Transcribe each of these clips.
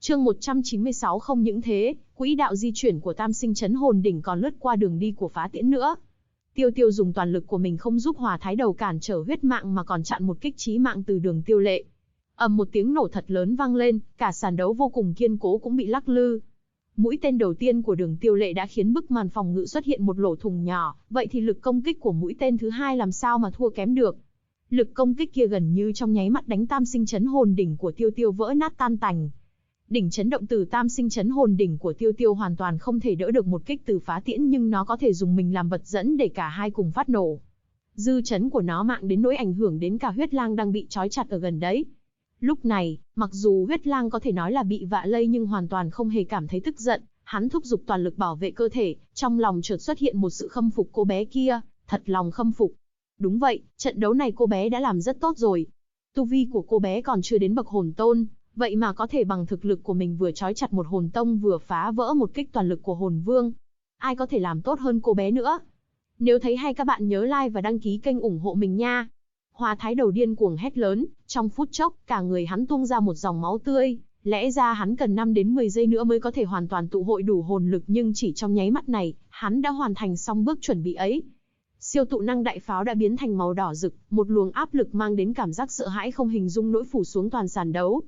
Chương 196. Không những thế, quỹ đạo di chuyển của Tam Sinh Chấn Hồn Đỉnh còn lướt qua đường đi của phá tiễn nữa. Tiêu Tiêu dùng toàn lực của mình không giúp Hỏa Thái Đầu cản trở huyết mạng mà còn chặn một kích chí mạng từ Đường Tiêu Lệ. Ầm một tiếng nổ thật lớn vang lên, cả sàn đấu vô cùng kiên cố cũng bị lắc lư. Mũi tên đầu tiên của Đường Tiêu Lệ đã khiến bức màn phòng ngự xuất hiện một lỗ thủng nhỏ, vậy thì lực công kích của mũi tên thứ hai làm sao mà thua kém được. Lực công kích kia gần như trong nháy mắt đánh Tam Sinh Chấn Hồn Đỉnh của Tiêu Tiêu vỡ nát tan tành. Đỉnh chấn động từ Tam Sinh Chấn Hồn Đỉnh của Tiêu Tiêu hoàn toàn không thể đỡ được một kích từ phá tiễn, nhưng nó có thể dùng mình làm vật dẫn để cả hai cùng phát nổ. Dư chấn của nó mạnh đến nỗi ảnh hưởng đến cả Huyết Lang đang bị trói chặt ở gần đấy. Lúc này, mặc dù Huyết Lang có thể nói là bị vạ lây nhưng hoàn toàn không hề cảm thấy tức giận, hắn thúc giục toàn lực bảo vệ cơ thể, trong lòng chợt xuất hiện một sự khâm phục cô bé kia, thật lòng khâm phục. Đúng vậy, trận đấu này cô bé đã làm rất tốt rồi. Tu vi của cô bé còn chưa đến bậc hồn tôn, vậy mà có thể bằng thực lực của mình vừa trói chặt một hồn tông vừa phá vỡ một kích toàn lực của hồn vương. Ai có thể làm tốt hơn cô bé nữa? Nếu thấy hay các bạn nhớ like và đăng ký kênh ủng hộ mình nha. Hỏa Thái Đầu điên cuồng hét lớn, trong phút chốc, cả người hắn tuôn ra một dòng máu tươi, lẽ ra hắn cần 5 đến 10 giây nữa mới có thể hoàn toàn tụ hội đủ hồn lực, nhưng chỉ trong nháy mắt này, hắn đã hoàn thành xong bước chuẩn bị ấy. Siêu tụ năng đại pháo đã biến thành màu đỏ rực, một luồng áp lực mang đến cảm giác sợ hãi không hình dung nỗi phủ xuống toàn sàn đấu.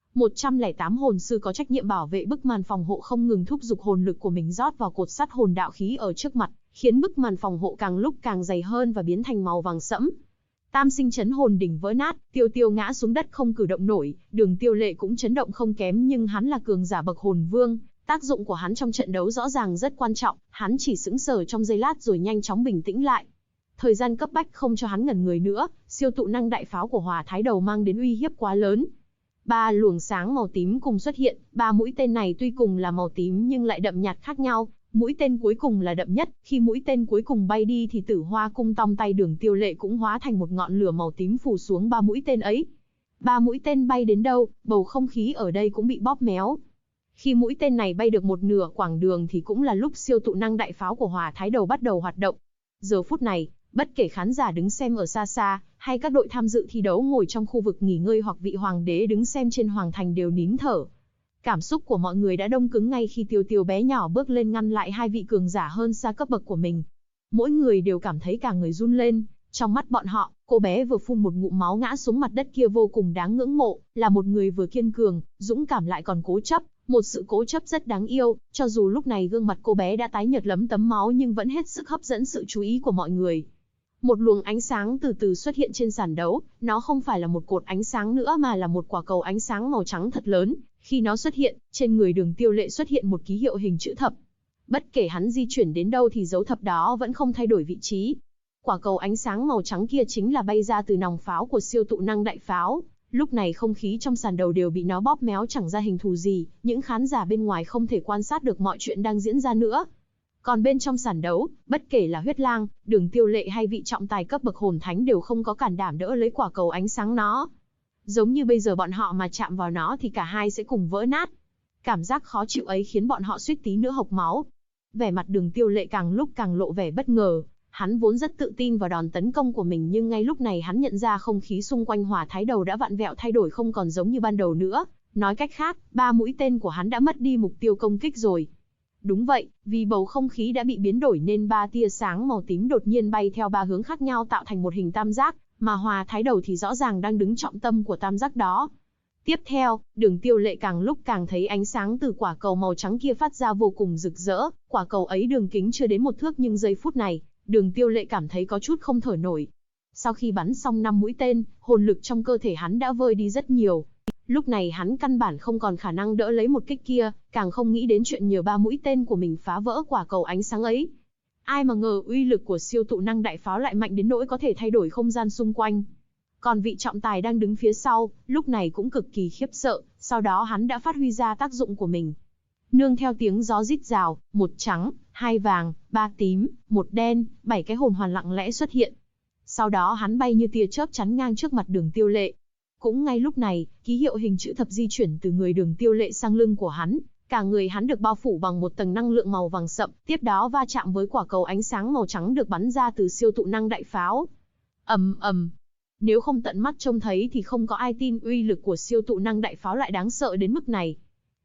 108 hồn sư có trách nhiệm bảo vệ bức màn phòng hộ không ngừng thúc giục hồn lực của mình rót vào cột sắt hồn đạo khí ở trước mặt, khiến bức màn phòng hộ càng lúc càng dày hơn và biến thành màu vàng sẫm. Tam Sinh Chấn Hồn Đỉnh vỡ nát, Tiêu Tiêu ngã xuống đất không cử động nổi, Đường Tiêu Lệ cũng chấn động không kém, nhưng hắn là cường giả bậc hồn vương, tác dụng của hắn trong trận đấu rõ ràng rất quan trọng, hắn chỉ sững sờ trong giây lát rồi nhanh chóng bình tĩnh lại. Thời gian cấp bách không cho hắn ngẩn người nữa, siêu tụ năng đại pháo của Hỏa Thái Đầu mang đến uy hiếp quá lớn. 3 luồng sáng màu tím cùng xuất hiện, 3 mũi tên này tuy cùng là màu tím nhưng lại đậm nhạt khác nhau. Mũi tên cuối cùng là đậm nhất, khi mũi tên cuối cùng bay đi thì Tử Hoa cung tong tay Đường Tiêu Lệ cũng hóa thành một ngọn lửa màu tím phủ xuống 3 mũi tên ấy. 3 mũi tên bay đến đâu, bầu không khí ở đây cũng bị bóp méo. Khi mũi tên này bay được một nửa quãng đường thì cũng là lúc siêu tụ năng đại pháo của Hỏa Thái Đầu bắt đầu hoạt động. Giờ phút này, bất kể khán giả đứng xem ở xa xa, hay các đội tham dự thi đấu ngồi trong khu vực nghỉ ngơi hoặc vị hoàng đế đứng xem trên hoàng thành đều nín thở. Cảm xúc của mọi người đã đông cứng ngay khi Tiêu Tiêu bé nhỏ bước lên ngăn lại hai vị cường giả hơn xa cấp bậc của mình. Mỗi người đều cảm thấy cả người run lên, trong mắt bọn họ, cô bé vừa phun một ngụm máu ngã xuống mặt đất kia vô cùng đáng ngưỡng mộ, là một người vừa kiên cường, dũng cảm lại còn cố chấp, một sự cố chấp rất đáng yêu, cho dù lúc này gương mặt cô bé đã tái nhợt lấm tấm máu nhưng vẫn hết sức hấp dẫn sự chú ý của mọi người. Một luồng ánh sáng từ từ xuất hiện trên sàn đấu, nó không phải là một cột ánh sáng nữa mà là một quả cầu ánh sáng màu trắng thật lớn. Khi nó xuất hiện, trên người Đường Tiêu Lệ xuất hiện một ký hiệu hình chữ thập. Bất kể hắn di chuyển đến đâu thì dấu thập đó vẫn không thay đổi vị trí. Quả cầu ánh sáng màu trắng kia chính là bay ra từ nòng pháo của siêu tụ năng đại pháo. Lúc này không khí trong sàn đầu đều bị nó bóp méo chẳng ra hình thù gì, những khán giả bên ngoài không thể quan sát được mọi chuyện đang diễn ra nữa. Còn bên trong sàn đấu, bất kể là Huyết Lang, Đường Tiêu Lệ hay vị trọng tài cấp bậc hồn thánh đều không có cản đảm đỡ lấy quả cầu ánh sáng nó. Giống như bây giờ bọn họ mà chạm vào nó thì cả hai sẽ cùng vỡ nát. Cảm giác khó chịu ấy khiến bọn họ suýt tí nữa hộc máu. Vẻ mặt Đường Tiêu Lệ càng lúc càng lộ vẻ bất ngờ. Hắn vốn rất tự tin vào đòn tấn công của mình nhưng ngay lúc này hắn nhận ra không khí xung quanh Hỏa Thái Đầu đã vặn vẹo thay đổi không còn giống như ban đầu nữa. Nói cách khác, 3 mũi tên của hắn đã mất đi mục tiêu công kích rồi. Đúng vậy, vì bầu không khí đã bị biến đổi nên 3 tia sáng màu tím đột nhiên bay theo 3 hướng khác nhau tạo thành một hình tam giác, mà Hỏa Thái Đầu thì rõ ràng đang đứng trọng tâm của tam giác đó. Tiếp theo, Đường Tiêu Lệ càng lúc càng thấy ánh sáng từ quả cầu màu trắng kia phát ra vô cùng rực rỡ, quả cầu ấy đường kính chưa đến 1 thước nhưng giây phút này, Đường Tiêu Lệ cảm thấy có chút không thở nổi. Sau khi bắn xong 5 mũi tên, hồn lực trong cơ thể hắn đã vơi đi rất nhiều. Lúc này hắn căn bản không còn khả năng đỡ lấy một kích kia, càng không nghĩ đến chuyện nhờ 3 mũi tên của mình phá vỡ quả cầu ánh sáng ấy. Ai mà ngờ uy lực của siêu tụ năng đại pháo lại mạnh đến nỗi có thể thay đổi không gian xung quanh. Còn vị trọng tài đang đứng phía sau, lúc này cũng cực kỳ khiếp sợ, sau đó hắn đã phát huy ra tác dụng của mình. Nương theo tiếng gió rít rào, 1 trắng, 2 vàng, 3 tím, 1 đen, 7 cái hồn hoàn lặng lẽ xuất hiện. Sau đó hắn bay như tia chớp chắn ngang trước mặt Đường Tiêu Lệ. Cũng ngay lúc này, ký hiệu hình chữ thập di chuyển từ người Đường Tiêu Lệ sang lưng của hắn. Cả người hắn được bao phủ bằng một tầng năng lượng màu vàng sậm, tiếp đó va chạm với quả cầu ánh sáng màu trắng được bắn ra từ siêu tụ năng đại pháo. Ầm ầm. Nếu không tận mắt trông thấy thì không có ai tin uy lực của siêu tụ năng đại pháo lại đáng sợ đến mức này.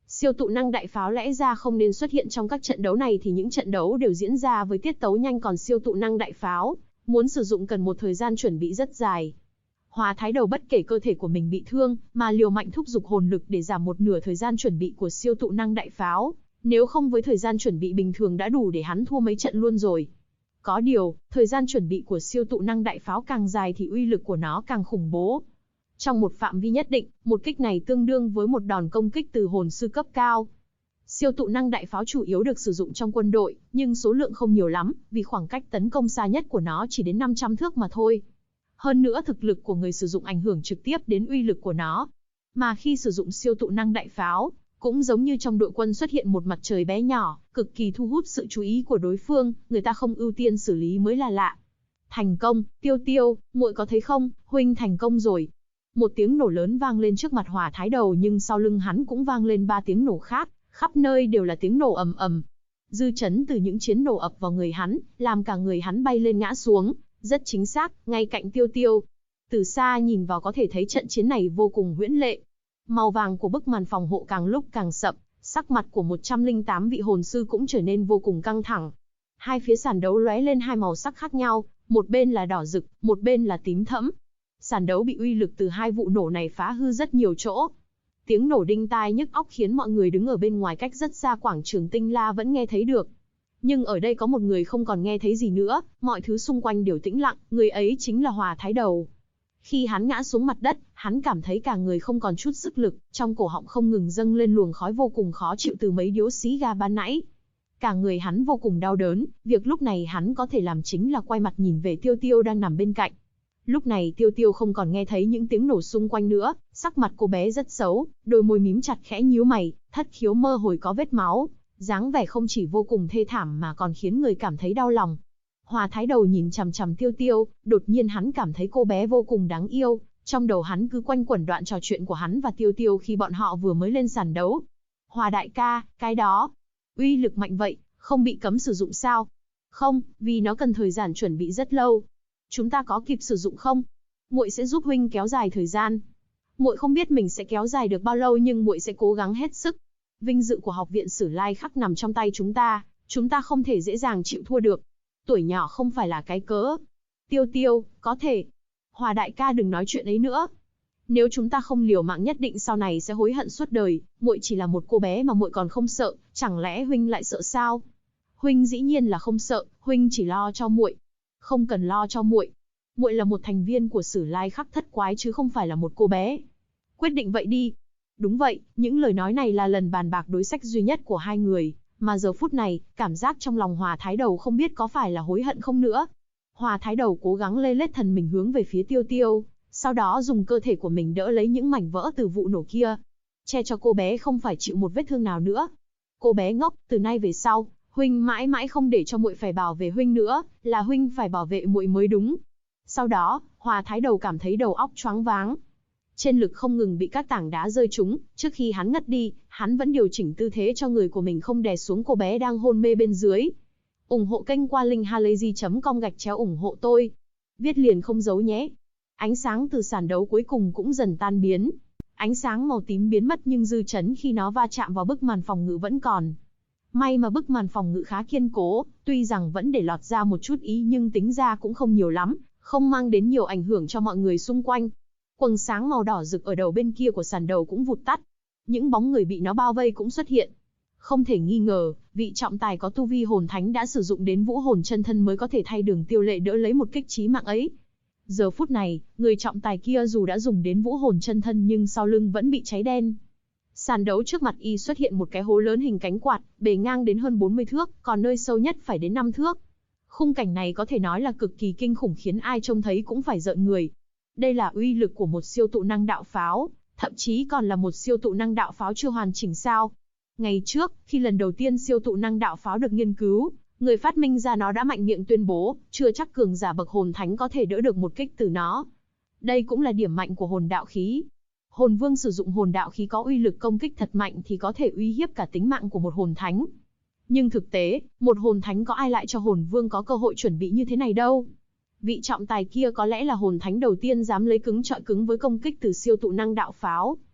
Siêu tụ năng đại pháo lẽ ra không nên xuất hiện trong các trận đấu này thì những trận đấu đều diễn ra với tiết tấu nhanh, còn siêu tụ năng đại pháo, muốn sử dụng cần một thời gian chuẩn bị rất dài. Hòa Thái Đầu bất kể cơ thể của mình bị thương, mà liều mạnh thúc giục hồn lực để giảm một nửa thời gian chuẩn bị của siêu tụ năng đại pháo, nếu không với thời gian chuẩn bị bình thường đã đủ để hắn thua mấy trận luôn rồi. Có điều, thời gian chuẩn bị của siêu tụ năng đại pháo càng dài thì uy lực của nó càng khủng bố. Trong một phạm vi nhất định, một kích này tương đương với một đòn công kích từ hồn sư cấp cao. Siêu tụ năng đại pháo chủ yếu được sử dụng trong quân đội, nhưng số lượng không nhiều lắm, vì khoảng cách tấn công xa nhất của nó chỉ đến 500 thước mà thôi. Hơn nữa thực lực của người sử dụng ảnh hưởng trực tiếp đến uy lực của nó. Mà khi sử dụng siêu tụ năng đại pháo, cũng giống như trong đội quân xuất hiện một mặt trời bé nhỏ, cực kỳ thu hút sự chú ý của đối phương, người ta không ưu tiên xử lý mới là lạ. Thành công, Tiêu, muội có thấy không, huynh thành công rồi. Một tiếng nổ lớn vang lên trước mặt Hòa Thái Đầu, nhưng sau lưng hắn cũng vang lên 3 tiếng nổ khác, khắp nơi đều là tiếng nổ ầm ầm. Dư chấn từ những chiến nổ ập vào người hắn, làm cả người hắn bay lên ngã xuống, rất chính xác, ngay cạnh Tiêu. Từ xa nhìn vào có thể thấy trận chiến này vô cùng huyễn lệ. Màu vàng của bức màn phòng hộ càng lúc càng sậm, sắc mặt của 108 vị hồn sư cũng trở nên vô cùng căng thẳng. Hai phía sàn đấu lóe lên hai màu sắc khác nhau, một bên là đỏ rực, một bên là tím thẫm. Sàn đấu bị uy lực từ hai vụ nổ này phá hư rất nhiều chỗ. Tiếng nổ đinh tai nhức óc khiến mọi người đứng ở bên ngoài cách rất xa quảng trường Tinh La vẫn nghe thấy được. Nhưng ở đây có một người không còn nghe thấy gì nữa, mọi thứ xung quanh đều tĩnh lặng, người ấy chính là Hòa Thái Đầu. Khi hắn ngã xuống mặt đất, hắn cảm thấy cả người không còn chút sức lực, trong cổ họng không ngừng dâng lên luồng khói vô cùng khó chịu từ mấy điếu xí ga ban nãy. Cả người hắn vô cùng đau đớn, việc lúc này hắn có thể làm chính là quay mặt nhìn về Tiêu đang nằm bên cạnh. Lúc này Tiêu không còn nghe thấy những tiếng nổ xung quanh nữa, sắc mặt cô bé rất xấu, đôi môi mím chặt khẽ nhíu mày, thất khiếu mơ hồi có vết máu, dáng vẻ không chỉ vô cùng thê thảm mà còn khiến người cảm thấy đau lòng. Hòa Thái Đầu nhìn chằm chằm Tiêu, đột nhiên hắn cảm thấy cô bé vô cùng đáng yêu, trong đầu hắn cứ quanh quẩn đoạn trò chuyện của hắn và Tiêu khi bọn họ vừa mới lên sàn đấu. Hòa đại ca, cái đó, uy lực mạnh vậy, không bị cấm sử dụng sao? Không, vì nó cần thời gian chuẩn bị rất lâu. Chúng ta có kịp sử dụng không? Muội sẽ giúp huynh kéo dài thời gian. Muội không biết mình sẽ kéo dài được bao lâu nhưng muội sẽ cố gắng hết sức. Vinh dự của học viện Sử Lai Khắc nằm trong tay chúng ta không thể dễ dàng chịu thua được. Tuổi nhỏ không phải là cái cớ. Tiêu, có thể. Hòa đại ca đừng nói chuyện ấy nữa. Nếu chúng ta không liều mạng nhất định sau này sẽ hối hận suốt đời, muội chỉ là một cô bé mà muội còn không sợ, chẳng lẽ huynh lại sợ sao? Huynh dĩ nhiên là không sợ, huynh chỉ lo cho muội. Không cần lo cho muội. Muội là một thành viên của Sử Lai Khắc thất quái chứ không phải là một cô bé. Quyết định vậy đi. Đúng vậy, những lời nói này là lần bàn bạc đối sách duy nhất của hai người, mà giờ phút này, cảm giác trong lòng Hòa Thái Đầu không biết có phải là hối hận không nữa. Hòa Thái Đầu cố gắng lê lết thần mình hướng về phía Tiêu, sau đó dùng cơ thể của mình đỡ lấy những mảnh vỡ từ vụ nổ kia, che cho cô bé không phải chịu một vết thương nào nữa. Cô bé ngốc, từ nay về sau, huynh mãi mãi không để cho muội phải bảo vệ huynh nữa, là huynh phải bảo vệ muội mới đúng. Sau đó, Hòa Thái Đầu cảm thấy đầu óc choáng váng. Trên lực không ngừng bị các tảng đá rơi trúng, trước khi hắn ngất đi, hắn vẫn điều chỉnh tư thế cho người của mình không đè xuống cô bé đang hôn mê bên dưới. Ủng hộ kênh qua linkhalazy.com/ủng hộ tôi. Viết liền không giấu nhé. Ánh sáng từ sàn đấu cuối cùng cũng dần tan biến. Ánh sáng màu tím biến mất nhưng dư chấn khi nó va chạm vào bức màn phòng ngự vẫn còn. May mà bức màn phòng ngự khá kiên cố, tuy rằng vẫn để lọt ra một chút ý nhưng tính ra cũng không nhiều lắm, không mang đến nhiều ảnh hưởng cho mọi người xung quanh. Quầng sáng màu đỏ rực ở đầu bên kia của sàn đầu cũng vụt tắt. Những bóng người bị nó bao vây cũng xuất hiện. Không thể nghi ngờ, vị trọng tài có tu vi hồn thánh đã sử dụng đến vũ hồn chân thân mới có thể thay Đường Tiêu Lệ đỡ lấy một kích chí mạng ấy. Giờ phút này, người trọng tài kia dù đã dùng đến vũ hồn chân thân nhưng sau lưng vẫn bị cháy đen. Sàn đấu trước mặt y xuất hiện một cái hố lớn hình cánh quạt, bề ngang đến hơn 40 thước, còn nơi sâu nhất phải đến 5 thước. Khung cảnh này có thể nói là cực kỳ kinh khủng khiến ai trông thấy cũng phải rợn người. Đây là uy lực của một siêu tụ năng đạo pháo, thậm chí còn là một siêu tụ năng đạo pháo chưa hoàn chỉnh sao. Ngày trước, khi lần đầu tiên siêu tụ năng đạo pháo được nghiên cứu, người phát minh ra nó đã mạnh miệng tuyên bố, chưa chắc cường giả bậc hồn thánh có thể đỡ được một kích từ nó. Đây cũng là điểm mạnh của hồn đạo khí. Hồn vương sử dụng hồn đạo khí có uy lực công kích thật mạnh thì có thể uy hiếp cả tính mạng của một hồn thánh. Nhưng thực tế, một hồn thánh có ai lại cho hồn vương có cơ hội chuẩn bị như thế này đâu. Vị trọng tài kia có lẽ là hồn thánh đầu tiên dám lấy cứng chọi cứng với công kích từ siêu tụ năng đạo pháo.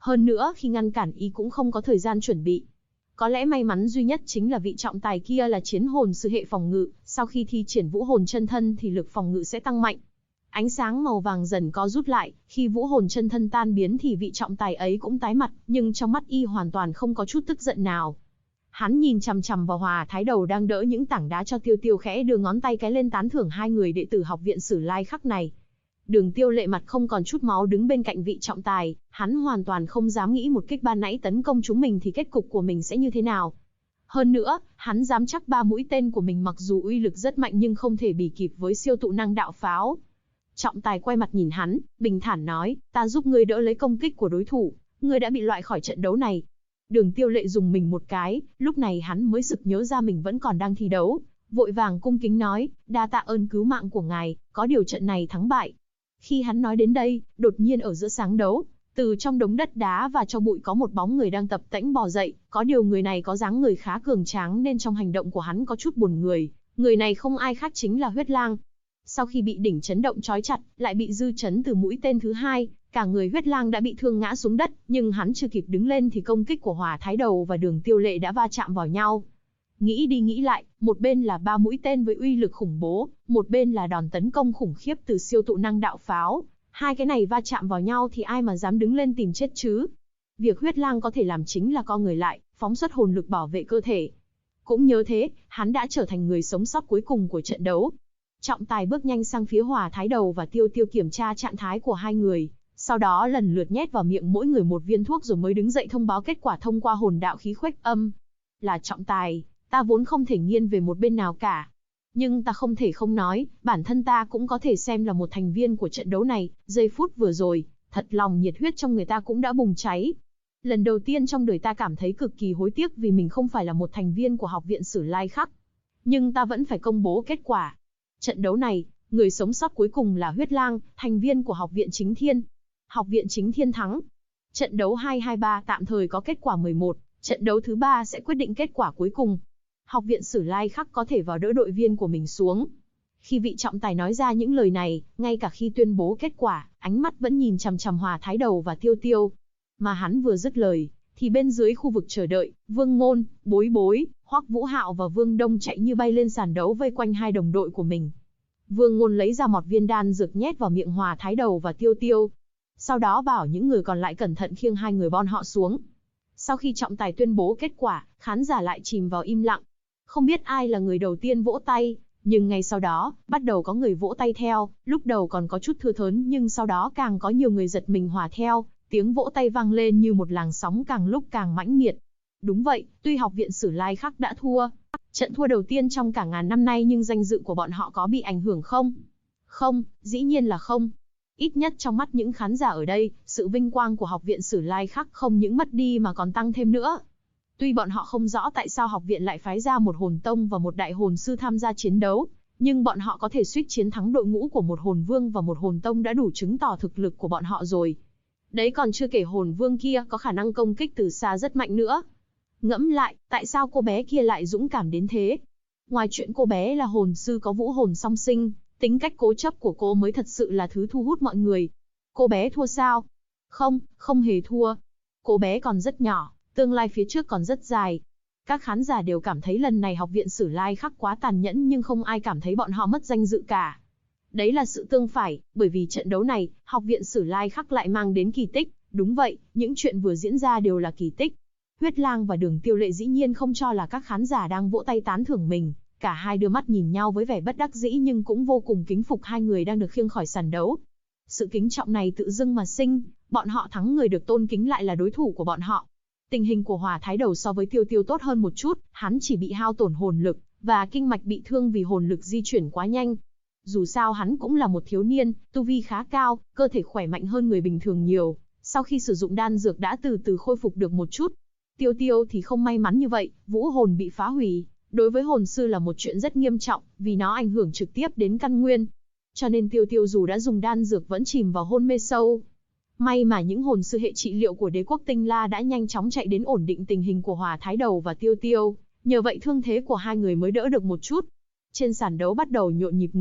Hơn nữa khi ngăn cản y cũng không có thời gian chuẩn bị. Có lẽ may mắn duy nhất chính là vị trọng tài kia là chiến hồn sư hệ phòng ngự, sau khi thi triển vũ hồn chân thân thì lực phòng ngự sẽ tăng mạnh. Ánh sáng màu vàng dần co rút lại, khi vũ hồn chân thân tan biến thì vị trọng tài ấy cũng tái mặt, nhưng trong mắt y hoàn toàn không có chút tức giận nào. Hắn nhìn chằm chằm vào Hòa Thái Đầu đang đỡ những tảng đá cho Tiêu Tiêu, khẽ đưa ngón tay cái lên tán thưởng hai người đệ tử học viện Sử Lai Khắc này. Đường Tiêu Lệ mặt không còn chút máu đứng bên cạnh vị trọng tài, hắn hoàn toàn không dám nghĩ một kích ban nãy tấn công chúng mình thì kết cục của mình sẽ như thế nào. Hơn nữa, hắn dám chắc 3 mũi tên của mình mặc dù uy lực rất mạnh nhưng không thể bì kịp với siêu tụ năng đạo pháo. Trọng tài quay mặt nhìn hắn, bình thản nói, ta giúp ngươi đỡ lấy công kích của đối thủ, ngươi đã bị loại khỏi trận đấu này. Đường Tiêu Lệ dùng mình một cái, lúc này hắn mới sực nhớ ra mình vẫn còn đang thi đấu, vội vàng cung kính nói, đa tạ ơn cứu mạng của ngài, có điều trận này thắng bại. Khi hắn nói đến đây, đột nhiên ở giữa sáng đấu, từ trong đống đất đá và cho bụi có một bóng người đang tập tễnh bò dậy, có điều người này có dáng người khá cường tráng nên trong hành động của hắn có chút buồn người, người này không ai khác chính là Huyết Lang. Sau khi bị đỉnh chấn động trói chặt, lại bị dư chấn từ mũi tên thứ hai, cả người Huyết Lang đã bị thương ngã xuống đất, nhưng hắn chưa kịp đứng lên thì công kích của Hỏa Thái Đầu và Đường Tiêu Lệ đã va chạm vào nhau. Nghĩ đi nghĩ lại, một bên là 3 mũi tên với uy lực khủng bố, một bên là đòn tấn công khủng khiếp từ siêu tụ năng đạo pháo. Hai cái này va chạm vào nhau thì ai mà dám đứng lên tìm chết chứ? Việc Huyết Lang có thể làm chính là co người lại, phóng xuất hồn lực bảo vệ cơ thể. Cũng nhớ thế, hắn đã trở thành người sống sót cuối cùng của trận đấu. Trọng tài bước nhanh sang phía Hỏa Thái Đầu và Tiêu Tiêu kiểm tra trạng thái của hai người, sau đó lần lượt nhét vào miệng mỗi người một viên thuốc rồi mới đứng dậy thông báo kết quả thông qua hồn đạo khí khuếch âm. Là trọng tài, ta vốn không thể nghiêng về một bên nào cả. Nhưng ta không thể không nói, bản thân ta cũng có thể xem là một thành viên của trận đấu này, giây phút vừa rồi, thật lòng nhiệt huyết trong người ta cũng đã bùng cháy. Lần đầu tiên trong đời ta cảm thấy cực kỳ hối tiếc vì mình không phải là một thành viên của học viện Sử Lai Khắc. Nhưng ta vẫn phải công bố kết quả. Trận đấu này, người sống sót cuối cùng là Huyết Lang, thành viên của học viện Chính Thiên. Học viện Chính Thiên thắng. Trận đấu 2-2-3 tạm thời có kết quả 11, trận đấu thứ 3 sẽ quyết định kết quả cuối cùng. Học viện Sử Lai Khắc có thể vào đỡ đội viên của mình xuống. Khi vị trọng tài nói ra những lời này, ngay cả khi tuyên bố kết quả, ánh mắt vẫn nhìn chằm chằm Hỏa Thái Đầu và Tiêu Tiêu. Mà hắn vừa dứt lời, thì bên dưới khu vực chờ đợi, Vương Ngôn, Bối Bối, Hoắc Vũ Hạo và Vương Đông chạy như bay lên sàn đấu vây quanh hai đồng đội của mình. Vương Ngôn lấy ra một viên đan dược nhét vào miệng Hỏa Thái Đầu và Tiêu Tiêu. Sau đó bảo những người còn lại cẩn thận khiêng hai người bọn họ xuống. Sau khi trọng tài tuyên bố kết quả, khán giả lại chìm vào im lặng. Không biết ai là người đầu tiên vỗ tay, nhưng ngay sau đó, bắt đầu có người vỗ tay theo, lúc đầu còn có chút thưa thớn nhưng sau đó càng có nhiều người giật mình hòa theo, tiếng vỗ tay vang lên như một làn sóng càng lúc càng mãnh liệt. Đúng vậy, tuy học viện Sử Lai Khắc đã thua, trận thua đầu tiên trong cả ngàn năm nay nhưng danh dự của bọn họ có bị ảnh hưởng không? Không, dĩ nhiên là không. Ít nhất trong mắt những khán giả ở đây, sự vinh quang của học viện Sử Lai Khắc không những mất đi mà còn tăng thêm nữa. Tuy bọn họ không rõ tại sao học viện lại phái ra một hồn tông và một đại hồn sư tham gia chiến đấu, nhưng bọn họ có thể suýt chiến thắng đội ngũ của một hồn vương và một hồn tông đã đủ chứng tỏ thực lực của bọn họ rồi. Đấy còn chưa kể hồn vương kia có khả năng công kích từ xa rất mạnh nữa. Ngẫm lại, tại sao cô bé kia lại dũng cảm đến thế? Ngoài chuyện cô bé là hồn sư có vũ hồn song sinh, tính cách cố chấp của cô mới thật sự là thứ thu hút mọi người. Cô bé thua sao? Không, không hề thua. Cô bé còn rất nhỏ, tương lai phía trước còn rất dài. Các khán giả đều cảm thấy lần này học viện Sử Lai Khắc quá tàn nhẫn nhưng không ai cảm thấy bọn họ mất danh dự cả. Đấy là sự tương phải, bởi vì trận đấu này, học viện Sử Lai Khắc lại mang đến kỳ tích. Đúng vậy, những chuyện vừa diễn ra đều là kỳ tích. Huyết Lang và Đường Tiêu Lệ dĩ nhiên không cho là các khán giả đang vỗ tay tán thưởng mình. Cả hai đưa mắt nhìn nhau với vẻ bất đắc dĩ nhưng cũng vô cùng kính phục hai người đang được khiêng khỏi sàn đấu. Sự kính trọng này tự dưng mà sinh, bọn họ thắng người được tôn kính lại là đối thủ của bọn họ. Tình hình của Hỏa Thái Đầu so với Tiêu Tiêu tốt hơn một chút, hắn chỉ bị hao tổn hồn lực, và kinh mạch bị thương vì hồn lực di chuyển quá nhanh. Dù sao hắn cũng là một thiếu niên, tu vi khá cao, cơ thể khỏe mạnh hơn người bình thường nhiều, sau khi sử dụng đan dược đã từ từ khôi phục được một chút. Tiêu Tiêu thì không may mắn như vậy, vũ hồn bị phá hủy. Đối với hồn sư là một chuyện rất nghiêm trọng, vì nó ảnh hưởng trực tiếp đến căn nguyên. Cho nên Tiêu Tiêu dù đã dùng đan dược vẫn chìm vào hôn mê sâu. May mà những hồn sư hệ trị liệu của đế quốc Tinh La đã nhanh chóng chạy đến ổn định tình hình của Hỏa Thái Đầu và Tiêu Tiêu, nhờ vậy thương thế của hai người mới đỡ được một chút. Trên sàn đấu bắt đầu nhộn nhịp người,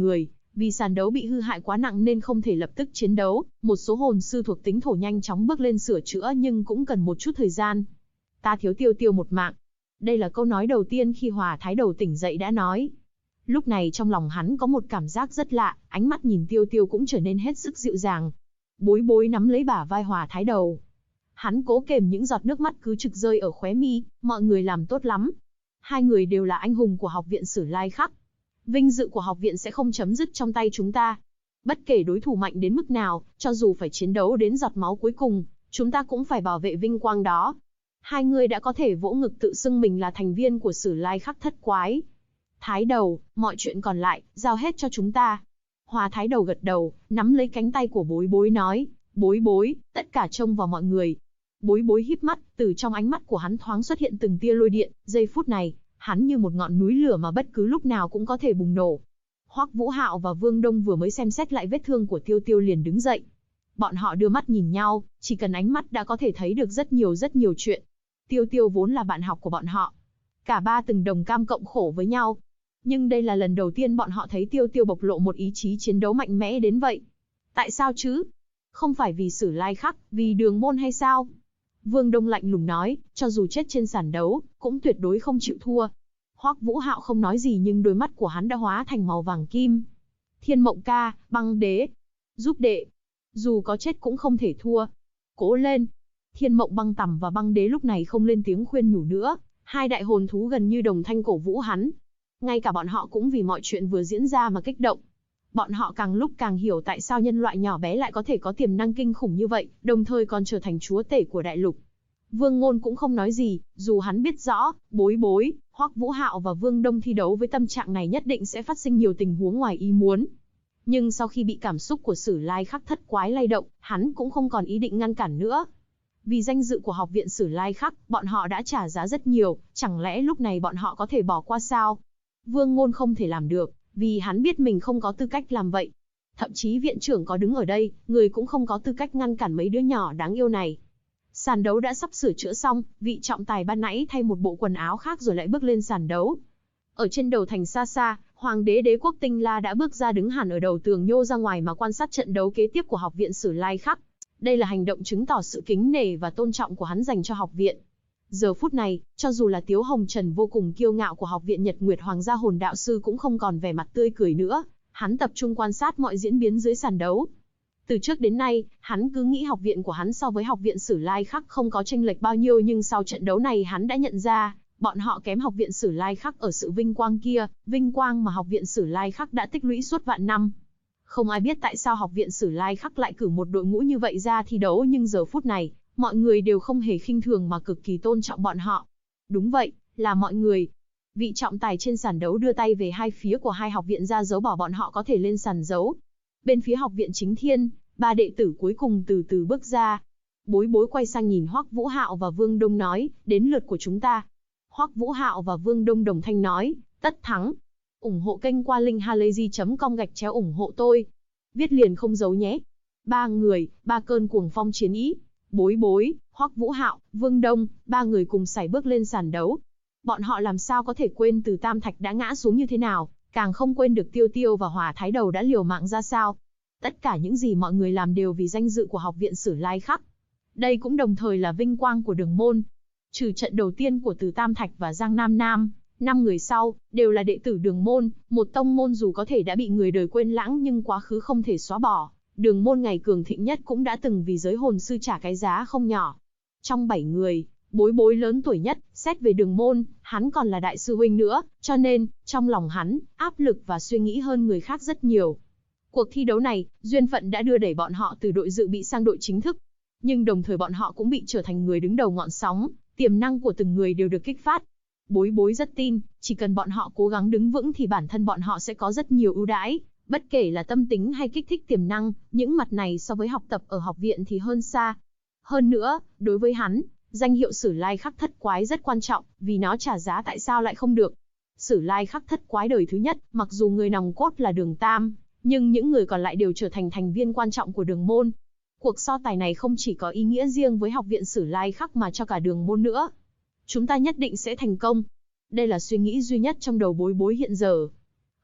Vì sàn đấu bị hư hại quá nặng nên không thể lập tức chiến đấu, một số hồn sư thuộc tính thổ nhanh chóng bước lên sửa chữa nhưng cũng cần một chút thời gian. Ta thiếu Tiêu Tiêu một mạng. Đây là câu nói đầu tiên khi Hòa Thái Đầu tỉnh dậy đã nói. Lúc này trong lòng hắn có một cảm giác rất lạ, ánh mắt nhìn Tiêu Tiêu cũng trở nên hết sức dịu dàng. Bối Bối nắm lấy bả vai Hòa Thái Đầu. Hắn cố kềm những giọt nước mắt cứ trực rơi ở khóe mi, mọi người làm tốt lắm. Hai người đều là anh hùng của học viện Sử Lai Khắc. Vinh dự của học viện sẽ không chấm dứt trong tay chúng ta. Bất kể đối thủ mạnh đến mức nào, cho dù phải chiến đấu đến giọt máu cuối cùng, chúng ta cũng phải bảo vệ vinh quang đó. Hai người đã có thể vỗ ngực tự xưng mình là thành viên của Sử Lai Khắc thất quái. Thái Đầu, mọi chuyện còn lại, giao hết cho chúng ta. Hòa Thái Đầu gật đầu, nắm lấy cánh tay của Bối Bối nói, Bối Bối, tất cả trông vào mọi người. Bối Bối híp mắt, từ trong ánh mắt của hắn thoáng xuất hiện từng tia lôi điện, giây phút này, hắn như một ngọn núi lửa mà bất cứ lúc nào cũng có thể bùng nổ. Hoắc Vũ Hạo và Vương Đông vừa mới xem xét lại vết thương của Tiêu Tiêu liền đứng dậy. Bọn họ đưa mắt nhìn nhau, chỉ cần ánh mắt đã có thể thấy được rất nhiều chuyện. Tiêu Tiêu vốn là bạn học của bọn họ. Cả ba từng đồng cam cộng khổ với nhau. Nhưng đây là lần đầu tiên bọn họ thấy Tiêu Tiêu bộc lộ một ý chí chiến đấu mạnh mẽ đến vậy. Tại sao chứ? Không phải vì Sử Lai Khắc, vì Đường Môn hay sao? Vương Đông lạnh lùng nói, cho dù chết trên sàn đấu, cũng tuyệt đối không chịu thua. Hoắc Vũ Hạo không nói gì nhưng đôi mắt của hắn đã hóa thành màu vàng kim. Thiên Mộng ca, Băng Đế, giúp đệ. Dù có chết cũng không thể thua. Cố lên. Thiên Mộng Băng Tằm và Băng Đế lúc này không lên tiếng khuyên nhủ nữa. Hai đại hồn thú gần như đồng thanh cổ vũ hắn. Ngay cả bọn họ cũng vì mọi chuyện vừa diễn ra mà kích động. Bọn họ càng lúc càng hiểu tại sao nhân loại nhỏ bé lại có thể có tiềm năng kinh khủng như vậy, đồng thời còn trở thành chúa tể của đại lục. Vương Ngôn cũng không nói gì, dù hắn biết rõ, Bối Bối, Hoắc Vũ Hạo và Vương Đông thi đấu với tâm trạng này nhất định sẽ phát sinh nhiều tình huống ngoài ý muốn. Nhưng sau khi bị cảm xúc của Sử Lai Khắc thất quái lay động, hắn cũng không còn ý định ngăn cản nữa. Vì danh dự của học viện Sử Lai Khắc, bọn họ đã trả giá rất nhiều, chẳng lẽ lúc này bọn họ có thể bỏ qua sao? Vương Ngôn không thể làm được, vì hắn biết mình không có tư cách làm vậy. Thậm chí viện trưởng có đứng ở đây, người cũng không có tư cách ngăn cản mấy đứa nhỏ đáng yêu này. Sàn đấu đã sắp sửa chữa xong, vị trọng tài ban nãy thay một bộ quần áo khác rồi lại bước lên sàn đấu. Ở trên đầu thành xa xa, Hoàng đế đế quốc Tinh La đã bước ra đứng hẳn ở đầu tường nhô ra ngoài mà quan sát trận đấu kế tiếp của học viện Sử Lai Khắc. Đây là hành động chứng tỏ sự kính nể và tôn trọng của hắn dành cho học viện. Giờ phút này, cho dù là Tiếu Hồng Trần vô cùng kiêu ngạo của học viện Nhật Nguyệt Hoàng gia hồn đạo sư cũng không còn vẻ mặt tươi cười nữa, hắn tập trung quan sát mọi diễn biến dưới sàn đấu. Từ trước đến nay, hắn cứ nghĩ học viện của hắn so với học viện Sử Lai Khắc không có chênh lệch bao nhiêu nhưng sau trận đấu này hắn đã nhận ra, bọn họ kém học viện Sử Lai Khắc ở sự vinh quang kia, vinh quang mà học viện Sử Lai Khắc đã tích lũy suốt vạn năm. Không ai biết tại sao học viện Sử Lai Khắc lại cử một đội ngũ như vậy ra thi đấu nhưng giờ phút này, mọi người đều không hề khinh thường mà cực kỳ tôn trọng bọn họ. Đúng vậy, là mọi người. Vị trọng tài trên sàn đấu đưa tay về hai phía của hai học viện ra dấu bảo bọn họ có thể lên sàn đấu. Bên phía học viện Chính Thiên, ba đệ tử cuối cùng từ từ bước ra. Bối Bối quay sang nhìn Hoắc Vũ Hạo và Vương Đông nói, đến lượt của chúng ta. Hoắc Vũ Hạo và Vương Đông đồng thanh nói, tất thắng. Ủng hộ kênh qua linkhalazy.com ủng hộ tôi. Viết liền không giấu nhé. Ba người, ba cơn cuồng phong chiến ý. Bối Bối, Hoắc Vũ Hạo, Vương Đông, ba người cùng sải bước lên sàn đấu. Bọn họ làm sao có thể quên từ Tam Thạch đã ngã xuống như thế nào, càng không quên được Tiêu Tiêu và Hòa Thái Đầu đã liều mạng ra sao. Tất cả những gì mọi người làm đều vì danh dự của học viện Sử Lai Khắc. Đây cũng đồng thời là vinh quang của Đường Môn. Trừ trận đầu tiên của Từ Tam Thạch và Giang Nam Nam, 5 người sau đều là đệ tử Đường Môn, một tông môn dù có thể đã bị người đời quên lãng nhưng quá khứ không thể xóa bỏ. Đường Môn ngày cường thịnh nhất cũng đã từng vì giới hồn sư trả cái giá không nhỏ. Trong 7 người, Bối Bối lớn tuổi nhất, xét về Đường Môn, hắn còn là đại sư huynh nữa, cho nên, trong lòng hắn, áp lực và suy nghĩ hơn người khác rất nhiều. Cuộc thi đấu này, duyên phận đã đưa đẩy bọn họ từ đội dự bị sang đội chính thức. Nhưng đồng thời bọn họ cũng bị trở thành người đứng đầu ngọn sóng, tiềm năng của từng người đều được kích phát. Bối Bối rất tin, chỉ cần bọn họ cố gắng đứng vững thì bản thân bọn họ sẽ có rất nhiều ưu đãi. Bất kể là tâm tính hay kích thích tiềm năng, những mặt này so với học tập ở học viện thì hơn xa. Hơn nữa, đối với hắn, danh hiệu Sử Lai Khắc thất quái rất quan trọng, vì nó trả giá tại sao lại không được. Sử Lai Khắc thất quái đời thứ nhất, mặc dù người nòng cốt là Đường Tam, nhưng những người còn lại đều trở thành thành viên quan trọng của Đường Môn. Cuộc so tài này không chỉ có ý nghĩa riêng với học viện Sử Lai Khắc mà cho cả Đường Môn nữa. Chúng ta nhất định sẽ thành công. Đây là suy nghĩ duy nhất trong đầu Bối Bối hiện giờ.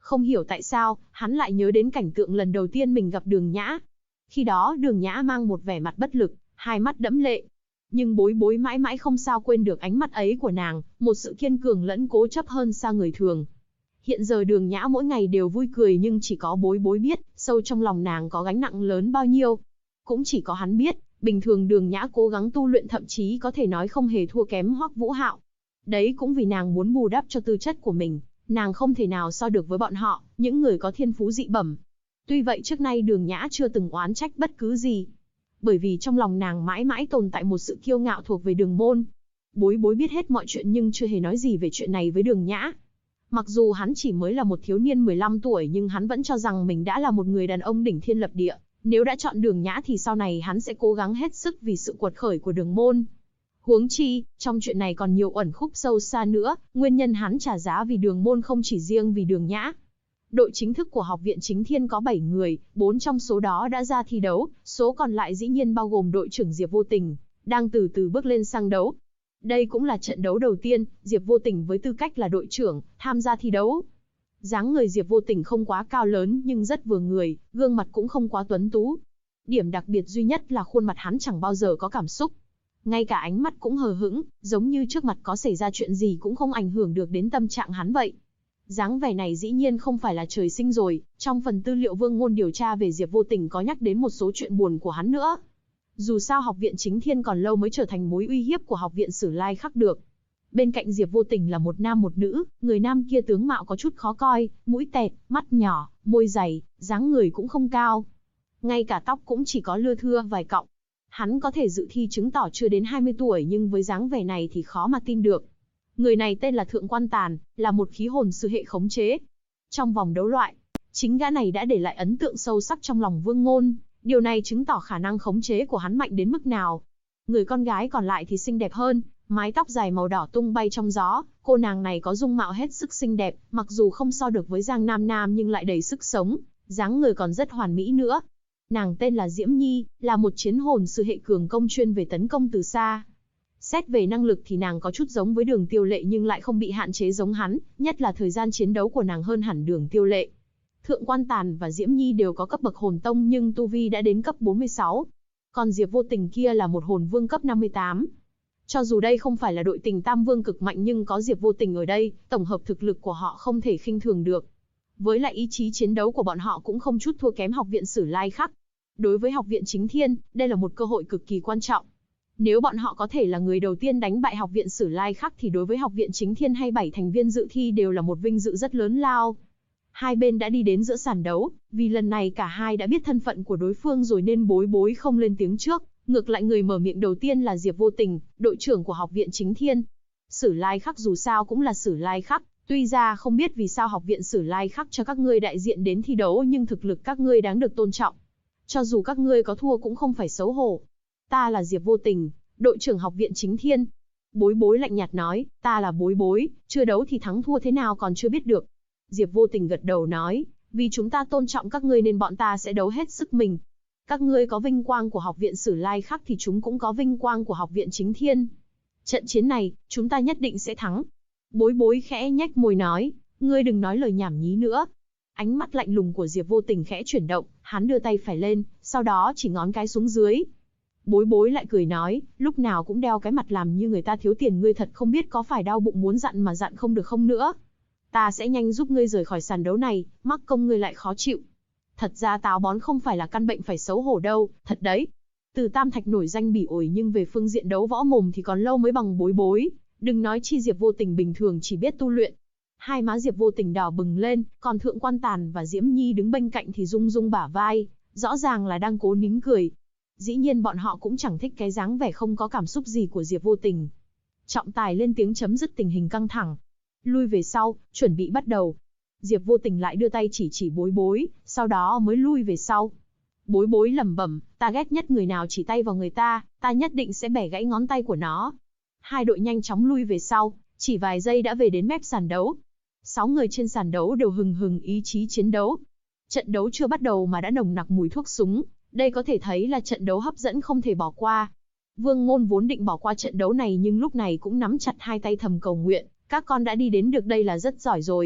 Không hiểu tại sao, hắn lại nhớ đến cảnh tượng lần đầu tiên mình gặp Đường Nhã. Khi đó Đường Nhã mang một vẻ mặt bất lực, hai mắt đẫm lệ. Nhưng Bối Bối mãi mãi không sao quên được ánh mắt ấy của nàng, một sự kiên cường lẫn cố chấp hơn xa người thường. Hiện giờ Đường Nhã mỗi ngày đều vui cười nhưng chỉ có Bối Bối biết, sâu trong lòng nàng có gánh nặng lớn bao nhiêu. Cũng chỉ có hắn biết, bình thường Đường Nhã cố gắng tu luyện thậm chí có thể nói không hề thua kém Hoắc Vũ Hạo. Đấy cũng vì nàng muốn bù đắp cho tư chất của mình, nàng không thể nào so được với bọn họ, những người có thiên phú dị bẩm. Tuy vậy trước nay Đường Nhã chưa từng oán trách bất cứ gì. Bởi vì trong lòng nàng mãi mãi tồn tại một sự kiêu ngạo thuộc về Đường môn. Bối Bối biết hết mọi chuyện nhưng chưa hề nói gì về chuyện này với Đường Nhã. Mặc dù hắn chỉ mới là một thiếu niên 15 tuổi nhưng hắn vẫn cho rằng mình đã là một người đàn ông đỉnh thiên lập địa. Nếu đã chọn Đường Nhã thì sau này hắn sẽ cố gắng hết sức vì sự quật khởi của Đường môn. Huống chi, trong chuyện này còn nhiều uẩn khúc sâu xa nữa, nguyên nhân hắn trả giá vì Đường môn không chỉ riêng vì Đường Nhã. Đội chính thức của Học viện Chính Thiên có 7 người, 4 trong số đó đã ra thi đấu, số còn lại dĩ nhiên bao gồm đội trưởng Diệp Vô Tình, đang từ từ bước lên sang đấu. Đây cũng là trận đấu đầu tiên, Diệp Vô Tình với tư cách là đội trưởng, tham gia thi đấu. Dáng người Diệp Vô Tình không quá cao lớn nhưng rất vừa người, gương mặt cũng không quá tuấn tú. Điểm đặc biệt duy nhất là khuôn mặt hắn chẳng bao giờ có cảm xúc. Ngay cả ánh mắt cũng hờ hững, giống như trước mặt có xảy ra chuyện gì cũng không ảnh hưởng được đến tâm trạng hắn vậy. Dáng vẻ này dĩ nhiên không phải là trời sinh rồi, trong phần tư liệu Vương Ngôn điều tra về Diệp Vô Tình có nhắc đến một số chuyện buồn của hắn nữa. Dù sao Học viện Chính Thiên còn lâu mới trở thành mối uy hiếp của Học viện Sử Lai Khắc được. Bên cạnh Diệp Vô Tình là một nam một nữ, người nam kia tướng mạo có chút khó coi, mũi tẹt, mắt nhỏ, môi dày, dáng người cũng không cao. Ngay cả tóc cũng chỉ có lưa thưa vài cọng. Hắn có thể dự thi chứng tỏ chưa đến 20 tuổi nhưng với dáng vẻ này thì khó mà tin được. Người này tên là Thượng Quan Tàn, là một khí hồn sư hệ khống chế. Trong vòng đấu loại, chính gã này đã để lại ấn tượng sâu sắc trong lòng Vương Ngôn, điều này chứng tỏ khả năng khống chế của hắn mạnh đến mức nào. Người con gái còn lại thì xinh đẹp hơn, mái tóc dài màu đỏ tung bay trong gió, cô nàng này có dung mạo hết sức xinh đẹp, mặc dù không so được với Giang Nam Nam nhưng lại đầy sức sống, dáng người còn rất hoàn mỹ nữa. Nàng tên là Diễm Nhi, là một chiến hồn sư hệ cường công chuyên về tấn công từ xa. Xét về năng lực thì nàng có chút giống với Đường Tiêu Lệ nhưng lại không bị hạn chế giống hắn, nhất là thời gian chiến đấu của nàng hơn hẳn Đường Tiêu Lệ. Thượng Quan Tàn và Diễm Nhi đều có cấp bậc hồn tông nhưng tu vi đã đến cấp 46. Còn Diệp Vô Tình kia là một hồn vương cấp 58. Cho dù đây không phải là đội tình tam vương cực mạnh nhưng có Diệp Vô Tình ở đây, tổng hợp thực lực của họ không thể khinh thường được. Với lại ý chí chiến đấu của bọn họ cũng không chút thua kém Học viện Sử Lai Khắc. Đối với Học viện Chính Thiên, đây là một cơ hội cực kỳ quan trọng. Nếu bọn họ có thể là người đầu tiên đánh bại Học viện Sử Lai Khắc thì đối với Học viện Chính Thiên hay 7 thành viên dự thi đều là một vinh dự rất lớn lao. Hai bên đã đi đến giữa sàn đấu, vì lần này cả hai đã biết thân phận của đối phương rồi nên Bối Bối không lên tiếng trước, ngược lại người mở miệng đầu tiên là Diệp Vô Tình, đội trưởng của Học viện Chính Thiên. Sử Lai Khắc dù sao cũng là Sử Lai Khắc, tuy ra không biết vì sao Học viện Sử Lai Khắc cho các ngươi đại diện đến thi đấu nhưng thực lực các ngươi đáng được tôn trọng. Cho dù các ngươi có thua cũng không phải xấu hổ. Ta là Diệp Vô Tình, đội trưởng Học viện Chính Thiên. Bối Bối lạnh nhạt nói, ta là Bối Bối, chưa đấu thì thắng thua thế nào còn chưa biết được. Diệp Vô Tình gật đầu nói, vì chúng ta tôn trọng các ngươi nên bọn ta sẽ đấu hết sức mình. Các ngươi có vinh quang của Học viện Sử Lai Khắc thì chúng cũng có vinh quang của Học viện Chính Thiên. Trận chiến này, chúng ta nhất định sẽ thắng. Bối Bối khẽ nhếch môi nói, ngươi đừng nói lời nhảm nhí nữa. Ánh mắt lạnh lùng của Diệp Vô Tình khẽ chuyển động, hắn đưa tay phải lên, sau đó chỉ ngón cái xuống dưới. Bối Bối lại cười nói, lúc nào cũng đeo cái mặt làm như người ta thiếu tiền, ngươi thật không biết có phải đau bụng muốn dặn mà dặn không được không nữa. Ta sẽ nhanh giúp ngươi rời khỏi sàn đấu này, mắc công ngươi lại khó chịu. Thật ra táo bón không phải là căn bệnh phải xấu hổ đâu, thật đấy. Từ Tam Thạch nổi danh bỉ ổi nhưng về phương diện đấu võ mồm thì còn lâu mới bằng Bối Bối, đừng nói chi Diệp Vô Tình bình thường chỉ biết tu luyện. Hai má Diệp Vô Tình đỏ bừng lên, còn Thượng Quan Tàn và Diễm Nhi đứng bên cạnh thì rung rung bả vai, rõ ràng là đang cố nín cười. Dĩ nhiên bọn họ cũng chẳng thích cái dáng vẻ không có cảm xúc gì của Diệp Vô Tình. Trọng tài lên tiếng chấm dứt tình hình căng thẳng. Lui về sau, chuẩn bị bắt đầu. Diệp Vô Tình lại đưa tay chỉ Bối Bối, sau đó mới lui về sau. Bối Bối lẩm bẩm, ta ghét nhất người nào chỉ tay vào người ta nhất định sẽ bẻ gãy ngón tay của nó. Hai đội nhanh chóng lui về sau, chỉ vài giây đã về đến mép sàn đấu. 6 người trên sàn đấu đều hừng hừng ý chí chiến đấu. Trận đấu chưa bắt đầu mà đã nồng nặc mùi thuốc súng, đây có thể thấy là trận đấu hấp dẫn không thể bỏ qua. Vương Ngôn vốn định bỏ qua trận đấu này nhưng lúc này cũng nắm chặt hai tay thầm cầu nguyện, các con đã đi đến được đây là rất giỏi rồi.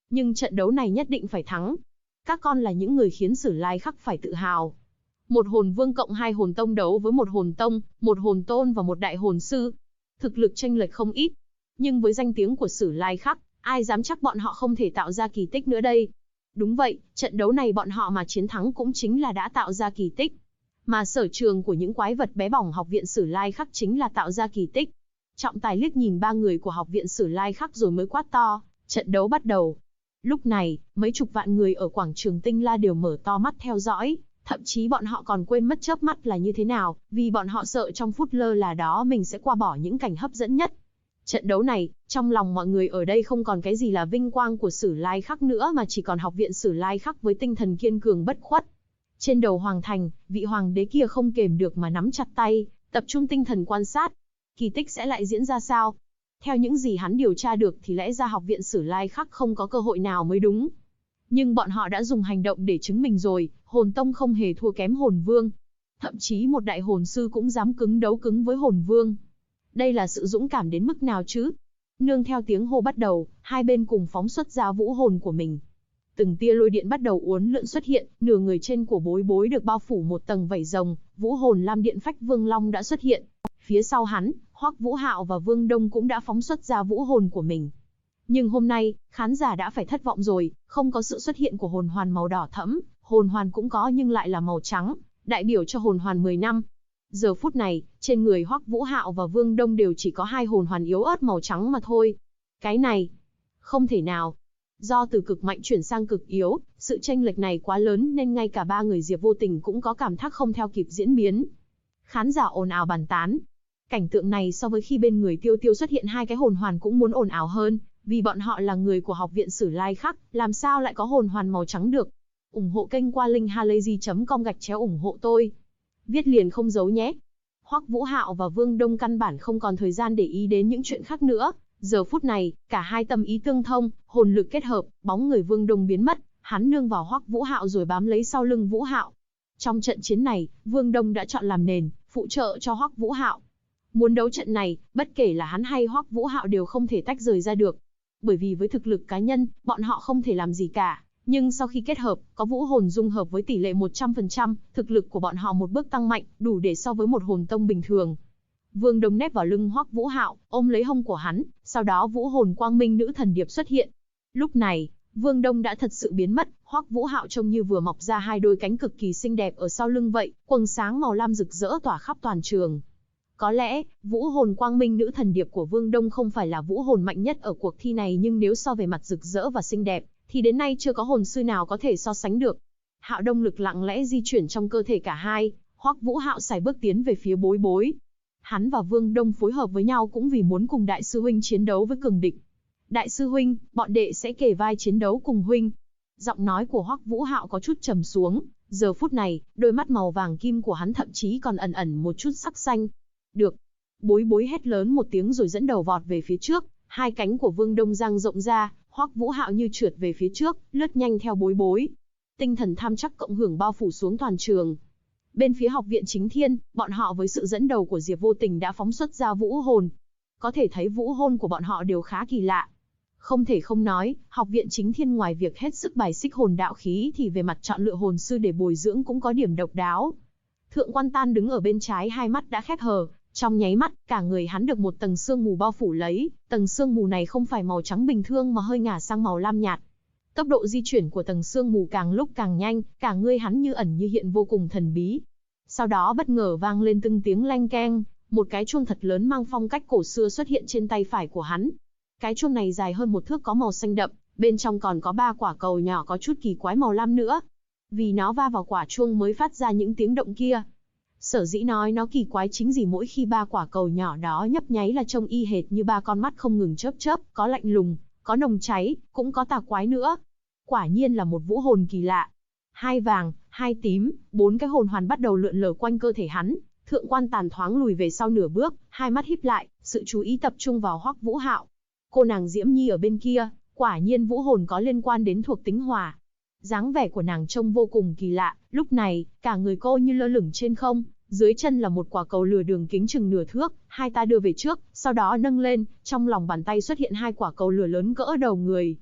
Nhưng trận đấu này nhất định phải thắng. Các con là những người khiến Sử Lai Khắc phải tự hào. Một hồn vương cộng 2 hồn tông đấu với một hồn tông, một hồn tôn và một đại hồn sư. Thực lực chênh lệch không ít. Nhưng với danh tiếng của Sử Lai Khắc, ai dám chắc bọn họ không thể tạo ra kỳ tích nữa đây. Đúng vậy, trận đấu này bọn họ mà chiến thắng cũng chính là đã tạo ra kỳ tích. Mà sở trường của những quái vật bé bỏng học viện Sử Lai Khắc chính là tạo ra kỳ tích. Trọng tài liếc nhìn 3 người của học viện Sử Lai Khắc rồi mới quát to, trận đấu bắt đầu. Lúc này, mấy chục vạn người ở quảng trường Tinh La đều mở to mắt theo dõi, thậm chí bọn họ còn quên mất chớp mắt là như thế nào, vì bọn họ sợ trong phút lơ là đó mình sẽ qua bỏ những cảnh hấp dẫn nhất. Trận đấu này, trong lòng mọi người ở đây không còn cái gì là vinh quang của Sử Lai Khắc nữa mà chỉ còn học viện Sử Lai Khắc với tinh thần kiên cường bất khuất. Trên đầu hoàng thành, vị hoàng đế kia không kềm được mà nắm chặt tay, tập trung tinh thần quan sát. Kỳ tích sẽ lại diễn ra sao? Theo những gì hắn điều tra được thì lẽ ra học viện Sử Lai Khắc không có cơ hội nào mới đúng. Nhưng bọn họ đã dùng hành động để chứng minh rồi, hồn tông không hề thua kém hồn vương. Thậm chí một đại hồn sư cũng dám đấu cứng với hồn vương. Đây là sự dũng cảm đến mức nào chứ? Nương theo tiếng hô bắt đầu, hai bên cùng phóng xuất ra vũ hồn của mình. Từng tia lôi điện bắt đầu uốn lượn xuất hiện, nửa người trên của Bối Bối được bao phủ một tầng vảy rồng, vũ hồn Lam Điện Phách Vương Long đã xuất hiện. Phía sau hắn, Hoắc Vũ Hạo và Vương Đông cũng đã phóng xuất ra vũ hồn của mình. Nhưng hôm nay, khán giả đã phải thất vọng rồi, không có sự xuất hiện của hồn hoàn màu đỏ thẫm, hồn hoàn cũng có nhưng lại là màu trắng, đại biểu cho hồn hoàn 10 năm. Giờ phút này, trên người Hoắc Vũ Hạo và Vương Đông đều chỉ có 2 hồn hoàn yếu ớt màu trắng mà thôi. Cái này, không thể nào. Do từ cực mạnh chuyển sang cực yếu, sự chênh lệch này quá lớn nên ngay cả 3 người Diệp Vô Tình cũng có cảm giác không theo kịp diễn biến. Khán giả ồn ào bàn tán. Cảnh tượng này so với khi bên người Tiêu Tiêu xuất hiện 2 cái hồn hoàn cũng muốn ồn ào hơn, vì bọn họ là người của học viện Sử Lai Khắc, làm sao lại có hồn hoàn màu trắng được. Ủng hộ kênh qua linkhalazy.com/ủng hộ tôi. Viết liền không giấu nhé. Hoắc Vũ Hạo và Vương Đông căn bản không còn thời gian để ý đến những chuyện khác nữa. Giờ phút này, cả hai tâm ý tương thông, hồn lực kết hợp, bóng người Vương Đông biến mất, hắn nương vào Hoắc Vũ Hạo rồi bám lấy sau lưng Vũ Hạo. Trong trận chiến này, Vương Đông đã chọn làm nền, phụ trợ cho Hoắc Vũ Hạo. Muốn đấu trận này, bất kể là hắn hay Hoắc Vũ Hạo đều không thể tách rời ra được. Bởi vì với thực lực cá nhân, bọn họ không thể làm gì cả. Nhưng sau khi kết hợp, có vũ hồn dung hợp với tỷ lệ 100%, thực lực của bọn họ một bước tăng mạnh, đủ để so với một hồn tông bình thường. Vương Đông nép vào lưng Hoắc Vũ Hạo, ôm lấy hông của hắn, sau đó vũ hồn quang minh nữ thần điệp xuất hiện. Lúc này, Vương Đông đã thật sự biến mất, Hoắc Vũ Hạo trông như vừa mọc ra 2 đôi cánh cực kỳ xinh đẹp ở sau lưng vậy, quầng sáng màu lam rực rỡ tỏa khắp toàn trường. Có lẽ, vũ hồn quang minh nữ thần điệp của Vương Đông không phải là vũ hồn mạnh nhất ở cuộc thi này nhưng nếu so về mặt rực rỡ và xinh đẹp, thì đến nay chưa có hồn sư nào có thể so sánh được. Hạo Đông lực lặng lẽ di chuyển trong cơ thể cả hai, Hoắc Vũ Hạo sải bước tiến về phía Bối Bối. Hắn và Vương Đông phối hợp với nhau cũng vì muốn cùng đại sư huynh chiến đấu với cường địch. Đại sư huynh, bọn đệ sẽ kề vai chiến đấu cùng huynh. Giọng nói của Hoắc Vũ Hạo có chút trầm xuống, giờ phút này, đôi mắt màu vàng kim của hắn thậm chí còn ẩn ẩn một chút sắc xanh. Được. Bối Bối hét lớn một tiếng rồi dẫn đầu vọt về phía trước, 2 cánh của Vương Đông dang rộng ra, Hoắc Vũ Hạo như trượt về phía trước, lướt nhanh theo Bối Bối. Tinh thần tham chắc cộng hưởng bao phủ xuống toàn trường. Bên phía học viện Chính Thiên, bọn họ với sự dẫn đầu của Diệp Vô Tình đã phóng xuất ra vũ hồn. Có thể thấy vũ hồn của bọn họ đều khá kỳ lạ. Không thể không nói, học viện Chính Thiên ngoài việc hết sức bài xích hồn đạo khí thì về mặt chọn lựa hồn sư để bồi dưỡng cũng có điểm độc đáo. Thượng Quan Tan đứng ở bên trái, hai mắt đã khép hờ, trong nháy mắt, cả người hắn được một tầng sương mù bao phủ lấy, tầng sương mù này không phải màu trắng bình thường mà hơi ngả sang màu lam nhạt. Tốc độ di chuyển của tầng sương mù càng lúc càng nhanh, cả người hắn như ẩn như hiện vô cùng thần bí. Sau đó bất ngờ vang lên từng tiếng leng keng, một cái chuông thật lớn mang phong cách cổ xưa xuất hiện trên tay phải của hắn. Cái chuông này dài hơn 1 thước có màu xanh đậm, bên trong còn có 3 quả cầu nhỏ có chút kỳ quái màu lam nữa. Vì nó va vào quả chuông mới phát ra những tiếng động kia. Sở dĩ nói nó kỳ quái chính vì mỗi khi 3 quả cầu nhỏ đó nhấp nháy là trông y hệt như 3 con mắt không ngừng chớp chớp, có lạnh lùng, có nồng cháy, cũng có tà quái nữa. Quả nhiên là một vũ hồn kỳ lạ. 2 vàng, 2 tím, 4 cái hồn hoàn bắt đầu lượn lờ quanh cơ thể hắn. Thượng Quan Tàn thoáng lùi về sau nửa bước, hai mắt híp lại, sự chú ý tập trung vào Hoắc Vũ Hạo. Cô nàng Diễm Nhi ở bên kia, quả nhiên vũ hồn có liên quan đến thuộc tính hỏa. Dáng vẻ của nàng trông vô cùng kỳ lạ, lúc này, cả người cô như lơ lửng trên không, dưới chân là một quả cầu lửa đường kính chừng nửa thước, hai ta đưa về trước, sau đó nâng lên, trong lòng bàn tay xuất hiện 2 quả cầu lửa lớn cỡ đầu người.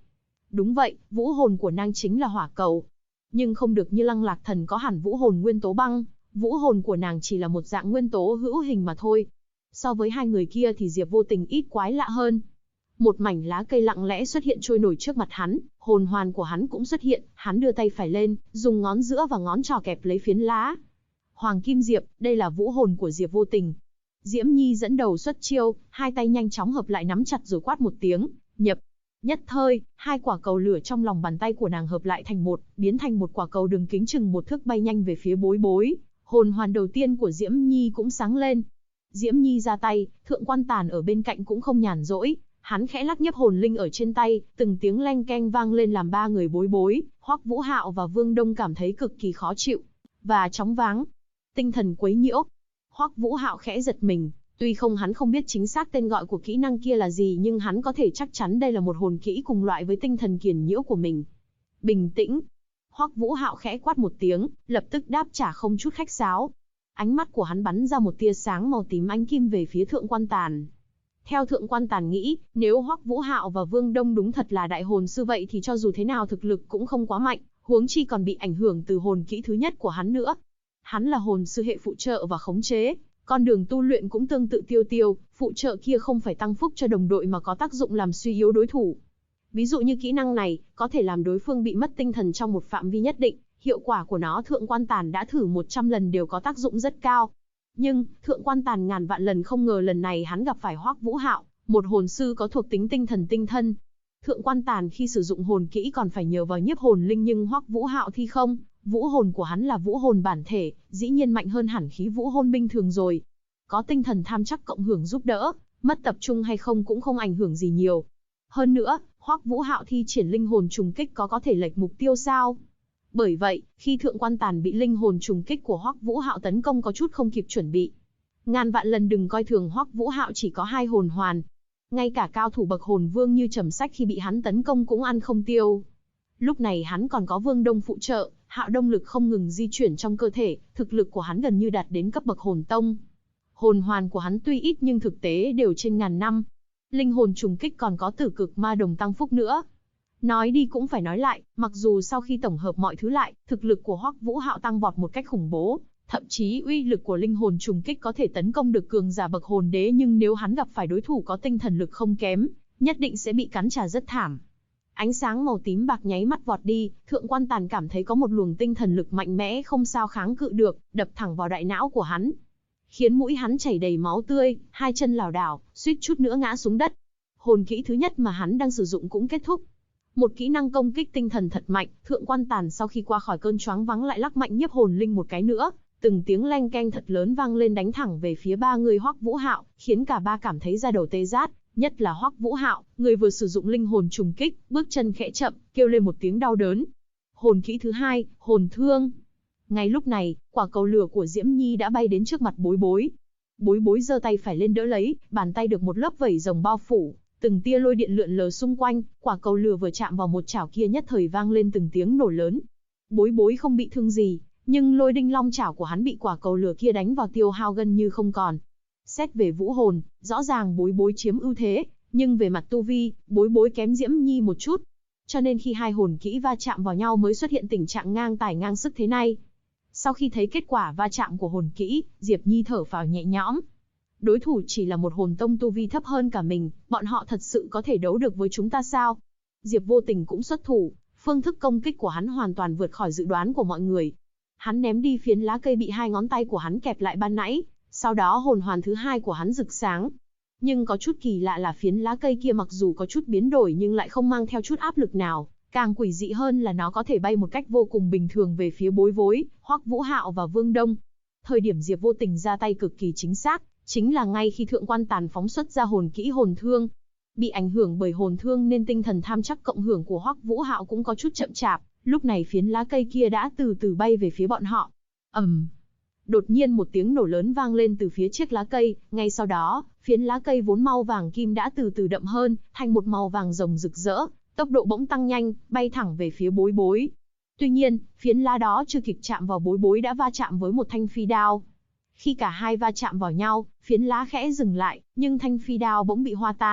Đúng vậy, vũ hồn của nàng chính là hỏa cầu. Nhưng không được như Lăng Lạc Thần có hẳn vũ hồn nguyên tố băng, vũ hồn của nàng chỉ là một dạng nguyên tố hữu hình mà thôi. So với hai người kia thì Diệp Vô Tình ít quái lạ hơn. Một mảnh lá cây lặng lẽ xuất hiện trôi nổi trước mặt hắn, hồn hoàn của hắn cũng xuất hiện, hắn đưa tay phải lên, dùng ngón giữa và ngón trỏ kẹp lấy phiến lá. Hoàng Kim Diệp, đây là vũ hồn của Diệp Vô Tình. Diễm Nhi dẫn đầu xuất chiêu, hai tay nhanh chóng hợp lại nắm chặt rồi quát một tiếng, nhập. Nhất thời, hai quả cầu lửa trong lòng bàn tay của nàng hợp lại thành một, biến thành một quả cầu đường kính chừng 1 thước bay nhanh về phía Bối Bối. Hồn hoàn đầu tiên của Diễm Nhi cũng sáng lên. Diễm Nhi ra tay, Thượng Quan Tàn ở bên cạnh cũng không nhàn rỗi, hắn khẽ lắc nhiếp hồn linh ở trên tay, từng tiếng leng keng vang lên làm ba người Bối Bối, Hoắc Vũ Hạo và Vương Đông cảm thấy cực kỳ khó chịu và chóng váng. Tinh thần quấy nhiễu. Hoắc Vũ Hạo khẽ giật mình, tuy hắn không biết chính xác tên gọi của kỹ năng kia là gì, nhưng hắn có thể chắc chắn đây là một hồn kỹ cùng loại với tinh thần kiền nhiễu của mình. Bình tĩnh. Hoắc Vũ Hạo khẽ quát một tiếng, lập tức đáp trả không chút khách sáo. Ánh mắt của hắn bắn ra một tia sáng màu tím ánh kim về phía Thượng Quan Tàn. Theo Thượng Quan Tàn nghĩ, nếu Hoắc Vũ Hạo và Vương Đông đúng thật là đại hồn sư vậy thì cho dù thế nào thực lực cũng không quá mạnh, huống chi còn bị ảnh hưởng từ hồn kỹ thứ nhất của hắn nữa. Hắn là hồn sư hệ phụ trợ và khống chế, con đường tu luyện cũng tương tự Tiêu Tiêu, phụ trợ kia không phải tăng phúc cho đồng đội mà có tác dụng làm suy yếu đối thủ. Ví dụ như kỹ năng này, có thể làm đối phương bị mất tinh thần trong một phạm vi nhất định, hiệu quả của nó Thượng Quan Tàn đã thử 100 lần đều có tác dụng rất cao. Nhưng, Thượng Quan Tàn ngàn vạn lần không ngờ lần này hắn gặp phải Hoắc Vũ Hạo, một hồn sư có thuộc tính tinh thần tinh thân. Thượng Quan Tàn khi sử dụng hồn kỹ còn phải nhờ vào nhiếp hồn linh, nhưng Hoắc Vũ Hạo thì không, vũ hồn của hắn là vũ hồn bản thể, dĩ nhiên mạnh hơn hẳn khí vũ hồn bình thường rồi. Có tinh thần tham chắc cộng hưởng giúp đỡ, mất tập trung hay không cũng không ảnh hưởng gì nhiều. Hơn nữa, Hoắc Vũ Hạo thi triển linh hồn trùng kích có thể lệch mục tiêu sao? Bởi vậy, khi Thượng Quan Tàn bị linh hồn trùng kích của Hoắc Vũ Hạo tấn công có chút không kịp chuẩn bị. Ngàn vạn lần đừng coi thường Hoắc Vũ Hạo chỉ có 2 hồn hoàn. Ngay cả cao thủ bậc hồn vương như Trầm Sách khi bị hắn tấn công cũng ăn không tiêu. Lúc này hắn còn có Vương Đông phụ trợ, Hạo Đông lực không ngừng di chuyển trong cơ thể, thực lực của hắn gần như đạt đến cấp bậc hồn tông. Hồn hoàn của hắn tuy ít nhưng thực tế đều trên ngàn năm. Linh hồn trùng kích còn có tử cực ma đồng tăng phúc nữa. Nói đi cũng phải nói lại, mặc dù sau khi tổng hợp mọi thứ lại, thực lực của Hoắc Vũ Hạo tăng vọt một cách khủng bố, thậm chí uy lực của linh hồn trùng kích có thể tấn công được cường giả bậc hồn đế, nhưng nếu hắn gặp phải đối thủ có tinh thần lực không kém, nhất định sẽ bị cắn trả rất thảm. Ánh sáng màu tím bạc nháy mắt vọt đi, Thượng Quan Tàn cảm thấy có một luồng tinh thần lực mạnh mẽ không sao kháng cự được, đập thẳng vào đại não của hắn, khiến mũi hắn chảy đầy máu tươi, hai chân lảo đảo, suýt chút nữa ngã xuống đất. Hồn kỹ thứ nhất mà hắn đang sử dụng cũng kết thúc. Một kỹ năng công kích tinh thần thật mạnh, Thượng Quan Tàn sau khi qua khỏi cơn choáng váng lại lắc mạnh nhiếp hồn linh một cái nữa, từng tiếng leng keng thật lớn vang lên đánh thẳng về phía ba người Hoắc Vũ Hạo, khiến cả ba cảm thấy da đầu tê rát, nhất là Hoắc Vũ Hạo, người vừa sử dụng linh hồn trùng kích, bước chân khẽ chậm, kêu lên một tiếng đau đớn. Hồn kỹ thứ hai, hồn thương. Ngay lúc này, quả cầu lửa của Diễm Nhi đã bay đến trước mặt Bối Bối. Bối Bối giơ tay phải lên đỡ lấy, bàn tay được một lớp vảy rồng bao phủ, từng tia lôi điện lượn lờ xung quanh, quả cầu lửa vừa chạm vào một chảo kia nhất thời vang lên từng tiếng nổ lớn. Bối Bối không bị thương gì, nhưng lôi đinh long chảo của hắn bị quả cầu lửa kia đánh vào tiêu hao gần như không còn. Xét về vũ hồn, rõ ràng Bối Bối chiếm ưu thế, nhưng về mặt tu vi, Bối Bối kém Diễm Nhi một chút. Cho nên khi hai hồn kỹ va chạm vào nhau mới xuất hiện tình trạng ngang tài ngang sức thế này. Sau khi thấy kết quả va chạm của hồn kỹ, Diệp Nhi thở phào nhẹ nhõm. Đối thủ chỉ là một hồn tông tu vi thấp hơn cả mình, bọn họ thật sự có thể đấu được với chúng ta sao? Diệp Vô Tình cũng xuất thủ, phương thức công kích của hắn hoàn toàn vượt khỏi dự đoán của mọi người. Hắn ném đi phiến lá cây bị hai ngón tay của hắn kẹp lại ban nãy, sau đó hồn hoàn thứ hai của hắn rực sáng. Nhưng có chút kỳ lạ là phiến lá cây kia mặc dù có chút biến đổi nhưng lại không mang theo chút áp lực nào. Càng quỷ dị hơn là nó có thể bay một cách vô cùng bình thường về phía Bối Bối, Hoắc Vũ Hạo và Vương Đông. Thời điểm Diệp Vô Tình ra tay cực kỳ chính xác, chính là ngay khi Thượng Quan Tàn phóng xuất ra hồn kỹ hồn thương. Bị ảnh hưởng bởi hồn thương nên tinh thần tham chắc cộng hưởng của Hoắc Vũ Hạo cũng có chút chậm chạp, lúc này phiến lá cây kia đã từ từ bay về phía bọn họ. Đột nhiên một tiếng nổ lớn vang lên từ phía chiếc lá cây, ngay sau đó, phiến lá cây vốn màu vàng kim đã từ từ đậm hơn, thành một màu vàng rồng rực rỡ. Tốc độ bỗng tăng nhanh, bay thẳng về phía Bối Bối. Tuy nhiên, phiến lá đó chưa kịp chạm vào Bối Bối đã va chạm với một thanh phi đao. Khi cả hai va chạm vào nhau, phiến lá khẽ dừng lại, nhưng thanh phi đao bỗng bị hoa tan,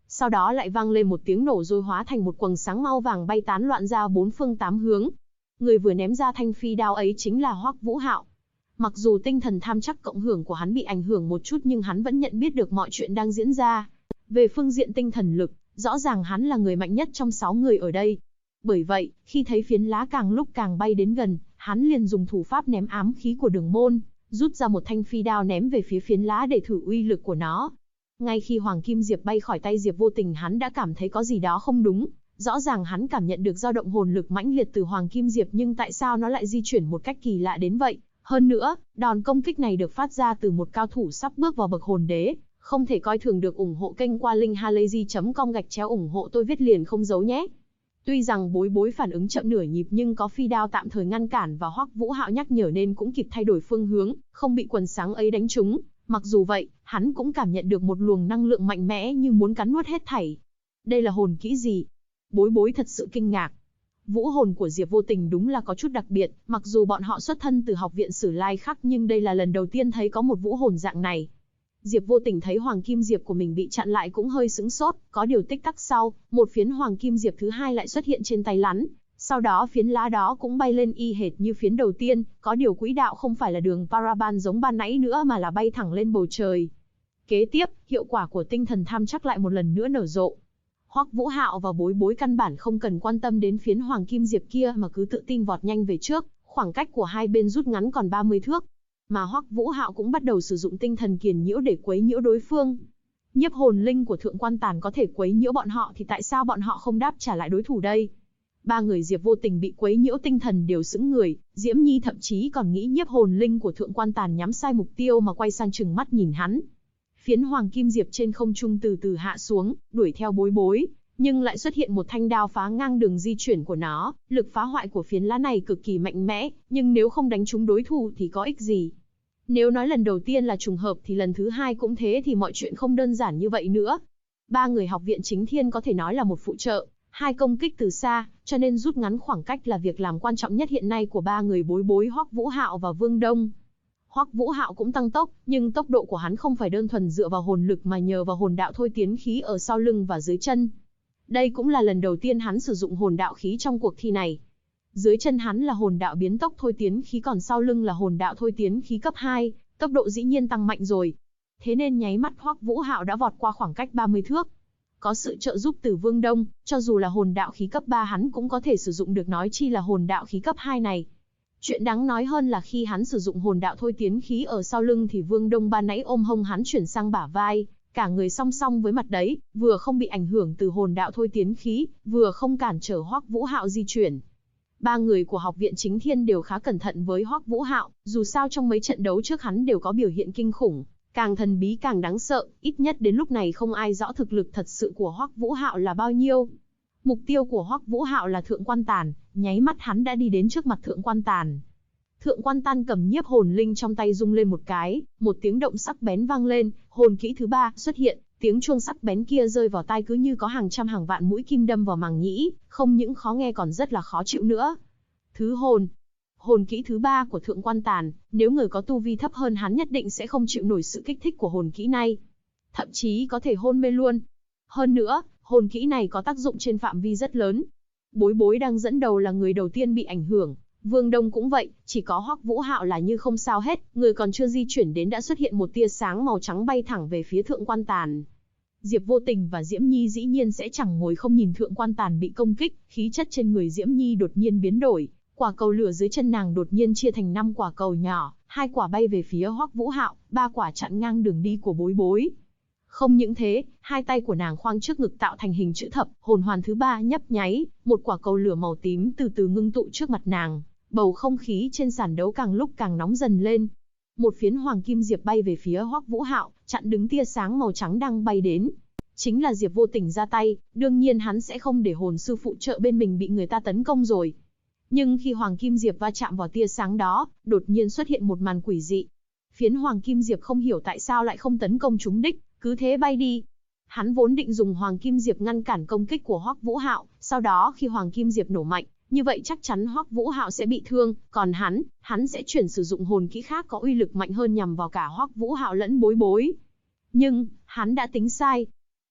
Sau đó lại vang lên một tiếng nổ rồi hóa thành một quầng sáng mau vàng bay tán loạn ra bốn phương tám hướng. Người vừa ném ra thanh phi đao ấy chính là Hoắc Vũ Hạo. Mặc dù tinh thần tham chắc cộng hưởng của hắn bị ảnh hưởng một chút nhưng hắn vẫn nhận biết được mọi chuyện đang diễn ra. Về phương diện tinh thần lực, rõ ràng hắn là người mạnh nhất trong 6 người ở đây. Bởi vậy, khi thấy phiến lá càng lúc càng bay đến gần, hắn liền dùng thủ pháp ném ám khí của Đường Môn, rút ra một thanh phi đao ném về phía phiến lá để thử uy lực của nó. Ngay khi Hoàng Kim Diệp bay khỏi tay Diệp Vô Tình, hắn đã cảm thấy có gì đó không đúng. Rõ ràng hắn cảm nhận được dao động hồn lực mãnh liệt từ Hoàng Kim Diệp, nhưng tại sao nó lại di chuyển một cách kỳ lạ đến vậy? Hơn nữa, đòn công kích này được phát ra từ một cao thủ sắp bước vào bậc hồn đế, không thể coi thường được. Ủng hộ kênh qua link halayzi.com ủng hộ tôi viết liền không giấu nhé. Tuy rằng Bối Bối phản ứng chậm nửa nhịp nhưng có phi đao tạm thời ngăn cản và Hoắc Vũ Hạo nhắc nhở nên cũng kịp thay đổi phương hướng, không bị quần sáng ấy đánh trúng. Mặc dù vậy, hắn cũng cảm nhận được một luồng năng lượng mạnh mẽ như muốn cắn nuốt hết thảy. Đây là hồn kỹ gì? Bối Bối thật sự kinh ngạc. Vũ hồn của Diệp Vô Tình đúng là có chút đặc biệt, mặc dù bọn họ xuất thân từ học viện Sử Lai Khắc nhưng đây là lần đầu tiên thấy có một vũ hồn dạng này. Diệp Vô Tình thấy Hoàng Kim Diệp của mình bị chặn lại cũng hơi sững sốt, có điều tích tắc sau, một phiến Hoàng Kim Diệp thứ hai lại xuất hiện trên tay hắn. Sau đó phiến lá đó cũng bay lên y hệt như phiến đầu tiên, có điều quỹ đạo không phải là đường paraban giống ban nãy nữa mà là bay thẳng lên bầu trời. Kế tiếp, hiệu quả của tinh thần tham chắc lại một lần nữa nở rộ. Hoắc Vũ Hạo và Bối Bối căn bản không cần quan tâm đến phiến Hoàng Kim Diệp kia mà cứ tự tin vọt nhanh về trước, khoảng cách của hai bên rút ngắn còn 30 thước. Mà Hoắc Vũ Hạo cũng bắt đầu sử dụng tinh thần kiền nhiễu để quấy nhiễu đối phương. Nhiếp hồn linh của Thượng Quan Tàn có thể quấy nhiễu bọn họ thì tại sao bọn họ không đáp trả lại đối thủ đây? Ba người Diệp Vô Tình bị quấy nhiễu tinh thần đều sững người, Diễm Nhi thậm chí còn nghĩ nhiếp hồn linh của Thượng Quan Tàn nhắm sai mục tiêu mà quay sang trừng mắt nhìn hắn. Phiến Hoàng Kim Diệp trên không trung từ từ hạ xuống, đuổi theo Bối Bối, nhưng lại xuất hiện một thanh đao phá ngang đường di chuyển của nó. Lực phá hoại của phiến lá này cực kỳ mạnh mẽ, nhưng nếu không đánh trúng đối thủ thì có ích gì? Nếu nói lần đầu tiên là trùng hợp thì lần thứ hai cũng thế thì mọi chuyện không đơn giản như vậy nữa. Ba người học viện Chính Thiên có thể nói là một phụ trợ, hai công kích từ xa, cho nên rút ngắn khoảng cách là việc làm quan trọng nhất hiện nay của ba người Bối Bối, Hoắc Vũ Hạo và Vương Đông. Hoắc Vũ Hạo cũng tăng tốc, nhưng tốc độ của hắn không phải đơn thuần dựa vào hồn lực mà nhờ vào hồn đạo thôi tiến khí ở sau lưng và dưới chân. Đây cũng là lần đầu tiên hắn sử dụng hồn đạo khí trong cuộc thi này. Dưới chân hắn là hồn đạo biến tốc thôi tiến khí, còn sau lưng là hồn đạo thôi tiến khí cấp 2, tốc độ dĩ nhiên tăng mạnh rồi. Thế nên nháy mắt Hoắc Vũ Hạo đã vọt qua khoảng cách 30 thước. Có sự trợ giúp từ Vương Đông, cho dù là hồn đạo khí cấp 3 hắn cũng có thể sử dụng được, nói chi là hồn đạo khí cấp 2 này. Chuyện đáng nói hơn là khi hắn sử dụng hồn đạo thôi tiến khí ở sau lưng thì Vương Đông ban nãy ôm hông hắn chuyển sang bả vai, cả người song song với mặt đấy, vừa không bị ảnh hưởng từ hồn đạo thôi tiến khí, vừa không cản trở Hoắc Vũ Hạo di chuyển. Ba người của học viện Chính Thiên đều khá cẩn thận với Hoắc Vũ Hạo, dù sao trong mấy trận đấu trước hắn đều có biểu hiện kinh khủng, càng thần bí càng đáng sợ, ít nhất đến lúc này không ai rõ thực lực thật sự của Hoắc Vũ Hạo là bao nhiêu. Mục tiêu của Hoắc Vũ Hạo là Thượng Quan Tàn, nháy mắt hắn đã đi đến trước mặt Thượng Quan Tàn. Thượng Quan Tàn cầm nhiếp hồn linh trong tay rung lên một cái, một tiếng động sắc bén vang lên, hồn kỹ thứ 3 xuất hiện, tiếng chuông sắc bén kia rơi vào tai cứ như có hàng trăm hàng vạn mũi kim đâm vào màng nhĩ, không những khó nghe còn rất là khó chịu nữa. Thứ hồn. Hồn kỹ thứ 3 của Thượng Quan Tàn, nếu người có tu vi thấp hơn hắn nhất định sẽ không chịu nổi sự kích thích của hồn kỹ này, thậm chí có thể hôn mê luôn. Hơn nữa, hồn kỹ này có tác dụng trên phạm vi rất lớn. Bối Bối đang dẫn đầu là người đầu tiên bị ảnh hưởng, Vương Đông cũng vậy, chỉ có Hoắc Vũ Hạo là như không sao hết, người còn chưa di chuyển đến đã xuất hiện một tia sáng màu trắng bay thẳng về phía Thượng Quan Tàn. Diệp Vô Tình và Diễm Nhi dĩ nhiên sẽ chẳng ngồi không nhìn Thượng Quan Tàn bị công kích, khí chất trên người Diễm Nhi đột nhiên biến đổi, quả cầu lửa dưới chân nàng đột nhiên chia thành 5 quả cầu nhỏ, 2 quả bay về phía Hoắc Vũ Hạo, 3 quả chặn ngang đường đi của Bối Bối. Không những thế, hai tay của nàng khoang trước ngực tạo thành hình chữ thập, hồn hoàn thứ 3 nhấp nháy, một quả cầu lửa màu tím từ từ ngưng tụ trước mặt nàng, bầu không khí trên sàn đấu càng lúc càng nóng dần lên. Một phiến Hoàng Kim Diệp bay về phía Hoắc Vũ Hạo, chặn đứng tia sáng màu trắng đang bay đến. Chính là Diệp Vô Tình ra tay, đương nhiên hắn sẽ không để hồn sư phụ trợ bên mình bị người ta tấn công rồi. Nhưng khi Hoàng Kim Diệp va chạm vào tia sáng đó, đột nhiên xuất hiện một màn quỷ dị. Phiến Hoàng Kim Diệp không hiểu tại sao lại không tấn công trúng đích, cứ thế bay đi. Hắn vốn định dùng Hoàng Kim Diệp ngăn cản công kích của Hoắc Vũ Hạo, sau đó khi Hoàng Kim Diệp nổ mạnh, như vậy chắc chắn Hoắc Vũ Hạo sẽ bị thương, còn hắn sẽ chuyển sử dụng hồn kỹ khác có uy lực mạnh hơn nhằm vào cả Hoắc Vũ Hạo lẫn Bối Bối. Nhưng, hắn đã tính sai.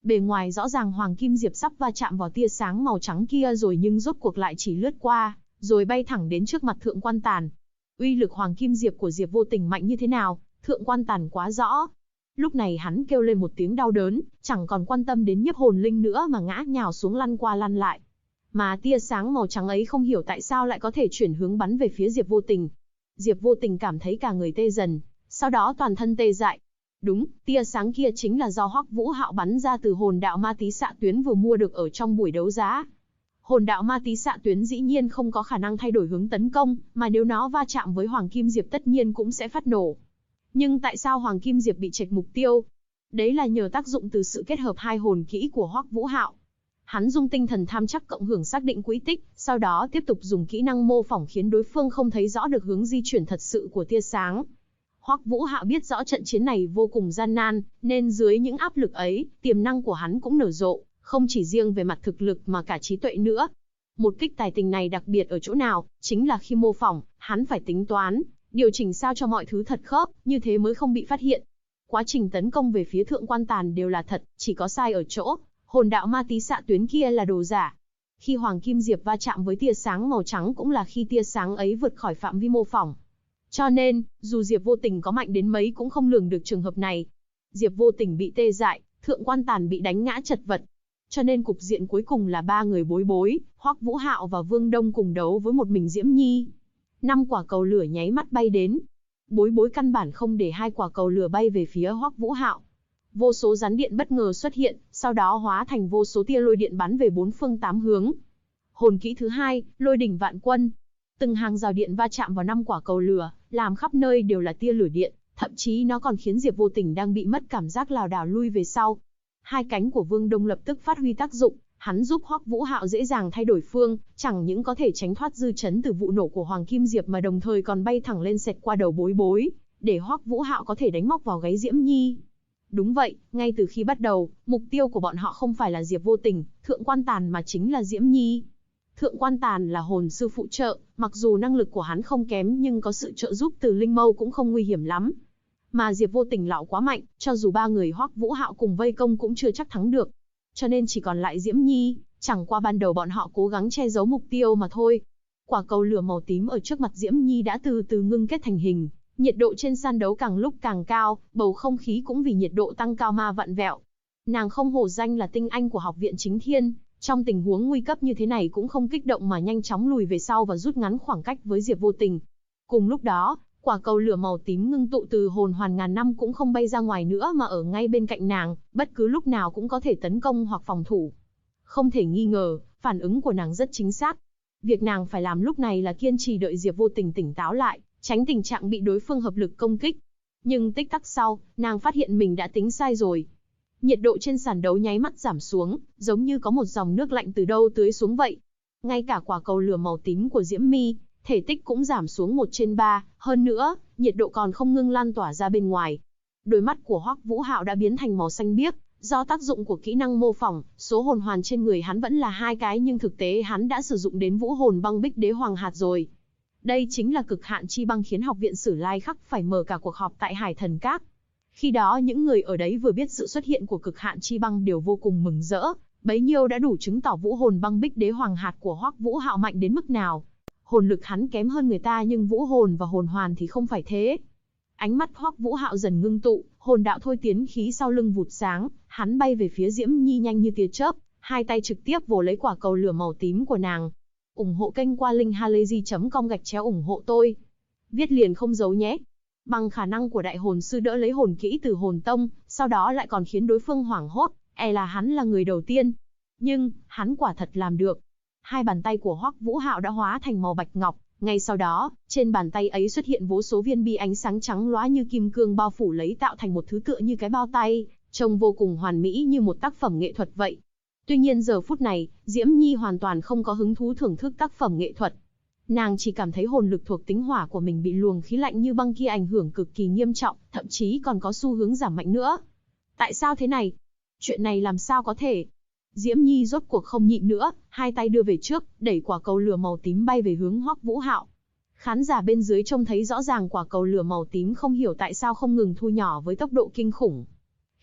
Bề ngoài rõ ràng Hoàng Kim Diệp sắp va chạm vào tia sáng màu trắng kia rồi nhưng rốt cuộc lại chỉ lướt qua, rồi bay thẳng đến trước mặt Thượng Quan Tàn. Uy lực Hoàng Kim Diệp của Diệp Vô Tình mạnh như thế nào, Thượng Quan Tàn quá rõ. Lúc này hắn kêu lên một tiếng đau đớn, chẳng còn quan tâm đến nhiếp hồn linh nữa mà ngã nhào xuống lăn qua lăn lại. Mà tia sáng màu trắng ấy không hiểu tại sao lại có thể chuyển hướng bắn về phía Diệp Vô Tình. Diệp Vô Tình cảm thấy cả người tê dần, sau đó toàn thân tê dại. Đúng, tia sáng kia chính là do Hoắc Vũ Hạo bắn ra từ hồn đạo ma tí xạ tuyến vừa mua được ở trong buổi đấu giá. Hồn đạo ma tí xạ tuyến dĩ nhiên không có khả năng thay đổi hướng tấn công, mà nếu nó va chạm với Hoàng Kim Diệp tất nhiên cũng sẽ phát nổ. Nhưng tại sao Hoàng Kim Diệp bị chệch mục tiêu? Đấy là nhờ tác dụng từ sự kết hợp hai hồn kỹ của Hoắc Vũ Hạo. Hắn dùng tinh thần tham chắc cộng hưởng xác định quỹ tích, sau đó tiếp tục dùng kỹ năng mô phỏng khiến đối phương không thấy rõ được hướng di chuyển thật sự của tia sáng. Hoắc Vũ Hạo biết rõ trận chiến này vô cùng gian nan, nên dưới những áp lực ấy, tiềm năng của hắn cũng nở rộ, không chỉ riêng về mặt thực lực mà cả trí tuệ nữa. Một kích tài tình này đặc biệt ở chỗ nào, chính là khi mô phỏng, hắn phải tính toán, điều chỉnh sao cho mọi thứ thật khớp, như thế mới không bị phát hiện. Quá trình tấn công về phía Thượng Quan Tàn đều là thật, chỉ có sai ở chỗ, hồn đạo ma tí xạ tuyến kia là đồ giả. Khi Hoàng Kim Diệp va chạm với tia sáng màu trắng cũng là khi tia sáng ấy vượt khỏi phạm vi mô phỏng. Cho nên, dù Diệp Vô Tình có mạnh đến mấy cũng không lường được trường hợp này. Diệp Vô Tình bị tê dại, Thượng Quan Tàn bị đánh ngã chật vật. Cho nên cục diện cuối cùng là ba người bối bối, Hoắc Vũ Hạo và Vương Đông cùng đấu với một mình Diễm Nhi. 5 quả cầu lửa nháy mắt bay đến. Bối bối căn bản không để 2 quả cầu lửa bay về phía Hoắc Vũ Hạo. Vô số rắn điện bất ngờ xuất hiện, sau đó hóa thành vô số tia lôi điện bắn về 4 phương 8 hướng. Hồn kỹ thứ 2, Lôi đỉnh vạn quân. Từng hàng rào điện va chạm vào 5 quả cầu lửa, làm khắp nơi đều là tia lửa điện, thậm chí nó còn khiến Diệp Vô Tình đang bị mất cảm giác lảo đảo lui về sau. Hai cánh của Vương Đông lập tức phát huy tác dụng, hắn giúp Hoắc Vũ Hạo dễ dàng thay đổi phương, chẳng những có thể tránh thoát dư chấn từ vụ nổ của Hoàng Kim Diệp mà đồng thời còn bay thẳng lên xẹt qua đầu bối bối, để Hoắc Vũ Hạo có thể đánh móc vào gáy Diễm Nhi. Đúng vậy, ngay từ khi bắt đầu, mục tiêu của bọn họ không phải là Diệp Vô Tình, Thượng Quan Tàn mà chính là Diễm Nhi. Thượng Quan Tàn là hồn sư phụ trợ, mặc dù năng lực của hắn không kém nhưng có sự trợ giúp từ linh mâu cũng không nguy hiểm lắm. Mà Diệp Vô Tình lão quá mạnh, cho dù ba người Hoắc Vũ Hạo cùng vây công cũng chưa chắc thắng được. Cho nên chỉ còn lại Diễm Nhi, chẳng qua ban đầu bọn họ cố gắng che giấu mục tiêu mà thôi. Quả cầu lửa màu tím ở trước mặt Diễm Nhi đã từ từ ngưng kết thành hình, nhiệt độ trên sàn đấu càng lúc càng cao, bầu không khí cũng vì nhiệt độ tăng cao mà vặn vẹo. Nàng không hổ danh là tinh anh của học viện Chính Thiên, trong tình huống nguy cấp như thế này cũng không kích động mà nhanh chóng lùi về sau và rút ngắn khoảng cách với Diệp Vô Tình. Cùng lúc đó, quả cầu lửa màu tím ngưng tụ từ hồn hoàn ngàn năm cũng không bay ra ngoài nữa mà ở ngay bên cạnh nàng, bất cứ lúc nào cũng có thể tấn công hoặc phòng thủ. Không thể nghi ngờ, phản ứng của nàng rất chính xác. Việc nàng phải làm lúc này là kiên trì đợi Diệp Vô Tình tỉnh táo lại, tránh tình trạng bị đối phương hợp lực công kích. Nhưng tích tắc sau, nàng phát hiện mình đã tính sai rồi. Nhiệt độ trên sàn đấu nháy mắt giảm xuống, giống như có một dòng nước lạnh từ đâu tưới xuống vậy. Ngay cả quả cầu lửa màu tím của Diễm Mi, thể tích cũng giảm xuống 1/3, hơn nữa, nhiệt độ còn không ngưng lan tỏa ra bên ngoài. Đôi mắt của Hoắc Vũ Hạo đã biến thành màu xanh biếc, do tác dụng của kỹ năng mô phỏng, số hồn hoàn trên người hắn vẫn là 2 cái nhưng thực tế hắn đã sử dụng đến vũ hồn băng bích đế hoàng hạt rồi. Đây chính là cực hạn chi băng khiến học viện Sử Lai Khắc phải mở cả cuộc họp tại Hải Thần Các. Khi đó những người ở đấy vừa biết sự xuất hiện của cực hạn chi băng đều vô cùng mừng rỡ, bấy nhiêu đã đủ chứng tỏ vũ hồn băng bích đế hoàng hạt của Hoắc Vũ Hạo mạnh đến mức nào. Hồn lực hắn kém hơn người ta nhưng vũ hồn và hồn hoàn thì không phải thế. Ánh mắt Hoắc Vũ Hạo dần ngưng tụ, hồn đạo thôi tiến khí sau lưng vụt sáng, hắn bay về phía Diễm Nhi nhanh như tia chớp, hai tay trực tiếp vồ lấy quả cầu lửa màu tím của nàng. Ủng hộ kênh qua linkhalazy.com/ủng hộ tôi. Viết liền không giấu nhé. Bằng khả năng của đại hồn sư đỡ lấy hồn kỹ từ hồn tông, sau đó lại còn khiến đối phương hoảng hốt, là hắn là người đầu tiên. Nhưng, hắn quả thật làm được. Hai bàn tay của Hoắc Vũ Hạo đã hóa thành màu bạch ngọc, ngay sau đó, trên bàn tay ấy xuất hiện vô số viên bi ánh sáng trắng lóa như kim cương bao phủ lấy tạo thành một thứ tựa như cái bao tay, trông vô cùng hoàn mỹ như một tác phẩm nghệ thuật vậy. Tuy nhiên giờ phút này, Diễm Nhi hoàn toàn không có hứng thú thưởng thức tác phẩm nghệ thuật. Nàng chỉ cảm thấy hồn lực thuộc tính hỏa của mình bị luồng khí lạnh như băng kia ảnh hưởng cực kỳ nghiêm trọng, thậm chí còn có xu hướng giảm mạnh nữa. Tại sao thế này? Chuyện này làm sao có thể? Diễm Nhi rốt cuộc không nhịn nữa, hai tay đưa về trước, đẩy quả cầu lửa màu tím bay về hướng Hoắc Vũ Hạo. Khán giả bên dưới trông thấy rõ ràng quả cầu lửa màu tím không hiểu tại sao không ngừng thu nhỏ với tốc độ kinh khủng.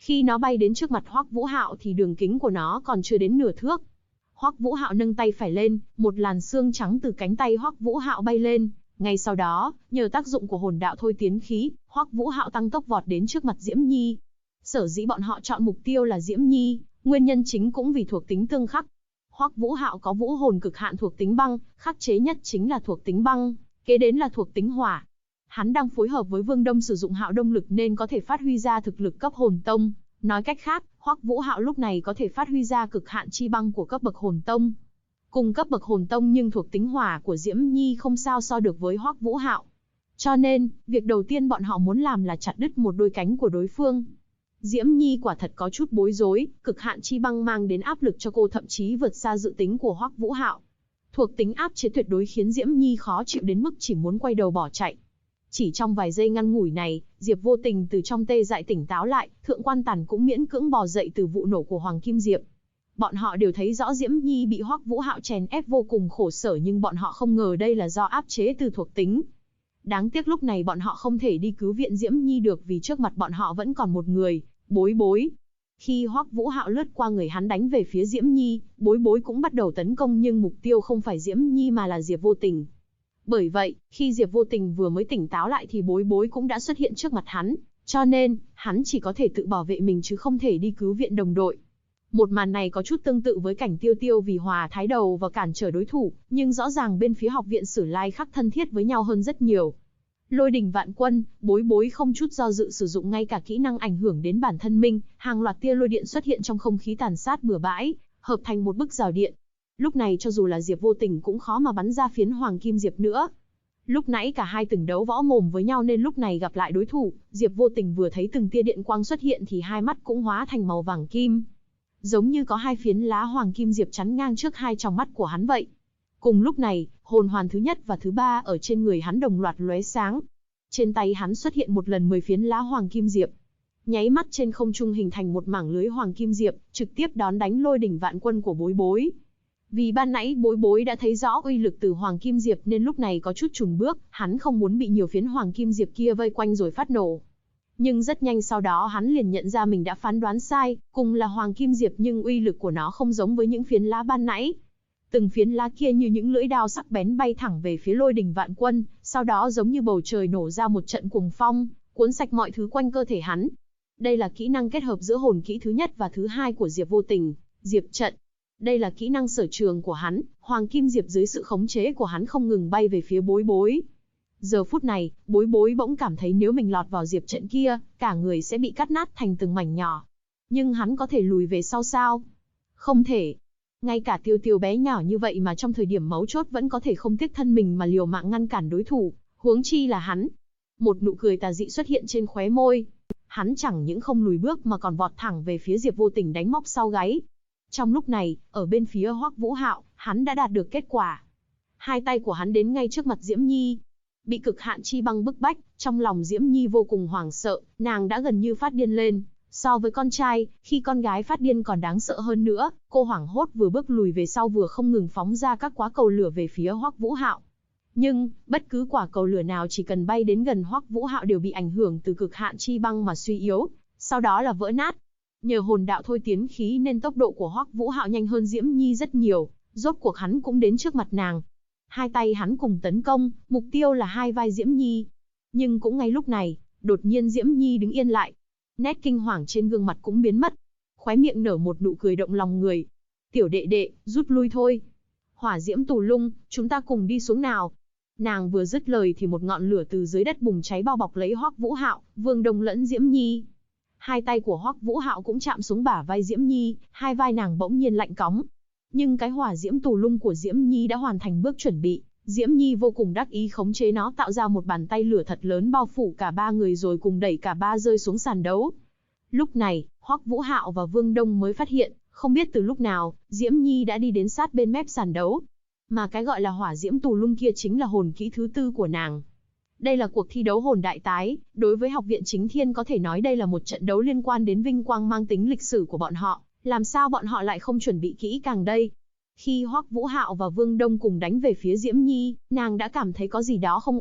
Khi nó bay đến trước mặt Hoắc Vũ Hạo thì đường kính của nó còn chưa đến nửa thước. Hoắc Vũ Hạo nâng tay phải lên, một làn xương trắng từ cánh tay Hoắc Vũ Hạo bay lên. Ngay sau đó, nhờ tác dụng của hồn đạo thôi tiến khí, Hoắc Vũ Hạo tăng tốc vọt đến trước mặt Diễm Nhi. Sở dĩ bọn họ chọn mục tiêu là Diễm Nhi, nguyên nhân chính cũng vì thuộc tính tương khắc. Hoắc Vũ Hạo có vũ hồn cực hạn thuộc tính băng, khắc chế nhất chính là thuộc tính băng, kế đến là thuộc tính hỏa. Hắn đang phối hợp với Vương Đông sử dụng Hạo Đông lực nên có thể phát huy ra thực lực cấp hồn tông. Nói cách khác, Hoắc Vũ Hạo lúc này có thể phát huy ra cực hạn chi băng của cấp bậc hồn tông. Cùng cấp bậc hồn tông nhưng thuộc tính hỏa của Diễm Nhi không sao so được với Hoắc Vũ Hạo. Cho nên, việc đầu tiên bọn họ muốn làm là chặt đứt một đôi cánh của đối phương. Diễm Nhi quả thật có chút bối rối, cực hạn chi băng mang đến áp lực cho cô thậm chí vượt xa dự tính của Hoắc Vũ Hạo. Thuộc tính áp chế tuyệt đối khiến Diễm Nhi khó chịu đến mức chỉ muốn quay đầu bỏ chạy. Chỉ trong vài giây ngắn ngủi này, Diệp Vô Tình từ trong tê dại tỉnh táo lại, Thượng Quan Tản cũng miễn cưỡng bò dậy từ vụ nổ của Hoàng Kim Diệp. Bọn họ đều thấy rõ Diễm Nhi bị Hoắc Vũ Hạo chèn ép vô cùng khổ sở nhưng bọn họ không ngờ đây là do áp chế từ thuộc tính. Đáng tiếc lúc này bọn họ không thể đi cứu viện Diễm Nhi được vì trước mặt bọn họ vẫn còn một người, Bối Bối. Khi Hoắc Vũ Hạo lướt qua người hắn đánh về phía Diễm Nhi, Bối Bối cũng bắt đầu tấn công nhưng mục tiêu không phải Diễm Nhi mà là Diệp Vô Tình. Bởi vậy, khi Diệp Vô Tình vừa mới tỉnh táo lại thì Bối Bối cũng đã xuất hiện trước mặt hắn, cho nên, hắn chỉ có thể tự bảo vệ mình chứ không thể đi cứu viện đồng đội. Một màn này có chút tương tự với cảnh Tiêu Tiêu vì hòa thái đầu và cản trở đối thủ, nhưng rõ ràng bên phía học viện Sử Lai Khắc thân thiết với nhau hơn rất nhiều. Lôi đình vạn quân, Bối Bối không chút do dự sử dụng ngay cả kỹ năng ảnh hưởng đến bản thân mình, hàng loạt tia lôi điện xuất hiện trong không khí tàn sát bừa bãi, hợp thành một bức rào điện. Lúc này cho dù là Diệp Vô Tình cũng khó mà bắn ra phiến Hoàng Kim Diệp nữa. Lúc nãy cả hai từng đấu võ mồm với nhau nên lúc này gặp lại đối thủ, Diệp Vô Tình vừa thấy từng tia điện quang xuất hiện thì hai mắt cũng hóa thành màu vàng kim. Giống như có hai phiến lá Hoàng Kim Diệp chắn ngang trước hai tròng mắt của hắn vậy. Cùng lúc này, hồn hoàn thứ nhất và thứ ba ở trên người hắn đồng loạt lóe sáng. Trên tay hắn xuất hiện một lần 10 phiến lá Hoàng Kim Diệp. Nháy mắt trên không trung hình thành một mảng lưới Hoàng Kim Diệp, trực tiếp đón đánh lôi đỉnh vạn quân của Bối Bối. Vì ban nãy Bối Bối đã thấy rõ uy lực từ Hoàng Kim Diệp nên lúc này có chút chùn bước, hắn không muốn bị nhiều phiến Hoàng Kim Diệp kia vây quanh rồi phát nổ. Nhưng rất nhanh sau đó hắn liền nhận ra mình đã phán đoán sai, cùng là Hoàng Kim Diệp nhưng uy lực của nó không giống với những phiến lá ban nãy. Từng phiến lá kia như những lưỡi đao sắc bén bay thẳng về phía lôi đỉnh vạn quân, sau đó giống như bầu trời nổ ra một trận cuồng phong, cuốn sạch mọi thứ quanh cơ thể hắn. Đây là kỹ năng kết hợp giữa hồn kỹ thứ nhất và thứ hai của Diệp Vô Tình, Diệp trận. Đây là kỹ năng sở trường của hắn, Hoàng Kim Diệp dưới sự khống chế của hắn không ngừng bay về phía Bối Bối. Giờ phút này, Bối Bối bỗng cảm thấy nếu mình lọt vào diệp trận kia, cả người sẽ bị cắt nát thành từng mảnh nhỏ. Nhưng hắn có thể lùi về sau sao? Không thể. Ngay cả Tiêu Tiêu bé nhỏ như vậy mà trong thời điểm mấu chốt vẫn có thể không tiếc thân mình mà liều mạng ngăn cản đối thủ, huống chi là hắn. Một nụ cười tà dị xuất hiện trên khóe môi. Hắn chẳng những không lùi bước mà còn vọt thẳng về phía Diệp Vô Tình đánh móc sau gáy. Trong lúc này, ở bên phía Hoắc Vũ Hạo, hắn đã đạt được kết quả. Hai tay của hắn đến ngay trước mặt Diễm Nhi. Bị cực hạn chi băng bức bách, trong lòng Diễm Nhi vô cùng hoảng sợ, nàng đã gần như phát điên lên. So với con trai, khi con gái phát điên còn đáng sợ hơn nữa, cô hoảng hốt vừa bước lùi về sau vừa không ngừng phóng ra các quả cầu lửa về phía Hoắc Vũ Hạo. Nhưng, bất cứ quả cầu lửa nào chỉ cần bay đến gần Hoắc Vũ Hạo đều bị ảnh hưởng từ cực hạn chi băng mà suy yếu, sau đó là vỡ nát. Nhờ hồn đạo thôi tiến khí nên tốc độ của Hoắc Vũ Hạo nhanh hơn Diễm Nhi rất nhiều, rốt cuộc hắn cũng đến trước mặt nàng. Hai tay hắn cùng tấn công, mục tiêu là hai vai Diễm Nhi. Nhưng cũng ngay lúc này, đột nhiên Diễm Nhi đứng yên lại. Nét kinh hoàng trên gương mặt cũng biến mất. Khóe miệng nở một nụ cười động lòng người. Tiểu đệ đệ, rút lui thôi. Hỏa diễm tù lung, chúng ta cùng đi xuống nào. Nàng vừa dứt lời thì một ngọn lửa từ dưới đất bùng cháy bao bọc lấy Hoắc Vũ Hạo, Vương Đông lẫn Diễm Nhi. Hai tay của Hoắc Vũ Hạo cũng chạm xuống bả vai Diễm Nhi, hai vai nàng bỗng nhiên lạnh cóng. Nhưng cái hỏa diễm tù lung của Diễm Nhi đã hoàn thành bước chuẩn bị. Diễm Nhi vô cùng đắc ý khống chế nó tạo ra một bàn tay lửa thật lớn bao phủ cả ba người rồi cùng đẩy cả ba rơi xuống sàn đấu. Lúc này, Hoắc Vũ Hạo và Vương Đông mới phát hiện, không biết từ lúc nào, Diễm Nhi đã đi đến sát bên mép sàn đấu. Mà cái gọi là hỏa diễm tù lung kia chính là hồn kỹ thứ tư của nàng. Đây là cuộc thi đấu hồn đại tái, đối với học viện Chính Thiên có thể nói đây là một trận đấu liên quan đến vinh quang mang tính lịch sử của bọn họ, làm sao bọn họ lại không chuẩn bị kỹ càng đây? Khi Hoắc Vũ Hạo và Vương Đông cùng đánh về phía Diễm Nhi, nàng đã cảm thấy có gì đó không ổn,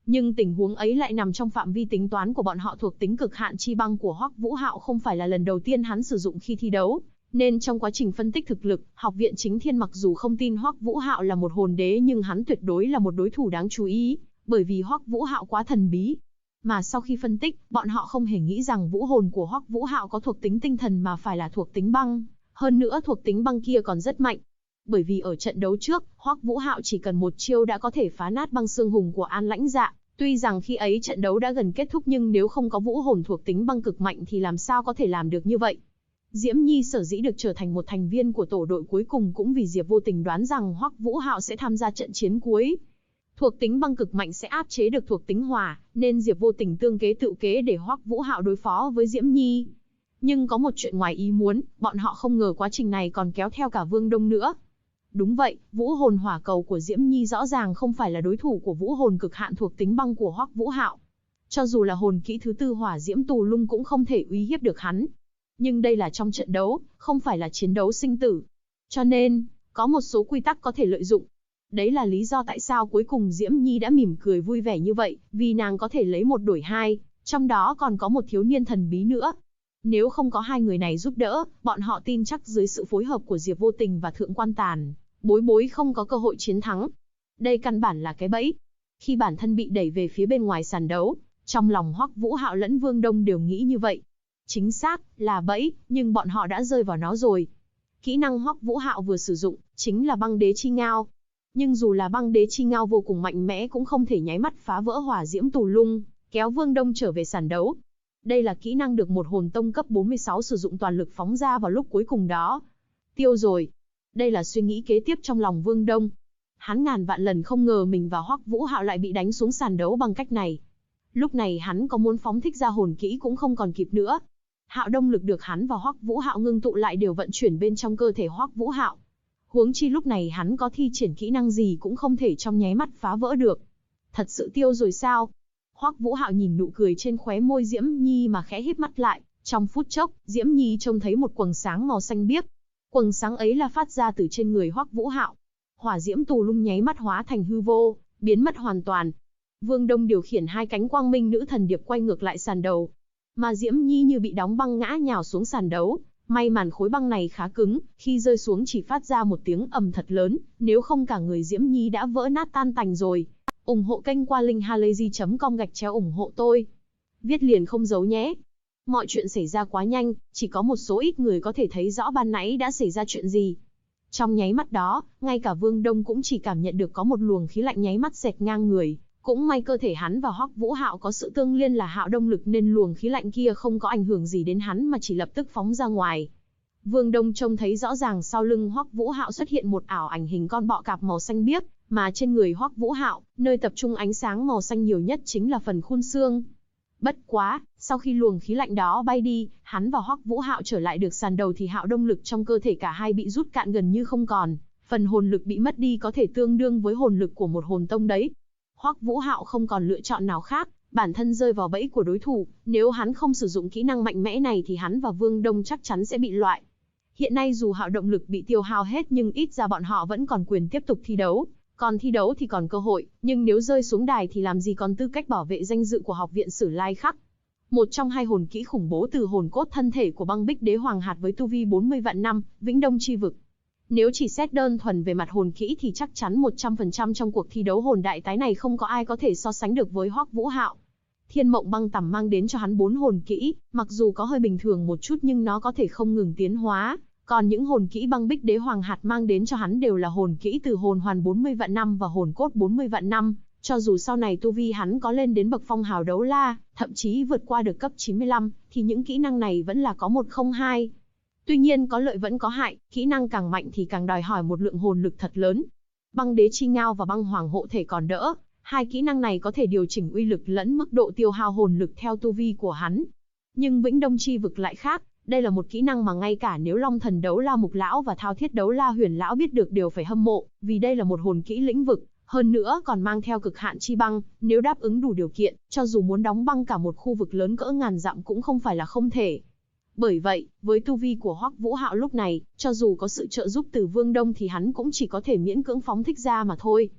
Nhưng tình huống ấy lại nằm trong phạm vi tính toán của bọn họ. Thuộc tính cực hạn chi băng của Hoắc Vũ Hạo không phải là lần đầu tiên hắn sử dụng khi thi đấu, nên trong quá trình phân tích thực lực, Học viện Chính Thiên mặc dù không tin Hoắc Vũ Hạo là một hồn đế nhưng hắn tuyệt đối là một đối thủ đáng chú ý, bởi vì Hoắc Vũ Hạo quá thần bí. Mà sau khi phân tích, bọn họ không hề nghĩ rằng vũ hồn của Hoắc Vũ Hạo có thuộc tính tinh thần mà phải là thuộc tính băng, hơn nữa thuộc tính băng kia còn rất mạnh. Bởi vì ở trận đấu trước, Hoắc Vũ Hạo chỉ cần một chiêu đã có thể phá nát băng xương hùng của An Lãnh Dạ. Tuy rằng khi ấy trận đấu đã gần kết thúc nhưng nếu không có vũ hồn thuộc tính băng cực mạnh thì làm sao có thể làm được như vậy. Diễm Nhi sở dĩ được trở thành một thành viên của tổ đội cuối cùng cũng vì Diệp Vô Tình đoán rằng Hoắc Vũ Hạo sẽ tham gia trận chiến cuối. Thuộc tính băng cực mạnh sẽ áp chế được thuộc tính hỏa, nên Diệp Vô Tình tương kế tự kế để Hoắc Vũ Hạo đối phó với Diễm Nhi. Nhưng có một chuyện ngoài ý muốn, bọn họ không ngờ quá trình này còn kéo theo cả Vương Đông nữa. Đúng vậy, vũ hồn hỏa cầu của Diễm Nhi rõ ràng không phải là đối thủ của vũ hồn cực hạn thuộc tính băng của Hoắc Vũ Hạo. Cho dù là hồn kỹ thứ tư hỏa diễm tù lung cũng không thể uy hiếp được hắn. Nhưng đây là trong trận đấu, không phải là chiến đấu sinh tử. Cho nên, có một số quy tắc có thể lợi dụng. Đấy là lý do tại sao cuối cùng Diễm Nhi đã mỉm cười vui vẻ như vậy, vì nàng có thể lấy một đổi hai, trong đó còn có một thiếu niên thần bí nữa. Nếu không có hai người này giúp đỡ, bọn họ tin chắc dưới sự phối hợp của Diệp Vô Tình và Thượng Quan Tàn, Bối Bối không có cơ hội chiến thắng. Đây căn bản là cái bẫy. Khi bản thân bị đẩy về phía bên ngoài sàn đấu, trong lòng Hoắc Vũ Hạo lẫn Vương Đông đều nghĩ như vậy. Chính xác, là bẫy, nhưng bọn họ đã rơi vào nó rồi. Kỹ năng Hoắc Vũ Hạo vừa sử dụng, chính là băng đế chi ngao. Nhưng dù là băng đế chi ngao vô cùng mạnh mẽ cũng không thể nháy mắt phá vỡ hỏa diễm tù lung, kéo Vương Đông trở về sàn đấu. Đây là kỹ năng được một hồn tông cấp 46 sử dụng toàn lực phóng ra vào lúc cuối cùng đó. Tiêu rồi. Đây là suy nghĩ kế tiếp trong lòng Vương Đông. Hắn ngàn vạn lần không ngờ mình và Hoắc Vũ Hạo lại bị đánh xuống sàn đấu bằng cách này. Lúc này hắn có muốn phóng thích ra hồn kỹ cũng không còn kịp nữa. Hạo Đông lực được hắn và Hoắc Vũ Hạo ngưng tụ lại đều vận chuyển bên trong cơ thể Hoắc Vũ Hạo. Huống chi lúc này hắn có thi triển kỹ năng gì cũng không thể trong nháy mắt phá vỡ được. Thật sự tiêu rồi sao? Hoắc Vũ Hạo nhìn nụ cười trên khóe môi Diễm Nhi mà khẽ híp mắt lại, trong phút chốc, Diễm Nhi trông thấy một quầng sáng màu xanh biếc. Quầng sáng ấy là phát ra từ trên người Hoắc Vũ Hạo. Hỏa diễm tù lung nháy mắt hóa thành hư vô, biến mất hoàn toàn. Vương Đông điều khiển hai cánh quang minh nữ thần điệp quay ngược lại sàn đấu, mà Diễm Nhi như bị đóng băng ngã nhào xuống sàn đấu. May màn khối băng này khá cứng, khi rơi xuống chỉ phát ra một tiếng ầm thật lớn, nếu không cả người Diễm Nhi đã vỡ nát tan tành rồi. Ủng hộ kênh qua linkhalazy.com/ủng hộ tôi. Viết liền không giấu nhé. Mọi chuyện xảy ra quá nhanh, chỉ có một số ít người có thể thấy rõ ban nãy đã xảy ra chuyện gì. Trong nháy mắt đó, ngay cả Vương Đông cũng chỉ cảm nhận được có một luồng khí lạnh nháy mắt xẹt ngang người. Cũng may cơ thể hắn và Hoắc Vũ Hạo có sự tương liên là Hạo Đông lực nên luồng khí lạnh kia không có ảnh hưởng gì đến hắn mà chỉ lập tức phóng ra ngoài. Vương Đông trông thấy rõ ràng sau lưng Hoắc Vũ Hạo xuất hiện một ảo ảnh hình con bọ cạp màu xanh biếc, mà trên người Hoắc Vũ Hạo, nơi tập trung ánh sáng màu xanh nhiều nhất chính là phần khung xương. Bất quá, sau khi luồng khí lạnh đó bay đi, hắn và Hoắc Vũ Hạo trở lại được sàn đầu thì Hạo Đông lực trong cơ thể cả hai bị rút cạn gần như không còn, phần hồn lực bị mất đi có thể tương đương với hồn lực của một hồn tông đấy. Hoắc Vũ Hạo không còn lựa chọn nào khác, bản thân rơi vào bẫy của đối thủ, nếu hắn không sử dụng kỹ năng mạnh mẽ này thì hắn và Vương Đông chắc chắn sẽ bị loại. Hiện nay dù Hạo động lực bị tiêu hao hết nhưng ít ra bọn họ vẫn còn quyền tiếp tục thi đấu, còn thi đấu thì còn cơ hội, nhưng nếu rơi xuống đài thì làm gì còn tư cách bảo vệ danh dự của học viện Sử Lai Khắc. Một trong hai hồn kỹ khủng bố từ hồn cốt thân thể của băng bích đế hoàng hạt với tu vi 40 vạn năm, Vĩnh Đông chi vực. Nếu chỉ xét đơn thuần về mặt hồn kỹ thì chắc chắn 100% trong cuộc thi đấu hồn đại tái này không có ai có thể so sánh được với Hoắc Vũ Hạo. Thiên Mộng Băng Tằm mang đến cho hắn 4 hồn kỹ, mặc dù có hơi bình thường một chút nhưng nó có thể không ngừng tiến hóa, còn những hồn kỹ băng bích đế hoàng hạt mang đến cho hắn đều là hồn kỹ từ hồn hoàn 40 vạn năm và hồn cốt 40 vạn năm, cho dù sau này tu vi hắn có lên đến bậc phong hào đấu la, thậm chí vượt qua được cấp 95, thì những kỹ năng này vẫn là có 102. Tuy nhiên có lợi vẫn có hại, kỹ năng càng mạnh thì càng đòi hỏi một lượng hồn lực thật lớn. Băng đế chi ngao và băng hoàng hộ thể còn đỡ, hai kỹ năng này có thể điều chỉnh uy lực lẫn mức độ tiêu hao hồn lực theo tu vi của hắn. Nhưng Vĩnh Đông chi vực lại khác, đây là một kỹ năng mà ngay cả nếu Long Thần Đấu La Mục Lão và Thao Thiết Đấu La Huyền Lão biết được đều phải hâm mộ, vì đây là một hồn kỹ lĩnh vực, hơn nữa còn mang theo cực hạn chi băng, nếu đáp ứng đủ điều kiện, cho dù muốn đóng băng cả một khu vực lớn cỡ ngàn dặm cũng không phải là không thể. Bởi vậy, với tu vi của Hoắc Vũ Hạo lúc này, cho dù có sự trợ giúp từ Vương Đông thì hắn cũng chỉ có thể miễn cưỡng phóng thích ra mà thôi.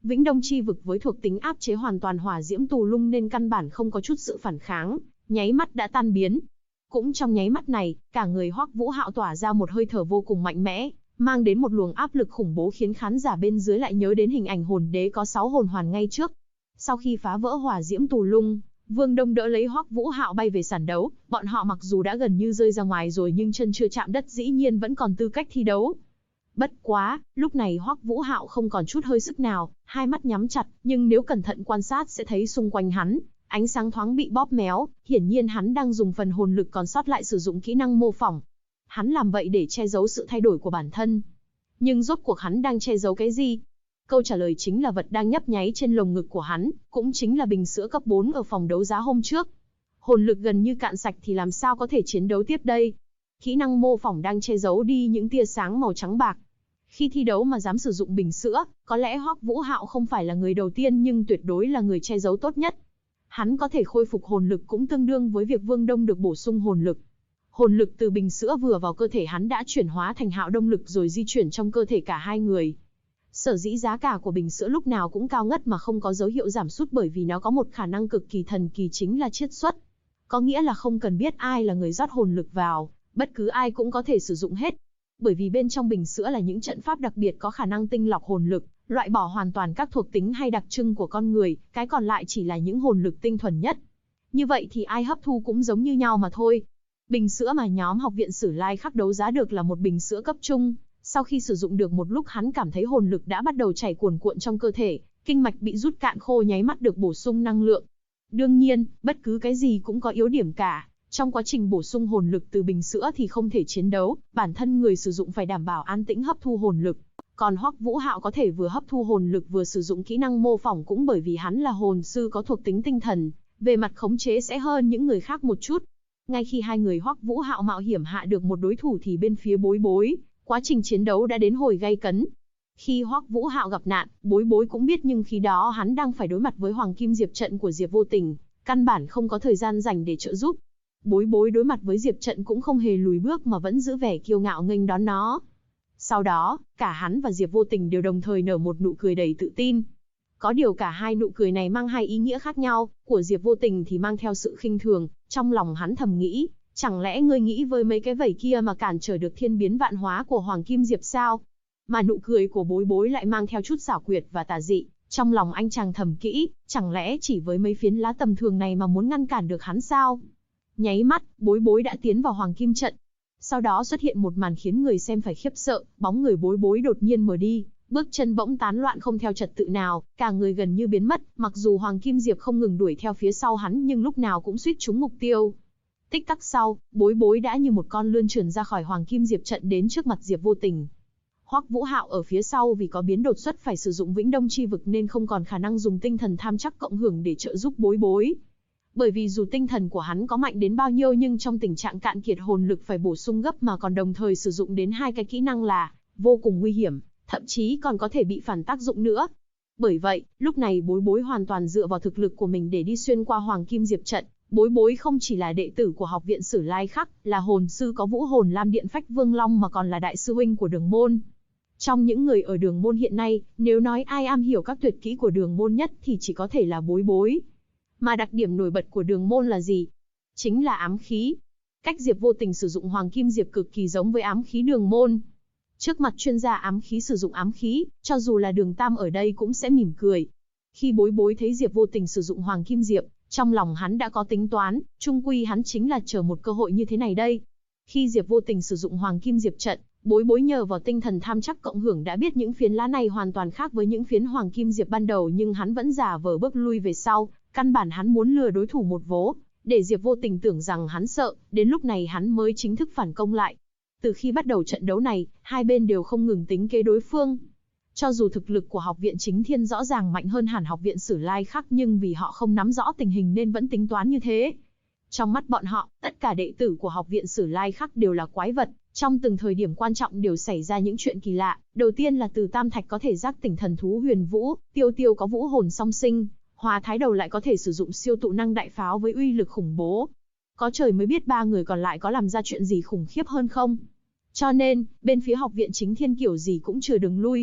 Vĩnh Đông chi vực với thuộc tính áp chế hoàn toàn hỏa diễm tù lung nên căn bản không có chút sự phản kháng, nháy mắt đã tan biến. Cũng trong nháy mắt này, cả người Hoắc Vũ Hạo tỏa ra một hơi thở vô cùng mạnh mẽ, mang đến một luồng áp lực khủng bố khiến khán giả bên dưới lại nhớ đến hình ảnh hồn đế có 6 hồn hoàn ngay trước. Sau khi phá vỡ hỏa diễm tù lung, Vương Đông đỡ lấy Hoắc Vũ Hạo bay về sàn đấu, bọn họ mặc dù đã gần như rơi ra ngoài rồi nhưng chân chưa chạm đất dĩ nhiên vẫn còn tư cách thi đấu. Bất quá, lúc này Hoắc Vũ Hạo không còn chút hơi sức nào, hai mắt nhắm chặt, nhưng nếu cẩn thận quan sát sẽ thấy xung quanh hắn, ánh sáng thoáng bị bóp méo, hiển nhiên hắn đang dùng phần hồn lực còn sót lại sử dụng kỹ năng mô phỏng. Hắn làm vậy để che giấu sự thay đổi của bản thân. Nhưng rốt cuộc hắn đang che giấu cái gì? Câu trả lời chính là vật đang nhấp nháy trên lồng ngực của hắn, cũng chính là bình sữa cấp 4 ở phòng đấu giá hôm trước. Hồn lực gần như cạn sạch thì làm sao có thể chiến đấu tiếp đây? Kỹ năng mô phỏng đang che giấu đi những tia sáng màu trắng bạc. Khi thi đấu mà dám sử dụng bình sữa, có lẽ Hoắc Vũ Hạo không phải là người đầu tiên nhưng tuyệt đối là người che giấu tốt nhất. Hắn có thể khôi phục hồn lực cũng tương đương với việc Vương Đông được bổ sung hồn lực. Hồn lực từ bình sữa vừa vào cơ thể hắn đã chuyển hóa thành Hạo Đông lực rồi di chuyển trong cơ thể cả hai người. Sở dĩ giá cả của bình sữa lúc nào cũng cao ngất mà không có dấu hiệu giảm sút bởi vì nó có một khả năng cực kỳ thần kỳ chính là chiết xuất. Có nghĩa là không cần biết ai là người rót hồn lực vào, bất cứ ai cũng có thể sử dụng hết. Bởi vì bên trong bình sữa là những trận pháp đặc biệt có khả năng tinh lọc hồn lực, loại bỏ hoàn toàn các thuộc tính hay đặc trưng của con người, cái còn lại chỉ là những hồn lực tinh thuần nhất. Như vậy thì ai hấp thu cũng giống như nhau mà thôi. Bình sữa mà nhóm học viện Sử Lai Khắc đấu giá được là một bình sữa cấp trung. Sau khi sử dụng được một lúc hắn cảm thấy hồn lực đã bắt đầu chảy cuồn cuộn trong cơ thể, kinh mạch bị rút cạn khô nháy mắt được bổ sung năng lượng. Đương nhiên, bất cứ cái gì cũng có yếu điểm cả. Trong quá trình bổ sung hồn lực từ bình sữa thì không thể chiến đấu, bản thân người sử dụng phải đảm bảo an tĩnh hấp thu hồn lực. Còn Hoắc Vũ Hạo có thể vừa hấp thu hồn lực vừa sử dụng kỹ năng mô phỏng cũng bởi vì hắn là hồn sư có thuộc tính tinh thần, về mặt khống chế sẽ hơn những người khác một chút. Ngay khi hai người Hoắc Vũ Hạo mạo hiểm hạ được một đối thủ thì bên phía Bối Bối, quá trình chiến đấu đã đến hồi gay cấn. Khi Hoắc Vũ Hạo gặp nạn, Bối Bối cũng biết nhưng khi đó hắn đang phải đối mặt với Hoàng Kim Diệp trận của Diệp Vô Tình, căn bản không có thời gian dành để trợ giúp. Bối Bối đối mặt với Diệp trận cũng không hề lùi bước mà vẫn giữ vẻ kiêu ngạo nghênh đón nó. Sau đó, cả hắn và Diệp Vô Tình đều đồng thời nở một nụ cười đầy tự tin. Có điều cả hai nụ cười này mang hai ý nghĩa khác nhau, của Diệp Vô Tình thì mang theo sự khinh thường, trong lòng hắn thầm nghĩ, chẳng lẽ ngươi nghĩ với mấy cái vẩy kia mà cản trở được thiên biến vạn hóa của Hoàng Kim Diệp sao? Mà nụ cười của Bối Bối lại mang theo chút xảo quyệt và tà dị, trong lòng anh chàng thầm kỹ, chẳng lẽ chỉ với mấy phiến lá tầm thường này mà muốn ngăn cản được hắn sao? Nháy mắt, Bối Bối đã tiến vào Hoàng Kim trận. Sau đó xuất hiện một màn khiến người xem phải khiếp sợ, bóng người Bối Bối đột nhiên mờ đi, bước chân bỗng tán loạn không theo trật tự nào, cả người gần như biến mất, mặc dù Hoàng Kim Diệp không ngừng đuổi theo phía sau hắn nhưng lúc nào cũng suýt trúng mục tiêu. Tích tắc sau, Bối Bối đã như một con lươn trườn ra khỏi Hoàng Kim Diệp trận đến trước mặt Diệp Vô Tình. Hoắc Vũ Hạo ở phía sau vì có biến đột xuất phải sử dụng Vĩnh Đông chi vực nên không còn khả năng dùng tinh thần tham chắc cộng hưởng để trợ giúp Bối Bối. Bởi vì dù tinh thần của hắn có mạnh đến bao nhiêu nhưng trong tình trạng cạn kiệt hồn lực phải bổ sung gấp mà còn đồng thời sử dụng đến hai cái kỹ năng là vô cùng nguy hiểm, thậm chí còn có thể bị phản tác dụng nữa. Bởi vậy, lúc này Bối Bối hoàn toàn dựa vào thực lực của mình để đi xuyên qua Hoàng Kim Diệp trận. Bối Bối không chỉ là đệ tử của học viện Sử Lai Khắc, là hồn sư có vũ hồn Lam Điện Phách Vương Long mà còn là đại sư huynh của Đường Môn. Trong những người ở Đường Môn hiện nay, nếu nói ai am hiểu các tuyệt kỹ của Đường Môn nhất thì chỉ có thể là Bối Bối. Mà đặc điểm nổi bật của Đường Môn là gì? Chính là ám khí. Cách Diệp Vô Tình sử dụng Hoàng Kim Diệp cực kỳ giống với ám khí Đường Môn. Trước mặt chuyên gia ám khí sử dụng ám khí, cho dù là Đường Tam ở đây cũng sẽ mỉm cười. Khi Bối Bối thấy Diệp Vô Tình sử dụng Hoàng Kim Diệp, trong lòng hắn đã có tính toán, chung quy hắn chính là chờ một cơ hội như thế này đây. Khi Diệp Vô Tình sử dụng Hoàng Kim Diệp trận, Bối Bối nhờ vào tinh thần tham chắc cộng hưởng đã biết những phiến lá này hoàn toàn khác với những phiến Hoàng Kim Diệp ban đầu nhưng hắn vẫn giả vờ bước lui về sau, căn bản hắn muốn lừa đối thủ một vố, để Diệp Vô Tình tưởng rằng hắn sợ, đến lúc này hắn mới chính thức phản công lại. Từ khi bắt đầu trận đấu này, hai bên đều không ngừng tính kế đối phương. Cho dù thực lực của học viện Chính Thiên rõ ràng mạnh hơn hẳn học viện Sử Lai Khắc nhưng vì họ không nắm rõ tình hình nên vẫn tính toán như thế. Trong mắt bọn họ, tất cả đệ tử của học viện Sử Lai Khắc đều là quái vật, trong từng thời điểm quan trọng đều xảy ra những chuyện kỳ lạ. Đầu tiên là Từ Tam Thạch có thể giác tỉnh thần thú Huyền Vũ, Tiêu Tiêu có vũ hồn song sinh, Hòa Thái Đầu lại có thể sử dụng siêu tụ năng đại pháo với uy lực khủng bố. Có trời mới biết ba người còn lại có làm ra chuyện gì khủng khiếp hơn không. Cho nên, bên phía học viện Chính Thiên kiểu gì cũng chừa đường lui.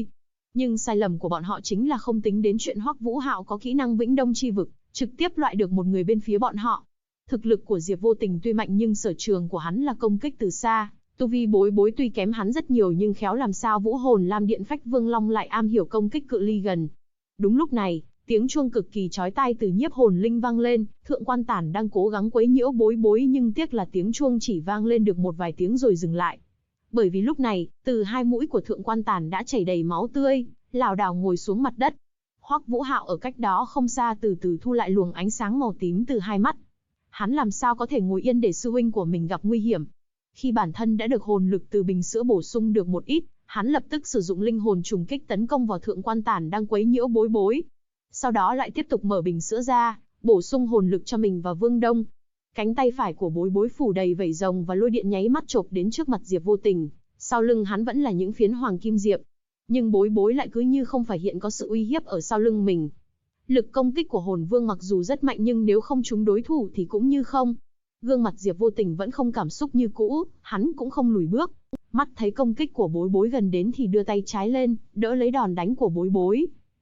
Nhưng sai lầm của bọn họ chính là không tính đến chuyện Hoắc Vũ Hạo có kỹ năng Vĩnh Đông Chi Vực, trực tiếp loại được một người bên phía bọn họ. Thực lực của Diệp Vô Tình tuy mạnh nhưng sở trường của hắn là công kích từ xa, tu vi Bối Bối tuy kém hắn rất nhiều nhưng khéo làm sao Vũ Hồn Lam Điện Phách Vương Long lại am hiểu công kích cự ly gần. Đúng lúc này, tiếng chuông cực kỳ chói tai từ Nhiếp Hồn Linh vang lên, Thượng Quan Tản đang cố gắng quấy nhiễu Bối Bối nhưng tiếc là tiếng chuông chỉ vang lên được một vài tiếng rồi dừng lại. Bởi vì lúc này, từ hai mũi của Thượng Quan Tản đã chảy đầy máu tươi, lảo đảo ngồi xuống mặt đất. Hoắc Vũ Hạo ở cách đó không xa từ từ thu lại luồng ánh sáng màu tím từ hai mắt. Hắn làm sao có thể ngồi yên để sư huynh của mình gặp nguy hiểm. Khi bản thân đã được hồn lực từ bình sữa bổ sung được một ít, hắn lập tức sử dụng linh hồn trùng kích tấn công vào Thượng Quan Tản đang quấy nhiễu Bối Bối. Sau đó lại tiếp tục mở bình sữa ra, bổ sung hồn lực cho mình và Vương Đông. Cánh tay phải của Bối Bối phủ đầy vảy rồng và lôi điện nháy mắt chộp đến trước mặt Diệp Vô Tình, sau lưng hắn vẫn là những phiến hoàng kim diệp. Nhưng Bối Bối lại cứ như không phải hiện có sự uy hiếp ở sau lưng mình. Lực công kích của hồn vương mặc dù rất mạnh nhưng nếu không trúng đối thủ thì cũng như không. Gương mặt Diệp Vô Tình vẫn không cảm xúc như cũ, hắn cũng không lùi bước. Mắt thấy công kích của Bối Bối gần đến thì đưa tay trái lên, đỡ lấy đòn đánh của Bối Bối.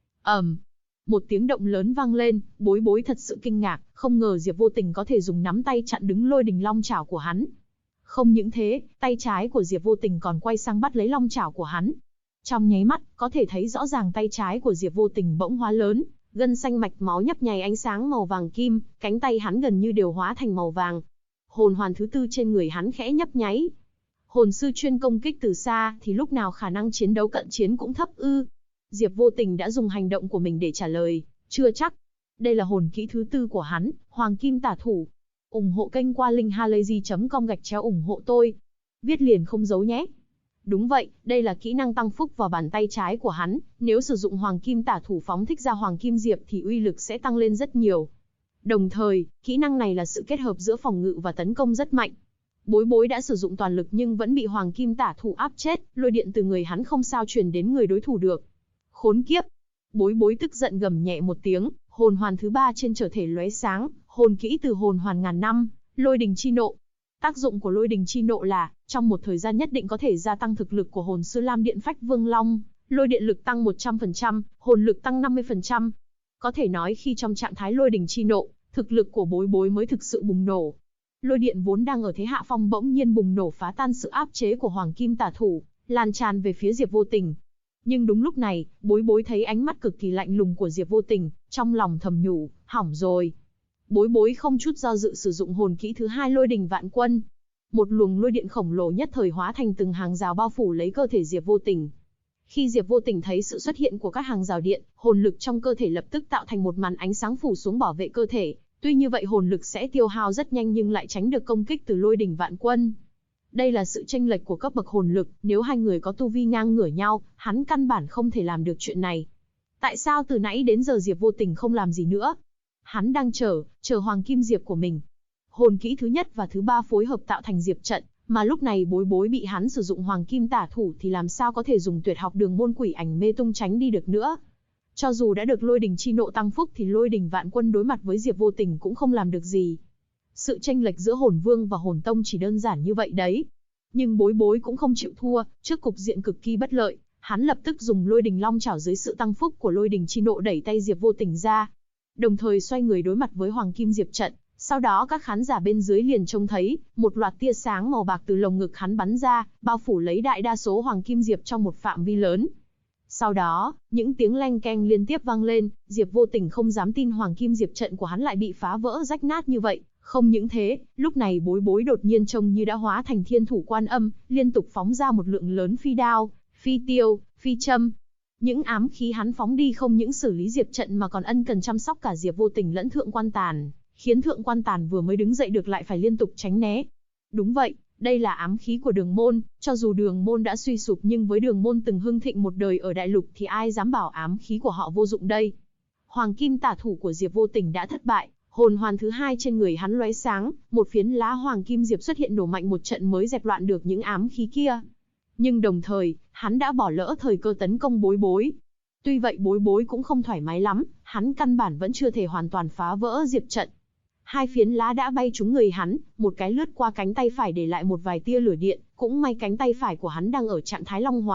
Một tiếng động lớn vang lên, Bối Bối thật sự kinh ngạc, không ngờ Diệp Vô Tình có thể dùng nắm tay chặn đứng Lôi Đình Long chảo của hắn. Không những thế, tay trái của Diệp Vô Tình còn quay sang bắt lấy long chảo của hắn. Trong nháy mắt, có thể thấy rõ ràng tay trái của Diệp Vô Tình bỗng hóa lớn, gân xanh mạch máu nhấp nháy ánh sáng màu vàng kim, cánh tay hắn gần như đều hóa thành màu vàng. Hồn hoàn thứ tư trên người hắn khẽ nhấp nháy. Hồn sư chuyên công kích từ xa thì lúc nào khả năng chiến đấu cận chiến cũng thấp ư? Diệp Vô Tình đã dùng hành động của mình để trả lời, chưa chắc. Đây là hồn kỹ thứ tư của hắn, Hoàng Kim Tả Thủ. Ủng hộ kênh qua linkhalazy.com/ủng hộ tôi. Viết liền không giấu nhé. Đúng vậy, đây là kỹ năng tăng phúc vào bàn tay trái của hắn, nếu sử dụng Hoàng Kim Tả Thủ phóng thích ra Hoàng Kim Diệp thì uy lực sẽ tăng lên rất nhiều. Đồng thời, kỹ năng này là sự kết hợp giữa phòng ngự và tấn công rất mạnh. Bối Bối đã sử dụng toàn lực nhưng vẫn bị Hoàng Kim Tả Thủ áp chết, lôi điện từ người hắn không sao truyền đến người đối thủ được. Khốn kiếp! Bối Bối tức giận gầm nhẹ một tiếng, hồn hoàn thứ ba trên trở thể lóe sáng, hồn kỹ từ hồn hoàn ngàn năm, Lôi Đình Chi Nộ. Tác dụng của Lôi Đình Chi Nộ là, trong một thời gian nhất định có thể gia tăng thực lực của hồn sư Lam Điện Phách Vương Long, lôi điện lực tăng 100%, hồn lực tăng 50%. Có thể nói khi trong trạng thái Lôi Đình Chi Nộ, thực lực của Bối Bối mới thực sự bùng nổ. Lôi điện vốn đang ở thế hạ phong bỗng nhiên bùng nổ phá tan sự áp chế của Hoàng Kim Tả Thủ, lan tràn về phía Diệp Vô Tình. Nhưng đúng lúc này, Bối Bối thấy ánh mắt cực kỳ lạnh lùng của Diệp Vô Tình, trong lòng thầm nhủ, hỏng rồi. Bối Bối không chút do dự sử dụng hồn kỹ thứ hai Lôi Đình Vạn Quân. Một luồng lôi điện khổng lồ nhất thời hóa thành từng hàng rào bao phủ lấy cơ thể Diệp Vô Tình. Khi Diệp Vô Tình thấy sự xuất hiện của các hàng rào điện, hồn lực trong cơ thể lập tức tạo thành một màn ánh sáng phủ xuống bảo vệ cơ thể. Tuy như vậy hồn lực sẽ tiêu hao rất nhanh nhưng lại tránh được công kích từ Lôi Đình Vạn Quân. Đây là sự chênh lệch của cấp bậc hồn lực, nếu hai người có tu vi ngang ngửa nhau, hắn căn bản không thể làm được chuyện này. Tại sao từ nãy đến giờ Diệp Vô Tình không làm gì nữa? Hắn đang chờ Hoàng Kim Diệp của mình. Hồn kỹ thứ nhất và thứ ba phối hợp tạo thành diệp trận, mà lúc này Bối Bối bị hắn sử dụng Hoàng Kim Tả Thủ thì làm sao có thể dùng tuyệt học Đường Môn Quỷ Ảnh Mê Tung tránh đi được nữa. Cho dù đã được Lôi Đình Chi Nộ tăng phúc thì Lôi Đình Vạn Quân đối mặt với Diệp Vô Tình cũng không làm được gì. Sự chênh lệch giữa hồn vương và hồn tông chỉ đơn giản như vậy đấy. Nhưng Bối Bối cũng không chịu thua, trước cục diện cực kỳ bất lợi, hắn lập tức dùng Lôi Đình Long chảo dưới sự tăng phúc của Lôi Đình Chi Nộ đẩy tay Diệp Vô Tình ra. Đồng thời xoay người đối mặt với Hoàng Kim Diệp trận, sau đó các khán giả bên dưới liền trông thấy, một loạt tia sáng màu bạc từ lồng ngực hắn bắn ra, bao phủ lấy đại đa số Hoàng Kim Diệp trong một phạm vi lớn. Sau đó, những tiếng leng keng liên tiếp vang lên, Diệp Vô Tình không dám tin Hoàng Kim Diệp trận của hắn lại bị phá vỡ rách nát như vậy. Không những thế, lúc này Bối Bối đột nhiên trông như đã hóa thành Thiên Thủ Quan Âm, liên tục phóng ra một lượng lớn phi đao, phi tiêu, phi châm. Những ám khí hắn phóng đi không những xử lý Diệp trận mà còn ân cần chăm sóc cả Diệp Vô Tình lẫn Thượng Quan Tản, khiến Thượng Quan Tản vừa mới đứng dậy được lại phải liên tục tránh né. Đúng vậy, đây là ám khí của Đường Môn, cho dù Đường Môn đã suy sụp nhưng với Đường Môn từng hưng thịnh một đời ở đại lục thì ai dám bảo ám khí của họ vô dụng đây. Hoàng Kim Tả Thủ của Diệp Vô Tình đã thất bại, hồn hoàn thứ hai trên người hắn lóe sáng, một phiến lá Hoàng Kim Diệp xuất hiện nổ mạnh một trận mới dẹp loạn được những ám khí kia. Nhưng đồng thời, hắn đã bỏ lỡ thời cơ tấn công Bối Bối. Tuy vậy Bối Bối cũng không thoải mái lắm, hắn căn bản vẫn chưa thể hoàn toàn phá vỡ diệp trận. Hai phiến lá đã bay trúng người hắn, một cái lướt qua cánh tay phải để lại một vài tia lửa điện, cũng may cánh tay phải của hắn đang ở trạng thái long hóa,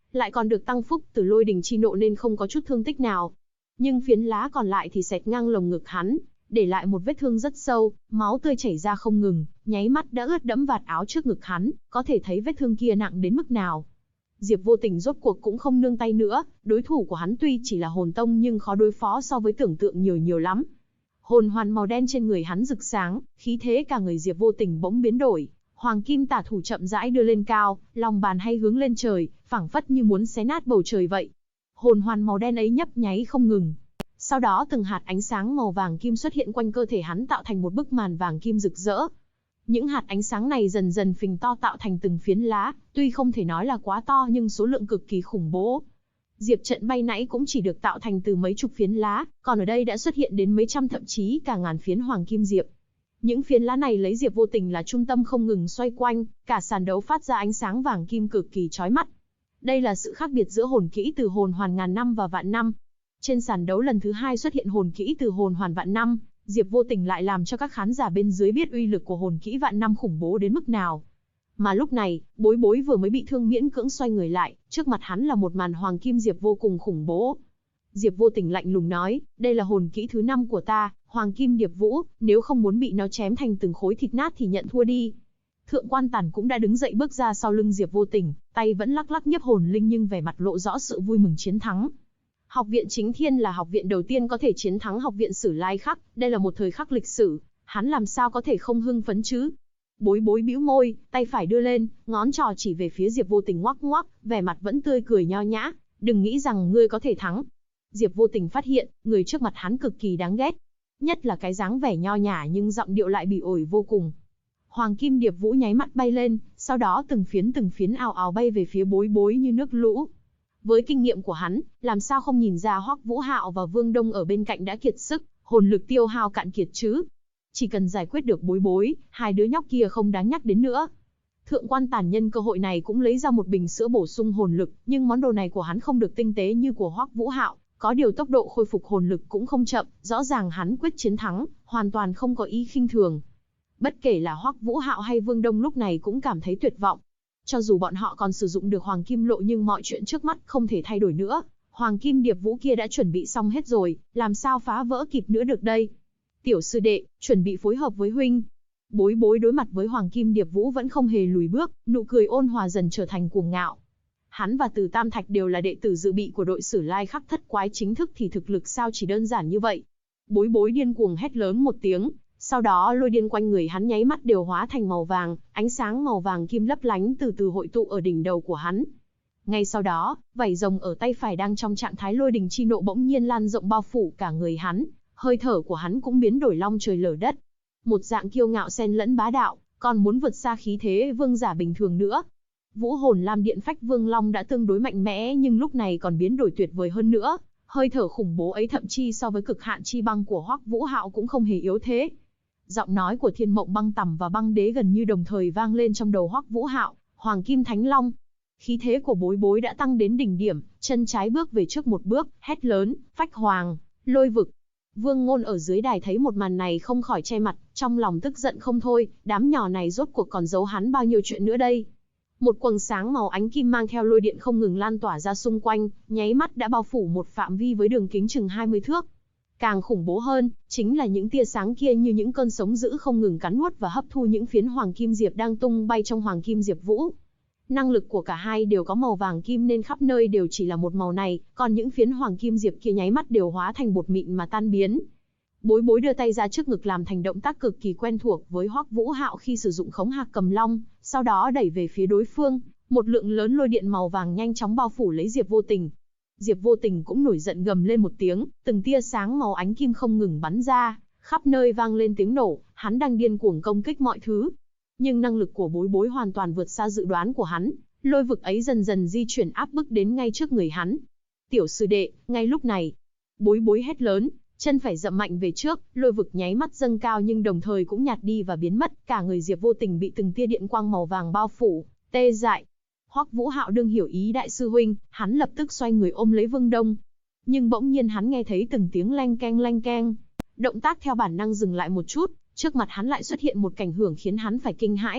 lại còn được tăng phúc từ lôi đình chi nộ nên không có chút thương tích nào. Nhưng phiến lá còn lại thì xẹt ngang lồng ngực hắn, để lại một vết thương rất sâu, máu tươi chảy ra không ngừng, nháy mắt đã ướt đẫm vạt áo trước ngực hắn, có thể thấy vết thương kia nặng đến mức nào. Diệp Vô Tình rốt cuộc cũng không nương tay nữa, đối thủ của hắn tuy chỉ là hồn tông nhưng khó đối phó so với tưởng tượng nhiều lắm. Hồn hoàn màu đen trên người hắn rực sáng, khí thế cả người Diệp Vô Tình bỗng biến đổi, hoàng kim tả thủ chậm rãi đưa lên cao, lòng bàn hay hướng lên trời, phảng phất như muốn xé nát bầu trời vậy. Hồn hoàn màu đen ấy nhấp nháy không ngừng. Sau đó từng hạt ánh sáng màu vàng kim xuất hiện quanh cơ thể hắn tạo thành một bức màn vàng kim rực rỡ. Những hạt ánh sáng này dần dần phình to tạo thành từng phiến lá, tuy không thể nói là quá to nhưng số lượng cực kỳ khủng bố. Diệp trận bay nãy cũng chỉ được tạo thành từ mấy chục phiến lá, còn ở đây đã xuất hiện đến mấy trăm thậm chí cả ngàn phiến hoàng kim diệp. Những phiến lá này lấy Diệp Vô Tình là trung tâm không ngừng xoay quanh, cả sàn đấu phát ra ánh sáng vàng kim cực kỳ chói mắt. Đây là sự khác biệt giữa hồn kỹ từ hồn hoàn ngàn năm và vạn năm. Trên sàn đấu lần thứ 2 xuất hiện hồn kỹ từ hồn hoàn vạn năm, Diệp Vô Tình lại làm cho các khán giả bên dưới biết uy lực của hồn kỹ vạn năm khủng bố đến mức nào. Mà lúc này, Bối Bối vừa mới bị thương miễn cưỡng xoay người lại, trước mặt hắn là một màn hoàng kim diệp vô cùng khủng bố. Diệp Vô Tình lạnh lùng nói, đây là hồn kỹ thứ 5 của ta, Hoàng Kim Điệp Vũ, nếu không muốn bị nó chém thành từng khối thịt nát thì nhận thua đi. Thượng Quan Tản cũng đã đứng dậy bước ra sau lưng Diệp Vô Tình, tay vẫn lắc lắc nhiếp hồn linh nhưng vẻ mặt lộ rõ sự vui mừng chiến thắng. Học viện Chính Thiên là học viện đầu tiên có thể chiến thắng học viện Sử Lai Khắc, đây là một thời khắc lịch sử, hắn làm sao có thể không hưng phấn chứ? Bối Bối bĩu môi, tay phải đưa lên, ngón trỏ chỉ về phía Diệp Vô Tình ngoắc ngoắc, vẻ mặt vẫn tươi cười nho nhã, đừng nghĩ rằng ngươi có thể thắng. Diệp Vô Tình phát hiện, người trước mặt hắn cực kỳ đáng ghét, nhất là cái dáng vẻ nho nhã nhưng giọng điệu lại bỉ ổi vô cùng. Hoàng Kim Điệp Vũ nháy mắt bay lên, sau đó từng phiến ào ào bay về phía Bối Bối như nước lũ. Với kinh nghiệm của hắn, làm sao không nhìn ra Hoắc Vũ Hạo và Vương Đông ở bên cạnh đã kiệt sức, hồn lực tiêu hao cạn kiệt chứ. Chỉ cần giải quyết được Bối Bối, hai đứa nhóc kia không đáng nhắc đến nữa. Thượng Quan Tản nhân cơ hội này cũng lấy ra một bình sữa bổ sung hồn lực, nhưng món đồ này của hắn không được tinh tế như của Hoắc Vũ Hạo, có điều tốc độ khôi phục hồn lực cũng không chậm, rõ ràng hắn quyết chiến thắng, hoàn toàn không có ý khinh thường. Bất kể là Hoắc Vũ Hạo hay Vương Đông lúc này cũng cảm thấy tuyệt vọng. Cho dù bọn họ còn sử dụng được Hoàng Kim Lộ nhưng mọi chuyện trước mắt không thể thay đổi nữa. Hoàng Kim Điệp Vũ kia đã chuẩn bị xong hết rồi, làm sao phá vỡ kịp nữa được đây? Tiểu sư đệ, chuẩn bị phối hợp với huynh. Bối Bối đối mặt với Hoàng Kim Điệp Vũ vẫn không hề lùi bước, nụ cười ôn hòa dần trở thành cuồng ngạo. Hắn và Từ Tam Thạch đều là đệ tử dự bị của đội Sử Lai Khắc thất quái chính thức thì thực lực sao chỉ đơn giản như vậy. Bối Bối điên cuồng hét lớn một tiếng, sau đó lôi điên quanh người hắn nháy mắt đều hóa thành màu vàng, ánh sáng màu vàng kim lấp lánh từ từ hội tụ ở đỉnh đầu của hắn. Ngay sau đó, vảy rồng ở tay phải đang trong trạng thái lôi đình chi nộ bỗng nhiên lan rộng bao phủ cả người hắn, hơi thở của hắn cũng biến đổi long trời lở đất. Một dạng kiêu ngạo xen lẫn bá đạo, còn muốn vượt xa khí thế vương giả bình thường nữa. Vũ hồn Lam Điện Phách Vương Long đã tương đối mạnh mẽ nhưng lúc này còn biến đổi tuyệt vời hơn nữa, hơi thở khủng bố ấy thậm chí so với cực hạn chi băng của Hoắc Vũ Hạo cũng không hề yếu thế. Giọng nói của Thiên Mộng Băng Tầm và Băng Đế gần như đồng thời vang lên trong đầu Hoắc Vũ Hạo, Hoàng Kim Thánh Long. Khí thế của Bối Bối đã tăng đến đỉnh điểm, chân trái bước về trước một bước, hét lớn, Phách Hoàng, Lôi Vực. Vương Ngôn ở dưới đài thấy một màn này không khỏi che mặt, trong lòng tức giận không thôi, đám nhỏ này rốt cuộc còn giấu hắn bao nhiêu chuyện nữa đây. Một quầng sáng màu ánh kim mang theo lôi điện không ngừng lan tỏa ra xung quanh, nháy mắt đã bao phủ một phạm vi với đường kính chừng 20 thước. Càng khủng bố hơn, chính là những tia sáng kia như những cơn sống dữ không ngừng cắn nuốt và hấp thu những phiến hoàng kim diệp đang tung bay trong Hoàng Kim Diệp Vũ. Năng lực của cả hai đều có màu vàng kim nên khắp nơi đều chỉ là một màu này, còn những phiến hoàng kim diệp kia nháy mắt đều hóa thành bột mịn mà tan biến. Bối Bối đưa tay ra trước ngực làm thành động tác cực kỳ quen thuộc với Hoắc Vũ Hạo khi sử dụng Khống Hạc Cầm Long, sau đó đẩy về phía đối phương, một lượng lớn lôi điện màu vàng nhanh chóng bao phủ lấy Diệp Vô Tình. Diệp Vô Tình cũng nổi giận gầm lên một tiếng, từng tia sáng màu ánh kim không ngừng bắn ra, khắp nơi vang lên tiếng nổ, hắn đang điên cuồng công kích mọi thứ. Nhưng năng lực của Bối Bối hoàn toàn vượt xa dự đoán của hắn, lôi vực ấy dần dần di chuyển áp bức đến ngay trước người hắn. Tiểu sư đệ, ngay lúc này, Bối Bối hét lớn, chân phải dậm mạnh về trước, lôi vực nháy mắt dâng cao nhưng đồng thời cũng nhạt đi và biến mất, cả người Diệp Vô Tình bị từng tia điện quang màu vàng bao phủ, tê dại. Hoắc Vũ Hạo đương hiểu ý đại sư huynh, hắn lập tức xoay người ôm lấy Vương Đông. Nhưng bỗng nhiên hắn nghe thấy từng tiếng leng keng, động tác theo bản năng dừng lại một chút, trước mặt hắn lại xuất hiện một cảnh hưởng khiến hắn phải kinh hãi.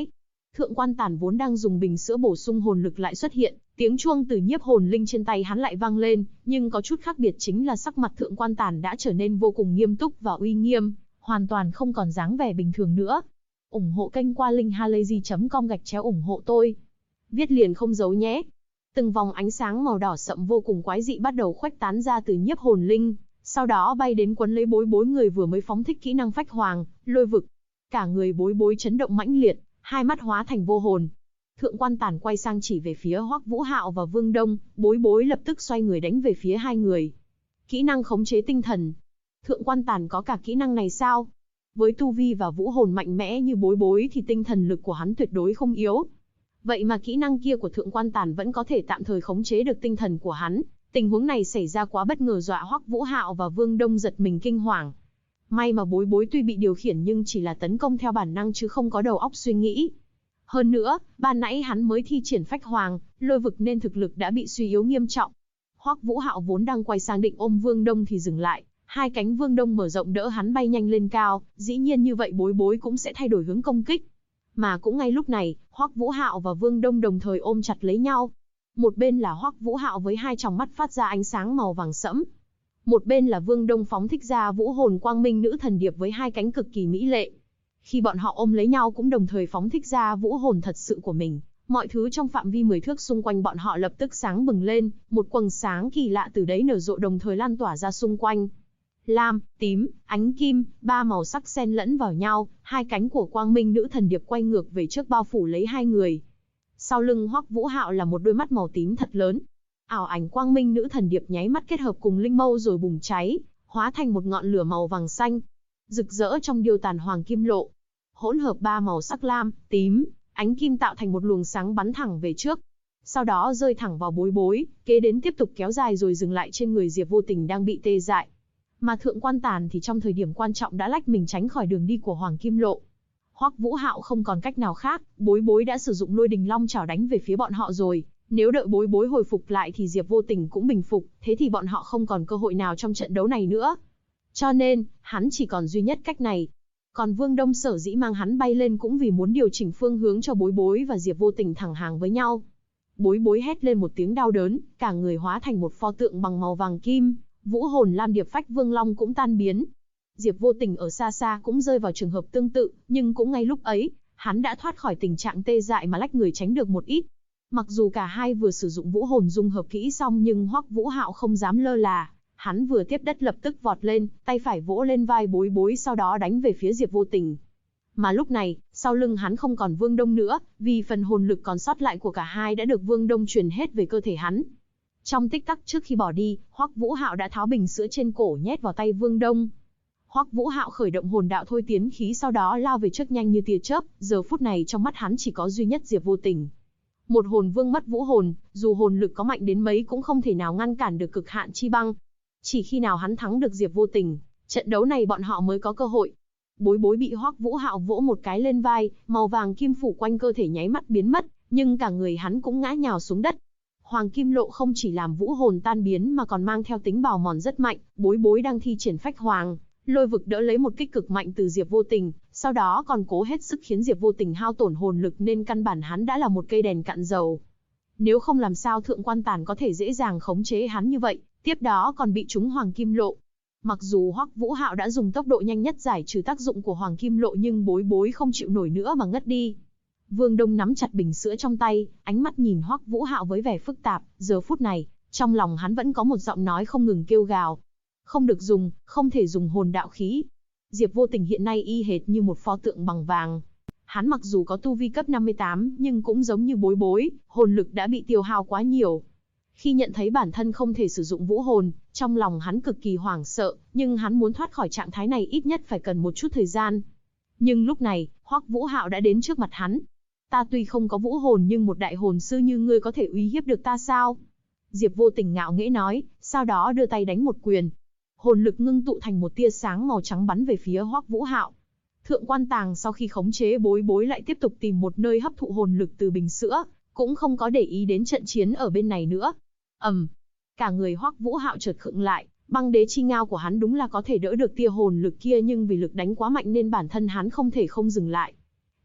Thượng Quan Tản vốn đang dùng bình sữa bổ sung hồn lực lại xuất hiện, tiếng chuông từ nhiếp hồn linh trên tay hắn lại vang lên, nhưng có chút khác biệt chính là sắc mặt Thượng Quan Tản đã trở nên vô cùng nghiêm túc và uy nghiêm, hoàn toàn không còn dáng vẻ bình thường nữa. Ủng hộ kênh qua linkhalazy.com/ủng hộ tôi. Viết liền không giấu nhé. Từng vòng ánh sáng màu đỏ sậm vô cùng quái dị bắt đầu khuếch tán ra từ nhiếp hồn linh, sau đó bay đến quấn lấy Bối Bối người vừa mới phóng thích kỹ năng phách hoàng, lôi vực. Cả người Bối Bối chấn động mãnh liệt, hai mắt hóa thành vô hồn. Thượng Quan Tản quay sang chỉ về phía Hoắc Vũ Hạo và Vương Đông, Bối Bối lập tức xoay người đánh về phía hai người. Kỹ năng khống chế tinh thần. Thượng Quan Tản có cả kỹ năng này sao? Với tu vi và vũ hồn mạnh mẽ như Bối Bối thì tinh thần lực của hắn tuyệt đối không yếu. Vậy mà kỹ năng kia của Thượng Quan Tản vẫn có thể tạm thời khống chế được tinh thần của hắn. Tình huống này xảy ra quá bất ngờ, dọa Hoắc Vũ Hạo và Vương Đông giật mình kinh hoàng. May mà Bối Bối tuy bị điều khiển nhưng chỉ là tấn công theo bản năng chứ không có đầu óc suy nghĩ. Hơn nữa, ban nãy hắn mới thi triển phách hoàng, lôi vực nên thực lực đã bị suy yếu nghiêm trọng. Hoắc Vũ Hạo vốn đang quay sang định ôm Vương Đông thì dừng lại, hai cánh Vương Đông mở rộng đỡ hắn bay nhanh lên cao, dĩ nhiên như vậy Bối Bối cũng sẽ thay đổi hướng công kích. Mà cũng ngay lúc này, Hoắc Vũ Hạo và Vương Đông đồng thời ôm chặt lấy nhau. Một bên là Hoắc Vũ Hạo với hai tròng mắt phát ra ánh sáng màu vàng sẫm. Một bên là Vương Đông phóng thích ra vũ hồn quang minh nữ thần điệp với hai cánh cực kỳ mỹ lệ. Khi bọn họ ôm lấy nhau cũng đồng thời phóng thích ra vũ hồn thật sự của mình, mọi thứ trong phạm vi 10 thước xung quanh bọn họ lập tức sáng bừng lên, một quầng sáng kỳ lạ từ đấy nở rộ đồng thời lan tỏa ra xung quanh. Lam, tím, ánh kim, ba màu sắc xen lẫn vào nhau, hai cánh của quang minh nữ thần điệp quay ngược về trước bao phủ lấy hai người. Sau lưng Hoắc Vũ Hạo là một đôi mắt màu tím thật lớn. Ảo ảnh quang minh nữ thần điệp nháy mắt kết hợp cùng linh mâu rồi bùng cháy, hóa thành một ngọn lửa màu vàng xanh, rực rỡ trong điêu tàn hoàng kim lộ. Hỗn hợp ba màu sắc lam, tím, ánh kim tạo thành một luồng sáng bắn thẳng về trước. Sau đó rơi thẳng vào Bối Bối, kế đến tiếp tục kéo dài rồi dừng lại trên người Diệp Vô Tình đang bị tê dại. Mà Thượng Quan Tản thì trong thời điểm quan trọng đã lách mình tránh khỏi đường đi của hoàng kim lộ. Hoắc Vũ Hạo không còn cách nào khác, Bối Bối đã sử dụng Lôi Đình Long chảo đánh về phía bọn họ rồi. Nếu đợi Bối Bối hồi phục lại thì Diệp Vô Tình cũng bình phục, thế thì bọn họ không còn cơ hội nào trong trận đấu này nữa. Cho nên, hắn chỉ còn duy nhất cách này. Còn Vương Đông sở dĩ mang hắn bay lên cũng vì muốn điều chỉnh phương hướng cho Bối Bối và Diệp Vô Tình thẳng hàng với nhau. Bối Bối hét lên một tiếng đau đớn, cả người hóa thành một pho tượng bằng màu vàng kim, vũ hồn Lam Điệp Phách Vương Long cũng tan biến. Diệp Vô Tình ở xa xa cũng rơi vào trường hợp tương tự, nhưng cũng ngay lúc ấy, hắn đã thoát khỏi tình trạng tê dại mà lách người tránh được một ít. Mặc dù cả hai vừa sử dụng vũ hồn dung hợp kỹ xong nhưng Hoắc Vũ Hạo không dám lơ là, hắn vừa tiếp đất lập tức vọt lên, tay phải vỗ lên vai Bối Bối sau đó đánh về phía Diệp Vô Tình. Mà lúc này, sau lưng hắn không còn Vương Đông nữa, vì phần hồn lực còn sót lại của cả hai đã được Vương Đông truyền hết về cơ thể hắn. Trong tích tắc trước khi bỏ đi, Hoắc Vũ Hạo đã tháo bình sữa trên cổ nhét vào tay Vương Đông. Hoắc Vũ Hạo khởi động hồn đạo thôi tiến khí sau đó lao về trước nhanh như tia chớp, giờ phút này trong mắt hắn chỉ có duy nhất Diệp Vô Tình. Một hồn vương mất vũ hồn, dù hồn lực có mạnh đến mấy cũng không thể nào ngăn cản được cực hạn chi băng. Chỉ khi nào hắn thắng được Diệp Vô Tình, trận đấu này bọn họ mới có cơ hội. Bối Bối bị Hoắc Vũ Hạo vỗ một cái lên vai, màu vàng kim phủ quanh cơ thể nháy mắt biến mất, nhưng cả người hắn cũng ngã nhào xuống đất. Hoàng kim lộ không chỉ làm vũ hồn tan biến mà còn mang theo tính bào mòn rất mạnh, Bối Bối đang thi triển phách hoàng, lôi vực đỡ lấy một kích cực mạnh từ Diệp Vô Tình, sau đó còn cố hết sức khiến Diệp Vô Tình hao tổn hồn lực nên căn bản hắn đã là một cây đèn cạn dầu. Nếu không làm sao Thượng Quan Tản có thể dễ dàng khống chế hắn như vậy, tiếp đó còn bị trúng hoàng kim lộ. Mặc dù Hoắc Vũ Hạo đã dùng tốc độ nhanh nhất giải trừ tác dụng của hoàng kim lộ nhưng Bối Bối không chịu nổi nữa mà ngất đi. Vương Đông nắm chặt bình sữa trong tay, ánh mắt nhìn Hoắc Vũ Hạo với vẻ phức tạp, giờ phút này, trong lòng hắn vẫn có một giọng nói không ngừng kêu gào. Không được dùng, không thể dùng hồn đạo khí. Diệp Vô Tình hiện nay y hệt như một pho tượng bằng vàng. Hắn mặc dù có tu vi cấp 58 nhưng cũng giống như Bối Bối, hồn lực đã bị tiêu hao quá nhiều. Khi nhận thấy bản thân không thể sử dụng vũ hồn, trong lòng hắn cực kỳ hoảng sợ, nhưng hắn muốn thoát khỏi trạng thái này ít nhất phải cần một chút thời gian. Nhưng lúc này, Hoắc Vũ Hạo đã đến trước mặt hắn. Ta tuy không có vũ hồn nhưng một đại hồn sư như ngươi có thể uy hiếp được ta sao? Diệp Vô Tình ngạo nghễ nói, sau đó đưa tay đánh một quyền. Hồn lực ngưng tụ thành một tia sáng màu trắng bắn về phía Hoắc Vũ Hạo. Thượng Quan Tàng sau khi khống chế Bối Bối lại tiếp tục tìm một nơi hấp thụ hồn lực từ bình sữa, cũng không có để ý đến trận chiến ở bên này nữa. Cả người Hoắc Vũ Hạo chợt khựng lại, băng đế chi ngao của hắn đúng là có thể đỡ được tia hồn lực kia nhưng vì lực đánh quá mạnh nên bản thân hắn không thể không dừng lại.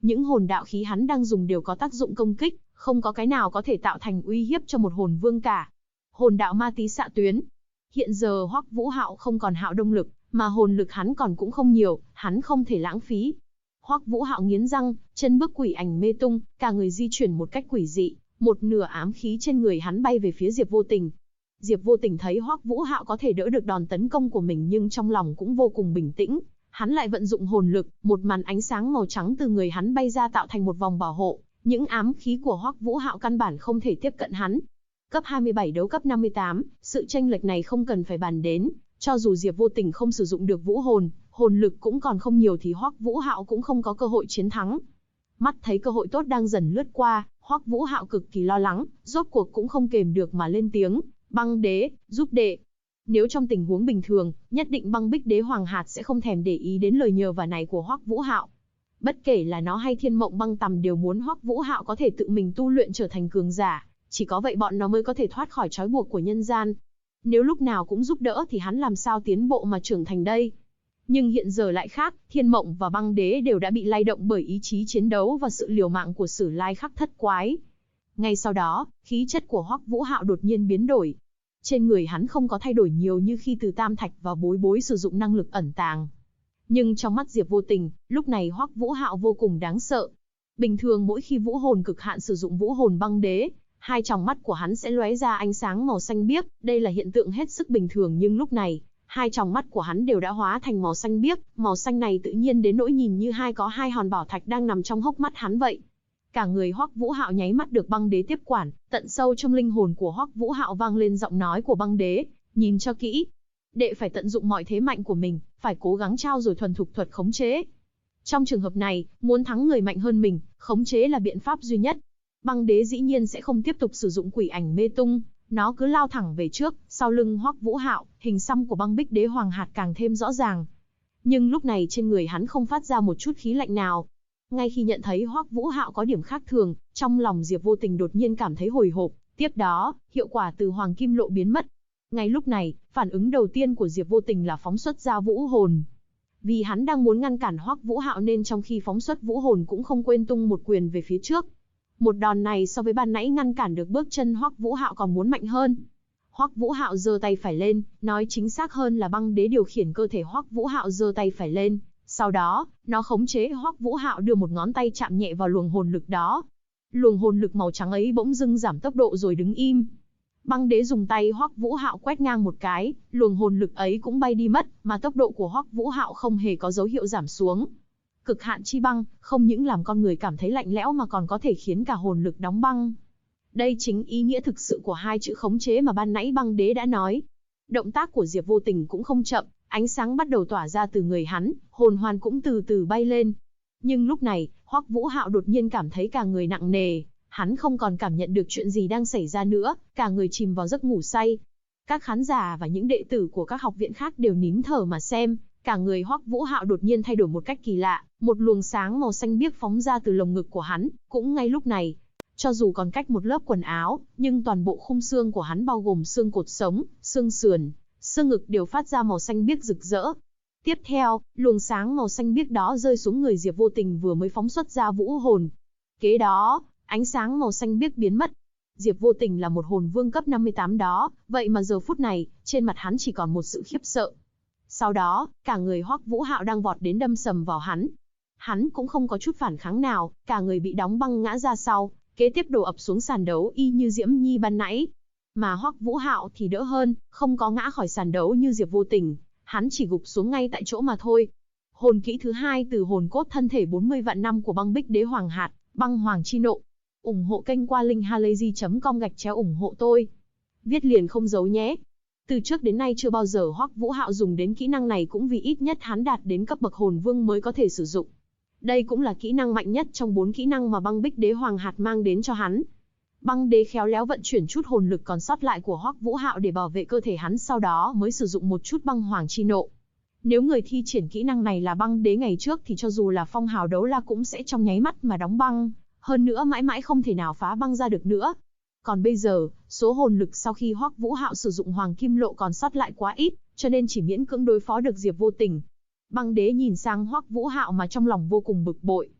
Những hồn đạo khí hắn đang dùng đều có tác dụng công kích, không có cái nào có thể tạo thành uy hiếp cho một hồn vương cả. Hồn đạo ma tí xạ tuyến. Hiện giờ Hoắc Vũ Hạo không còn hạo đông lực, mà hồn lực hắn còn cũng không nhiều, hắn không thể lãng phí. Hoắc Vũ Hạo nghiến răng, chân bước quỷ ảnh mê tung, cả người di chuyển một cách quỷ dị, một nửa ám khí trên người hắn bay về phía Diệp Vô Tình. Diệp Vô Tình thấy Hoắc Vũ Hạo có thể đỡ được đòn tấn công của mình nhưng trong lòng cũng vô cùng bình tĩnh, hắn lại vận dụng hồn lực, một màn ánh sáng màu trắng từ người hắn bay ra tạo thành một vòng bảo hộ, những ám khí của Hoắc Vũ Hạo căn bản không thể tiếp cận hắn. Cấp 27 đấu cấp 58, sự chênh lệch này không cần phải bàn đến, cho dù Diệp Vô Tình không sử dụng được vũ hồn, hồn lực cũng còn không nhiều thì Hoắc Vũ Hạo cũng không có cơ hội chiến thắng. Mắt thấy cơ hội tốt đang dần lướt qua, Hoắc Vũ Hạo cực kỳ lo lắng, rốt cuộc cũng không kềm được mà lên tiếng, "Băng đế, giúp đệ." Nếu trong tình huống bình thường, nhất định Băng Bích Đế Hoàng Hạt sẽ không thèm để ý đến lời nhờ vả này của Hoắc Vũ Hạo. Bất kể là nó hay Thiên Mộng Băng Tầm đều muốn Hoắc Vũ Hạo có thể tự mình tu luyện trở thành cường giả, chỉ có vậy bọn nó mới có thể thoát khỏi trói buộc của nhân gian. Nếu lúc nào cũng giúp đỡ thì hắn làm sao tiến bộ mà trưởng thành đây? Nhưng hiện giờ lại khác, Thiên Mộng và Băng Đế đều đã bị lay động bởi ý chí chiến đấu và sự liều mạng của Sử Lai Khắc Thất Quái. Ngay sau đó, khí chất của Hoắc Vũ Hạo đột nhiên biến đổi. Trên người hắn không có thay đổi nhiều như khi từ Tam Thạch và Bối Bối sử dụng năng lực ẩn tàng. Nhưng trong mắt Diệp Vô Tình, lúc này Hoắc Vũ Hạo vô cùng đáng sợ. Bình thường mỗi khi vũ hồn cực hạn sử dụng vũ hồn băng đế, hai tròng mắt của hắn sẽ lóe ra ánh sáng màu xanh biếc, đây là hiện tượng hết sức bình thường nhưng lúc này, hai tròng mắt của hắn đều đã hóa thành màu xanh biếc, màu xanh này tự nhiên đến nỗi nhìn như có hai hòn bảo thạch đang nằm trong hốc mắt hắn vậy. Cả người Hoắc Vũ Hạo nháy mắt được băng đế tiếp quản, tận sâu trong linh hồn của Hoắc Vũ Hạo vang lên giọng nói của băng đế, nhìn cho kỹ. Đệ phải tận dụng mọi thế mạnh của mình, phải cố gắng trao dồi thuần thục thuật khống chế. Trong trường hợp này, muốn thắng người mạnh hơn mình, khống chế là biện pháp duy nhất. Băng đế dĩ nhiên sẽ không tiếp tục sử dụng quỷ ảnh mê tung, nó cứ lao thẳng về trước, sau lưng Hoắc Vũ Hạo, hình xăm của Băng Bích Đế Hoàng Hạt càng thêm rõ ràng. Nhưng lúc này trên người hắn không phát ra một chút khí lạnh nào. Ngay khi nhận thấy Hoắc Vũ Hạo có điểm khác thường, trong lòng Diệp Vô Tình đột nhiên cảm thấy hồi hộp, tiếp đó, hiệu quả từ Hoàng Kim Lộ biến mất. Ngay lúc này, phản ứng đầu tiên của Diệp Vô Tình là phóng xuất ra vũ hồn. Vì hắn đang muốn ngăn cản Hoắc Vũ Hạo nên trong khi phóng xuất vũ hồn cũng không quên tung một quyền về phía trước. Một đòn này so với ban nãy ngăn cản được bước chân Hoắc Vũ Hạo còn muốn mạnh hơn. Hoắc Vũ Hạo giơ tay phải lên, nói chính xác hơn là băng đế điều khiển cơ thể Hoắc Vũ Hạo giơ tay phải lên. Sau đó, nó khống chế Hoắc Vũ Hạo đưa một ngón tay chạm nhẹ vào luồng hồn lực đó. Luồng hồn lực màu trắng ấy bỗng dưng giảm tốc độ rồi đứng im. Băng đế dùng tay Hoắc Vũ Hạo quét ngang một cái, luồng hồn lực ấy cũng bay đi mất, mà tốc độ của Hoắc Vũ Hạo không hề có dấu hiệu giảm xuống. Cực hạn chi băng, không những làm con người cảm thấy lạnh lẽo mà còn có thể khiến cả hồn lực đóng băng. Đây chính ý nghĩa thực sự của hai chữ khống chế mà ban nãy băng đế đã nói. Động tác của Diệp Vô Tình cũng không chậm, ánh sáng bắt đầu tỏa ra từ người hắn, hồn hoàn cũng từ từ bay lên. Nhưng lúc này, Hoắc Vũ Hạo đột nhiên cảm thấy cả người nặng nề, hắn không còn cảm nhận được chuyện gì đang xảy ra nữa, cả người chìm vào giấc ngủ say. Các khán giả và những đệ tử của các học viện khác đều nín thở mà xem, cả người Hoắc Vũ Hạo đột nhiên thay đổi một cách kỳ lạ, một luồng sáng màu xanh biếc phóng ra từ lồng ngực của hắn, cũng ngay lúc này. Cho dù còn cách một lớp quần áo, nhưng toàn bộ khung xương của hắn bao gồm xương cột sống, xương sườn, xương ngực đều phát ra màu xanh biếc rực rỡ. Tiếp theo, luồng sáng màu xanh biếc đó rơi xuống người Diệp Vô Tình vừa mới phóng xuất ra vũ hồn. Kế đó, ánh sáng màu xanh biếc biến mất. Diệp Vô Tình là một hồn vương cấp 58 đó, vậy mà giờ phút này, trên mặt hắn chỉ còn một sự khiếp sợ. Sau đó, cả người Hoắc Vũ Hạo đang vọt đến đâm sầm vào hắn. Hắn cũng không có chút phản kháng nào, cả người bị đóng băng ngã ra sau, kế tiếp đổ ập xuống sàn đấu y như Diễm Nhi ban nãy. Mà Hoắc Vũ Hạo thì đỡ hơn, không có ngã khỏi sàn đấu như Diệp Vô Tình, hắn chỉ gục xuống ngay tại chỗ mà thôi. Hồn kỹ thứ hai từ hồn cốt thân thể 40 vạn năm của Băng Bích Đế Hoàng Hạt, Băng Hoàng Chi Nộ. Ủng hộ kênh qua linkhalazy.com/ủng hộ tôi. Viết liền không giấu nhé. Từ trước đến nay chưa bao giờ Hoắc Vũ Hạo dùng đến kỹ năng này cũng vì ít nhất hắn đạt đến cấp bậc hồn vương mới có thể sử dụng. Đây cũng là kỹ năng mạnh nhất trong 4 kỹ năng mà Băng Bích Đế Hoàng Hạt mang đến cho hắn. Băng đế khéo léo vận chuyển chút hồn lực còn sót lại của Hoắc Vũ Hạo để bảo vệ cơ thể hắn, sau đó mới sử dụng một chút Băng Hoàng Chi Nộ. Nếu người thi triển kỹ năng này là băng đế ngày trước thì cho dù là phong hào đấu la cũng sẽ trong nháy mắt mà đóng băng, hơn nữa mãi mãi không thể nào phá băng ra được nữa. Còn bây giờ, số hồn lực sau khi Hoắc Vũ Hạo sử dụng Hoàng Kim Lộ còn sót lại quá ít, cho nên chỉ miễn cưỡng đối phó được Diệp Vô Tình. Băng đế nhìn sang Hoắc Vũ Hạo mà trong lòng vô cùng bực bội.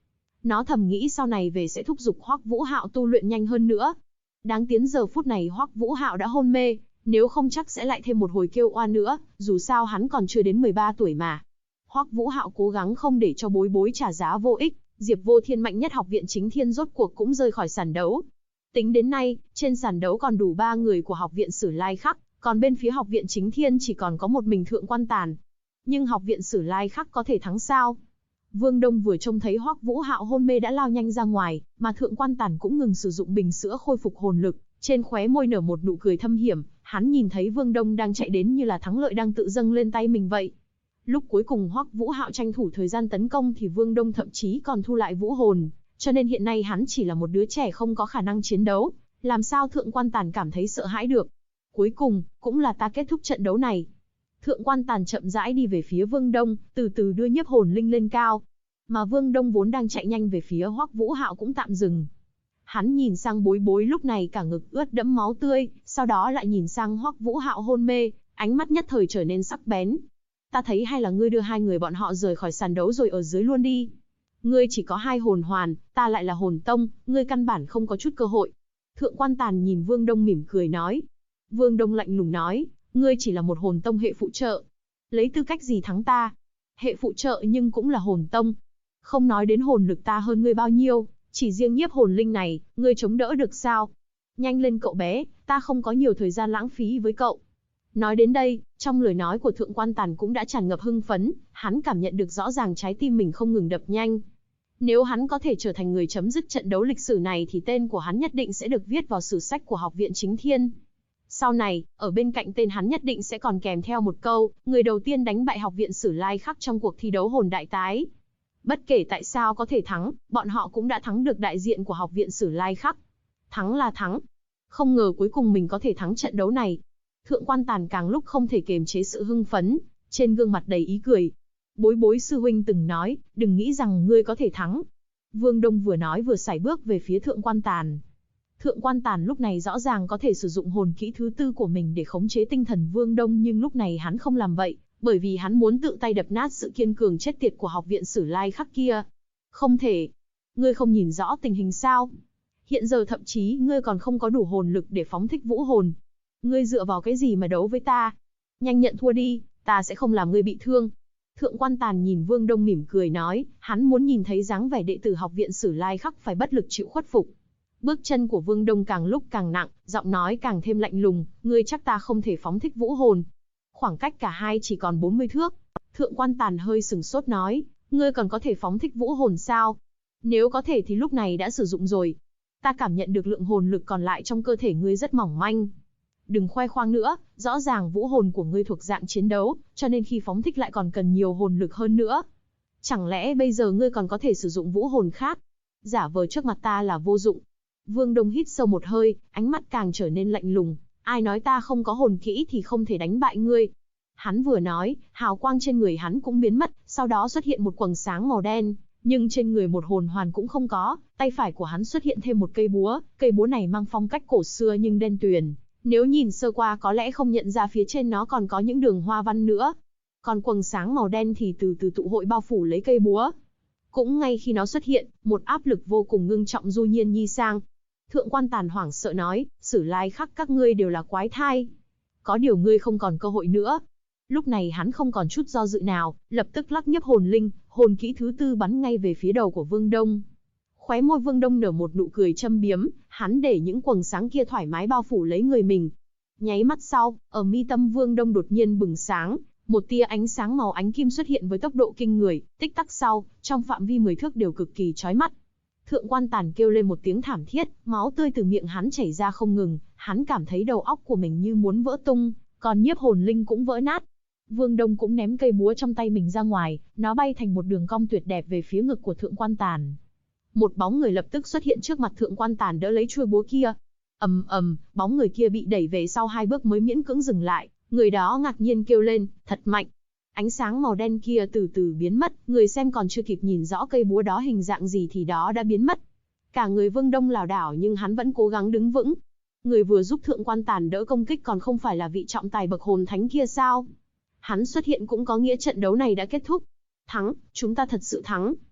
Nó thầm nghĩ sau này về sẽ thúc giục Hoắc Vũ Hạo tu luyện nhanh hơn nữa. Đáng tiếc giờ phút này Hoắc Vũ Hạo đã hôn mê, nếu không chắc sẽ lại thêm một hồi kêu oan nữa, dù sao hắn còn chưa đến 13 tuổi mà. Hoắc Vũ Hạo cố gắng không để cho Bối Bối trả giá vô ích, Diệp Vô Thiên mạnh nhất học viện Chính Thiên rốt cuộc cũng rơi khỏi sàn đấu. Tính đến nay, trên sàn đấu còn đủ 3 người của học viện Sử Lai Khắc, còn bên phía học viện Chính Thiên chỉ còn có một mình Thượng Quan Tàn. Nhưng học viện Sử Lai Khắc có thể thắng sao? Vương Đông vừa trông thấy Hoắc Vũ Hạo hôn mê đã lao nhanh ra ngoài, mà Thượng Quan Tàn cũng ngừng sử dụng bình sữa khôi phục hồn lực, trên khóe môi nở một nụ cười thâm hiểm, hắn nhìn thấy Vương Đông đang chạy đến như là thắng lợi đang tự dâng lên tay mình vậy. Lúc cuối cùng Hoắc Vũ Hạo tranh thủ thời gian tấn công thì Vương Đông thậm chí còn thu lại vũ hồn, cho nên hiện nay hắn chỉ là một đứa trẻ không có khả năng chiến đấu, làm sao Thượng Quan Tàn cảm thấy sợ hãi được. Cuối cùng, cũng là ta kết thúc trận đấu này. Thượng Quan Tàn chậm rãi đi về phía Vương Đông, từ từ đưa nhiếp hồn linh lên cao. Mà Vương Đông vốn đang chạy nhanh về phía Hoắc Vũ Hạo cũng tạm dừng. Hắn nhìn sang Bối Bối lúc này cả ngực ướt đẫm máu tươi, sau đó lại nhìn sang Hoắc Vũ Hạo hôn mê, ánh mắt nhất thời trở nên sắc bén. Ta thấy hay là ngươi đưa hai người bọn họ rời khỏi sàn đấu rồi ở dưới luôn đi. Ngươi chỉ có 2 hồn hoàn, ta lại là hồn tông, ngươi căn bản không có chút cơ hội. Thượng Quan Tàn nhìn Vương Đông mỉm cười nói. Vương Đông lạnh lùng nói, ngươi chỉ là một hồn tông hệ phụ trợ. Lấy tư cách gì thắng ta? Hệ phụ trợ nhưng cũng là hồn tông. Không nói đến hồn lực ta hơn ngươi bao nhiêu, chỉ riêng nhiếp hồn linh này, ngươi chống đỡ được sao? Nhanh lên cậu bé, ta không có nhiều thời gian lãng phí với cậu. Nói đến đây, trong lời nói của Thượng Quan Tàn cũng đã tràn ngập hưng phấn, hắn cảm nhận được rõ ràng trái tim mình không ngừng đập nhanh. Nếu hắn có thể trở thành người chấm dứt trận đấu lịch sử này thì tên của hắn nhất định sẽ được viết vào sử sách của học viện Chính Thiên. Sau này, ở bên cạnh tên hắn nhất định sẽ còn kèm theo một câu, người đầu tiên đánh bại học viện Sử Lai Khắc trong cuộc thi đấu hồn đại tái. Bất kể tại sao có thể thắng, bọn họ cũng đã thắng được đại diện của học viện Sử Lai Khắc. Thắng là thắng. Không ngờ cuối cùng mình có thể thắng trận đấu này. Thượng Quan Tàn càng lúc không thể kiềm chế sự hưng phấn, trên gương mặt đầy ý cười. Bối Bối sư huynh từng nói, đừng nghĩ rằng ngươi có thể thắng. Vương Đông vừa nói vừa sải bước về phía Thượng Quan Tàn. Thượng Quan Tàn lúc này rõ ràng có thể sử dụng hồn kỹ thứ 4 của mình để khống chế tinh thần Vương Đông, nhưng lúc này hắn không làm vậy, bởi vì hắn muốn tự tay đập nát sự kiên cường chết tiệt của học viện Sử Lai Khắc kia. Không thể. Ngươi không nhìn rõ tình hình sao? Hiện giờ thậm chí ngươi còn không có đủ hồn lực để phóng thích vũ hồn. Ngươi dựa vào cái gì mà đấu với ta? Nhanh nhận thua đi, ta sẽ không làm ngươi bị thương. Thượng Quan Tàn nhìn Vương Đông mỉm cười nói, hắn muốn nhìn thấy dáng vẻ đệ tử học viện Sử Lai Khắc phải bất lực chịu khuất phục. Bước chân của Vương Đông càng lúc càng nặng, giọng nói càng thêm lạnh lùng, ngươi chắc ta không thể phóng thích vũ hồn. Khoảng cách cả hai chỉ còn 40 thước. Thượng Quan Tàn hơi sừng sốt nói, ngươi còn có thể phóng thích vũ hồn sao? Nếu có thể thì lúc này đã sử dụng rồi. Ta cảm nhận được lượng hồn lực còn lại trong cơ thể ngươi rất mỏng manh. Đừng khoe khoang nữa, rõ ràng vũ hồn của ngươi thuộc dạng chiến đấu, cho nên khi phóng thích lại còn cần nhiều hồn lực hơn nữa. Chẳng lẽ bây giờ ngươi còn có thể sử dụng vũ hồn khác? Giả vờ trước mặt ta là vô dụng. Vương Đông hít sâu một hơi, ánh mắt càng trở nên lạnh lùng. Ai nói ta không có hồn kỹ thì không thể đánh bại ngươi. Hắn vừa nói, hào quang trên người hắn cũng biến mất, sau đó xuất hiện một quầng sáng màu đen, nhưng trên người một hồn hoàn cũng không có. Tay phải của hắn xuất hiện thêm một cây búa này mang phong cách cổ xưa nhưng đen tuyền. Nếu nhìn sơ qua có lẽ không nhận ra phía trên nó còn có những đường hoa văn nữa. Còn quầng sáng màu đen thì từ từ tụ hội bao phủ lấy cây búa. Cũng ngay khi nó xuất hiện, một áp lực vô cùng ngưng trọng du nhiên nhi sang. Thượng Quan Tàn hoảng sợ nói, Sử Lai Khắc các ngươi đều là quái thai. Có điều ngươi không còn cơ hội nữa. Lúc này hắn không còn chút do dự nào, lập tức lắc nhiếp hồn linh, hồn kỹ thứ 4 bắn ngay về phía đầu của Vương Đông. Khóe môi Vương Đông nở một nụ cười châm biếm, hắn để những quầng sáng kia thoải mái bao phủ lấy người mình. Nháy mắt sau, ở mi tâm Vương Đông đột nhiên bừng sáng, một tia ánh sáng màu ánh kim xuất hiện với tốc độ kinh người, tích tắc sau, trong phạm vi 10 thước đều cực kỳ chói mắt. Thượng Quan Tàn kêu lên một tiếng thảm thiết, máu tươi từ miệng hắn chảy ra không ngừng, hắn cảm thấy đầu óc của mình như muốn vỡ tung, còn nhiếp hồn linh cũng vỡ nát. Vương Đông cũng ném cây búa trong tay mình ra ngoài, nó bay thành một đường cong tuyệt đẹp về phía ngực của Thượng Quan Tàn. Một bóng người lập tức xuất hiện trước mặt Thượng Quan Tàn đỡ lấy chuôi búa kia. Ầm ầm, bóng người kia bị đẩy về sau 2 bước mới miễn cưỡng dừng lại, người đó ngạc nhiên kêu lên, thật mạnh. Ánh sáng màu đen kia từ từ biến mất, người xem còn chưa kịp nhìn rõ cây búa đó hình dạng gì thì đó đã biến mất. Cả người Vương Đông lảo đảo nhưng hắn vẫn cố gắng đứng vững. Người vừa giúp Thượng Quan Tàn đỡ công kích còn không phải là vị trọng tài bậc hồn thánh kia sao? Hắn xuất hiện cũng có nghĩa trận đấu này đã kết thúc. Thắng, chúng ta thật sự thắng.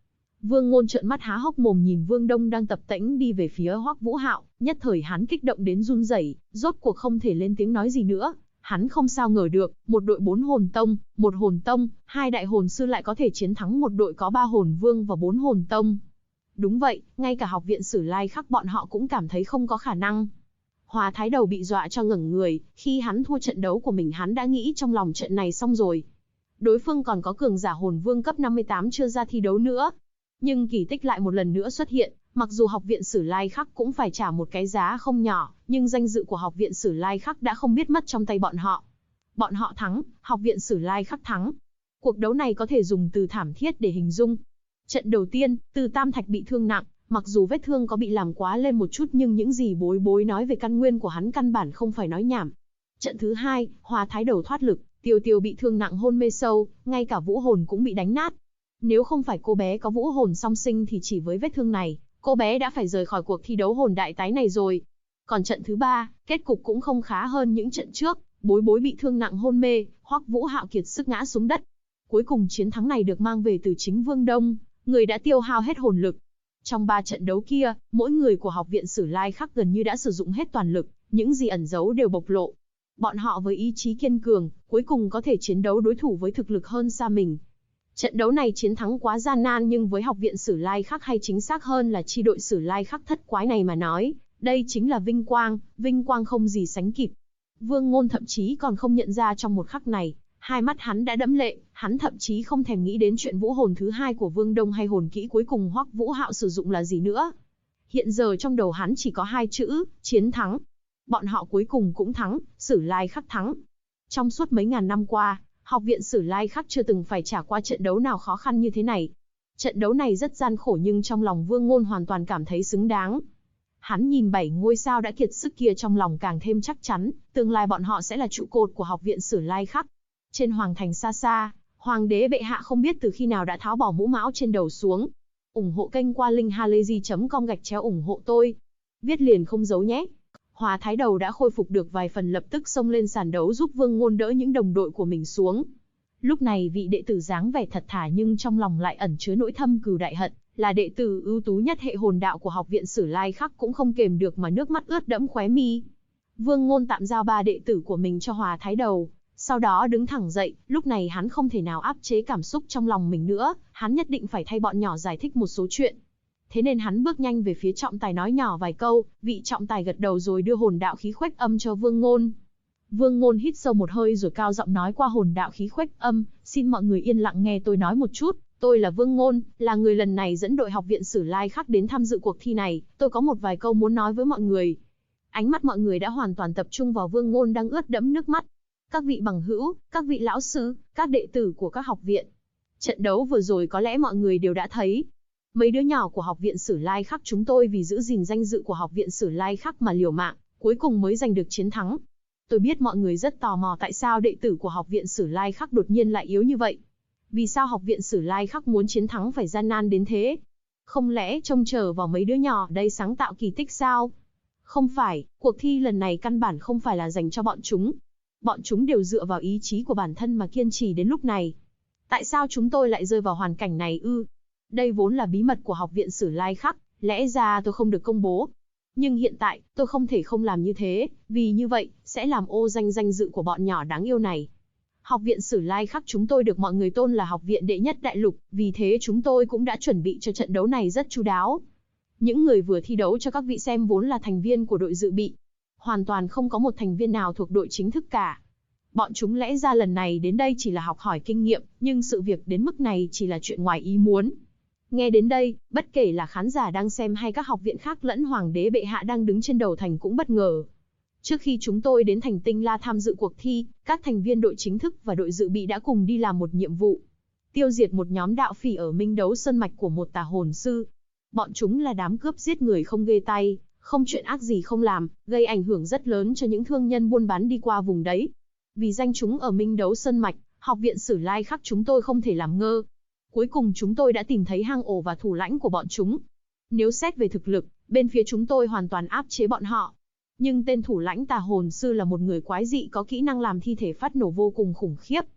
Vương Ngôn trợn mắt há hốc mồm nhìn Vương Đông đang tập tễnh đi về phía Hoắc Vũ Hạo, nhất thời hắn kích động đến run rẩy, rốt cuộc không thể lên tiếng nói gì nữa. Hắn không sao ngờ được, một đội 4 hồn tông, một hồn tông, 2 đại hồn sư lại có thể chiến thắng một đội có 3 hồn vương và 4 hồn tông. Đúng vậy, ngay cả học viện Sử Lai Khắc bọn họ cũng cảm thấy không có khả năng. Hòa Thái Đầu bị dọa cho ngẩng người, khi hắn thua trận đấu của mình hắn đã nghĩ trong lòng trận này xong rồi. Đối phương còn có cường giả hồn vương cấp 58 chưa ra thi đấu nữa. Nhưng kỳ tích lại một lần nữa xuất hiện, mặc dù học viện Sử Lai Khắc cũng phải trả một cái giá không nhỏ, nhưng danh dự của học viện Sử Lai Khắc đã không biết mất trong tay bọn họ. Bọn họ thắng, học viện Sử Lai Khắc thắng. Cuộc đấu này có thể dùng từ thảm thiết để hình dung. Trận đầu tiên, Từ Tam Thạch bị thương nặng, mặc dù vết thương có bị làm quá lên một chút nhưng những gì Bối Bối nói về căn nguyên của hắn căn bản không phải nói nhảm. Trận thứ hai, Hòa Thái Đầu thoát lực, Tiêu Tiêu bị thương nặng hôn mê sâu, ngay cả vũ hồn cũng bị đánh nát. Nếu không phải cô bé có vũ hồn song sinh thì chỉ với vết thương này, cô bé đã phải rời khỏi cuộc thi đấu hồn đại tái này rồi. Còn trận thứ ba, kết cục cũng không khá hơn những trận trước, Bối Bối bị thương nặng hôn mê, Hoắc Vũ Hạo kiệt sức ngã xuống đất. Cuối cùng chiến thắng này được mang về từ chính Vương Đông, người đã tiêu hao hết hồn lực. Trong 3 trận đấu kia, mỗi người của học viện Sử Lai Khắc gần như đã sử dụng hết toàn lực, những gì ẩn giấu đều bộc lộ. Bọn họ với ý chí kiên cường, cuối cùng có thể chiến đấu đối thủ với thực lực hơn xa mình. Trận đấu này chiến thắng quá gian nan nhưng với học viện Sử Lai Khắc hay chính xác hơn là chi đội Sử Lai Khắc thất quái này mà nói, đây chính là vinh quang không gì sánh kịp. Vương Ngôn thậm chí còn không nhận ra trong một khắc này, hai mắt hắn đã đẫm lệ, hắn thậm chí không thèm nghĩ đến chuyện vũ hồn thứ hai của Vương Đông hay hồn kỹ cuối cùng Hoắc Vũ Hạo sử dụng là gì nữa. Hiện giờ trong đầu hắn chỉ có 2 chữ, chiến thắng. Bọn họ cuối cùng cũng thắng, Sử Lai Khắc thắng. Trong suốt mấy ngàn năm qua, học viện Sử Lai Khắc chưa từng phải trải qua trận đấu nào khó khăn như thế này. Trận đấu này rất gian khổ nhưng trong lòng Vương Ngôn hoàn toàn cảm thấy xứng đáng. Hắn nhìn 7 ngôi sao đã kiệt sức kia trong lòng càng thêm chắc chắn, tương lai bọn họ sẽ là trụ cột của học viện Sử Lai Khắc. Trên hoàng thành xa xa, hoàng đế bệ hạ không biết từ khi nào đã tháo bỏ mũ mão trên đầu xuống. Ủng hộ kênh qua link halayzi.com/ủng hộ tôi. Viết liền không giấu nhé. Hòa Thái Đầu đã khôi phục được vài phần lập tức xông lên sàn đấu giúp Vương Ngôn đỡ những đồng đội của mình xuống. Lúc này vị đệ tử dáng vẻ thật thà nhưng trong lòng lại ẩn chứa nỗi thâm cừu đại hận, là đệ tử ưu tú nhất hệ hồn đạo của học viện Sử Lai Khắc cũng không kềm được mà nước mắt ướt đẫm khóe mi. Vương Ngôn tạm giao 3 đệ tử của mình cho Hòa Thái Đầu, sau đó đứng thẳng dậy, lúc này hắn không thể nào áp chế cảm xúc trong lòng mình nữa, hắn nhất định phải thay bọn nhỏ giải thích một số chuyện. Thế nên hắn bước nhanh về phía trọng tài nói nhỏ vài câu, vị trọng tài gật đầu rồi đưa hồn đạo khí khuếch âm cho Vương Ngôn. Vương Ngôn hít sâu một hơi rồi cao giọng nói qua hồn đạo khí khuếch âm, xin mọi người yên lặng nghe tôi nói một chút, tôi là Vương Ngôn, là người lần này dẫn đội học viện Sử Lai Khắc đến tham dự cuộc thi này, tôi có một vài câu muốn nói với mọi người. Ánh mắt mọi người đã hoàn toàn tập trung vào Vương Ngôn đang ướt đẫm nước mắt. Các vị bằng hữu, các vị lão sư, các đệ tử của các học viện. Trận đấu vừa rồi có lẽ mọi người đều đã thấy. Mấy đứa nhỏ của học viện Sử Lai Khắc chúng tôi vì giữ gìn danh dự của học viện Sử Lai Khắc mà liều mạng, cuối cùng mới giành được chiến thắng. Tôi biết mọi người rất tò mò tại sao đệ tử của học viện Sử Lai Khắc đột nhiên lại yếu như vậy. Vì sao học viện Sử Lai Khắc muốn chiến thắng phải gian nan đến thế? Không lẽ trông chờ vào mấy đứa nhỏ đây sáng tạo kỳ tích sao? Không phải, cuộc thi lần này căn bản không phải là dành cho bọn chúng. Bọn chúng đều dựa vào ý chí của bản thân mà kiên trì đến lúc này. Tại sao chúng tôi lại rơi vào hoàn cảnh này ư? Đây vốn là bí mật của học viện Sử Lai Khắc, lẽ ra tôi không được công bố. Nhưng hiện tại, tôi không thể không làm như thế, vì như vậy, sẽ làm ô danh dự của bọn nhỏ đáng yêu này. Học viện Sử Lai Khắc chúng tôi được mọi người tôn là học viện đệ nhất đại lục, vì thế chúng tôi cũng đã chuẩn bị cho trận đấu này rất chu đáo. Những người vừa thi đấu cho các vị xem vốn là thành viên của đội dự bị. Hoàn toàn không có một thành viên nào thuộc đội chính thức cả. Bọn chúng lẽ ra lần này đến đây chỉ là học hỏi kinh nghiệm, nhưng sự việc đến mức này chỉ là chuyện ngoài ý muốn. Nghe đến đây, bất kể là khán giả đang xem hay các học viện khác lẫn hoàng đế bệ hạ đang đứng trên đầu thành cũng bất ngờ. Trước khi chúng tôi đến thành Tinh La tham dự cuộc thi, các thành viên đội chính thức và đội dự bị đã cùng đi làm một nhiệm vụ. Tiêu diệt một nhóm đạo phỉ ở Minh Đấu Sơn Mạch của một tà hồn sư. Bọn chúng là đám cướp giết người không ghê tay, không chuyện ác gì không làm, gây ảnh hưởng rất lớn cho những thương nhân buôn bán đi qua vùng đấy. Vì danh chúng ở Minh Đấu Sơn Mạch, học viện Sử Lai Khắc chúng tôi không thể làm ngơ. Cuối cùng chúng tôi đã tìm thấy hang ổ và thủ lãnh của bọn chúng. Nếu xét về thực lực, bên phía chúng tôi hoàn toàn áp chế bọn họ. Nhưng tên thủ lãnh tà hồn sư là một người quái dị có kỹ năng làm thi thể phát nổ vô cùng khủng khiếp.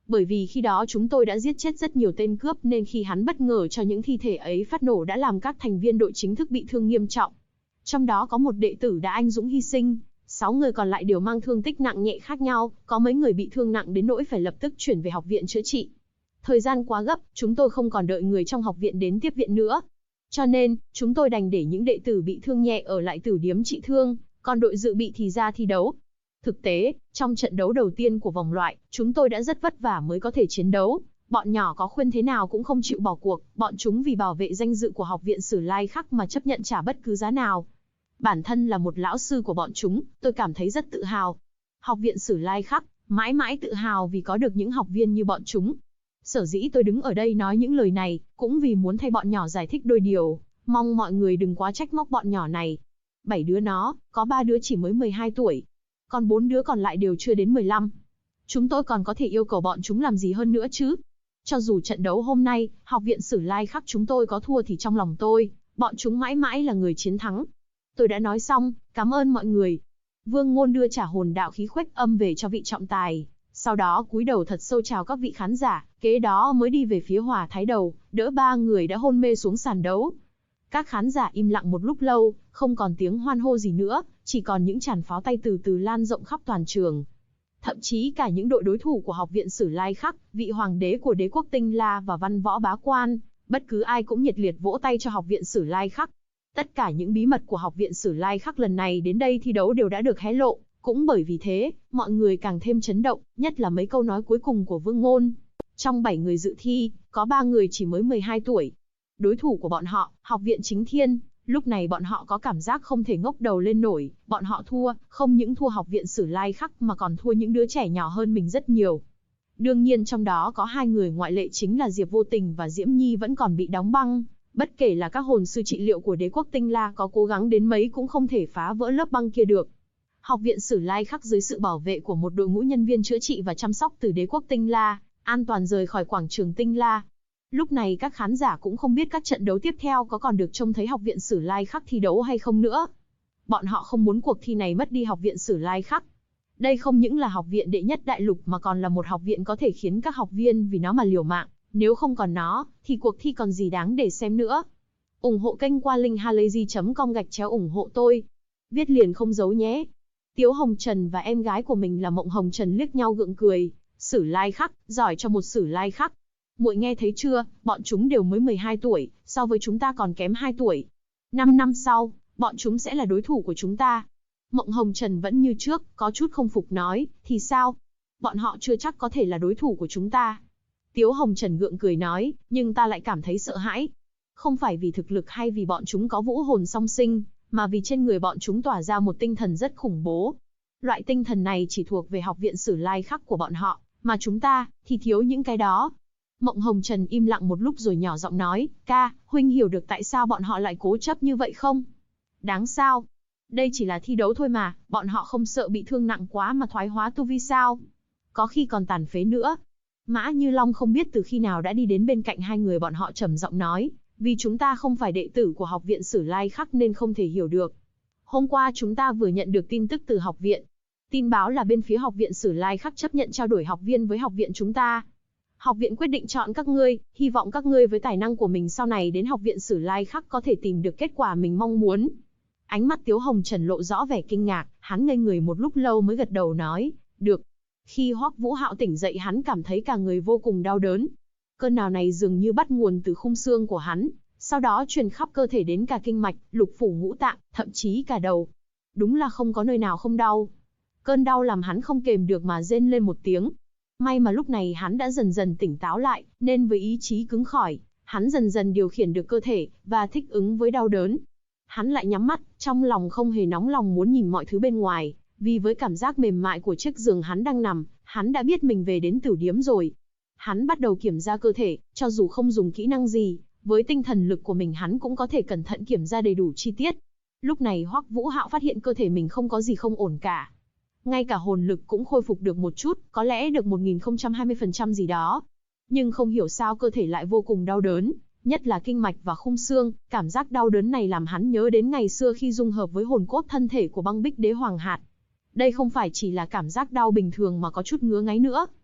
Bởi vì khi đó chúng tôi đã giết chết rất nhiều tên cướp nên khi hắn bất ngờ cho những thi thể ấy phát nổ đã làm các thành viên đội chính thức bị thương nghiêm trọng. Trong đó có một đệ tử đã anh dũng hy sinh, 6 người còn lại đều mang thương tích nặng nhẹ khác nhau, có mấy người bị thương nặng đến nỗi phải lập tức chuyển về học viện chữa trị. Thời gian quá gấp, chúng tôi không còn đợi người trong học viện đến tiếp viện nữa. Cho nên, chúng tôi đành để những đệ tử bị thương nhẹ ở lại tử điếm trị thương, còn đội dự bị thì ra thi đấu. Thực tế, trong trận đấu đầu tiên của vòng loại, chúng tôi đã rất vất vả mới có thể chiến đấu. Bọn nhỏ có khuyên thế nào cũng không chịu bỏ cuộc, bọn chúng vì bảo vệ danh dự của học viện Sử Lai Khắc mà chấp nhận trả bất cứ giá nào. Bản thân là một lão sư của bọn chúng, tôi cảm thấy rất tự hào. Học viện Sử Lai Khắc, mãi mãi tự hào vì có được những học viên như bọn chúng. Sở dĩ tôi đứng ở đây nói những lời này, cũng vì muốn thay bọn nhỏ giải thích đôi điều, mong mọi người đừng quá trách móc bọn nhỏ này. 7 đứa nó, có 3 đứa chỉ mới 12 tuổi, còn 4 đứa còn lại đều chưa đến 15. Chúng tôi còn có thể yêu cầu bọn chúng làm gì hơn nữa chứ? Cho dù trận đấu hôm nay, học viện Sử Lai Khắc chúng tôi có thua thì trong lòng tôi, bọn chúng mãi mãi là người chiến thắng. Tôi đã nói xong, cảm ơn mọi người. Vương Ngôn đưa trả hồn đạo khí khuếch âm về cho vị trọng tài, sau đó cúi đầu thật sâu chào các vị khán giả, kế đó mới đi về phía Hòa Thái Đầu, đỡ 3 người đã hôn mê xuống sàn đấu. Các khán giả im lặng một lúc lâu, không còn tiếng hoan hô gì nữa, chỉ còn những tràn pháo tay từ từ lan rộng khắp toàn trường. Thậm chí cả những đội đối thủ của học viện Sử Lai Khắc, vị hoàng đế của đế quốc Tinh La và văn võ bá quan, bất cứ ai cũng nhiệt liệt vỗ tay cho học viện Sử Lai Khắc. Tất cả những bí mật của học viện Sử Lai Khắc lần này đến đây thi đấu đều đã được hé lộ, cũng bởi vì thế, mọi người càng thêm chấn động, nhất là mấy câu nói cuối cùng của Vương Ngôn. Trong 7 người dự thi, có 3 người chỉ mới 12 tuổi. Đối thủ của bọn họ, học viện Chính Thiên, lúc này bọn họ có cảm giác không thể ngóc đầu lên nổi, bọn họ thua, không những thua học viện Sử Lai Khắc mà còn thua những đứa trẻ nhỏ hơn mình rất nhiều. Đương nhiên trong đó có 2 người ngoại lệ chính là Diệp Vô Tình và Diễm Nhi vẫn còn bị đóng băng. Bất kể là các hồn sư trị liệu của đế quốc Tinh La có cố gắng đến mấy cũng không thể phá vỡ lớp băng kia được. Học viện Sử Lai Khắc dưới sự bảo vệ của một đội ngũ nhân viên chữa trị và chăm sóc từ đế quốc Tinh La, an toàn rời khỏi quảng trường Tinh La. Lúc này các khán giả cũng không biết các trận đấu tiếp theo có còn được trông thấy học viện Sử Lai Khắc thi đấu hay không nữa. Bọn họ không muốn cuộc thi này mất đi học viện Sử Lai Khắc. Đây không những là học viện đệ nhất đại lục mà còn là một học viện có thể khiến các học viên vì nó mà liều mạng. Nếu không còn nó, thì cuộc thi còn gì đáng để xem nữa. Ủng hộ kênh qua link halayzi.com/ủng hộ tôi. Viết liền không giấu nhé. Tiếu Hồng Trần và em gái của mình là Mộng Hồng Trần liếc nhau gượng cười. Sử Lai Khắc, giỏi cho một Sử Lai Khắc. Muội nghe thấy chưa, bọn chúng đều mới 12 tuổi, so với chúng ta còn kém 2 tuổi. 5 năm sau, bọn chúng sẽ là đối thủ của chúng ta. Mộng Hồng Trần vẫn như trước, có chút không phục nói, thì sao? Bọn họ chưa chắc có thể là đối thủ của chúng ta. Tiếu Hồng Trần gượng cười nói, nhưng ta lại cảm thấy sợ hãi. Không phải vì thực lực hay vì bọn chúng có vũ hồn song sinh, mà vì trên người bọn chúng tỏa ra một tinh thần rất khủng bố. Loại tinh thần này chỉ thuộc về học viện Sử Lai Khắc của bọn họ, mà chúng ta, thì thiếu những cái đó. Mộng Hồng Trần im lặng một lúc rồi nhỏ giọng nói, ca, huynh hiểu được tại sao bọn họ lại cố chấp như vậy không? Đáng sao? Đây chỉ là thi đấu thôi mà, bọn họ không sợ bị thương nặng quá mà thoái hóa tu vi sao? Có khi còn tàn phế nữa. Mã Như Long không biết từ khi nào đã đi đến bên cạnh hai người bọn họ trầm giọng nói, vì chúng ta không phải đệ tử của học viện Sử Lai Khắc nên không thể hiểu được. Hôm qua chúng ta vừa nhận được tin tức từ học viện. Tin báo là bên phía học viện Sử Lai Khắc chấp nhận trao đổi học viên với học viện chúng ta. Học viện quyết định chọn các ngươi, hy vọng các ngươi với tài năng của mình sau này đến học viện Sử Lai Khắc có thể tìm được kết quả mình mong muốn. Ánh mắt Tiếu Hồng Trần lộ rõ vẻ kinh ngạc, hắn ngây người một lúc lâu mới gật đầu nói, được. Khi Hoắc Vũ Hạo tỉnh dậy hắn cảm thấy cả người vô cùng đau đớn. Cơn đau này dường như bắt nguồn từ khung xương của hắn, sau đó truyền khắp cơ thể đến cả kinh mạch, lục phủ ngũ tạng, thậm chí cả đầu. Đúng là không có nơi nào không đau. Cơn đau làm hắn không kềm được mà rên lên một tiếng. May mà lúc này hắn đã dần dần tỉnh táo lại, nên với ý chí cứng cỏi, hắn dần dần điều khiển được cơ thể, và thích ứng với đau đớn. Hắn lại nhắm mắt, trong lòng không hề nóng lòng muốn nhìn mọi thứ bên ngoài, vì với cảm giác mềm mại của chiếc giường hắn đang nằm, hắn đã biết mình về đến tử điếm rồi. Hắn bắt đầu kiểm tra cơ thể, cho dù không dùng kỹ năng gì, với tinh thần lực của mình hắn cũng có thể cẩn thận kiểm tra đầy đủ chi tiết. Lúc này Hoắc Vũ Hạo phát hiện cơ thể mình không có gì không ổn cả. Ngay cả hồn lực cũng khôi phục được một chút, có lẽ được 1020% gì đó. Nhưng không hiểu sao cơ thể lại vô cùng đau đớn, nhất là kinh mạch và khung xương, cảm giác đau đớn này làm hắn nhớ đến ngày xưa khi dung hợp với hồn cốt thân thể của Băng Bích Đế Hoàng Hạt. Đây không phải chỉ là cảm giác đau bình thường mà có chút ngứa ngáy nữa.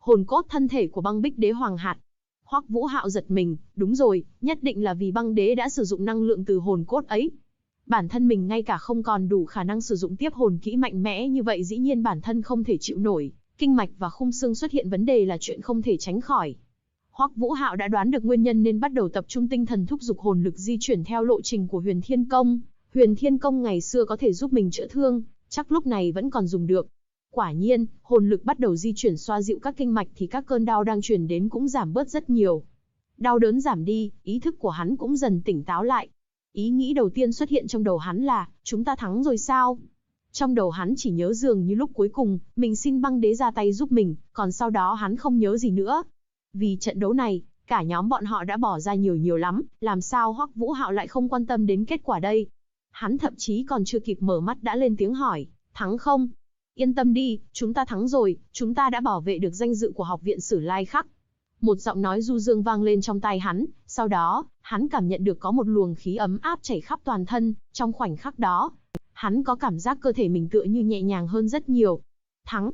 Hồn cốt thân thể của băng bích đế hoàng hạt. Hoắc Vũ Hạo giật mình, đúng rồi, nhất định là vì băng đế đã sử dụng năng lượng từ hồn cốt ấy. Bản thân mình ngay cả không còn đủ khả năng sử dụng tiếp hồn kỹ mạnh mẽ như vậy, dĩ nhiên bản thân không thể chịu nổi, kinh mạch và khung xương xuất hiện vấn đề là chuyện không thể tránh khỏi. Hoắc Vũ Hạo đã đoán được nguyên nhân nên bắt đầu tập trung tinh thần thúc giục hồn lực di chuyển theo lộ trình của Huyền Thiên Công. Huyền Thiên Công ngày xưa có thể giúp mình chữa thương, chắc lúc này vẫn còn dùng được. Quả nhiên, hồn lực bắt đầu di chuyển xoa dịu các kinh mạch thì các cơn đau đang truyền đến cũng giảm bớt rất nhiều. Đau đớn giảm đi, ý thức của hắn cũng dần tỉnh táo lại. Ý nghĩ đầu tiên xuất hiện trong đầu hắn là, chúng ta thắng rồi sao? Trong đầu hắn chỉ nhớ dường như lúc cuối cùng, mình xin băng đế ra tay giúp mình, còn sau đó hắn không nhớ gì nữa. Vì trận đấu này, cả nhóm bọn họ đã bỏ ra nhiều lắm, làm sao Hoắc Vũ Hạo lại không quan tâm đến kết quả đây? Hắn thậm chí còn chưa kịp mở mắt đã lên tiếng hỏi, thắng không? Yên tâm đi, chúng ta thắng rồi, chúng ta đã bảo vệ được danh dự của học viện Sử Lai Khắc. Một giọng nói du dương vang lên trong tai hắn, sau đó, hắn cảm nhận được có một luồng khí ấm áp chảy khắp toàn thân, trong khoảnh khắc đó, hắn có cảm giác cơ thể mình tựa như nhẹ nhàng hơn rất nhiều. Thắng,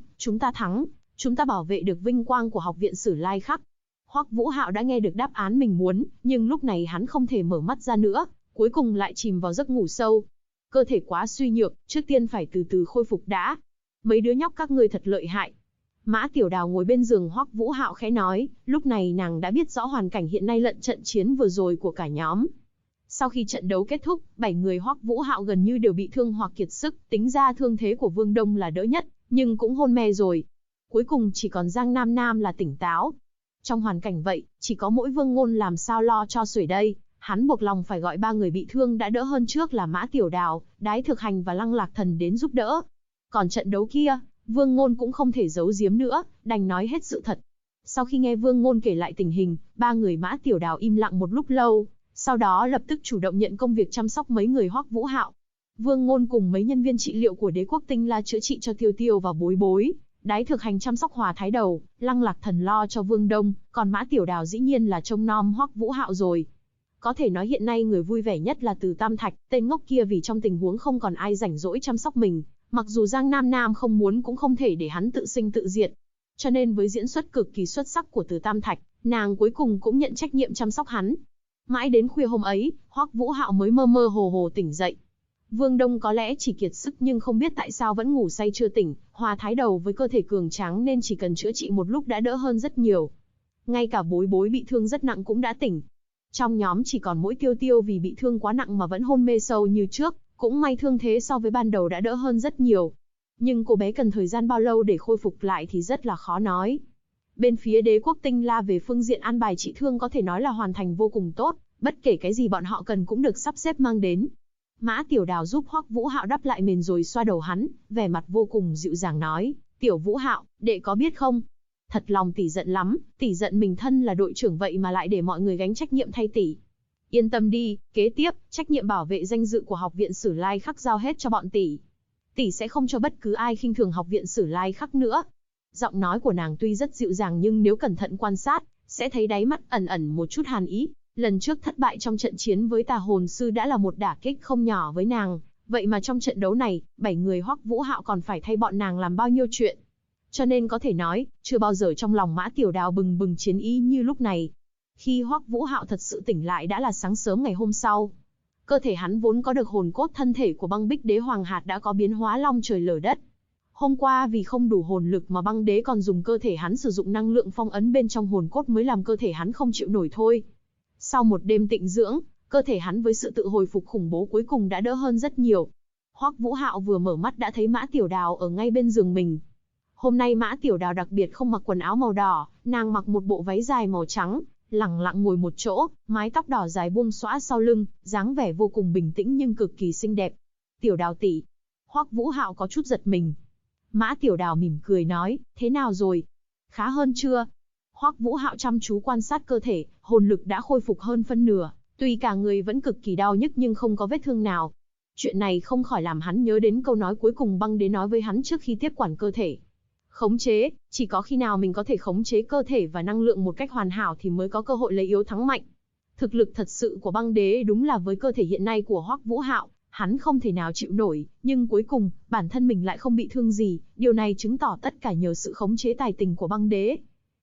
chúng ta bảo vệ được vinh quang của học viện Sử Lai Khắc. Hoắc Vũ Hạo đã nghe được đáp án mình muốn, nhưng lúc này hắn không thể mở mắt ra nữa, cuối cùng lại chìm vào giấc ngủ sâu. Cơ thể quá suy nhược, trước tiên phải từ từ khôi phục đã. Mấy đứa nhóc các ngươi thật lợi hại. Mã Tiểu Đào ngồi bên giường Hoắc Vũ Hạo khẽ nói, lúc này nàng đã biết rõ hoàn cảnh hiện nay lẫn trận chiến vừa rồi của cả nhóm. Sau khi trận đấu kết thúc, 7 người Hoắc Vũ Hạo gần như đều bị thương hoặc kiệt sức, tính ra thương thế của Vương Đông là đỡ nhất, nhưng cũng hôn mê rồi. Cuối cùng chỉ còn Giang Nam Nam là tỉnh táo. Trong hoàn cảnh vậy, chỉ có mỗi Vương Ngôn làm sao lo cho xuể đây, hắn buộc lòng phải gọi 3 người bị thương đã đỡ hơn trước là Mã Tiểu Đào, Đái Thực Hành và Lăng Lạc Thần đến giúp đỡ. Còn trận đấu kia, Vương Ngôn cũng không thể giấu giếm nữa, đành nói hết sự thật. Sau khi nghe Vương Ngôn kể lại tình hình, 3 người Mã Tiểu Đào im lặng một lúc lâu, sau đó lập tức chủ động nhận công việc chăm sóc mấy người Hoắc Vũ Hạo. Vương Ngôn cùng mấy nhân viên trị liệu của Đế Quốc Tinh La chữa trị cho Tiêu Tiêu và Bối Bối, Đái Thực Hành chăm sóc Hòa Thái Đầu, Lăng Lạc Thần lo cho Vương Đông, còn Mã Tiểu Đào dĩ nhiên là trông nom Hoắc Vũ Hạo rồi. Có thể nói hiện nay người vui vẻ nhất là Từ Tam Thạch, tên ngốc kia vì trong tình huống không còn ai rảnh rỗi chăm sóc mình, mặc dù Giang Nam Nam không muốn cũng không thể để hắn tự sinh tự diệt. Cho nên với diễn xuất cực kỳ xuất sắc của Từ Tam Thạch, nàng cuối cùng cũng nhận trách nhiệm chăm sóc hắn. Mãi đến khuya hôm ấy, Hoắc Vũ Hạo mới mơ mơ hồ hồ tỉnh dậy. Vương Đông có lẽ chỉ kiệt sức nhưng không biết tại sao vẫn ngủ say chưa tỉnh, Hòa Thái Đầu với cơ thể cường tráng nên chỉ cần chữa trị một lúc đã đỡ hơn rất nhiều. Ngay cả Bối Bối bị thương rất nặng cũng đã tỉnh. Trong nhóm chỉ còn mỗi Tiêu Tiêu vì bị thương quá nặng mà vẫn hôn mê sâu như trước, cũng may thương thế so với ban đầu đã đỡ hơn rất nhiều. Nhưng cô bé cần thời gian bao lâu để khôi phục lại thì rất là khó nói. Bên phía Đế Quốc Tinh La về phương diện an bài trị thương có thể nói là hoàn thành vô cùng tốt, bất kể cái gì bọn họ cần cũng được sắp xếp mang đến. Mã Tiểu Đào giúp Hoắc Vũ Hạo đắp lại mền rồi xoa đầu hắn, vẻ mặt vô cùng dịu dàng nói, Tiểu Vũ Hạo, đệ có biết không? Thật lòng tỷ giận lắm, tỷ giận mình thân là đội trưởng vậy mà lại để mọi người gánh trách nhiệm thay tỷ. Yên tâm đi, kế tiếp, trách nhiệm bảo vệ danh dự của học viện Sử Lai Khắc giao hết cho bọn tỷ. Tỷ sẽ không cho bất cứ ai khinh thường học viện Sử Lai Khắc nữa. Giọng nói của nàng tuy rất dịu dàng nhưng nếu cẩn thận quan sát, sẽ thấy đáy mắt ẩn ẩn một chút hàn ý. Lần trước thất bại trong trận chiến với Tà Hồn Sư đã là một đả kích không nhỏ với nàng, vậy mà trong trận đấu này, 7 người Hoắc Vũ Hạo còn phải thay bọn nàng làm bao nhiêu chuyện. Cho nên có thể nói, chưa bao giờ trong lòng Mã Tiểu Đào bừng bừng chiến ý như lúc này. Khi Hoắc Vũ Hạo thật sự tỉnh lại đã là sáng sớm ngày hôm sau. Cơ thể hắn vốn có được hồn cốt thân thể của băng bích đế hoàng hạt đã có biến hóa long trời lở đất. Hôm qua vì không đủ hồn lực mà băng đế còn dùng cơ thể hắn sử dụng năng lượng phong ấn bên trong hồn cốt mới làm cơ thể hắn không chịu nổi thôi. Sau một đêm tịnh dưỡng, cơ thể hắn với sự tự hồi phục khủng bố cuối cùng đã đỡ hơn rất nhiều. Hoắc Vũ Hạo vừa mở mắt đã thấy Mã Tiểu Đào ở ngay bên giường mình. Hôm nay Mã Tiểu Đào đặc biệt không mặc quần áo màu đỏ, nàng mặc một bộ váy dài màu trắng, lẳng lặng ngồi một chỗ, mái tóc đỏ dài buông xõa sau lưng, dáng vẻ vô cùng bình tĩnh nhưng cực kỳ xinh đẹp. Tiểu Đào tỷ. Hoắc Vũ Hạo có chút giật mình. Mã Tiểu Đào mỉm cười nói, thế nào rồi? Khá hơn chưa? Hoắc Vũ Hạo chăm chú quan sát cơ thể, hồn lực đã khôi phục hơn phân nửa, tuy cả người vẫn cực kỳ đau nhức nhưng không có vết thương nào. Chuyện này không khỏi làm hắn nhớ đến câu nói cuối cùng băng đế nói với hắn trước khi tiếp quản cơ thể. Khống chế, chỉ có khi nào mình có thể khống chế cơ thể và năng lượng một cách hoàn hảo thì mới có cơ hội lấy yếu thắng mạnh. Thực lực thật sự của băng đế đúng là với cơ thể hiện nay của Hoắc Vũ Hạo, hắn không thể nào chịu nổi, nhưng cuối cùng, bản thân mình lại không bị thương gì, điều này chứng tỏ tất cả nhờ sự khống chế tài tình của băng đế.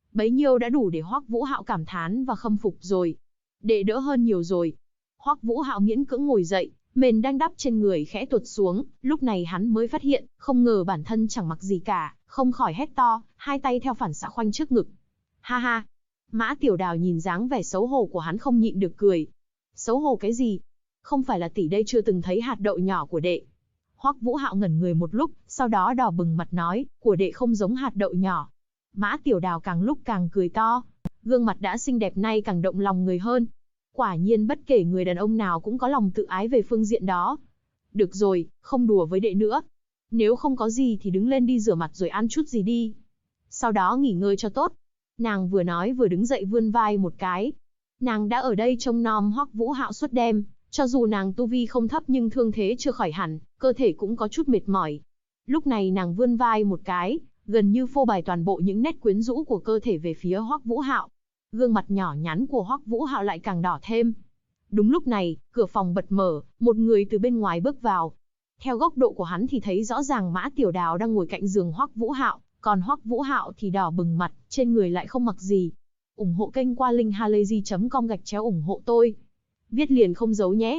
Bấy nhiêu đã đủ để Hoắc Vũ Hạo cảm thán và khâm phục rồi. Đệ đỡ hơn nhiều rồi. Hoắc Vũ Hạo miễn cưỡng ngồi dậy, mền đang đắp trên người khẽ tuột xuống, lúc này hắn mới phát hiện, không ngờ bản thân chẳng mặc gì cả, không khỏi hét to, hai tay theo phản xạ khoanh trước ngực. Ha ha! Mã Tiểu Đào nhìn dáng vẻ xấu hổ của hắn không nhịn được cười. Xấu hổ cái gì? Không phải là tỷ đây chưa từng thấy hạt đậu nhỏ của đệ. Hoắc Vũ Hạo ngẩn người một lúc, sau đó đỏ bừng mặt nói, của đệ không giống hạt đậu nhỏ. Mã Tiểu Đào càng lúc càng cười to, gương mặt đã xinh đẹp nay càng động lòng người hơn. Quả nhiên bất kể người đàn ông nào cũng có lòng tự ái về phương diện đó. Được rồi, không đùa với đệ nữa. Nếu không có gì thì đứng lên đi rửa mặt rồi ăn chút gì đi. Sau đó nghỉ ngơi cho tốt. Nàng vừa nói vừa đứng dậy vươn vai một cái. Nàng đã ở đây trông nom Hoắc Vũ Hạo suốt đêm, cho dù nàng tu vi không thấp nhưng thương thế chưa khỏi hẳn, cơ thể cũng có chút mệt mỏi. Lúc này nàng vươn vai một cái, gần như phô bày toàn bộ những nét quyến rũ của cơ thể về phía Hoắc Vũ Hạo. Gương mặt nhỏ nhắn của Hoắc Vũ Hạo lại càng đỏ thêm. Đúng lúc này, cửa phòng bật mở, một người từ bên ngoài bước vào. Theo góc độ của hắn thì thấy rõ ràng Mã Tiểu Đào đang ngồi cạnh giường Hoắc Vũ Hạo, còn Hoắc Vũ Hạo thì đỏ bừng mặt, trên người lại không mặc gì. Ủng hộ kênh qua linkhalazy.com/ủng hộ tôi. Viết liền không giấu nhé.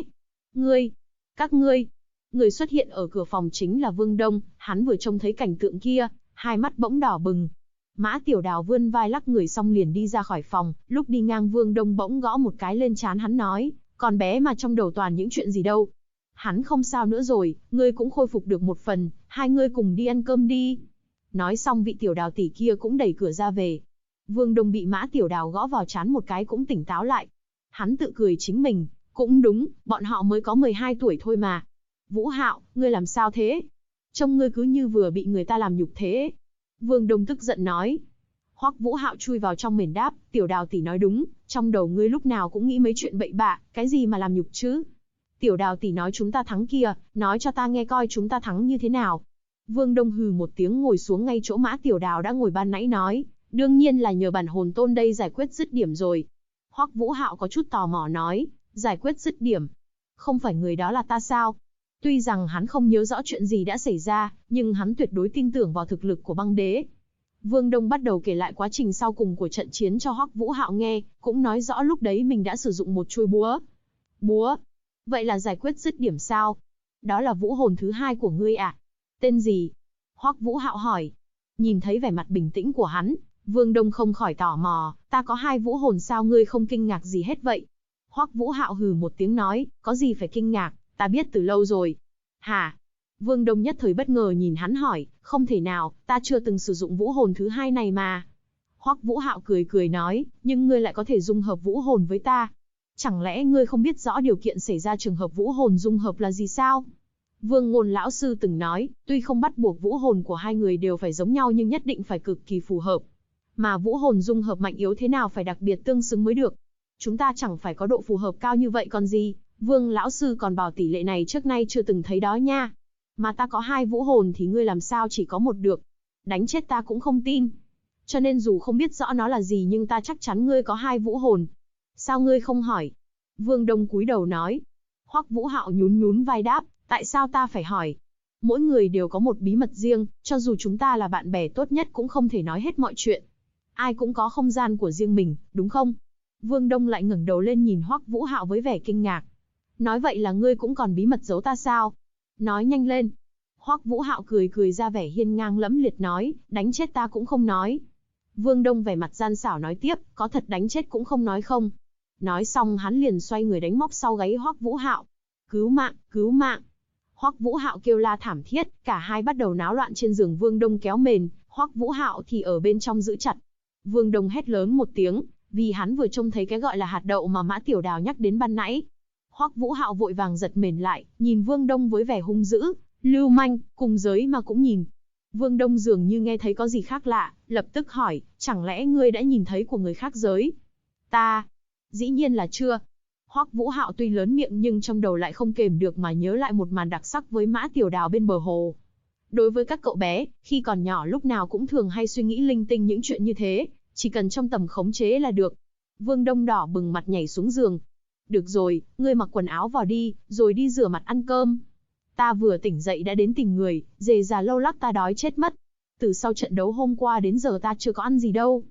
Các ngươi. Người xuất hiện ở cửa phòng chính là Vương Đông, hắn vừa trông thấy cảnh tượng kia, hai mắt bỗng đỏ bừng. Mã Tiểu Đào vươn vai lắc người xong liền đi ra khỏi phòng, lúc đi ngang Vương Đông bỗng gõ một cái lên trán hắn nói, còn bé mà trong đầu toàn những chuyện gì đâu. Hắn không sao nữa rồi, ngươi cũng khôi phục được một phần, hai ngươi cùng đi ăn cơm đi. Nói xong vị Tiểu Đào tỷ kia cũng đẩy cửa ra về. Vương Đông bị Mã Tiểu Đào gõ vào trán một cái cũng tỉnh táo lại. Hắn tự cười chính mình, cũng đúng, bọn họ mới có 12 tuổi thôi mà. Vũ Hạo, ngươi làm sao thế? Trông ngươi cứ như vừa bị người ta làm nhục thế. Vương Đông tức giận nói. Hoắc Vũ Hạo chui vào trong mền đáp, Tiểu Đào tỷ nói đúng, trong đầu ngươi lúc nào cũng nghĩ mấy chuyện bậy bạ, cái gì mà làm nhục chứ? Tiểu Đào tỷ nói chúng ta thắng kia, nói cho ta nghe coi chúng ta thắng như thế nào. Vương Đông hừ một tiếng ngồi xuống ngay chỗ Mã Tiểu Đào đã ngồi ban nãy nói, đương nhiên là nhờ bản hồn tôn đây giải quyết dứt điểm rồi. Hoắc Vũ Hạo có chút tò mò nói, giải quyết dứt điểm? Không phải người đó là ta sao? Tuy rằng hắn không nhớ rõ chuyện gì đã xảy ra, nhưng hắn tuyệt đối tin tưởng vào thực lực của băng đế. Vương Đông bắt đầu kể lại quá trình sau cùng của trận chiến cho Hoắc Vũ Hạo nghe, cũng nói rõ lúc đấy mình đã sử dụng một chuôi búa. Búa? Vậy là giải quyết dứt điểm sao? Đó là vũ hồn thứ hai của ngươi à? Tên gì? Hoắc Vũ Hạo hỏi. Nhìn thấy vẻ mặt bình tĩnh của hắn, Vương Đông không khỏi tò mò, ta có hai vũ hồn sao ngươi không kinh ngạc gì hết vậy? Hoắc Vũ Hạo hừ một tiếng nói, có gì phải kinh ngạc, ta biết từ lâu rồi. Hả? Vương Đông nhất thời bất ngờ nhìn hắn hỏi, không thể nào, ta chưa từng sử dụng vũ hồn thứ hai này mà. Hoắc Vũ Hạo cười cười nói, nhưng ngươi lại có thể dung hợp vũ hồn với ta. Chẳng lẽ ngươi không biết rõ điều kiện xảy ra trường hợp vũ hồn dung hợp là gì sao? Vương Ngôn lão sư từng nói, tuy không bắt buộc vũ hồn của hai người đều phải giống nhau nhưng nhất định phải cực kỳ phù hợp. Mà vũ hồn dung hợp mạnh yếu thế nào phải đặc biệt tương xứng mới được. Chúng ta chẳng phải có độ phù hợp cao như vậy còn gì, Vương lão sư còn bảo tỷ lệ này trước nay chưa từng thấy đó nha. Mà ta có hai vũ hồn thì ngươi làm sao chỉ có một được. Đánh chết ta cũng không tin. Cho nên dù không biết rõ nó là gì nhưng ta chắc chắn ngươi có hai vũ hồn. Sao ngươi không hỏi? Vương Đông cúi đầu nói. Hoắc Vũ Hạo nhún nhún vai đáp, tại sao ta phải hỏi? Mỗi người đều có một bí mật riêng, cho dù chúng ta là bạn bè tốt nhất cũng không thể nói hết mọi chuyện. Ai cũng có không gian của riêng mình, đúng không? Vương Đông lại ngẩng đầu lên nhìn Hoắc Vũ Hạo với vẻ kinh ngạc. Nói vậy là ngươi cũng còn bí mật giấu ta sao? Nói nhanh lên. Hoắc Vũ Hạo cười cười ra vẻ hiên ngang lẫm liệt nói, đánh chết ta cũng không nói. Vương Đông vẻ mặt gian xảo nói tiếp, có thật đánh chết cũng không nói không? Nói xong hắn liền xoay người đánh móc sau gáy Hoắc Vũ Hạo. Cứu mạng, cứu mạng. Hoắc Vũ Hạo kêu la thảm thiết, cả hai bắt đầu náo loạn trên giường Vương Đông kéo mền, Hoắc Vũ Hạo thì ở bên trong giữ chặt. Vương Đông hét lớn một tiếng, vì hắn vừa trông thấy cái gọi là hạt đậu mà Mã Tiểu Đào nhắc đến ban nãy. Hoắc Vũ Hạo vội vàng giật mền lại, nhìn Vương Đông với vẻ hung dữ, lưu manh, cùng giới mà cũng nhìn. Vương Đông dường như nghe thấy có gì khác lạ, lập tức hỏi, chẳng lẽ ngươi đã nhìn thấy của người khác giới? Ta, dĩ nhiên là chưa. Hoắc Vũ Hạo tuy lớn miệng nhưng trong đầu lại không kềm được mà nhớ lại một màn đặc sắc với Mã Tiểu Đào bên bờ hồ. Đối với các cậu bé, khi còn nhỏ lúc nào cũng thường hay suy nghĩ linh tinh những chuyện như thế, chỉ cần trong tầm khống chế là được. Vương Đông đỏ bừng mặt nhảy xuống giường. Được rồi, ngươi mặc quần áo vào đi, rồi đi rửa mặt ăn cơm. Ta vừa tỉnh dậy đã đến tìm người, dề già lâu lắc ta đói chết mất. Từ sau trận đấu hôm qua đến giờ ta chưa có ăn gì đâu.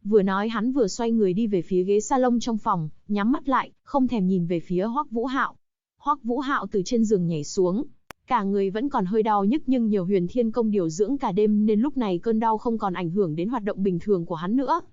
Vừa nói hắn vừa xoay người đi về phía ghế salon trong phòng, nhắm mắt lại, không thèm nhìn về phía Hoắc Vũ Hạo. Hoắc Vũ Hạo từ trên giường nhảy xuống, cả người vẫn còn hơi đau nhức nhưng nhiều Huyền Thiên Công điều dưỡng cả đêm nên lúc này cơn đau không còn ảnh hưởng đến hoạt động bình thường của hắn nữa.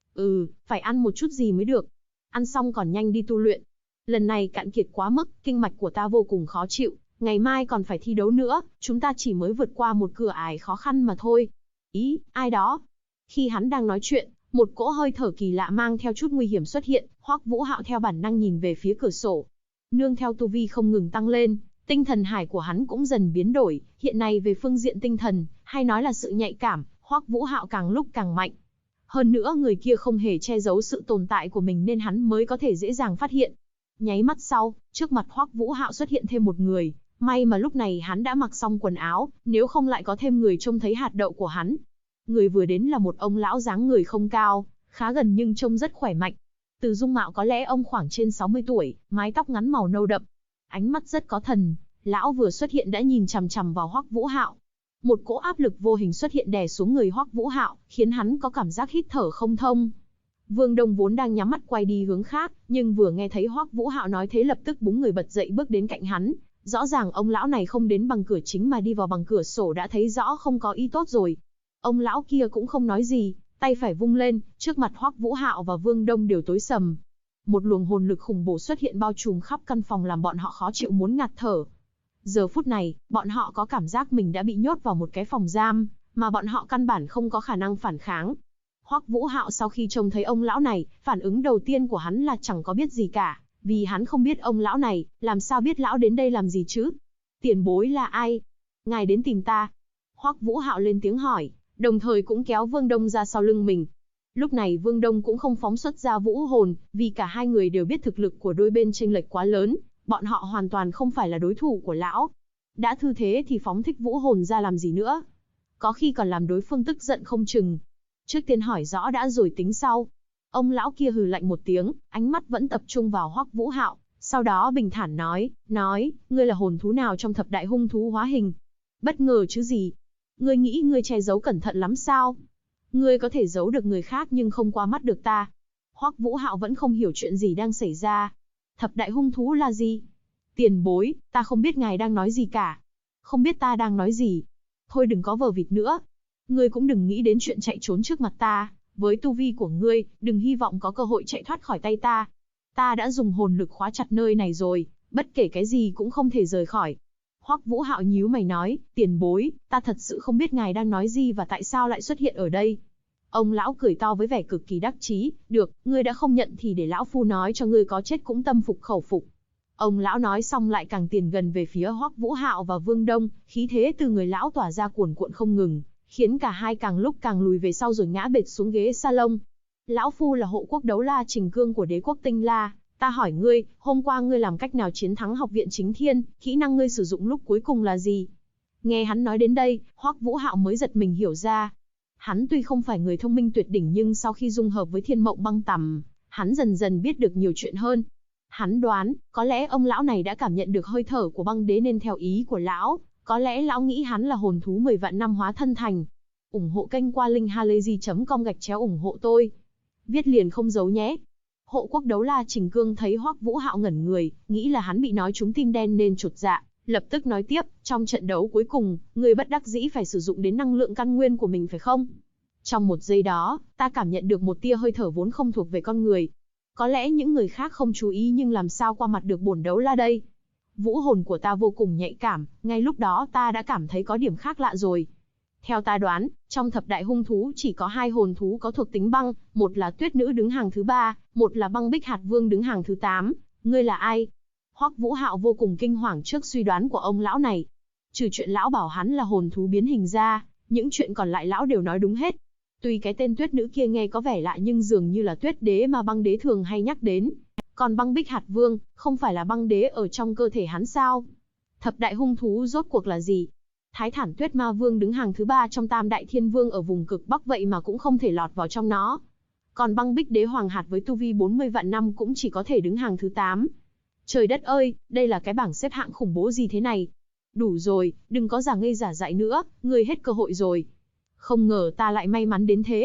Phải ăn một chút gì mới được. Ăn xong còn nhanh đi tu luyện. Lần này cạn kiệt quá mức, kinh mạch của ta vô cùng khó chịu, ngày mai còn phải thi đấu nữa, chúng ta chỉ mới vượt qua một cửa ải khó khăn mà thôi. Ý, ai đó? Khi hắn đang nói chuyện, một cỗ hơi thở kỳ lạ mang theo chút nguy hiểm xuất hiện, Hoắc Vũ Hạo theo bản năng nhìn về phía cửa sổ. Nương theo tu vi không ngừng tăng lên, tinh thần hải của hắn cũng dần biến đổi, hiện nay về phương diện tinh thần, hay nói là sự nhạy cảm, Hoắc Vũ Hạo càng lúc càng mạnh. Hơn nữa người kia không hề che giấu sự tồn tại của mình nên hắn mới có thể dễ dàng phát hiện. Nháy mắt sau, trước mặt Hoắc Vũ Hạo xuất hiện thêm một người, may mà lúc này hắn đã mặc xong quần áo, nếu không lại có thêm người trông thấy hạt đậu của hắn. Người vừa đến là một ông lão dáng người không cao, khá gần nhưng trông rất khỏe mạnh. Từ dung mạo có lẽ ông khoảng trên 60 tuổi, mái tóc ngắn màu nâu đậm, ánh mắt rất có thần, lão vừa xuất hiện đã nhìn chằm chằm vào Hoắc Vũ Hạo. Một cỗ áp lực vô hình xuất hiện đè xuống người Hoắc Vũ Hạo, khiến hắn có cảm giác hít thở không thông. Vương Đông vốn đang nhắm mắt quay đi hướng khác, nhưng vừa nghe thấy Hoắc Vũ Hạo nói thế lập tức búng người bật dậy bước đến cạnh hắn. Rõ ràng ông lão này không đến bằng cửa chính mà đi vào bằng cửa sổ đã thấy rõ không có ý tốt rồi. Ông lão kia cũng không nói gì, tay phải vung lên, trước mặt Hoắc Vũ Hạo và Vương Đông đều tối sầm. Một luồng hồn lực khủng bố xuất hiện bao trùm khắp căn phòng làm bọn họ khó chịu muốn ngạt thở. Giờ phút này, bọn họ có cảm giác mình đã bị nhốt vào một cái phòng giam, mà bọn họ căn bản không có khả năng phản kháng. Hoắc Vũ Hạo sau khi trông thấy ông lão này, phản ứng đầu tiên của hắn là chẳng có biết gì cả, vì hắn không biết ông lão này, làm sao biết lão đến đây làm gì chứ? Tiền bối là ai? Ngài đến tìm ta. Hoắc Vũ Hạo lên tiếng hỏi, đồng thời cũng kéo Vương Đông ra sau lưng mình. Lúc này Vương Đông cũng không phóng xuất ra vũ hồn, vì cả hai người đều biết thực lực của đôi bên chênh lệch quá lớn, bọn họ hoàn toàn không phải là đối thủ của lão. Đã thư thế thì phóng thích vũ hồn ra làm gì nữa? Có khi còn làm đối phương tức giận không chừng. Trước tiên hỏi rõ đã rồi tính sau. Ông lão kia hừ lạnh một tiếng, ánh mắt vẫn tập trung vào Hoắc Vũ Hạo, sau đó bình thản nói, ngươi là hồn thú nào trong thập đại hung thú hóa hình? Bất ngờ chứ gì? Ngươi nghĩ ngươi che giấu cẩn thận lắm sao? Ngươi có thể giấu được người khác nhưng không qua mắt được ta. Hoắc Vũ Hạo vẫn không hiểu chuyện gì đang xảy ra. Thập đại hung thú là gì? Tiền bối, ta không biết ngài đang nói gì cả. Không biết ta đang nói gì? Thôi đừng có vờ vịt nữa. Ngươi cũng đừng nghĩ đến chuyện chạy trốn trước mặt ta. Với tu vi của ngươi, đừng hy vọng có cơ hội chạy thoát khỏi tay ta. Ta đã dùng hồn lực khóa chặt nơi này rồi, bất kể cái gì cũng không thể rời khỏi. Hoắc Vũ Hạo nhíu mày nói, tiền bối, ta thật sự không biết ngài đang nói gì và tại sao lại xuất hiện ở đây. Ông lão cười to với vẻ cực kỳ đắc chí, được, ngươi đã không nhận thì để lão phu nói cho ngươi có chết cũng tâm phục khẩu phục. Ông lão nói xong lại càng tiến gần về phía Hoắc Vũ Hạo và Vương Đông, khí thế từ người lão tỏa ra cuồn cuộn không ngừng, khiến cả hai càng lúc càng lùi về sau rồi ngã bệt xuống ghế salon. Lão phu là hộ quốc đấu la Trình Cương của đế quốc Tinh La, ta hỏi ngươi, hôm qua ngươi làm cách nào chiến thắng học viện Chính Thiên, kỹ năng ngươi sử dụng lúc cuối cùng là gì? Nghe hắn nói đến đây, Hoắc Vũ Hạo mới giật mình hiểu ra. Hắn tuy không phải người thông minh tuyệt đỉnh nhưng sau khi dung hợp với Thiên Mộng Băng Tằm, hắn dần dần biết được nhiều chuyện hơn. Hắn đoán, có lẽ ông lão này đã cảm nhận được hơi thở của băng đế nên theo ý của lão, có lẽ lão nghĩ hắn là hồn thú 10 vạn năm hóa thân thành. Ủng hộ kênh qua linkhalazy.com/ủng hộ tôi. Viết liền không giấu nhé. Hộ quốc đấu la Trình Cương thấy Hoắc Vũ Hạo ngẩn người, nghĩ là hắn bị nói trúng tim đen nên chột dạ, lập tức nói tiếp, trong trận đấu cuối cùng, người bất đắc dĩ phải sử dụng đến năng lượng căn nguyên của mình phải không? Trong một giây đó, ta cảm nhận được một tia hơi thở vốn không thuộc về con người. Có lẽ những người khác không chú ý nhưng làm sao qua mặt được bổn đấu la đây? Vũ hồn của ta vô cùng nhạy cảm, ngay lúc đó ta đã cảm thấy có điểm khác lạ rồi. Theo ta đoán, trong thập đại hung thú chỉ có 2 hồn thú có thuộc tính băng, một là Tuyết Nữ đứng hàng thứ 3, một là Băng Bích Hạt Vương đứng hàng thứ 8. Ngươi là ai? Hoắc Vũ Hạo vô cùng kinh hoàng trước suy đoán của ông lão này. Trừ chuyện lão bảo hắn là hồn thú biến hình ra, những chuyện còn lại lão đều nói đúng hết. Tuy cái tên Tuyết Nữ kia nghe có vẻ lạ nhưng dường như là Tuyết Đế mà băng đế thường hay nhắc đến. Còn Băng Bích Hạt Vương, không phải là băng đế ở trong cơ thể hắn sao? Thập đại hung thú rốt cuộc là gì? Thái Thản Tuyết Ma Vương đứng hàng thứ 3 trong Tam Đại Thiên Vương ở vùng cực Bắc vậy mà cũng không thể lọt vào trong nó. Còn Băng Bích Đế Hoàng Hạt với tu vi 40 vạn năm cũng chỉ có thể đứng hàng thứ 8. Trời đất ơi, đây là cái bảng xếp hạng khủng bố gì thế này? Đủ rồi, đừng có giả ngây giả dại nữa, ngươi hết cơ hội rồi. Không ngờ ta lại may mắn đến thế.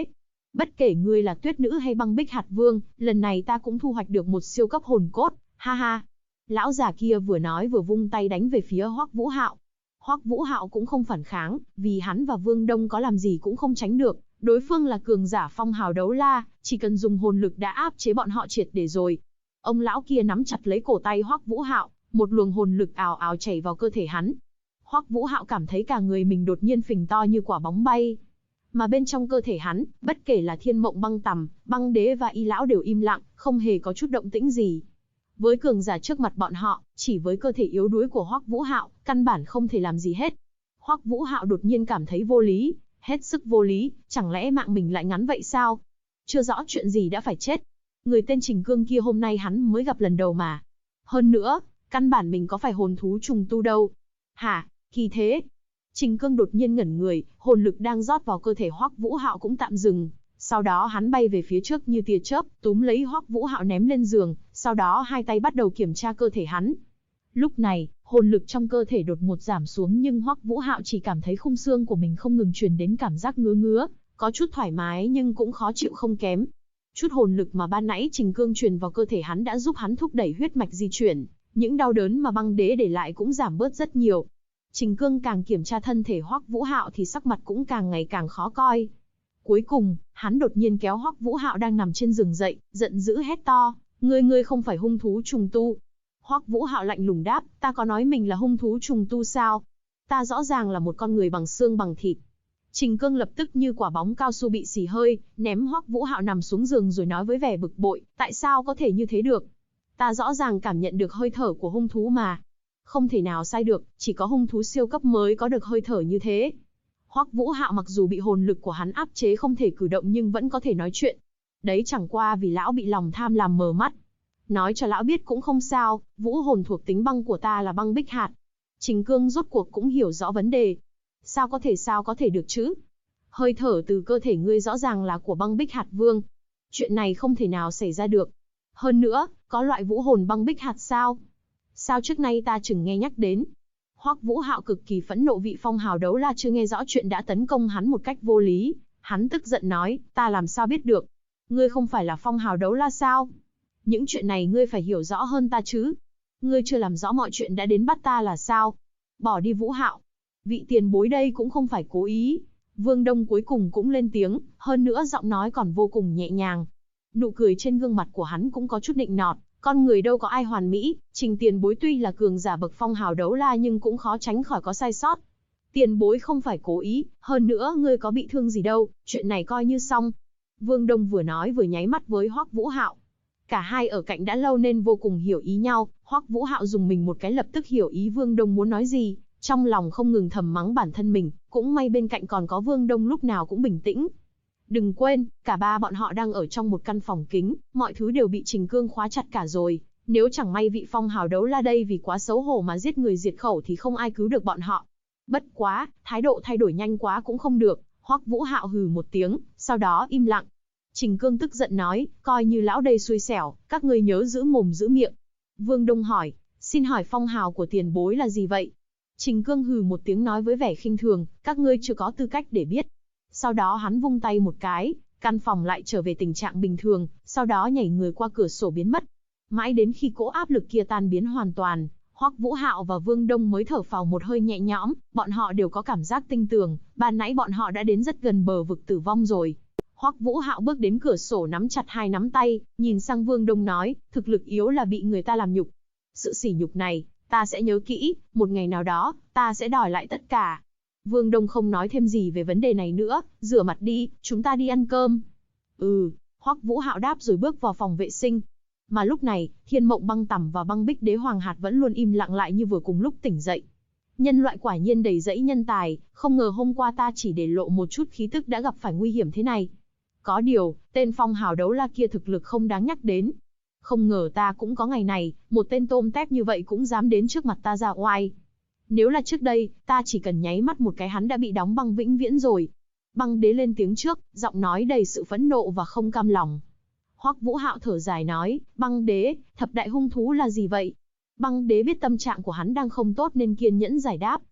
Bất kể ngươi là Tuyết Nữ hay Băng Bích Hạt Vương, lần này ta cũng thu hoạch được một siêu cấp hồn cốt, ha ha. Lão già kia vừa nói vừa vung tay đánh về phía Hoắc Vũ Hạo. Hoắc Vũ Hạo cũng không phản kháng, vì hắn và Vương Đông có làm gì cũng không tránh được, đối phương là cường giả phong hào đấu la, chỉ cần dùng hồn lực đã áp chế bọn họ triệt để rồi. Ông lão kia nắm chặt lấy cổ tay Hoắc Vũ Hạo, một luồng hồn lực ào ào chảy vào cơ thể hắn. Hoắc Vũ Hạo cảm thấy cả người mình đột nhiên phình to như quả bóng bay. Mà bên trong cơ thể hắn, bất kể là Thiên Mộng Băng Tằm, Băng Đế và Y Lão đều im lặng, không hề có chút động tĩnh gì. Với cường giả trước mặt bọn họ, chỉ với cơ thể yếu đuối của Hoắc Vũ Hạo, căn bản không thể làm gì hết. Hoắc Vũ Hạo đột nhiên cảm thấy vô lý, hết sức vô lý, chẳng lẽ mạng mình lại ngắn vậy sao? Chưa rõ chuyện gì đã phải chết. Người tên Trình Cương kia hôm nay hắn mới gặp lần đầu mà. Hơn nữa, căn bản mình có phải hồn thú trùng tu đâu. Hả, kỳ thế? Trình Cương đột nhiên ngẩn người, hồn lực đang rót vào cơ thể Hoắc Vũ Hạo cũng tạm dừng. Sau đó hắn bay về phía trước như tia chớp, túm lấy Hoắc Vũ Hạo ném lên giường, sau đó hai tay bắt đầu kiểm tra cơ thể hắn. Lúc này, hồn lực trong cơ thể đột ngột giảm xuống nhưng Hoắc Vũ Hạo chỉ cảm thấy khung xương của mình không ngừng truyền đến cảm giác ngứa ngứa, có chút thoải mái nhưng cũng khó chịu không kém. Chút hồn lực mà ban nãy Trình Cương truyền vào cơ thể hắn đã giúp hắn thúc đẩy huyết mạch di chuyển, những đau đớn mà Băng Đế để lại cũng giảm bớt rất nhiều. Trình Cương càng kiểm tra thân thể Hoắc Vũ Hạo thì sắc mặt cũng càng ngày càng khó coi. Cuối cùng, hắn đột nhiên kéo Hoắc Vũ Hạo đang nằm trên giường dậy, giận dữ hét to, ngươi không phải hung thú trùng tu. Hoắc Vũ Hạo lạnh lùng đáp, ta có nói mình là hung thú trùng tu sao? Ta rõ ràng là một con người bằng xương bằng thịt. Trình Cương lập tức như quả bóng cao su bị xì hơi, ném Hoắc Vũ Hạo nằm xuống giường rồi nói với vẻ bực bội, tại sao có thể như thế được? Ta rõ ràng cảm nhận được hơi thở của hung thú mà. Không thể nào sai được, chỉ có hung thú siêu cấp mới có được hơi thở như thế. Hoắc Vũ Hạo mặc dù bị hồn lực của hắn áp chế không thể cử động nhưng vẫn có thể nói chuyện. Đấy chẳng qua vì lão bị lòng tham làm mờ mắt. Nói cho lão biết cũng không sao, vũ hồn thuộc tính băng của ta là băng bích hạt. Trình Cương rốt cuộc cũng hiểu rõ vấn đề. Sao có thể được chứ? Hơi thở từ cơ thể ngươi rõ ràng là của băng bích hạt vương. Chuyện này không thể nào xảy ra được. Hơn nữa, có loại vũ hồn băng bích hạt sao? Sao trước nay ta chừng nghe nhắc đến? Hoắc Vũ Hạo cực kỳ phẫn nộ vị phong hào đấu la chưa nghe rõ chuyện đã tấn công hắn một cách vô lý. Hắn tức giận nói, ta làm sao biết được? Ngươi không phải là phong hào đấu la sao? Những chuyện này ngươi phải hiểu rõ hơn ta chứ. Ngươi chưa làm rõ mọi chuyện đã đến bắt ta là sao? Bỏ đi Vũ Hạo. Vị tiền bối đây cũng không phải cố ý. Vương Đông cuối cùng cũng lên tiếng, hơn nữa giọng nói còn vô cùng nhẹ nhàng. Nụ cười trên gương mặt của hắn cũng có chút nịnh nọt. Con người đâu có ai hoàn mỹ, Trình tiền bối tuy là cường giả bậc phong hào đấu la nhưng cũng khó tránh khỏi có sai sót. Tiền bối không phải cố ý, hơn nữa ngươi có bị thương gì đâu, chuyện này coi như xong. Vương Đông vừa nói vừa nháy mắt với Hoắc Vũ Hạo. Cả hai ở cạnh đã lâu nên vô cùng hiểu ý nhau, Hoắc Vũ Hạo dùng mình một cái lập tức hiểu ý Vương Đông muốn nói gì, trong lòng không ngừng thầm mắng bản thân mình, cũng may bên cạnh còn có Vương Đông lúc nào cũng bình tĩnh. Đừng quên, cả ba bọn họ đang ở trong một căn phòng kính, mọi thứ đều bị Trình Cương khóa chặt cả rồi. Nếu chẳng may vị phong hào đấu la đây vì quá xấu hổ mà giết người diệt khẩu thì không ai cứu được bọn họ. Bất quá, thái độ thay đổi nhanh quá cũng không được, Hoắc Vũ Hạo hừ một tiếng, sau đó im lặng. Trình Cương tức giận nói, coi như lão đây xui xẻo, các ngươi nhớ giữ mồm giữ miệng. Vương Đông hỏi, xin hỏi phong hào của tiền bối là gì vậy? Trình Cương hừ một tiếng nói với vẻ khinh thường, các ngươi chưa có tư cách để biết. Sau đó hắn vung tay một cái, căn phòng lại trở về tình trạng bình thường, sau đó nhảy người qua cửa sổ biến mất. Mãi đến khi cỗ áp lực kia tan biến hoàn toàn, Hoắc Vũ Hạo và Vương Đông mới thở phào một hơi nhẹ nhõm, bọn họ đều có cảm giác tinh tường, ban nãy bọn họ đã đến rất gần bờ vực tử vong rồi. Hoắc Vũ Hạo bước đến cửa sổ nắm chặt hai nắm tay, nhìn sang Vương Đông nói, thực lực yếu là bị người ta làm nhục. Sự sỉ nhục này, ta sẽ nhớ kỹ, một ngày nào đó, ta sẽ đòi lại tất cả. Vương Đông không nói thêm gì về vấn đề này nữa, rửa mặt đi, chúng ta đi ăn cơm. Hoắc Vũ Hạo đáp rồi bước vào phòng vệ sinh. Mà lúc này, Thiên Mộng Băng Tằm và Băng Bích Đế Hoàng Hạt vẫn luôn im lặng lại như vừa cùng lúc tỉnh dậy. Nhân loại quả nhiên đầy dẫy nhân tài, không ngờ hôm qua ta chỉ để lộ một chút khí tức đã gặp phải nguy hiểm thế này. Có điều, tên phong hào đấu la kia thực lực không đáng nhắc đến. Không ngờ ta cũng có ngày này, một tên tôm tép như vậy cũng dám đến trước mặt ta ra oai. Nếu là trước đây, ta chỉ cần nháy mắt một cái hắn đã bị đóng băng vĩnh viễn rồi. Băng Đế lên tiếng trước, giọng nói đầy sự phẫn nộ và không cam lòng. Hoắc Vũ Hạo thở dài nói, Băng Đế, thập đại hung thú là gì vậy? Băng Đế biết tâm trạng của hắn đang không tốt nên kiên nhẫn giải đáp,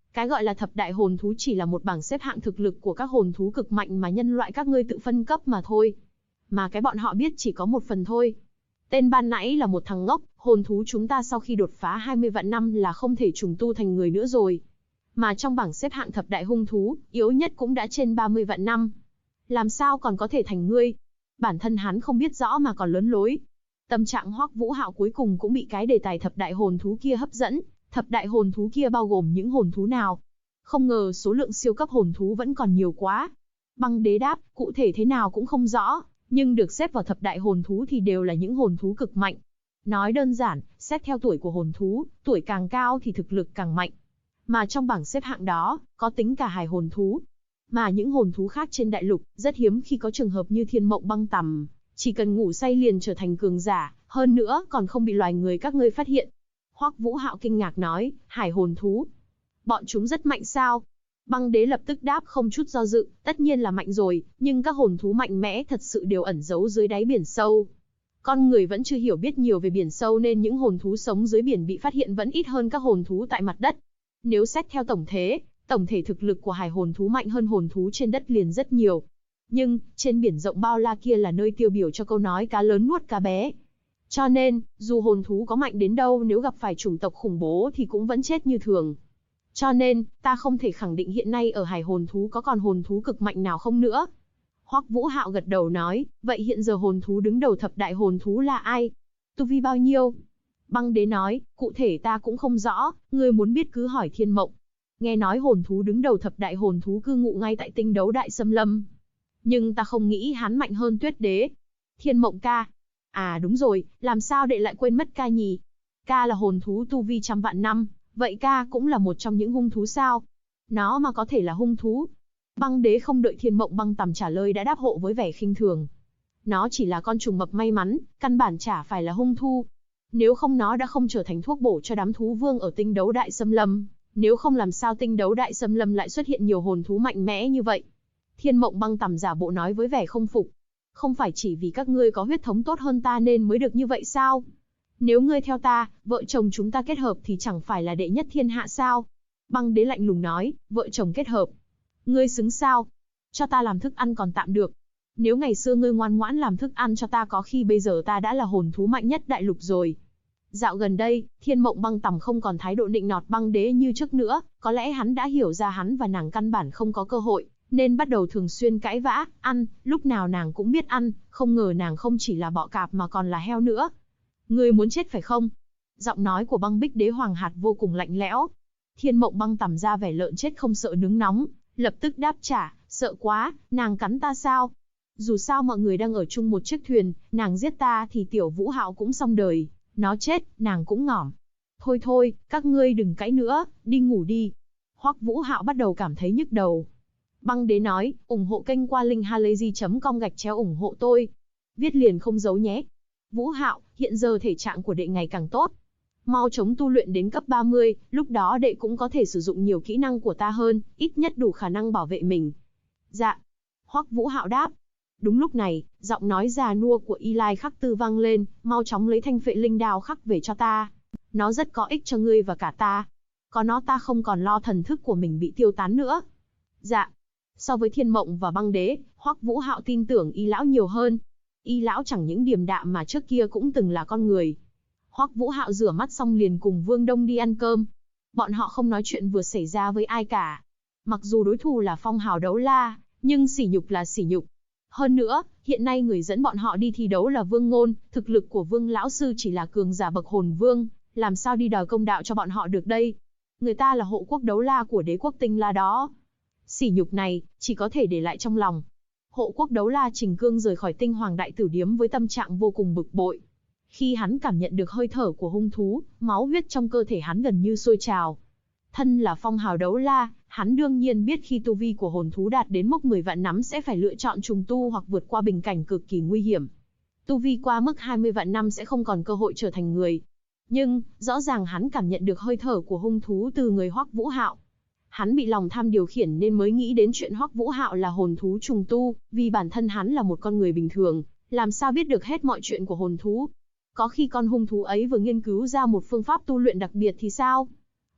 Cái gọi là thập đại hồn thú chỉ là một bảng xếp hạng thực lực của các hồn thú cực mạnh mà nhân loại các ngươi tự phân cấp mà thôi. Mà cái bọn họ biết chỉ có một phần thôi. Tên ban nãy là một thằng ngốc, hồn thú chúng ta sau khi đột phá 20 vạn năm là không thể trùng tu thành người nữa rồi. Mà trong bảng xếp hạng thập đại hung thú, yếu nhất cũng đã trên 30 vạn năm. Làm sao còn có thể thành ngươi? Bản thân hắn không biết rõ mà còn lớn lối. Tâm trạng Hoắc Vũ Hạo cuối cùng cũng bị cái đề tài thập đại hồn thú kia hấp dẫn. Thập đại hồn thú kia bao gồm những hồn thú nào? Không ngờ số lượng siêu cấp hồn thú vẫn còn nhiều quá. Băng Đế đáp, cụ thể thế nào cũng không rõ, nhưng được xếp vào thập đại hồn thú thì đều là những hồn thú cực mạnh. Nói đơn giản, xét theo tuổi của hồn thú, tuổi càng cao thì thực lực càng mạnh. Mà trong bảng xếp hạng đó, có tính cả hài hồn thú. Mà những hồn thú khác trên đại lục, rất hiếm khi có trường hợp như Thiên Mộng Băng Tằm, chỉ cần ngủ say liền trở thành cường giả, hơn nữa còn không bị loài người các ngươi phát hiện. Hoắc Vũ Hạo kinh ngạc nói, hải hồn thú. Bọn chúng rất mạnh sao? Băng Đế lập tức đáp không chút do dự, tất nhiên là mạnh rồi, nhưng các hồn thú mạnh mẽ thật sự đều ẩn giấu dưới đáy biển sâu. Con người vẫn chưa hiểu biết nhiều về biển sâu nên những hồn thú sống dưới biển bị phát hiện vẫn ít hơn các hồn thú tại mặt đất. Nếu xét theo tổng thể thực lực của hải hồn thú mạnh hơn hồn thú trên đất liền rất nhiều. Nhưng, trên biển rộng bao la kia là nơi tiêu biểu cho câu nói cá lớn nuốt cá bé. Cho nên, dù hồn thú có mạnh đến đâu nếu gặp phải chủng tộc khủng bố thì cũng vẫn chết như thường. Cho nên, ta không thể khẳng định hiện nay ở hải hồn thú có còn hồn thú cực mạnh nào không nữa. Hoắc Vũ Hạo gật đầu nói, vậy hiện giờ hồn thú đứng đầu thập đại hồn thú là ai? Tu vi bao nhiêu? Băng Đế nói, cụ thể ta cũng không rõ, ngươi muốn biết cứ hỏi Thiên Mộng. Nghe nói hồn thú đứng đầu thập đại hồn thú cư ngụ ngay tại Tinh Đấu Đại Xâm Lâm. Nhưng ta không nghĩ hắn mạnh hơn Tuyết Đế. Thiên Mộng ca. À đúng rồi, làm sao đệ lại quên mất ca nhỉ? Ca là hồn thú tu vi trăm vạn năm, vậy ca cũng là một trong những hung thú sao? Nó mà có thể là hung thú. Băng Đế không đợi Thiên Mộng Băng Tằm trả lời đã đáp hộ với vẻ khinh thường. Nó chỉ là con trùng mập may mắn, căn bản chả phải là hung thú. Nếu không nó đã không trở thành thuốc bổ cho đám thú vương ở Tinh Đấu Đại Xâm Lâm. Nếu không làm sao Tinh Đấu Đại Xâm Lâm lại xuất hiện nhiều hồn thú mạnh mẽ như vậy. Thiên Mộng Băng Tằm giả bộ nói với vẻ không phục. Không phải chỉ vì các ngươi có huyết thống tốt hơn ta nên mới được như vậy sao? Nếu ngươi theo ta, vợ chồng chúng ta kết hợp thì chẳng phải là đệ nhất thiên hạ sao? Băng Đế lạnh lùng nói, vợ chồng kết hợp. Ngươi xứng sao? Cho ta làm thức ăn còn tạm được. Nếu ngày xưa ngươi ngoan ngoãn làm thức ăn cho ta có khi bây giờ ta đã là hồn thú mạnh nhất đại lục rồi. Dạo gần đây, Thiên Mộng Băng Tằm không còn thái độ nịnh nọt Băng Đế như trước nữa, có lẽ hắn đã hiểu ra hắn và nàng căn bản không có cơ hội, nên bắt đầu thường xuyên cãi vã, ăn, lúc nào nàng cũng biết ăn, không ngờ nàng không chỉ là bọ cạp mà còn là heo nữa. Ngươi muốn chết phải không? Giọng nói của Băng Bích Đế Hoàng Hạt vô cùng lạnh lẽo. Thiên Mộng Băng Tằm ra vẻ lợn chết không sợ nướng nóng, lập tức đáp trả, sợ quá, nàng cắn ta sao? Dù sao mọi người đang ở chung một chiếc thuyền, nàng giết ta thì Tiểu Vũ Hạo cũng xong đời, nó chết, nàng cũng ngỏm. Thôi thôi, các ngươi đừng cãi nữa, đi ngủ đi. Hoắc Vũ Hạo bắt đầu cảm thấy nhức đầu. Băng Đế nói, ủng hộ kênh qua linkhalazy.com/ủng hộ tôi. Viết liền không giấu nhé. Vũ Hạo, hiện giờ thể trạng của đệ ngày càng tốt. Mau chóng tu luyện đến cấp 30, lúc đó đệ cũng có thể sử dụng nhiều kỹ năng của ta hơn, ít nhất đủ khả năng bảo vệ mình. Dạ. Hoắc Vũ Hạo đáp. Đúng lúc này, giọng nói già nua của Y Lai Khắc Tư vang lên, mau chóng lấy thanh phệ linh đao khắc về cho ta. Nó rất có ích cho ngươi và cả ta. Có nó ta không còn lo thần thức của mình bị tiêu tán nữa. Dạ. So với Thiên Mộng và Băng Đế, Hoắc Vũ Hạo tin tưởng Y Lão nhiều hơn. Y Lão chẳng những điềm đạm mà trước kia cũng từng là con người. Hoắc Vũ Hạo rửa mắt xong liền cùng Vương Đông đi ăn cơm. Bọn họ không nói chuyện vừa xảy ra với ai cả. Mặc dù đối thủ là Phong Hào Đấu La, nhưng sỉ nhục là sỉ nhục. Hơn nữa, hiện nay người dẫn bọn họ đi thi đấu là Vương Ngôn, thực lực của Vương lão sư chỉ là cường giả bậc hồn vương, làm sao đi đòi công đạo cho bọn họ được đây? Người ta là hộ quốc đấu la của đế quốc Tinh La đó. Sỉ nhục này chỉ có thể để lại trong lòng. Hộ quốc đấu la Trình Cương rời khỏi Tinh Hoàng Đại Tử Điếm với tâm trạng vô cùng bực bội. Khi hắn cảm nhận được hơi thở của hung thú, máu huyết trong cơ thể hắn gần như sôi trào. Thân là Phong Hào Đấu La, hắn đương nhiên biết khi tu vi của hồn thú đạt đến mốc 10 vạn năm sẽ phải lựa chọn trùng tu hoặc vượt qua bình cảnh cực kỳ nguy hiểm. Tu vi qua mức 20 vạn năm sẽ không còn cơ hội trở thành người. Nhưng, rõ ràng hắn cảm nhận được hơi thở của hung thú từ người Hoắc Vũ Hạo. Hắn bị lòng tham điều khiển nên mới nghĩ đến chuyện Hoắc Vũ Hạo là hồn thú trùng tu, vì bản thân hắn là một con người bình thường, làm sao biết được hết mọi chuyện của hồn thú. Có khi con hung thú ấy vừa nghiên cứu ra một phương pháp tu luyện đặc biệt thì sao?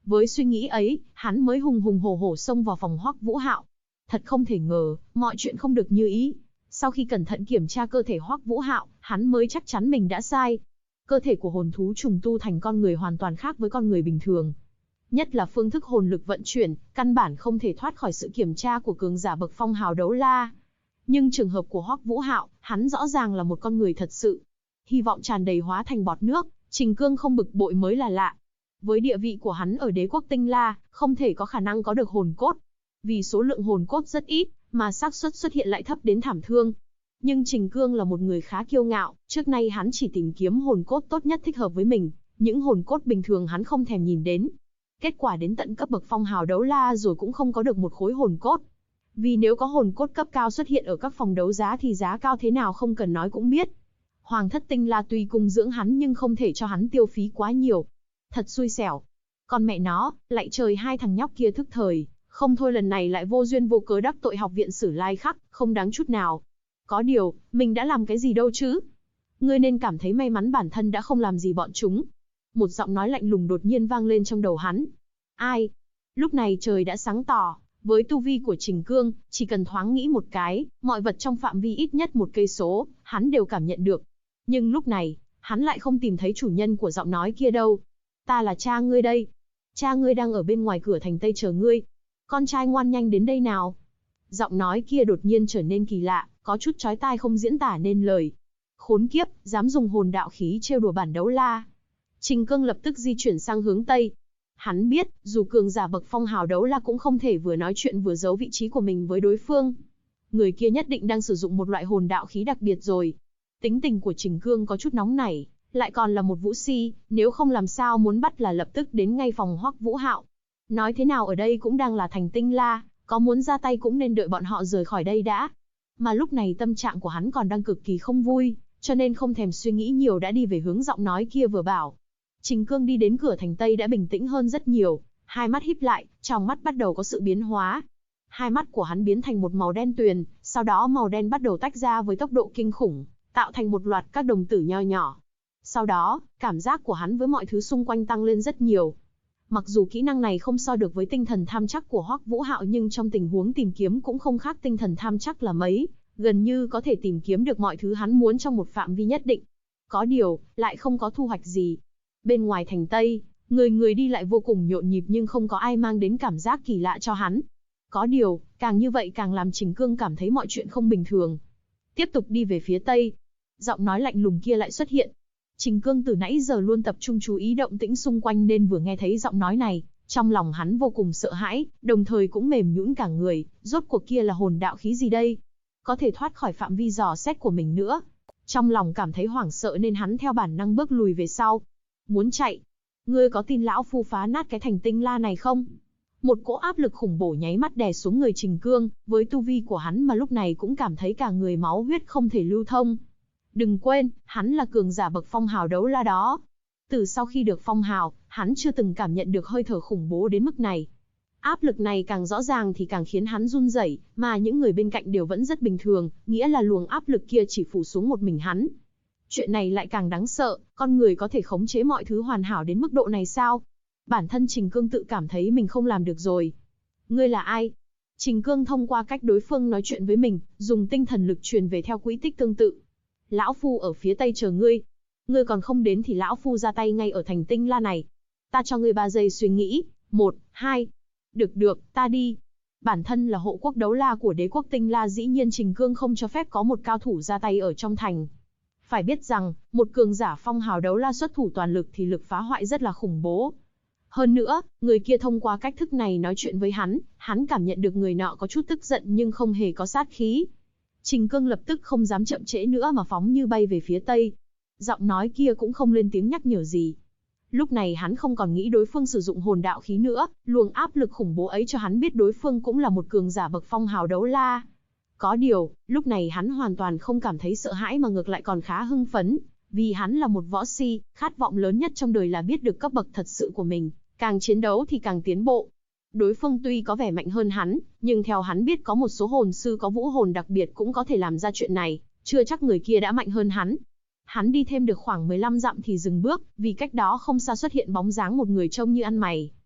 Với suy nghĩ ấy, hắn mới hùng hùng hổ hổ xông vào phòng Hoắc Vũ Hạo. Thật không thể ngờ, mọi chuyện không được như ý. Sau khi cẩn thận kiểm tra cơ thể Hoắc Vũ Hạo, hắn mới chắc chắn mình đã sai. Cơ thể của hồn thú trùng tu thành con người hoàn toàn khác với con người bình thường. Nhất là phương thức hồn lực vận chuyển, căn bản không thể thoát khỏi sự kiểm tra của cường giả bậc phong hào đấu la. Nhưng trường hợp của Hoắc Vũ Hạo, hắn rõ ràng là một con người thật sự. Hy vọng tràn đầy hóa thành bọt nước, Trình Cương không bực bội mới là lạ. Với địa vị của hắn ở đế quốc Tinh La, không thể có khả năng có được hồn cốt. Vì số lượng hồn cốt rất ít, mà xác suất xuất hiện lại thấp đến thảm thương. Nhưng Trình Cương là một người khá kiêu ngạo, trước nay hắn chỉ tìm kiếm hồn cốt tốt nhất thích hợp với mình, những hồn cốt bình thường hắn không thèm nhìn đến. Kết quả đến tận cấp bậc phong hào đấu la rồi cũng không có được một khối hồn cốt. Vì nếu có hồn cốt cấp cao xuất hiện ở các phòng đấu giá thì giá cao thế nào không cần nói cũng biết. Hoàng thất Tinh La tuy cung dưỡng hắn nhưng không thể cho hắn tiêu phí quá nhiều. Thật xui xẻo. Còn mẹ nó, lạy trời hai thằng nhóc kia thức thời, không thôi lần này lại vô duyên vô cớ đắc tội học viện Sử Lai Khắc, không đáng chút nào. Có điều, mình đã làm cái gì đâu chứ? Ngươi nên cảm thấy may mắn bản thân đã không làm gì bọn chúng. Một giọng nói lạnh lùng đột nhiên vang lên trong đầu hắn. Ai? Lúc này trời đã sáng tỏ, với tu vi của Trình Cương, chỉ cần thoáng nghĩ một cái, mọi vật trong phạm vi ít nhất 1 cây số, hắn đều cảm nhận được. Nhưng lúc này, hắn lại không tìm thấy chủ nhân của giọng nói kia đâu. Ta là cha ngươi đây. Cha ngươi đang ở bên ngoài cửa thành Tây chờ ngươi. Con trai ngoan nhanh đến đây nào. Giọng nói kia đột nhiên trở nên kỳ lạ, có chút chói tai không diễn tả nên lời. Khốn kiếp, dám dùng hồn đạo khí trêu đùa bản đấu la. Trình Cương lập tức di chuyển sang hướng Tây. Hắn biết, dù cường giả bậc phong hào đấu la cũng không thể vừa nói chuyện vừa giấu vị trí của mình với đối phương. Người kia nhất định đang sử dụng một loại hồn đạo khí đặc biệt rồi. Tính tình của Trình Cương có chút nóng nảy, lại còn là một vũ si, nếu không làm sao muốn bắt là lập tức đến ngay phòng Hoắc Vũ Hạo. Nói thế nào ở đây cũng đang là thành Tinh La, có muốn ra tay cũng nên đợi bọn họ rời khỏi đây đã. Mà lúc này tâm trạng của hắn còn đang cực kỳ không vui, cho nên không thèm suy nghĩ nhiều đã đi về hướng giọng nói kia vừa bảo. Trình Cương đi đến cửa thành Tây đã bình tĩnh hơn rất nhiều, hai mắt híp lại, trong mắt bắt đầu có sự biến hóa. Hai mắt của hắn biến thành một màu đen tuyền, sau đó màu đen bắt đầu tách ra với tốc độ kinh khủng, tạo thành một loạt các đồng tử nho nhỏ. Sau đó, cảm giác của hắn với mọi thứ xung quanh tăng lên rất nhiều. Mặc dù kỹ năng này không so được với tinh thần tham chắc của Hoắc Vũ Hạo nhưng trong tình huống tìm kiếm cũng không khác tinh thần tham chắc là mấy, gần như có thể tìm kiếm được mọi thứ hắn muốn trong một phạm vi nhất định. Có điều, lại không có thu hoạch gì. Bên ngoài thành Tây, người người đi lại vô cùng nhộn nhịp nhưng không có ai mang đến cảm giác kỳ lạ cho hắn. Có điều, càng như vậy càng làm Trình Cương cảm thấy mọi chuyện không bình thường. Tiếp tục đi về phía Tây, giọng nói lạnh lùng kia lại xuất hiện. Trình Cương từ nãy giờ luôn tập trung chú ý động tĩnh xung quanh nên vừa nghe thấy giọng nói này, trong lòng hắn vô cùng sợ hãi, đồng thời cũng mềm nhũn cả người, rốt cuộc kia là hồn đạo khí gì đây? Có thể thoát khỏi phạm vi dò xét của mình nữa. Trong lòng cảm thấy hoảng sợ nên hắn theo bản năng bước lùi về sau. Muốn chạy? Ngươi có tin lão phu phá nát cái thành Tinh La này không? Một cỗ áp lực khủng bổ nháy mắt đè xuống người Trình Cương, với tu vi của hắn mà lúc này cũng cảm thấy cả người máu huyết không thể lưu thông. Đừng quên, hắn là cường giả bậc phong hào đấu la đó. Từ sau khi được phong hào, hắn chưa từng cảm nhận được hơi thở khủng bố đến mức này. Áp lực này càng rõ ràng thì càng khiến hắn run rẩy, mà những người bên cạnh đều vẫn rất bình thường, nghĩa là luồng áp lực kia chỉ phủ xuống một mình hắn. Chuyện này lại càng đáng sợ, con người có thể khống chế mọi thứ hoàn hảo đến mức độ này sao? Bản thân Trình Cương tự cảm thấy mình không làm được rồi. Ngươi là ai? Trình Cương thông qua cách đối phương nói chuyện với mình, dùng tinh thần lực truyền về theo quỹ tích tương tự. Lão phu ở phía Tây chờ ngươi. Ngươi còn không đến thì lão phu ra tay ngay ở thành Tinh La này. Ta cho ngươi 3 giây suy nghĩ. 1, 2. Được, ta đi. Bản thân là hộ quốc đấu la của đế quốc Tinh La, dĩ nhiên Trình Cương không cho phép có một cao thủ ra tay ở trong thành. Phải biết rằng, một cường giả phong hào đấu la xuất thủ toàn lực thì lực phá hoại rất là khủng bố. Hơn nữa, người kia thông qua cách thức này nói chuyện với hắn cảm nhận được người nọ có chút tức giận nhưng không hề có sát khí. Trình Cương lập tức không dám chậm trễ nữa mà phóng như bay về phía Tây. Giọng nói kia cũng không lên tiếng nhắc nhở gì. Lúc này hắn không còn nghĩ đối phương sử dụng hồn đạo khí nữa, luồng áp lực khủng bố ấy cho hắn biết đối phương cũng là một cường giả bậc phong hào đấu la. Có điều, lúc này hắn hoàn toàn không cảm thấy sợ hãi mà ngược lại còn khá hưng phấn, vì hắn là một võ si, khát vọng lớn nhất trong đời là biết được cấp bậc thật sự của mình, càng chiến đấu thì càng tiến bộ. Đối phương tuy có vẻ mạnh hơn hắn, nhưng theo hắn biết có một số hồn sư có vũ hồn đặc biệt cũng có thể làm ra chuyện này, chưa chắc người kia đã mạnh hơn hắn. Hắn đi thêm được khoảng 15 dặm thì dừng bước, vì cách đó không xa xuất hiện bóng dáng một người trông như ăn mày.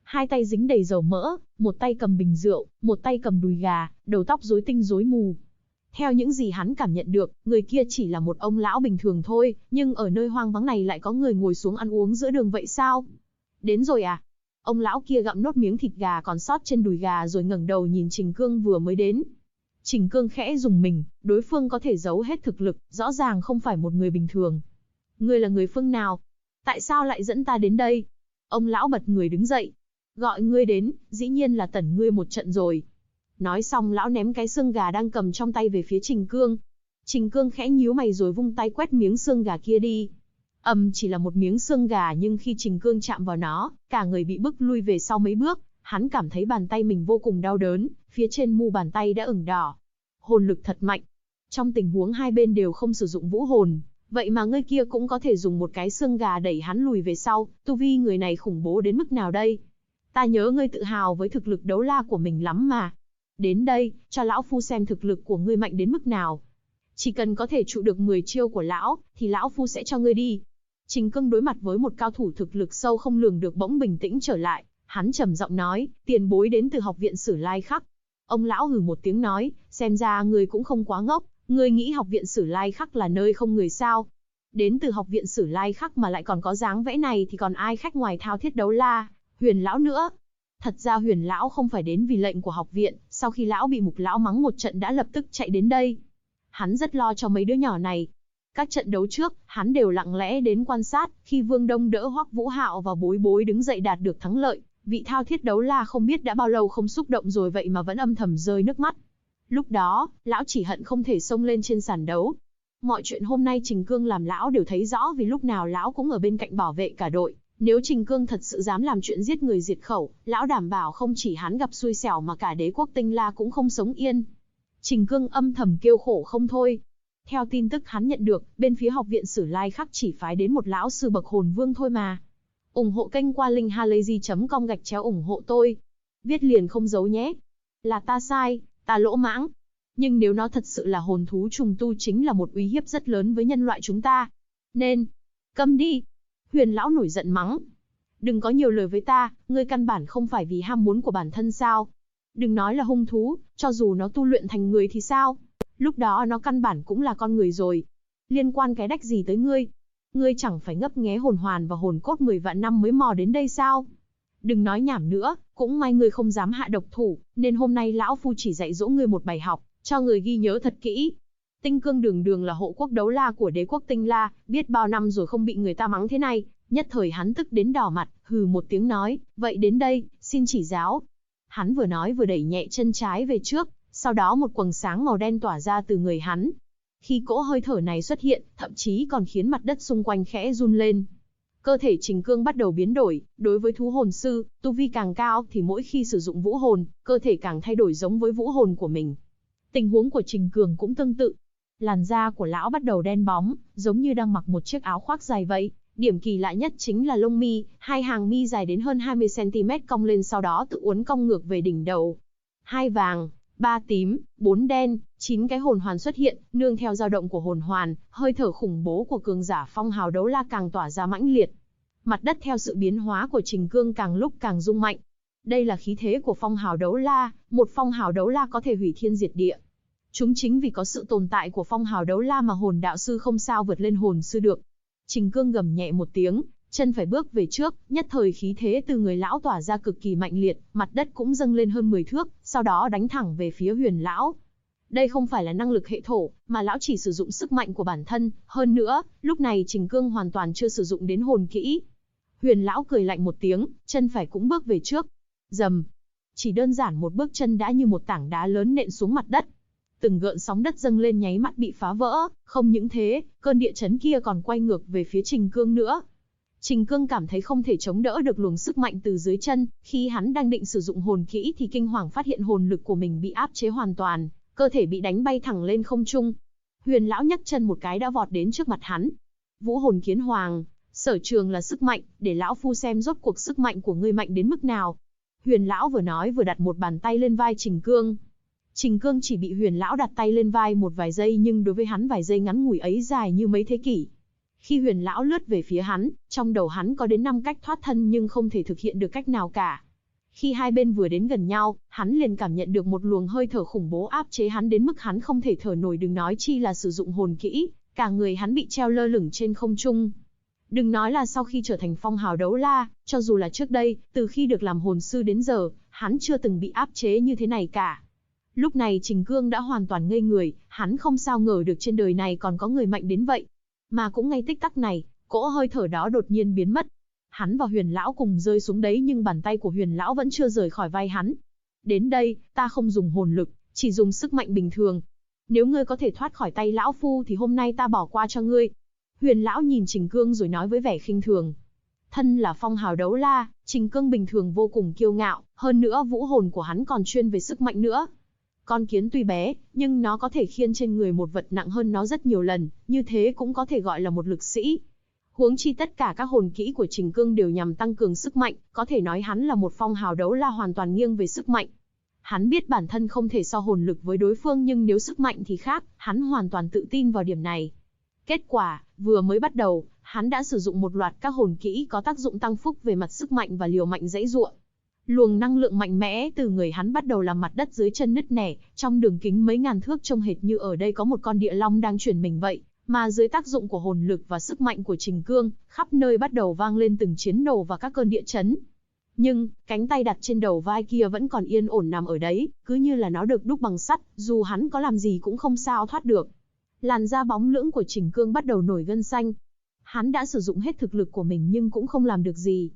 Hai tay dính đầy dầu mỡ, một tay cầm bình rượu, một tay cầm đùi gà, đầu tóc rối tinh rối mù. Theo những gì hắn cảm nhận được, người kia chỉ là một ông lão bình thường thôi, nhưng ở nơi hoang vắng này lại có người ngồi xuống ăn uống giữa đường vậy sao? Đến rồi à? Ông lão kia gặm nốt miếng thịt gà còn sót trên đùi gà rồi ngẩng đầu nhìn Trình Cương vừa mới đến. Trình Cương khẽ rùng mình, đối phương có thể giấu hết thực lực, rõ ràng không phải một người bình thường. Ngươi là người phương nào? Tại sao lại dẫn ta đến đây? Ông lão bật người đứng dậy. Gọi ngươi đến, dĩ nhiên là tẩn ngươi một trận rồi. Nói xong lão ném cái xương gà đang cầm trong tay về phía Trình Cương. Trình Cương khẽ nhíu mày rồi vung tay quét miếng xương gà kia đi. Chỉ là một miếng xương gà nhưng khi Trình Cương chạm vào nó, cả người bị bức lui về sau mấy bước, hắn cảm thấy bàn tay mình vô cùng đau đớn, phía trên mu bàn tay đã ửng đỏ. Hồn lực thật mạnh. Trong tình huống hai bên đều không sử dụng vũ hồn, vậy mà người kia cũng có thể dùng một cái xương gà đẩy hắn lùi về sau, tu vi người này khủng bố đến mức nào đây? Ta nhớ ngươi tự hào với thực lực đấu la của mình lắm mà. Đến đây, cho lão phu xem thực lực của ngươi mạnh đến mức nào. Chỉ cần có thể trụ được 10 chiêu của lão, thì lão phu sẽ cho ngươi đi. Trình Cương đối mặt với một cao thủ thực lực sâu không lường được bỗng bình tĩnh trở lại, hắn trầm giọng nói, tiền bối đến từ học viện Sử Lai Khắc. Ông lão hừ một tiếng nói, xem ra ngươi cũng không quá ngốc, ngươi nghĩ học viện Sử Lai Khắc là nơi không người sao? Đến từ học viện Sử Lai Khắc mà lại còn có dáng vẽ này thì còn ai khách ngoài thao thiết đấu la, Huyền lão nữa. Thật ra Huyền lão không phải đến vì lệnh của học viện, sau khi lão bị Mục lão mắng một trận đã lập tức chạy đến đây. Hắn rất lo cho mấy đứa nhỏ này. Các trận đấu trước, hắn đều lặng lẽ đến quan sát, khi Vương Đông đỡ Hoắc Vũ Hạo và Bối Bối đứng dậy đạt được thắng lợi, vị thao thiết đấu la không biết đã bao lâu không xúc động rồi vậy mà vẫn âm thầm rơi nước mắt. Lúc đó, lão chỉ hận không thể xông lên trên sàn đấu. Mọi chuyện hôm nay Trình Cương làm lão đều thấy rõ vì lúc nào lão cũng ở bên cạnh bảo vệ cả đội. Nếu Trình Cương thật sự dám làm chuyện giết người diệt khẩu, lão đảm bảo không chỉ hắn gặp xui xẻo mà cả đế quốc Tinh La cũng không sống yên. Trình Cương âm thầm kêu khổ không thôi. Theo tin tức hắn nhận được, bên phía học viện Sử Lai Khắc chỉ phái đến một lão sư bậc hồn vương thôi mà. Ủng hộ kênh qua linkhalazy.com/ủng hộ tôi. Viết liền không giấu nhé. Là ta sai, ta lỗ mãng. Nhưng nếu nó thật sự là hồn thú trùng tu chính là một uy hiếp rất lớn với nhân loại chúng ta. Nên, câm đi. Huyền lão nổi giận mắng. Đừng có nhiều lời với ta, ngươi căn bản không phải vì ham muốn của bản thân sao. Đừng nói là hung thú, cho dù nó tu luyện thành người thì sao? Lúc đó nó căn bản cũng là con người rồi. Liên quan cái đách gì tới ngươi? Ngươi chẳng phải ngấp nghé hồn hoàn và hồn cốt 10 vạn năm mới mò đến đây sao? Đừng nói nhảm nữa, cũng may ngươi không dám hạ độc thủ, nên hôm nay lão phu chỉ dạy dỗ ngươi một bài học, cho người ghi nhớ thật kỹ. Tinh Cương đường đường là hộ quốc đấu la của đế quốc Tinh La, biết bao năm rồi không bị người ta mắng thế này, nhất thời hắn tức đến đỏ mặt, hừ một tiếng nói, vậy đến đây, xin chỉ giáo. Hắn vừa nói vừa đẩy nhẹ chân trái về trước, sau đó một quầng sáng màu đen tỏa ra từ người hắn. Khi cỗ hơi thở này xuất hiện, thậm chí còn khiến mặt đất xung quanh khẽ run lên. Cơ thể Trình Cương bắt đầu biến đổi, đối với thú hồn sư, tu vi càng cao thì mỗi khi sử dụng vũ hồn, cơ thể càng thay đổi giống với vũ hồn của mình. Tình huống của Trình Cương cũng tương tự. Làn da của lão bắt đầu đen bóng, giống như đang mặc một chiếc áo khoác dài vậy. Điểm kỳ lạ nhất chính là lông mi, hai hàng mi dài đến hơn 20 cm cong lên sau đó tự uốn cong ngược về đỉnh đầu. 2 vàng, 3 tím, 4 đen, 9 cái hồn hoàn xuất hiện, nương theo dao động của hồn hoàn, hơi thở khủng bố của cường giả phong hào đấu la càng tỏa ra mãnh liệt. Mặt đất theo sự biến hóa của Trình Cương càng lúc càng rung mạnh. Đây là khí thế của phong hào đấu la, một phong hào đấu la có thể hủy thiên diệt địa. Chúng chính vì có sự tồn tại của phong hào đấu la mà hồn đạo sư không sao vượt lên hồn sư được. Trình Cương gầm nhẹ một tiếng, chân phải bước về trước, nhất thời khí thế từ người lão tỏa ra cực kỳ mạnh liệt, mặt đất cũng dâng lên hơn 10 thước, sau đó đánh thẳng về phía Huyền lão. Đây không phải là năng lực hệ thổ, mà lão chỉ sử dụng sức mạnh của bản thân, hơn nữa, lúc này Trình Cương hoàn toàn chưa sử dụng đến hồn kỹ. Huyền lão cười lạnh một tiếng, chân phải cũng bước về trước. Rầm. Chỉ đơn giản một bước chân đã như một tảng đá lớn nện xuống mặt đất. Từng gợn sóng đất dâng lên nháy mắt bị phá vỡ, không những thế, cơn địa chấn kia còn quay ngược về phía Trình Cương nữa. Trình Cương cảm thấy không thể chống đỡ được luồng sức mạnh từ dưới chân, khi hắn đang định sử dụng hồn kỹ thì kinh hoàng phát hiện hồn lực của mình bị áp chế hoàn toàn, cơ thể bị đánh bay thẳng lên không trung. Huyền lão nhấc chân một cái đã vọt đến trước mặt hắn. Vũ hồn kiến hoàng, sở trường là sức mạnh, để lão phu xem rốt cuộc sức mạnh của ngươi mạnh đến mức nào. Huyền lão vừa nói vừa đặt một bàn tay lên vai Trình Cương. Trình Cương chỉ bị Huyền lão đặt tay lên vai một vài giây nhưng đối với hắn vài giây ngắn ngủi ấy dài như mấy thế kỷ. Khi Huyền lão lướt về phía hắn, trong đầu hắn có đến 5 cách thoát thân nhưng không thể thực hiện được cách nào cả. Khi hai bên vừa đến gần nhau, hắn liền cảm nhận được một luồng hơi thở khủng bố áp chế hắn đến mức hắn không thể thở nổi, đừng nói chi là sử dụng hồn kỹ, cả người hắn bị treo lơ lửng trên không trung. Đừng nói là sau khi trở thành phong hào đấu la, cho dù là trước đây, từ khi được làm hồn sư đến giờ, hắn chưa từng bị áp chế như thế này cả. Lúc này Trình Cương đã hoàn toàn ngây người, hắn không sao ngờ được trên đời này còn có người mạnh đến vậy. Mà cũng ngay tích tắc này, cỗ hơi thở đó đột nhiên biến mất. Hắn và Huyền Lão cùng rơi xuống đấy nhưng bàn tay của Huyền Lão vẫn chưa rời khỏi vai hắn. Đến đây, ta không dùng hồn lực, chỉ dùng sức mạnh bình thường. Nếu ngươi có thể thoát khỏi tay lão phu thì hôm nay ta bỏ qua cho ngươi. Huyền Lão nhìn Trình Cương rồi nói với vẻ khinh thường. Thân là phong hào đấu la, Trình Cương bình thường vô cùng kiêu ngạo, hơn nữa vũ hồn của hắn còn chuyên về sức mạnh nữa. Con kiến tuy bé, nhưng nó có thể khiêng trên người một vật nặng hơn nó rất nhiều lần, như thế cũng có thể gọi là một lực sĩ. Huống chi tất cả các hồn kỹ của Trình Cương đều nhằm tăng cường sức mạnh, có thể nói hắn là một phong hào đấu la hoàn toàn nghiêng về sức mạnh. Hắn biết bản thân không thể so hồn lực với đối phương nhưng nếu sức mạnh thì khác, hắn hoàn toàn tự tin vào điểm này. Kết quả, vừa mới bắt đầu, hắn đã sử dụng một loạt các hồn kỹ có tác dụng tăng phúc về mặt sức mạnh và liều mạnh dãy giụa. Luồng năng lượng mạnh mẽ từ người hắn bắt đầu làm mặt đất dưới chân nứt nẻ, trong đường kính mấy ngàn thước trông hệt như ở đây có một con địa long đang chuyển mình vậy. Mà dưới tác dụng của hồn lực và sức mạnh của Trình Cương, khắp nơi bắt đầu vang lên từng chiến nổ và các cơn địa chấn. Nhưng, cánh tay đặt trên đầu vai kia vẫn còn yên ổn nằm ở đấy, cứ như là nó được đúc bằng sắt, dù hắn có làm gì cũng không sao thoát được. Làn da bóng lưỡng của Trình Cương bắt đầu nổi gân xanh. Hắn đã sử dụng hết thực lực của mình nhưng cũng không làm được gì.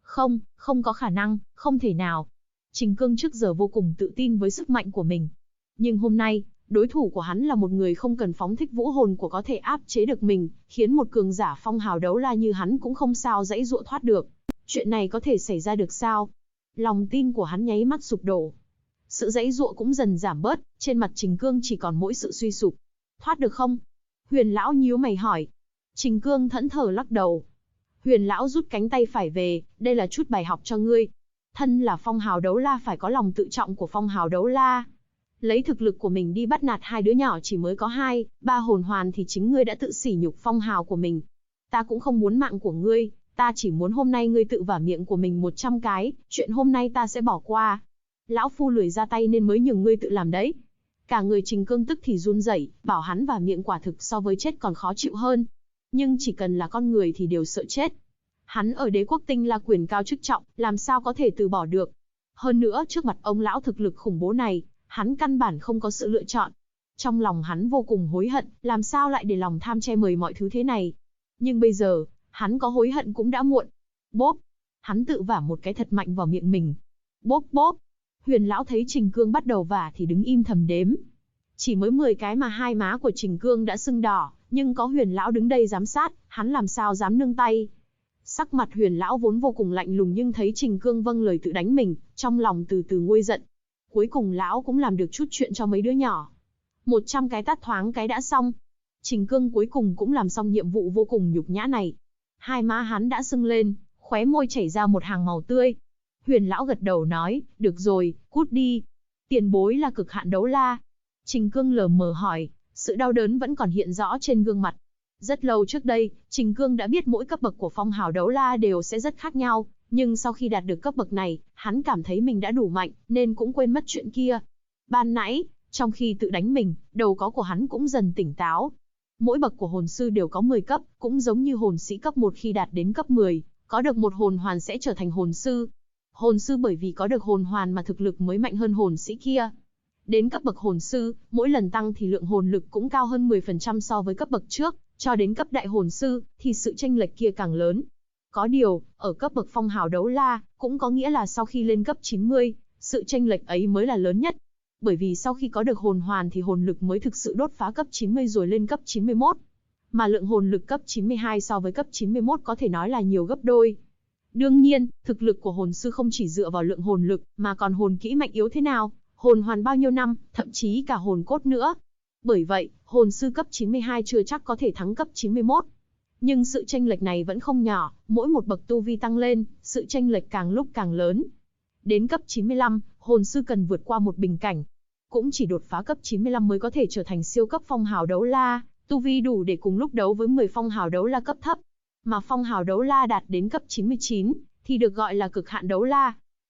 Không có khả năng, không thể nào. Trình Cương trước giờ vô cùng tự tin với sức mạnh của mình. Nhưng hôm nay, đối thủ của hắn là một người không cần phóng thích vũ hồn của có thể áp chế được mình, khiến một cường giả phong hào đấu la như hắn cũng không sao dãy dụa thoát được. Chuyện này có thể xảy ra được sao? Lòng tin của hắn nháy mắt sụp đổ. Sự dãy dụa cũng dần giảm bớt, trên mặt Trình Cương chỉ còn mỗi sự suy sụp. Thoát được không? Huyền Lão nhíu mày hỏi. Trình Cương thẫn thờ lắc đầu. Huyền Lão rút cánh tay phải về, đây là chút bài học cho ngươi. Thân là phong hào đấu la phải có lòng tự trọng của phong hào đấu la. Lấy thực lực của mình đi bắt nạt hai đứa nhỏ chỉ mới có 2, 3 hồn hoàn thì chính ngươi đã tự sỉ nhục phong hào của mình. Ta cũng không muốn mạng của ngươi, ta chỉ muốn hôm nay ngươi tự vả miệng của mình 100 cái, chuyện hôm nay ta sẽ bỏ qua. Lão phu lười ra tay nên mới nhường ngươi tự làm đấy. Cả người Trình Cương tức thì run rẩy, bảo hắn vả miệng quả thực so với chết còn khó chịu hơn. Nhưng chỉ cần là con người thì đều sợ chết. Hắn ở Đế Quốc Tinh La quyền cao chức trọng, làm sao có thể từ bỏ được. Hơn nữa trước mặt ông lão thực lực khủng bố này, hắn căn bản không có sự lựa chọn. Trong lòng hắn vô cùng hối hận, làm sao lại để lòng tham che mời mọi thứ thế này. Nhưng bây giờ, hắn có hối hận cũng đã muộn. Bốp! Hắn tự vả một cái thật mạnh vào miệng mình. Bốp bốp! Huyền Lão thấy Trình Cương bắt đầu vả thì đứng im thầm đếm. Chỉ mới 10 cái mà hai má của Trình Cương đã sưng đỏ, nhưng có Huyền Lão đứng đây giám sát, hắn làm sao dám nương tay. Sắc mặt Huyền Lão vốn vô cùng lạnh lùng nhưng thấy Trình Cương vâng lời tự đánh mình, trong lòng từ từ nguôi giận. Cuối cùng lão cũng làm được chút chuyện cho mấy đứa nhỏ. 100 cái tát thoáng cái đã xong. Trình Cương cuối cùng cũng làm xong nhiệm vụ vô cùng nhục nhã này. Hai má hắn đã sưng lên, khóe môi chảy ra một hàng màu tươi. Huyền Lão gật đầu nói, được rồi, cút đi. Tiền bối là cực hạn đấu la. Trình Cương lờ mờ hỏi, sự đau đớn vẫn còn hiện rõ trên gương mặt. Rất lâu trước đây, Trình Cương đã biết mỗi cấp bậc của phong hào đấu la đều sẽ rất khác nhau. Nhưng sau khi đạt được cấp bậc này, hắn cảm thấy mình đã đủ mạnh, nên cũng quên mất chuyện kia. Ban nãy, trong khi tự đánh mình, đầu óc của hắn cũng dần tỉnh táo. Mỗi bậc của hồn sư đều có 10 cấp, cũng giống như hồn sĩ cấp 1 khi đạt đến cấp 10, có được một hồn hoàn sẽ trở thành hồn sư. Hồn sư bởi vì có được hồn hoàn mà thực lực mới mạnh hơn hồn sĩ kia. Đến cấp bậc hồn sư, mỗi lần tăng thì lượng hồn lực cũng cao hơn 10% so với cấp bậc trước, cho đến cấp đại hồn sư, thì sự chênh lệch kia càng lớn. Có điều, ở cấp bậc phong hào đấu la, cũng có nghĩa là sau khi lên cấp 90, sự chênh lệch ấy mới là lớn nhất. Bởi vì sau khi có được hồn hoàn thì hồn lực mới thực sự đột phá cấp 90 rồi lên cấp 91. Mà lượng hồn lực cấp 92 so với cấp 91 có thể nói là nhiều gấp đôi. Đương nhiên, thực lực của hồn sư không chỉ dựa vào lượng hồn lực, mà còn hồn kỹ mạnh yếu thế nào, hồn hoàn bao nhiêu năm, thậm chí cả hồn cốt nữa. Bởi vậy, hồn sư cấp 92 chưa chắc có thể thắng cấp 91. Nhưng sự chênh lệch này vẫn không nhỏ, mỗi một bậc tu vi tăng lên, sự chênh lệch càng lúc càng lớn. Đến cấp 95, hồn sư cần vượt qua một bình cảnh. Cũng chỉ đột phá cấp 95 mới có thể trở thành siêu cấp phong hào đấu la, tu vi đủ để cùng lúc đấu với 10 phong hào đấu la cấp thấp. Mà phong hào đấu la đạt đến cấp 99, thì được gọi là cực hạn đấu la.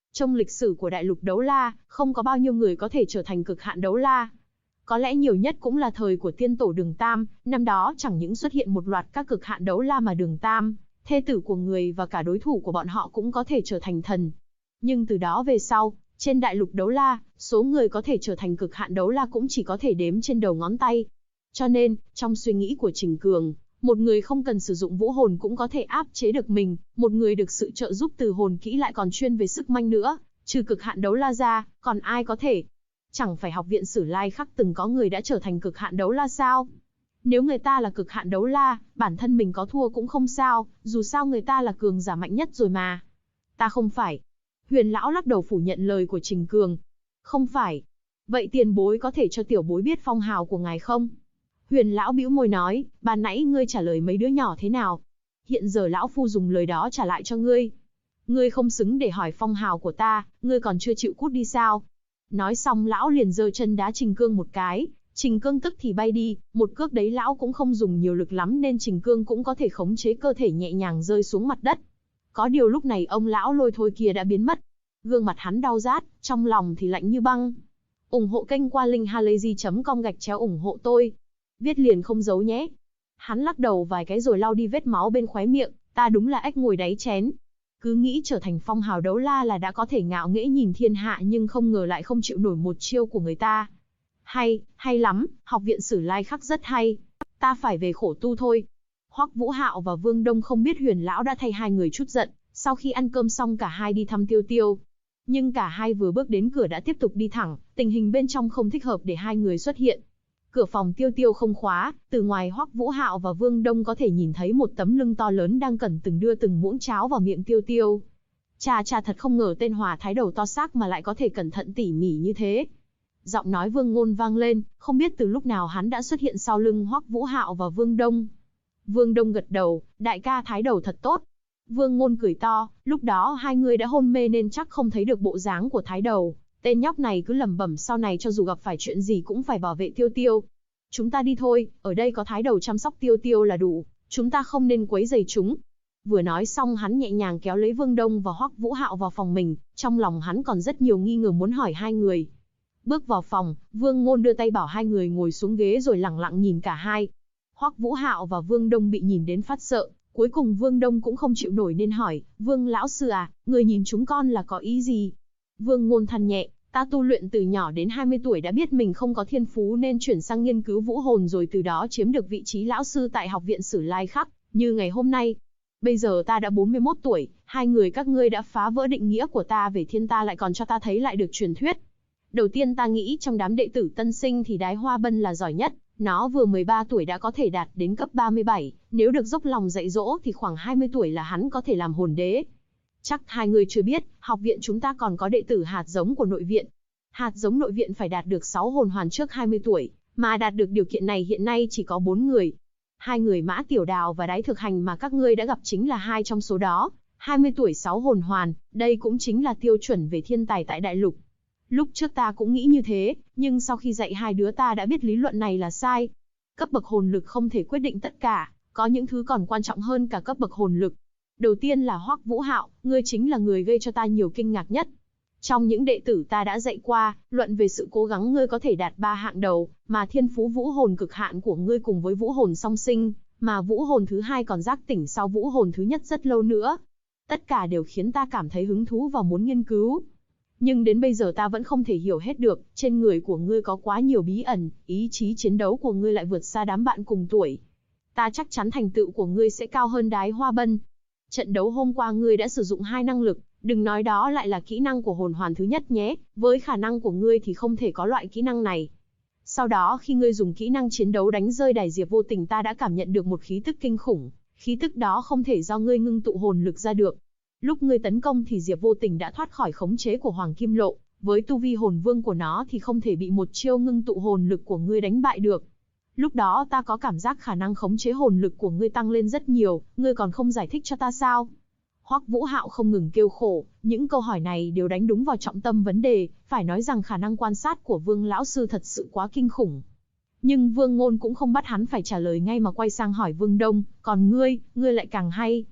Trong lịch sử của đại lục đấu la, không có bao nhiêu người có thể trở thành cực hạn đấu la. Có lẽ nhiều nhất cũng là thời của tiên tổ Đường Tam, năm đó chẳng những xuất hiện một loạt các cực hạn đấu la mà Đường Tam, thê tử của người và cả đối thủ của bọn họ cũng có thể trở thành thần. Nhưng từ đó về sau, trên đại lục đấu la, số người có thể trở thành cực hạn đấu la cũng chỉ có thể đếm trên đầu ngón tay. Cho nên, trong suy nghĩ của Trình Cường, một người không cần sử dụng vũ hồn cũng có thể áp chế được mình, một người được sự trợ giúp từ hồn kỹ lại còn chuyên về sức manh nữa, trừ cực hạn đấu la ra, còn ai có thể? Chẳng phải học viện Sử Lai Khắc từng có người đã trở thành cực hạn đấu la sao? Nếu người ta là cực hạn đấu la, bản thân mình có thua cũng không sao, dù sao người ta là cường giả mạnh nhất rồi mà. Ta không phải. Huyền lão lắc đầu phủ nhận lời của Trình Cường. Không phải. Vậy tiền bối có thể cho tiểu bối biết phong hào của ngài không? Huyền lão bĩu môi nói, ban nãy ngươi trả lời mấy đứa nhỏ thế nào? Hiện giờ lão phu dùng lời đó trả lại cho ngươi. Ngươi không xứng để hỏi phong hào của ta, ngươi còn chưa chịu cút đi sao? Nói xong lão liền giơ chân đá Trình Cương một cái, Trình Cương tức thì bay đi, một cước đấy lão cũng không dùng nhiều lực lắm nên Trình Cương cũng có thể khống chế cơ thể nhẹ nhàng rơi xuống mặt đất. Có điều lúc này ông lão lôi thôi kia đã biến mất. Gương mặt hắn đau rát, trong lòng thì lạnh như băng. Ủng hộ kênh qua linkhalazy.com/ủng hộ tôi. Viết liền không giấu nhé. Hắn lắc đầu vài cái rồi lau đi vết máu bên khóe miệng, ta đúng là ếch ngồi đáy chén. Cứ nghĩ trở thành phong hào đấu la là đã có thể ngạo nghễ nhìn thiên hạ nhưng không ngờ lại không chịu nổi một chiêu của người ta. Hay lắm, học viện Sử Lai Khắc rất hay. Ta phải về khổ tu thôi. Hoắc Vũ Hạo và Vương Đông không biết Huyền lão đã thay hai người chút giận, sau khi ăn cơm xong cả hai đi thăm Tiêu Tiêu. Nhưng cả hai vừa bước đến cửa đã tiếp tục đi thẳng, tình hình bên trong không thích hợp để hai người xuất hiện. Cửa phòng Tiêu Tiêu không khóa, từ ngoài Hoắc Vũ Hạo và Vương Đông có thể nhìn thấy một tấm lưng to lớn đang cẩn từng đưa từng muỗng cháo vào miệng Tiêu Tiêu. Chà thật không ngờ tên hòa thái đầu to xác mà lại có thể cẩn thận tỉ mỉ như thế. Giọng nói Vương Ngôn vang lên, không biết từ lúc nào hắn đã xuất hiện sau lưng Hoắc Vũ Hạo và Vương Đông. Vương Đông gật đầu, đại ca thái đầu thật tốt. Vương Ngôn cười to, lúc đó hai người đã hôn mê nên chắc không thấy được bộ dáng của thái đầu. Tên nhóc này cứ lẩm bẩm sau này cho dù gặp phải chuyện gì cũng phải bảo vệ Tiêu Tiêu. Chúng ta đi thôi, ở đây có thái đầu chăm sóc Tiêu Tiêu là đủ, chúng ta không nên quấy rầy chúng. Vừa nói xong hắn nhẹ nhàng kéo lấy Vương Đông và Hoắc Vũ Hạo vào phòng mình, trong lòng hắn còn rất nhiều nghi ngờ muốn hỏi hai người. Bước vào phòng, Vương Ngôn đưa tay bảo hai người ngồi xuống ghế rồi lẳng lặng nhìn cả hai. Hoắc Vũ Hạo và Vương Đông bị nhìn đến phát sợ, cuối cùng Vương Đông cũng không chịu nổi nên hỏi, Vương lão sư à, người nhìn chúng con là có ý gì? Vương Ngôn than nhẹ, ta tu luyện từ nhỏ đến 20 tuổi đã biết mình không có thiên phú nên chuyển sang nghiên cứu vũ hồn rồi từ đó chiếm được vị trí lão sư tại học viện Sử Lai Khắc, như ngày hôm nay. Bây giờ ta đã 41 tuổi, hai người các ngươi đã phá vỡ định nghĩa của ta về thiên ta lại còn cho ta thấy lại được truyền thuyết. Đầu tiên ta nghĩ trong đám đệ tử tân sinh thì Đái Hoa Bân là giỏi nhất, nó vừa 13 tuổi đã có thể đạt đến cấp 37, nếu được dốc lòng dạy dỗ thì khoảng 20 tuổi là hắn có thể làm hồn đế. Chắc hai người chưa biết, học viện chúng ta còn có đệ tử hạt giống của nội viện. Hạt giống nội viện phải đạt được 6 hồn hoàn trước 20 tuổi, mà đạt được điều kiện này hiện nay chỉ có 4 người. Hai người Mã Tiểu Đào và Đái Thực Hành mà các ngươi đã gặp chính là hai trong số đó, 20 tuổi 6 hồn hoàn, đây cũng chính là tiêu chuẩn về thiên tài tại đại lục. Lúc trước ta cũng nghĩ như thế, nhưng sau khi dạy hai đứa ta đã biết lý luận này là sai. Cấp bậc hồn lực không thể quyết định tất cả, có những thứ còn quan trọng hơn cả cấp bậc hồn lực. Đầu tiên là Hoắc Vũ Hạo, ngươi chính là người gây cho ta nhiều kinh ngạc nhất. Trong những đệ tử ta đã dạy qua, luận về sự cố gắng ngươi có thể đạt 3 hạng đầu, mà thiên phú vũ hồn cực hạn của ngươi cùng với vũ hồn song sinh, mà vũ hồn thứ hai còn giác tỉnh sau vũ hồn thứ nhất rất lâu nữa. Tất cả đều khiến ta cảm thấy hứng thú và muốn nghiên cứu. Nhưng đến bây giờ ta vẫn không thể hiểu hết được, trên người của ngươi có quá nhiều bí ẩn, ý chí chiến đấu của ngươi lại vượt xa đám bạn cùng tuổi. Ta chắc chắn thành tựu của ngươi sẽ cao hơn Đái Hoa Bân. Trận đấu hôm qua ngươi đã sử dụng 2 năng lực, đừng nói đó lại là kỹ năng của hồn hoàn thứ nhất nhé, với khả năng của ngươi thì không thể có loại kỹ năng này. Sau đó khi ngươi dùng kỹ năng chiến đấu đánh rơi đài Diệp Vô Tình ta đã cảm nhận được một khí tức kinh khủng, khí tức đó không thể do ngươi ngưng tụ hồn lực ra được. Lúc ngươi tấn công thì Diệp Vô Tình đã thoát khỏi khống chế của Hoàng Kim Lộ, với tu vi hồn vương của nó thì không thể bị một chiêu ngưng tụ hồn lực của ngươi đánh bại được. Lúc đó ta có cảm giác khả năng khống chế hồn lực của ngươi tăng lên rất nhiều, ngươi còn không giải thích cho ta sao? Hoắc Vũ Hạo không ngừng kêu khổ, những câu hỏi này đều đánh đúng vào trọng tâm vấn đề, phải nói rằng khả năng quan sát của Vương lão sư thật sự quá kinh khủng. Nhưng Vương Ngôn cũng không bắt hắn phải trả lời ngay mà quay sang hỏi Vương Đông, còn ngươi lại càng hay.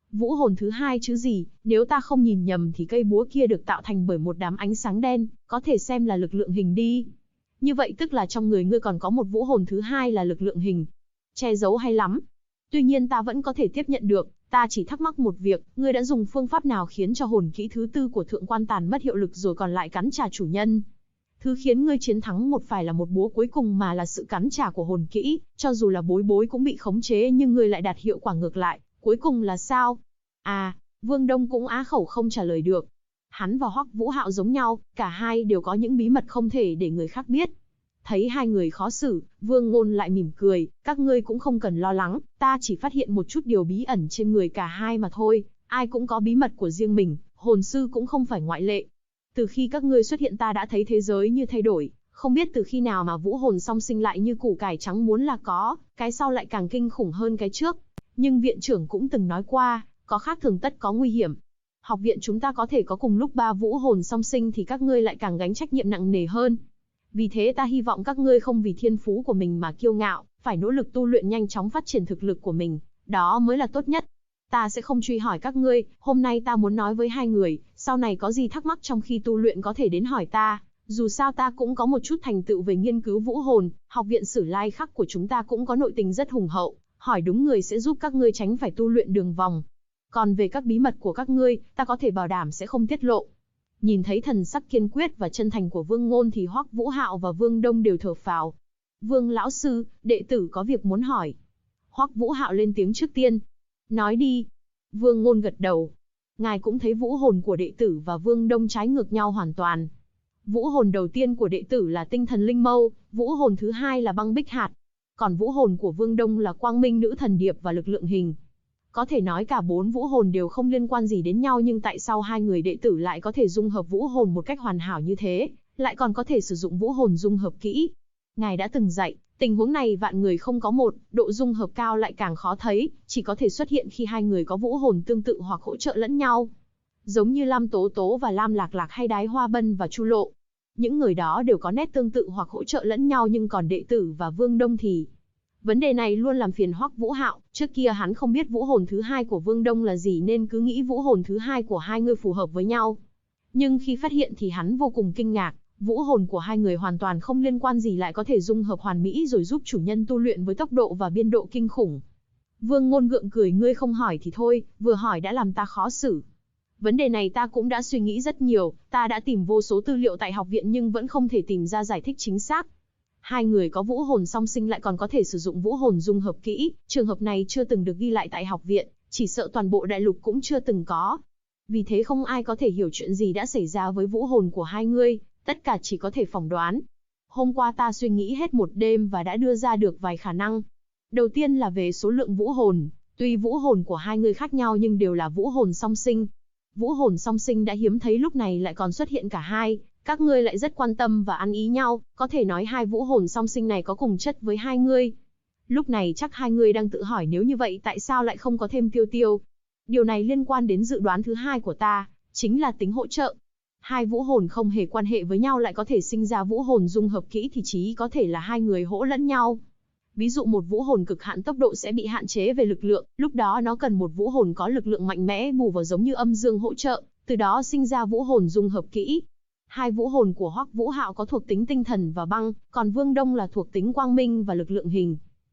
Vũ hồn thứ hai chứ gì, nếu ta không nhìn nhầm thì cây búa kia được tạo thành bởi một đám ánh sáng đen, có thể xem là lực lượng hình đi. Như vậy tức là trong người ngươi còn có một vũ hồn thứ hai là lực lượng hình. Che giấu hay lắm. Tuy nhiên ta vẫn có thể tiếp nhận được, ta chỉ thắc mắc một việc, ngươi đã dùng phương pháp nào khiến cho hồn kỹ thứ tư của thượng quan tàn mất hiệu lực rồi còn lại cắn trả chủ nhân? Thứ khiến ngươi chiến thắng một phải là một búa cuối cùng mà là sự cắn trả của hồn kỹ, cho dù là bối bối cũng bị khống chế nhưng ngươi lại đạt hiệu quả ngược lại, cuối cùng là sao? À, Vương Đông cũng á khẩu không trả lời được. Hắn và Hoắc Vũ Hạo giống nhau, cả hai đều có những bí mật không thể để người khác biết. Thấy hai người khó xử, Vương Ngôn lại mỉm cười, các ngươi cũng không cần lo lắng, ta chỉ phát hiện một chút điều bí ẩn trên người cả hai mà thôi, ai cũng có bí mật của riêng mình, hồn sư cũng không phải ngoại lệ. Từ khi các ngươi xuất hiện ta đã thấy thế giới như thay đổi, không biết từ khi nào mà vũ hồn song sinh lại như củ cải trắng muốn là có, cái sau lại càng kinh khủng hơn cái trước. Nhưng viện trưởng cũng từng nói qua, có khác thường tất có nguy hiểm. Học viện chúng ta có thể có cùng lúc 3 vũ hồn song sinh thì các ngươi lại càng gánh trách nhiệm nặng nề hơn. Vì thế ta hy vọng các ngươi không vì thiên phú của mình mà kiêu ngạo, phải nỗ lực tu luyện nhanh chóng phát triển thực lực của mình, đó mới là tốt nhất. Ta sẽ không truy hỏi các ngươi, hôm nay ta muốn nói với hai người, sau này có gì thắc mắc trong khi tu luyện có thể đến hỏi ta, dù sao ta cũng có một chút thành tựu về nghiên cứu vũ hồn, học viện Sử Lai Khắc của chúng ta cũng có nội tình rất hùng hậu, hỏi đúng người sẽ giúp các ngươi tránh phải tu luyện đường vòng. Còn về các bí mật của các ngươi, ta có thể bảo đảm sẽ không tiết lộ. Nhìn thấy thần sắc kiên quyết và chân thành của Vương Ngôn thì Hoắc Vũ Hạo và Vương Đông đều thở phào. Vương lão sư, đệ tử có việc muốn hỏi. Hoắc Vũ Hạo lên tiếng trước tiên. Nói đi. Vương Ngôn gật đầu. Ngài cũng thấy vũ hồn của đệ tử và Vương Đông trái ngược nhau hoàn toàn. Vũ hồn đầu tiên của đệ tử là tinh thần linh mâu, vũ hồn thứ hai là băng bích hạt. Còn vũ hồn của Vương Đông là quang minh nữ thần điệp và lực lượng hình. Có thể nói cả 4 vũ hồn đều không liên quan gì đến nhau nhưng tại sao hai người đệ tử lại có thể dung hợp vũ hồn một cách hoàn hảo như thế, lại còn có thể sử dụng vũ hồn dung hợp kỹ. Ngài đã từng dạy, tình huống này vạn người không có một, độ dung hợp cao lại càng khó thấy, chỉ có thể xuất hiện khi hai người có vũ hồn tương tự hoặc hỗ trợ lẫn nhau. Giống như Lam Tố Tố và Lam Lạc Lạc hay Đái Hoa Bân và Chu Lộ. Những người đó đều có nét tương tự hoặc hỗ trợ lẫn nhau nhưng còn đệ tử và Vương Đông thì... Vấn đề này luôn làm phiền Hoắc Vũ Hạo, trước kia hắn không biết vũ hồn thứ hai của Vương Đông là gì nên cứ nghĩ vũ hồn thứ hai của hai người phù hợp với nhau. Nhưng khi phát hiện thì hắn vô cùng kinh ngạc, vũ hồn của hai người hoàn toàn không liên quan gì lại có thể dung hợp hoàn mỹ rồi giúp chủ nhân tu luyện với tốc độ và biên độ kinh khủng. Vương Ngôn gượng cười, ngươi không hỏi thì thôi, vừa hỏi đã làm ta khó xử. Vấn đề này ta cũng đã suy nghĩ rất nhiều, ta đã tìm vô số tư liệu tại học viện nhưng vẫn không thể tìm ra giải thích chính xác. Hai người có vũ hồn song sinh lại còn có thể sử dụng vũ hồn dung hợp kỹ, trường hợp này chưa từng được ghi lại tại học viện, chỉ sợ toàn bộ đại lục cũng chưa từng có. Vì thế không ai có thể hiểu chuyện gì đã xảy ra với vũ hồn của hai người, tất cả chỉ có thể phỏng đoán. Hôm qua ta suy nghĩ hết một đêm và đã đưa ra được vài khả năng. Đầu tiên là về số lượng vũ hồn, tuy vũ hồn của hai người khác nhau nhưng đều là vũ hồn song sinh. Vũ hồn song sinh đã hiếm thấy lúc này lại còn xuất hiện cả hai. Các ngươi lại rất quan tâm và ăn ý nhau, có thể nói hai vũ hồn song sinh này có cùng chất với hai ngươi. Lúc này chắc hai ngươi đang tự hỏi nếu như vậy tại sao lại không có thêm Tiêu Tiêu. Điều này liên quan đến dự đoán thứ hai của ta, chính là tính hỗ trợ. Hai vũ hồn không hề quan hệ với nhau lại có thể sinh ra vũ hồn dung hợp kỹ thì chí có thể là hai người hỗ lẫn nhau. Ví dụ một vũ hồn cực hạn tốc độ sẽ bị hạn chế về lực lượng, lúc đó nó cần một vũ hồn có lực lượng mạnh mẽ bù vào giống như âm dương hỗ trợ, từ đó sinh ra vũ hồn dung hợp kỹ. Hai vũ hồn của Hoắc Vũ Hạo có thuộc tính tinh thần và băng, còn Vương Đông là thuộc tính quang minh và lực lượng hình.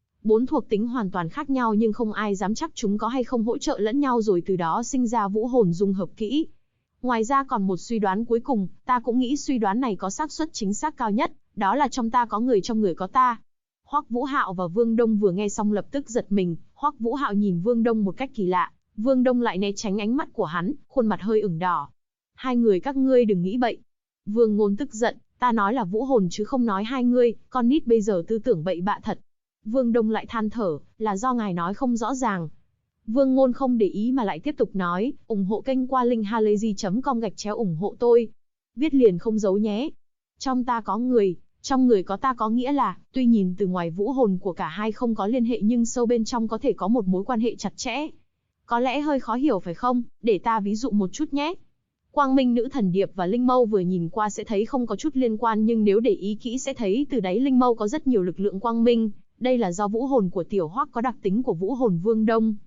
4 thuộc tính hoàn toàn khác nhau nhưng không ai dám chắc chúng có hay không hỗ trợ lẫn nhau rồi từ đó sinh ra vũ hồn dung hợp kỹ. Ngoài ra còn một suy đoán cuối cùng, ta cũng nghĩ suy đoán này có xác suất chính xác cao nhất, đó là trong ta có người trong người có ta. Hoắc Vũ Hạo và Vương Đông vừa nghe xong lập tức giật mình, Hoắc Vũ Hạo nhìn Vương Đông một cách kỳ lạ, Vương Đông lại né tránh ánh mắt của hắn, khuôn mặt hơi ửng đỏ. Hai người các ngươi đừng nghĩ bậy. Vương Ngôn tức giận, ta nói là vũ hồn chứ không nói hai ngươi, con nít bây giờ tư tưởng bậy bạ thật. Vương Đông lại than thở, là do ngài nói không rõ ràng. Vương Ngôn không để ý mà lại tiếp tục nói, ủng hộ kênh qua link halayzi.com ủng hộ tôi. Viết liền không giấu nhé. Trong ta có người, trong người có ta có nghĩa là, tuy nhìn từ ngoài vũ hồn của cả hai không có liên hệ nhưng sâu bên trong có thể có một mối quan hệ chặt chẽ. Có lẽ hơi khó hiểu phải không, để ta ví dụ một chút nhé. Quang Minh Nữ Thần Điệp và Linh Mâu vừa nhìn qua sẽ thấy không có chút liên quan nhưng nếu để ý kỹ sẽ thấy từ đáy Linh Mâu có rất nhiều lực lượng quang minh, đây là do vũ hồn của Tiểu Hoắc có đặc tính của vũ hồn Vương Đông.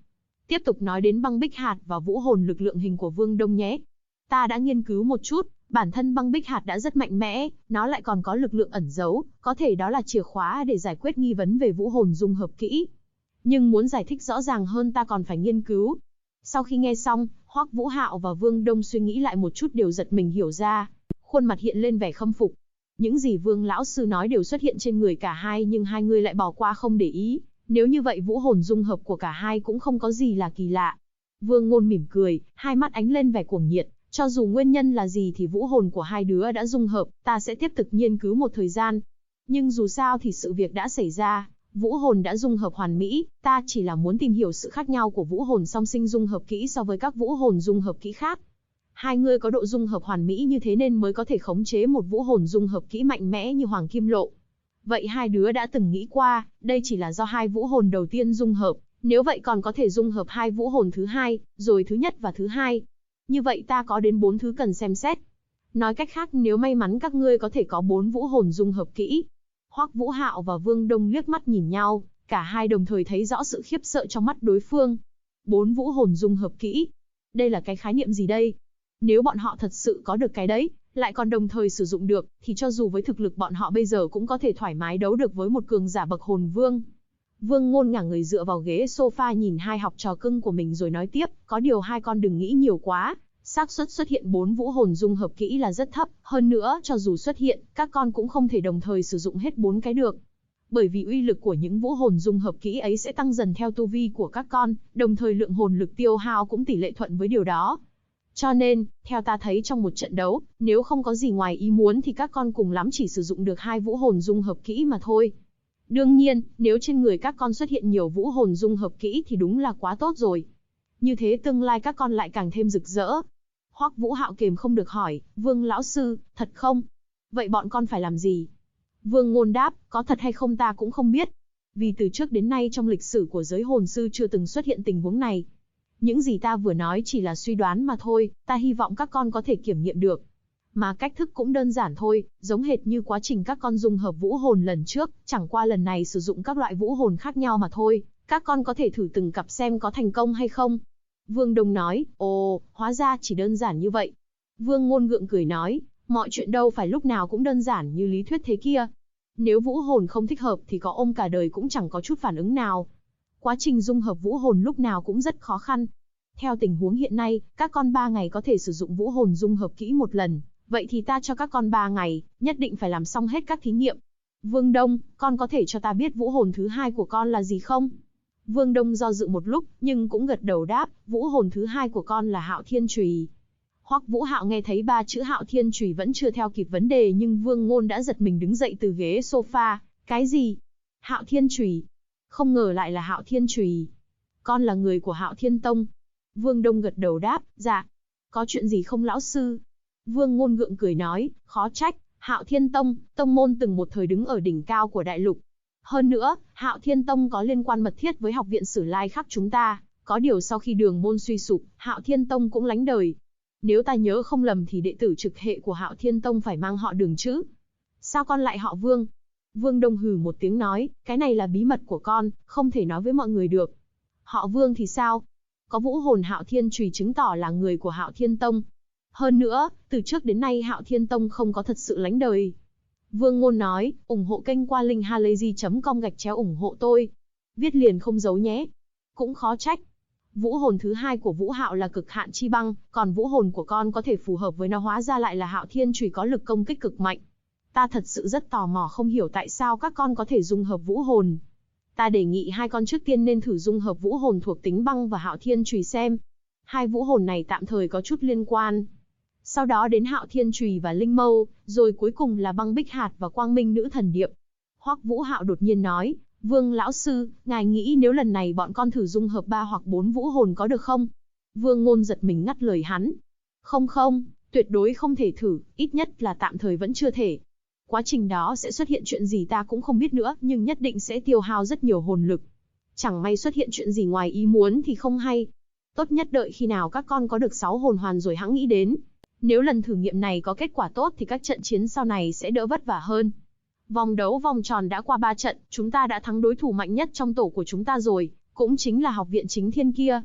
Tiếp tục nói đến băng bích hạt và vũ hồn lực lượng hình của Vương Đông nhé. Ta đã nghiên cứu một chút, bản thân băng bích hạt đã rất mạnh mẽ, nó lại còn có lực lượng ẩn giấu, có thể đó là chìa khóa để giải quyết nghi vấn về vũ hồn dung hợp kỹ. Nhưng muốn giải thích rõ ràng hơn ta còn phải nghiên cứu. Sau khi nghe xong, Hoắc Vũ Hạo và Vương Đông suy nghĩ lại một chút đều giật mình hiểu ra, khuôn mặt hiện lên vẻ khâm phục. Những gì Vương lão sư nói đều xuất hiện trên người cả hai, nhưng hai người lại bỏ qua không để ý. Nếu như vậy vũ hồn dung hợp của cả hai cũng không có gì là kỳ lạ. Vương Ngôn mỉm cười, hai mắt ánh lên vẻ cuồng nhiệt. Cho dù nguyên nhân là gì thì vũ hồn của hai đứa đã dung hợp, ta sẽ tiếp tục nghiên cứu một thời gian. Nhưng dù sao thì sự việc đã xảy ra, vũ hồn đã dung hợp hoàn mỹ, ta chỉ là muốn tìm hiểu sự khác nhau của vũ hồn song sinh dung hợp kỹ so với các vũ hồn dung hợp kỹ khác. Hai người có độ dung hợp hoàn mỹ như thế nên mới có thể khống chế một vũ hồn dung hợp kỹ mạnh mẽ như Hoàng Kim Lộ. Vậy hai đứa đã từng nghĩ qua, đây chỉ là do hai vũ hồn đầu tiên dung hợp, nếu vậy còn có thể dung hợp hai vũ hồn thứ hai, rồi thứ nhất và thứ hai. Như vậy ta có đến 4 thứ cần xem xét. Nói cách khác, nếu may mắn các ngươi có thể có 4 vũ hồn dung hợp kỹ. Hoắc Vũ Hạo và Vương Đông liếc mắt nhìn nhau, cả hai đồng thời thấy rõ sự khiếp sợ trong mắt đối phương. 4 vũ hồn dung hợp kỹ. Đây là cái khái niệm gì đây? Nếu bọn họ thật sự có được cái đấy, lại còn đồng thời sử dụng được, thì cho dù với thực lực bọn họ bây giờ cũng có thể thoải mái đấu được với một cường giả bậc hồn vương. Vương Ngôn ngả người dựa vào ghế sofa nhìn hai học trò cưng của mình rồi nói tiếp, có điều hai con đừng nghĩ nhiều quá, xác suất xuất hiện 4 vũ hồn dung hợp kỹ là rất thấp, hơn nữa cho dù xuất hiện, các con cũng không thể đồng thời sử dụng hết 4 cái được. Bởi vì uy lực của những vũ hồn dung hợp kỹ ấy sẽ tăng dần theo tu vi của các con, đồng thời lượng hồn lực tiêu hao cũng tỷ lệ thuận với điều đó. Cho nên, theo ta thấy trong một trận đấu, nếu không có gì ngoài ý muốn thì các con cùng lắm chỉ sử dụng được 2 vũ hồn dung hợp kỹ mà thôi. Đương nhiên, nếu trên người các con xuất hiện nhiều vũ hồn dung hợp kỹ thì đúng là quá tốt rồi. Như thế tương lai các con lại càng thêm rực rỡ. Hoắc Vũ Hạo kềm không được hỏi, Vương lão sư, thật không? Vậy bọn con phải làm gì? Vương Ngôn đáp, có thật hay không ta cũng không biết. Vì từ trước đến nay trong lịch sử của giới hồn sư chưa từng xuất hiện tình huống này. Những gì ta vừa nói chỉ là suy đoán mà thôi, ta hy vọng các con có thể kiểm nghiệm được. Mà cách thức cũng đơn giản thôi, giống hệt như quá trình các con dung hợp vũ hồn lần trước, chẳng qua lần này sử dụng các loại vũ hồn khác nhau mà thôi. Các con có thể thử từng cặp xem có thành công hay không. Vương Đông nói, ồ, hóa ra chỉ đơn giản như vậy. Vương Ngôn gượng cười nói, mọi chuyện đâu phải lúc nào cũng đơn giản như lý thuyết thế kia. Nếu vũ hồn không thích hợp thì có ôm cả đời cũng chẳng có chút phản ứng nào. Quá trình dung hợp vũ hồn lúc nào cũng rất khó khăn. Theo tình huống hiện nay, các con 3 ngày có thể sử dụng vũ hồn dung hợp kỹ một lần. Vậy thì ta cho các con 3 ngày, nhất định phải làm xong hết các thí nghiệm. Vương Đông, con có thể cho ta biết vũ hồn thứ hai của con là gì không? Vương Đông do dự một lúc, nhưng cũng gật đầu đáp, vũ hồn thứ hai của con là Hạo Thiên Chùy. Hoắc Vũ Hạo nghe thấy 3 chữ Hạo Thiên Chùy vẫn chưa theo kịp vấn đề nhưng Vương Ngôn đã giật mình đứng dậy từ ghế sofa. Cái gì? Hạo Thiên Chùy? Không ngờ lại là Hạo Thiên Chùy. Con là người của Hạo Thiên Tông. Vương Đông gật đầu đáp, dạ. Có chuyện gì không lão sư? Vương Ngôn gượng cười nói, khó trách, Hạo Thiên Tông, tông môn từng một thời đứng ở đỉnh cao của đại lục. Hơn nữa, Hạo Thiên Tông có liên quan mật thiết với học viện Sử Lai Khắc chúng ta, có điều sau khi Đường môn suy sụp, Hạo Thiên Tông cũng lánh đời. Nếu ta nhớ không lầm thì đệ tử trực hệ của Hạo Thiên Tông phải mang họ Đường chứ? Sao con lại họ Vương? Vương Đông hừ một tiếng nói, cái này là bí mật của con, không thể nói với mọi người được. Họ Vương thì sao? Có vũ hồn Hạo Thiên Chùy chứng tỏ là người của Hạo Thiên Tông. Hơn nữa, từ trước đến nay Hạo Thiên Tông không có thật sự lánh đời. Vương Ngôn nói, ủng hộ kênh qua link halayzi.com/ủng hộ tôi. Viết liền không giấu nhé. Cũng khó trách. Vũ hồn thứ hai của Vũ Hạo là cực hạn chi băng, còn vũ hồn của con có thể phù hợp với nó hóa ra lại là Hạo Thiên Chùy có lực công kích cực mạnh. Ta thật sự rất tò mò không hiểu tại sao các con có thể dung hợp vũ hồn. Ta đề nghị hai con trước tiên nên thử dung hợp vũ hồn thuộc tính băng và Hạo Thiên Chùy xem. Hai vũ hồn này tạm thời có chút liên quan. Sau đó đến Hạo Thiên Chùy và Linh Mâu, rồi cuối cùng là băng bích hạt và Quang Minh Nữ Thần Điệp. Hoắc Vũ Hạo đột nhiên nói, Vương lão sư, ngài nghĩ nếu lần này bọn con thử dung hợp 3 hoặc 4 vũ hồn có được không? Vương Ngôn giật mình ngắt lời hắn. Không, tuyệt đối không thể thử, ít nhất là tạm thời vẫn chưa thể. Quá trình đó sẽ xuất hiện chuyện gì ta cũng không biết nữa, nhưng nhất định sẽ tiêu hao rất nhiều hồn lực. Chẳng may xuất hiện chuyện gì ngoài ý muốn thì không hay. Tốt nhất đợi khi nào các con có được 6 hồn hoàn rồi hẵng nghĩ đến. Nếu lần thử nghiệm này có kết quả tốt thì các trận chiến sau này sẽ đỡ vất vả hơn. Vòng đấu vòng tròn đã qua 3 trận, chúng ta đã thắng đối thủ mạnh nhất trong tổ của chúng ta rồi, cũng chính là học viện Chính Thiên kia.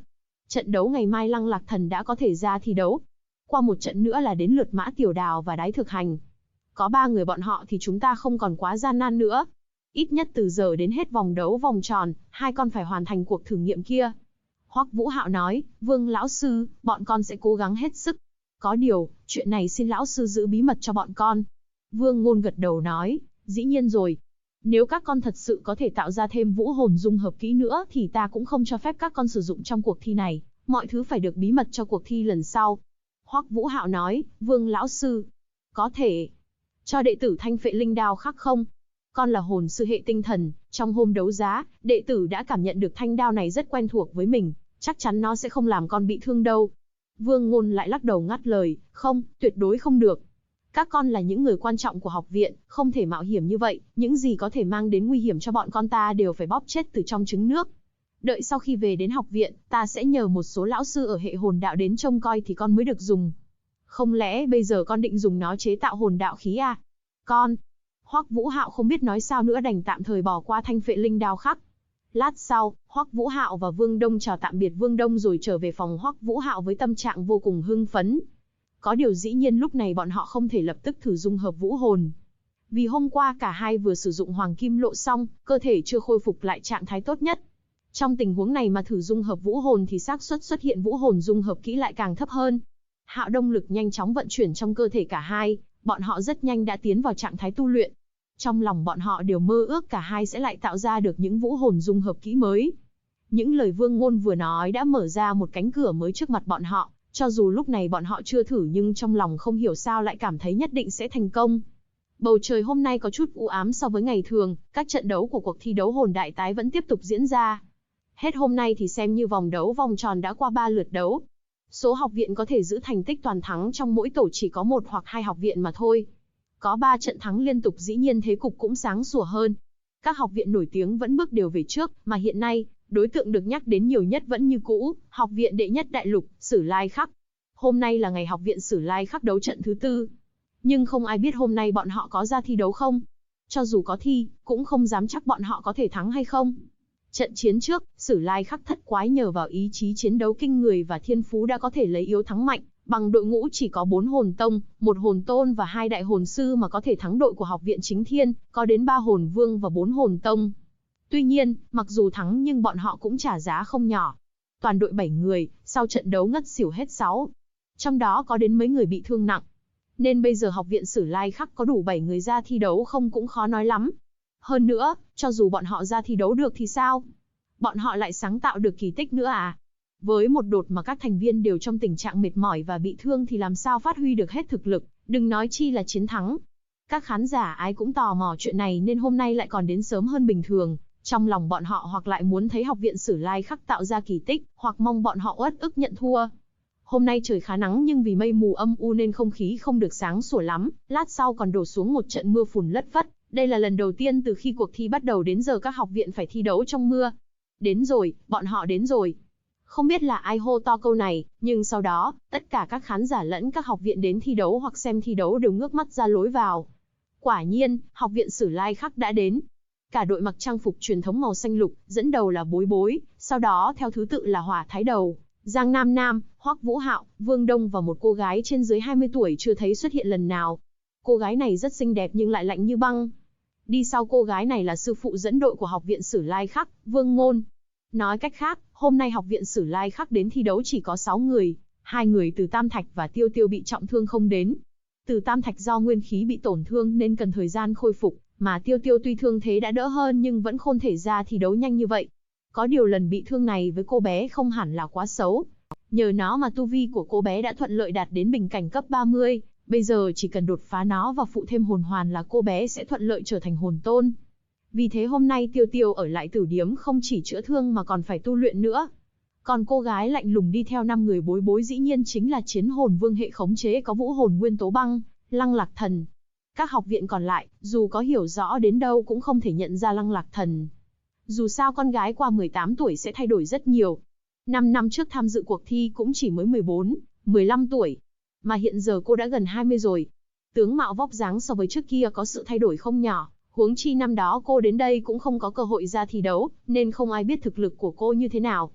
Trận đấu ngày mai Lăng Lạc Thần đã có thể ra thi đấu. Qua một trận nữa là đến lượt Mã Tiểu Đào và Đái Thực Hành. Có 3 người bọn họ thì chúng ta không còn quá gian nan nữa. Ít nhất từ giờ đến hết vòng đấu vòng tròn, 2 con phải hoàn thành cuộc thử nghiệm kia. Hoắc Vũ Hạo nói, Vương lão sư, bọn con sẽ cố gắng hết sức. Có điều, chuyện này xin lão sư giữ bí mật cho bọn con. Vương Ngôn gật đầu nói, dĩ nhiên rồi. Nếu các con thật sự có thể tạo ra thêm vũ hồn dung hợp kỹ nữa thì ta cũng không cho phép các con sử dụng trong cuộc thi này. Mọi thứ phải được bí mật cho cuộc thi lần sau. Hoắc Vũ Hạo nói, Vương lão sư, có thể cho đệ tử Thanh Phệ Linh Đao khắc không? Con là hồn sư hệ tinh thần, trong hôm đấu giá, đệ tử đã cảm nhận được thanh đao này rất quen thuộc với mình, chắc chắn nó sẽ không làm con bị thương đâu. Vương Ngôn lại lắc đầu ngắt lời, không, tuyệt đối không được. Các con là những người quan trọng của học viện, không thể mạo hiểm như vậy, những gì có thể mang đến nguy hiểm cho bọn con ta đều phải bóp chết từ trong trứng nước. Đợi sau khi về đến học viện, ta sẽ nhờ một số lão sư ở hệ hồn đạo đến trông coi thì con mới được dùng. Không lẽ bây giờ con định dùng nó chế tạo hồn đạo khí à? Con. Hoắc Vũ Hạo không biết nói sao nữa đành tạm thời bỏ qua Thanh Phệ Linh Đao khắc. Lát sau, Hoắc Vũ Hạo và Vương Đông chào tạm biệt Vương Đông rồi trở về phòng Hoắc Vũ Hạo với tâm trạng vô cùng hưng phấn. Có điều dĩ nhiên lúc này bọn họ không thể lập tức thử dung hợp vũ hồn. Vì hôm qua cả hai vừa sử dụng Hoàng Kim Lộ xong, cơ thể chưa khôi phục lại trạng thái tốt nhất. Trong tình huống này mà thử dung hợp vũ hồn thì xác suất xuất hiện vũ hồn dung hợp kỹ lại càng thấp hơn. Hạo Đông lực nhanh chóng vận chuyển trong cơ thể cả hai, bọn họ rất nhanh đã tiến vào trạng thái tu luyện. Trong lòng bọn họ đều mơ ước cả hai sẽ lại tạo ra được những vũ hồn dung hợp kỹ mới. Những lời Vương Ngôn vừa nói đã mở ra một cánh cửa mới trước mặt bọn họ, cho dù lúc này bọn họ chưa thử nhưng trong lòng không hiểu sao lại cảm thấy nhất định sẽ thành công. Bầu trời hôm nay có chút u ám so với ngày thường, các trận đấu của cuộc thi đấu hồn đại tái vẫn tiếp tục diễn ra. Hết hôm nay thì xem như vòng đấu vòng tròn đã qua 3 lượt đấu. Số học viện có thể giữ thành tích toàn thắng trong mỗi tổ chỉ có 1 hoặc 2 học viện mà thôi. Có 3 trận thắng liên tục dĩ nhiên thế cục cũng sáng sủa hơn. Các học viện nổi tiếng vẫn bước đều về trước, mà hiện nay, đối tượng được nhắc đến nhiều nhất vẫn như cũ, học viện đệ nhất đại lục, Sử Lai Khắc. Hôm nay là ngày học viện Sử Lai Khắc đấu trận thứ 4. Nhưng không ai biết hôm nay bọn họ có ra thi đấu không. Cho dù có thi, cũng không dám chắc bọn họ có thể thắng hay không. Trận chiến trước, Sử Lai Khắc thất quái nhờ vào ý chí chiến đấu kinh người và thiên phú đã có thể lấy yếu thắng mạnh, bằng đội ngũ chỉ có 4 hồn tông, 1 hồn tôn và 2 đại hồn sư mà có thể thắng đội của học viện Chính Thiên, có đến 3 hồn vương và 4 hồn tông. Tuy nhiên, mặc dù thắng nhưng bọn họ cũng trả giá không nhỏ. Toàn đội 7 người, sau trận đấu ngất xỉu hết 6. Trong đó có đến mấy người bị thương nặng. Nên bây giờ học viện Sử Lai Khắc có đủ 7 người ra thi đấu không cũng khó nói lắm. Hơn nữa, cho dù bọn họ ra thi đấu được thì sao? Bọn họ lại sáng tạo được kỳ tích nữa à? Với một đột mà các thành viên đều trong tình trạng mệt mỏi và bị thương thì làm sao phát huy được hết thực lực, đừng nói chi là chiến thắng. Các khán giả ai cũng tò mò chuyện này nên hôm nay lại còn đến sớm hơn bình thường. Trong lòng bọn họ hoặc lại muốn thấy học viện Sử Lai Khắc tạo ra kỳ tích, hoặc mong bọn họ uất ức nhận thua. Hôm nay trời khá nắng nhưng vì mây mù âm u nên không khí không được sáng sủa lắm, lát sau còn đổ xuống một trận mưa phùn lất phất. Đây là lần đầu tiên từ khi cuộc thi bắt đầu đến giờ các học viện phải thi đấu trong mưa. Đến rồi, bọn họ đến rồi. Không biết là ai hô to câu này, nhưng sau đó, tất cả các khán giả lẫn các học viện đến thi đấu hoặc xem thi đấu đều ngước mắt ra lối vào. Quả nhiên, học viện Sử Lai Khắc đã đến. Cả đội mặc trang phục truyền thống màu xanh lục, dẫn đầu là Bối Bối, sau đó theo thứ tự là Hỏa Thái Đầu, Giang Nam Nam, Hoắc Vũ Hạo, Vương Đông và một cô gái trên dưới 20 tuổi chưa thấy xuất hiện lần nào. Cô gái này rất xinh đẹp nhưng lại lạnh như băng. Đi sau cô gái này là sư phụ dẫn đội của học viện Sử Lai Khắc, Vương Ngôn. Nói cách khác, hôm nay học viện Sử Lai Khắc đến thi đấu chỉ có 6 người, 2 người từ Tam Thạch và Tiêu Tiêu bị trọng thương không đến. Từ Tam Thạch do nguyên khí bị tổn thương nên cần thời gian khôi phục, mà Tiêu Tiêu tuy thương thế đã đỡ hơn nhưng vẫn không thể ra thi đấu nhanh như vậy. Có điều lần bị thương này với cô bé không hẳn là quá xấu. Nhờ nó mà tu vi của cô bé đã thuận lợi đạt đến bình cảnh cấp 30, bây giờ chỉ cần đột phá nó và phụ thêm hồn hoàn là cô bé sẽ thuận lợi trở thành hồn tôn. Vì thế hôm nay Tiêu Tiêu ở lại tử điếm không chỉ chữa thương mà còn phải tu luyện nữa. Còn cô gái lạnh lùng đi theo 5 người Bối Bối dĩ nhiên chính là chiến hồn vương hệ khống chế có vũ hồn nguyên tố băng, Lăng Lạc Thần. Các học viện còn lại, dù có hiểu rõ đến đâu cũng không thể nhận ra Lăng Lạc Thần. Dù sao con gái qua 18 tuổi sẽ thay đổi rất nhiều. 5 năm trước tham dự cuộc thi cũng chỉ mới 14, 15 tuổi. Mà hiện giờ cô đã gần 20 rồi. Tướng mạo vóc dáng so với trước kia có sự thay đổi không nhỏ. Huống chi năm đó cô đến đây cũng không có cơ hội ra thi đấu, nên không ai biết thực lực của cô như thế nào.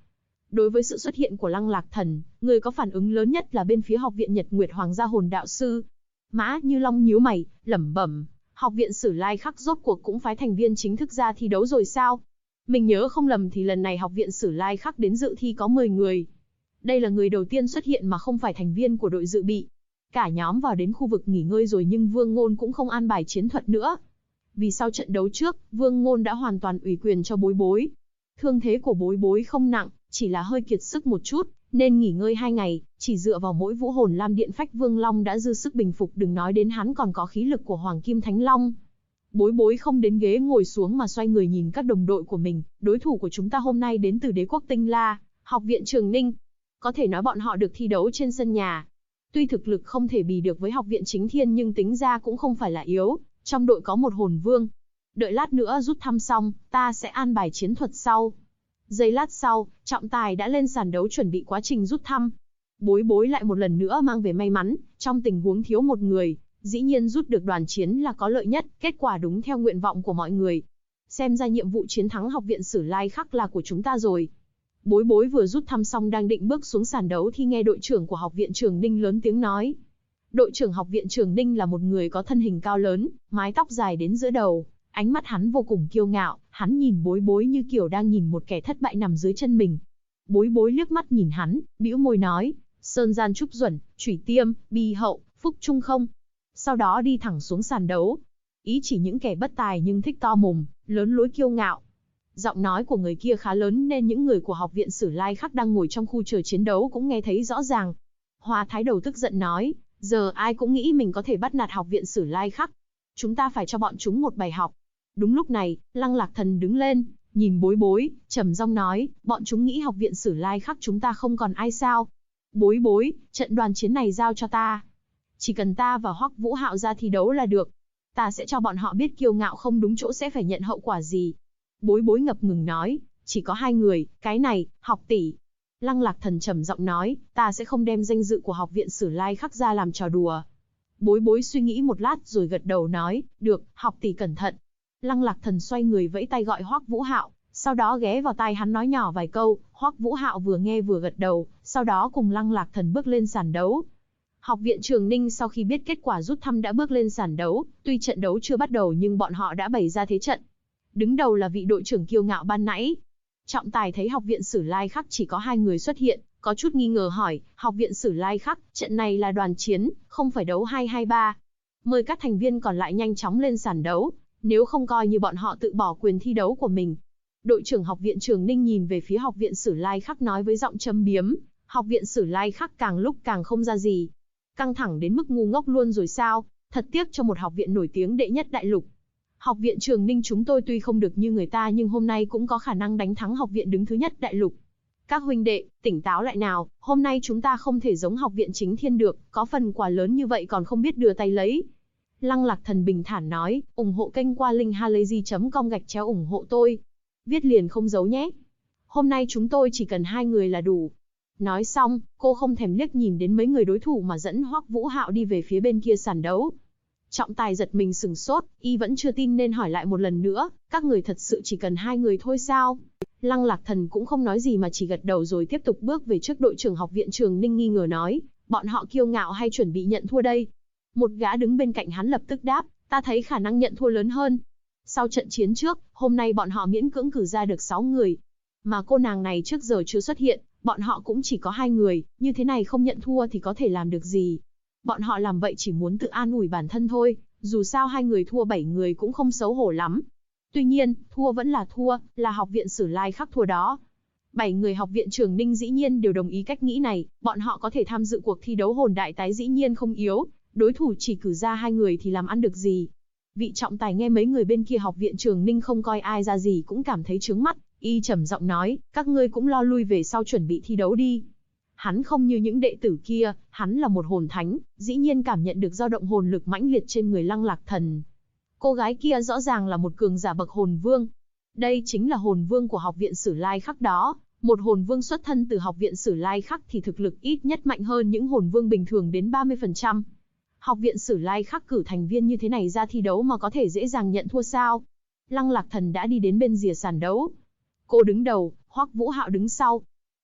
Đối với sự xuất hiện của Lăng Lạc Thần, người có phản ứng lớn nhất là bên phía Học viện Nhật Nguyệt Hoàng gia hồn đạo sư. Mã Như Long nhíu mày, lẩm bẩm, Học viện Sử Lai Khắc rốt cuộc cũng phái thành viên chính thức ra thi đấu rồi sao? Mình nhớ không lầm thì lần này Học viện Sử Lai Khắc đến dự thi có 10 người. Đây là người đầu tiên xuất hiện mà không phải thành viên của đội dự bị. Cả nhóm vào đến khu vực nghỉ ngơi rồi nhưng Vương Ngôn cũng không an bài chiến thuật nữa. Vì sau trận đấu trước, Vương Ngôn đã hoàn toàn ủy quyền cho Bối Bối. Thương thế của Bối Bối không nặng, chỉ là hơi kiệt sức một chút, nên nghỉ ngơi 2 ngày, chỉ dựa vào mỗi vũ hồn Lam Điện Phách Vương Long đã dư sức bình phục, đừng nói đến hắn còn có khí lực của Hoàng Kim Thánh Long. Bối Bối không đến ghế ngồi xuống mà xoay người nhìn các đồng đội của mình, đối thủ của chúng ta hôm nay đến từ Đế quốc Tinh La, Học viện Trường Ninh. Có thể nói bọn họ được thi đấu trên sân nhà. Tuy thực lực không thể bì được với Học viện Chính Thiên nhưng tính ra cũng không phải là yếu, trong đội có một hồn vương. Đợi lát nữa rút thăm xong, ta sẽ an bài chiến thuật sau. Giây lát sau, trọng tài đã lên sàn đấu chuẩn bị quá trình rút thăm. Bối Bối lại một lần nữa mang về may mắn, trong tình huống thiếu một người, dĩ nhiên rút được đoàn chiến là có lợi nhất, kết quả đúng theo nguyện vọng của mọi người. Xem ra nhiệm vụ chiến thắng Học viện Sử Lai Khắc là của chúng ta rồi. Bối Bối vừa rút thăm xong đang định bước xuống sàn đấu thì nghe đội trưởng của Học viện Trường Ninh lớn tiếng nói. Đội trưởng Học viện Trường Ninh là một người có thân hình cao lớn, mái tóc dài đến giữa đầu, ánh mắt hắn vô cùng kiêu ngạo, hắn nhìn Bối Bối như kiểu đang nhìn một kẻ thất bại nằm dưới chân mình. Bối Bối liếc mắt nhìn hắn, bĩu môi nói, Sơn Gian Trúc Duẩn, Chủy Tiêm, Bi Hậu, Phúc Trung không. Sau đó đi thẳng xuống sàn đấu. Ý chỉ những kẻ bất tài nhưng thích to mồm, lớn lối kiêu ngạo. Giọng nói của người kia khá lớn nên những người của Học viện Sử Lai Khắc đang ngồi trong khu chờ chiến đấu cũng nghe thấy rõ ràng. Hoa Thái Đầu tức giận nói, giờ ai cũng nghĩ mình có thể bắt nạt Học viện Sử Lai Khắc. Chúng ta phải cho bọn chúng một bài học. Đúng lúc này, Lăng Lạc Thần đứng lên, nhìn Bối Bối, trầm giọng nói, bọn chúng nghĩ Học viện Sử Lai Khắc chúng ta không còn ai sao? Bối Bối, trận đoàn chiến này giao cho ta. Chỉ cần ta và Hoắc Vũ Hạo ra thi đấu là được. Ta sẽ cho bọn họ biết kiêu ngạo không đúng chỗ sẽ phải nhận hậu quả gì. Bối Bối ngập ngừng nói, chỉ có 2 người, cái này, Học tỷ. Lăng Lạc Thần trầm giọng nói, ta sẽ không đem danh dự của Học viện Sử Lai Khắc ra làm trò đùa. Bối Bối suy nghĩ một lát rồi gật đầu nói, được, Học tỷ cẩn thận. Lăng Lạc Thần xoay người vẫy tay gọi Hoắc Vũ Hạo, sau đó ghé vào tai hắn nói nhỏ vài câu. Hoắc Vũ Hạo vừa nghe vừa gật đầu, sau đó cùng Lăng Lạc Thần bước lên sàn đấu. Học viện Trường Ninh sau khi biết kết quả rút thăm đã bước lên sàn đấu, tuy trận đấu chưa bắt đầu nhưng bọn họ đã bày ra thế trận. Đứng đầu là vị đội trưởng kiêu ngạo ban nãy. Trọng tài thấy Học viện Sử Lai Khắc chỉ có 2 người xuất hiện, có chút nghi ngờ hỏi, Học viện Sử Lai Khắc, trận này là đoàn chiến, không phải đấu 2-2-3. Mời các thành viên còn lại nhanh chóng lên sàn đấu, nếu không coi như bọn họ tự bỏ quyền thi đấu của mình. Đội trưởng Học viện Trường Ninh nhìn về phía Học viện Sử Lai Khắc nói với giọng châm biếm, Học viện Sử Lai Khắc càng lúc càng không ra gì. Căng thẳng đến mức ngu ngốc luôn rồi sao, thật tiếc cho một học viện nổi tiếng đệ nhất đại lục. Học viện Trường Ninh chúng tôi tuy không được như người ta nhưng hôm nay cũng có khả năng đánh thắng học viện đứng thứ nhất đại lục. Các huynh đệ, tỉnh táo lại nào, hôm nay chúng ta không thể giống Học viện Chính Thiên được, có phần quà lớn như vậy còn không biết đưa tay lấy. Lăng Lạc Thần bình thản nói, ủng hộ kênh qua link halayzi.com/ủng hộ tôi. Viết liền không giấu nhé. Hôm nay chúng tôi chỉ cần 2 người là đủ. Nói xong, cô không thèm liếc nhìn đến mấy người đối thủ mà dẫn Hoắc Vũ Hạo đi về phía bên kia sàn đấu. Trọng tài giật mình sừng sốt, y vẫn chưa tin nên hỏi lại một lần nữa, các người thật sự chỉ cần 2 người thôi sao? Lăng Lạc Thần cũng không nói gì mà chỉ gật đầu rồi tiếp tục bước về trước đội trưởng Học viện Trường Ninh nghi ngờ nói, bọn họ kiêu ngạo hay chuẩn bị nhận thua đây? Một gã đứng bên cạnh hắn lập tức đáp, ta thấy khả năng nhận thua lớn hơn. Sau trận chiến trước, hôm nay bọn họ miễn cưỡng cử ra được 6 người. Mà cô nàng này trước giờ chưa xuất hiện, bọn họ cũng chỉ có 2 người, như thế này không nhận thua thì có thể làm được gì. Bọn họ làm vậy chỉ muốn tự an ủi bản thân thôi, dù sao 2 người thua 7 người cũng không xấu hổ lắm. Tuy nhiên, thua vẫn là thua, là Học viện Sử Lai Khắc thua đó. 7 người Học viện Trường Ninh dĩ nhiên đều đồng ý cách nghĩ này, bọn họ có thể tham dự cuộc thi đấu hồn đại tái dĩ nhiên không yếu, đối thủ chỉ cử ra 2 người thì làm ăn được gì. Vị trọng tài nghe mấy người bên kia Học viện Trường Ninh không coi ai ra gì cũng cảm thấy chướng mắt, y trầm giọng nói, các ngươi cũng lo lui về sau chuẩn bị thi đấu đi. Hắn không như những đệ tử kia, hắn là một hồn thánh, dĩ nhiên cảm nhận được dao động hồn lực mãnh liệt trên người Lăng Lạc Thần. Cô gái kia rõ ràng là một cường giả bậc hồn vương. Đây chính là hồn vương của Học viện Sử Lai Khắc đó. Một hồn vương xuất thân từ Học viện Sử Lai Khắc thì thực lực ít nhất mạnh hơn những hồn vương bình thường đến 30%. Học viện Sử Lai Khắc cử thành viên như thế này ra thi đấu mà có thể dễ dàng nhận thua sao? Lăng Lạc Thần đã đi đến bên rìa sàn đấu. Cô đứng đầu, Hoắc Vũ Hạo đứng sau.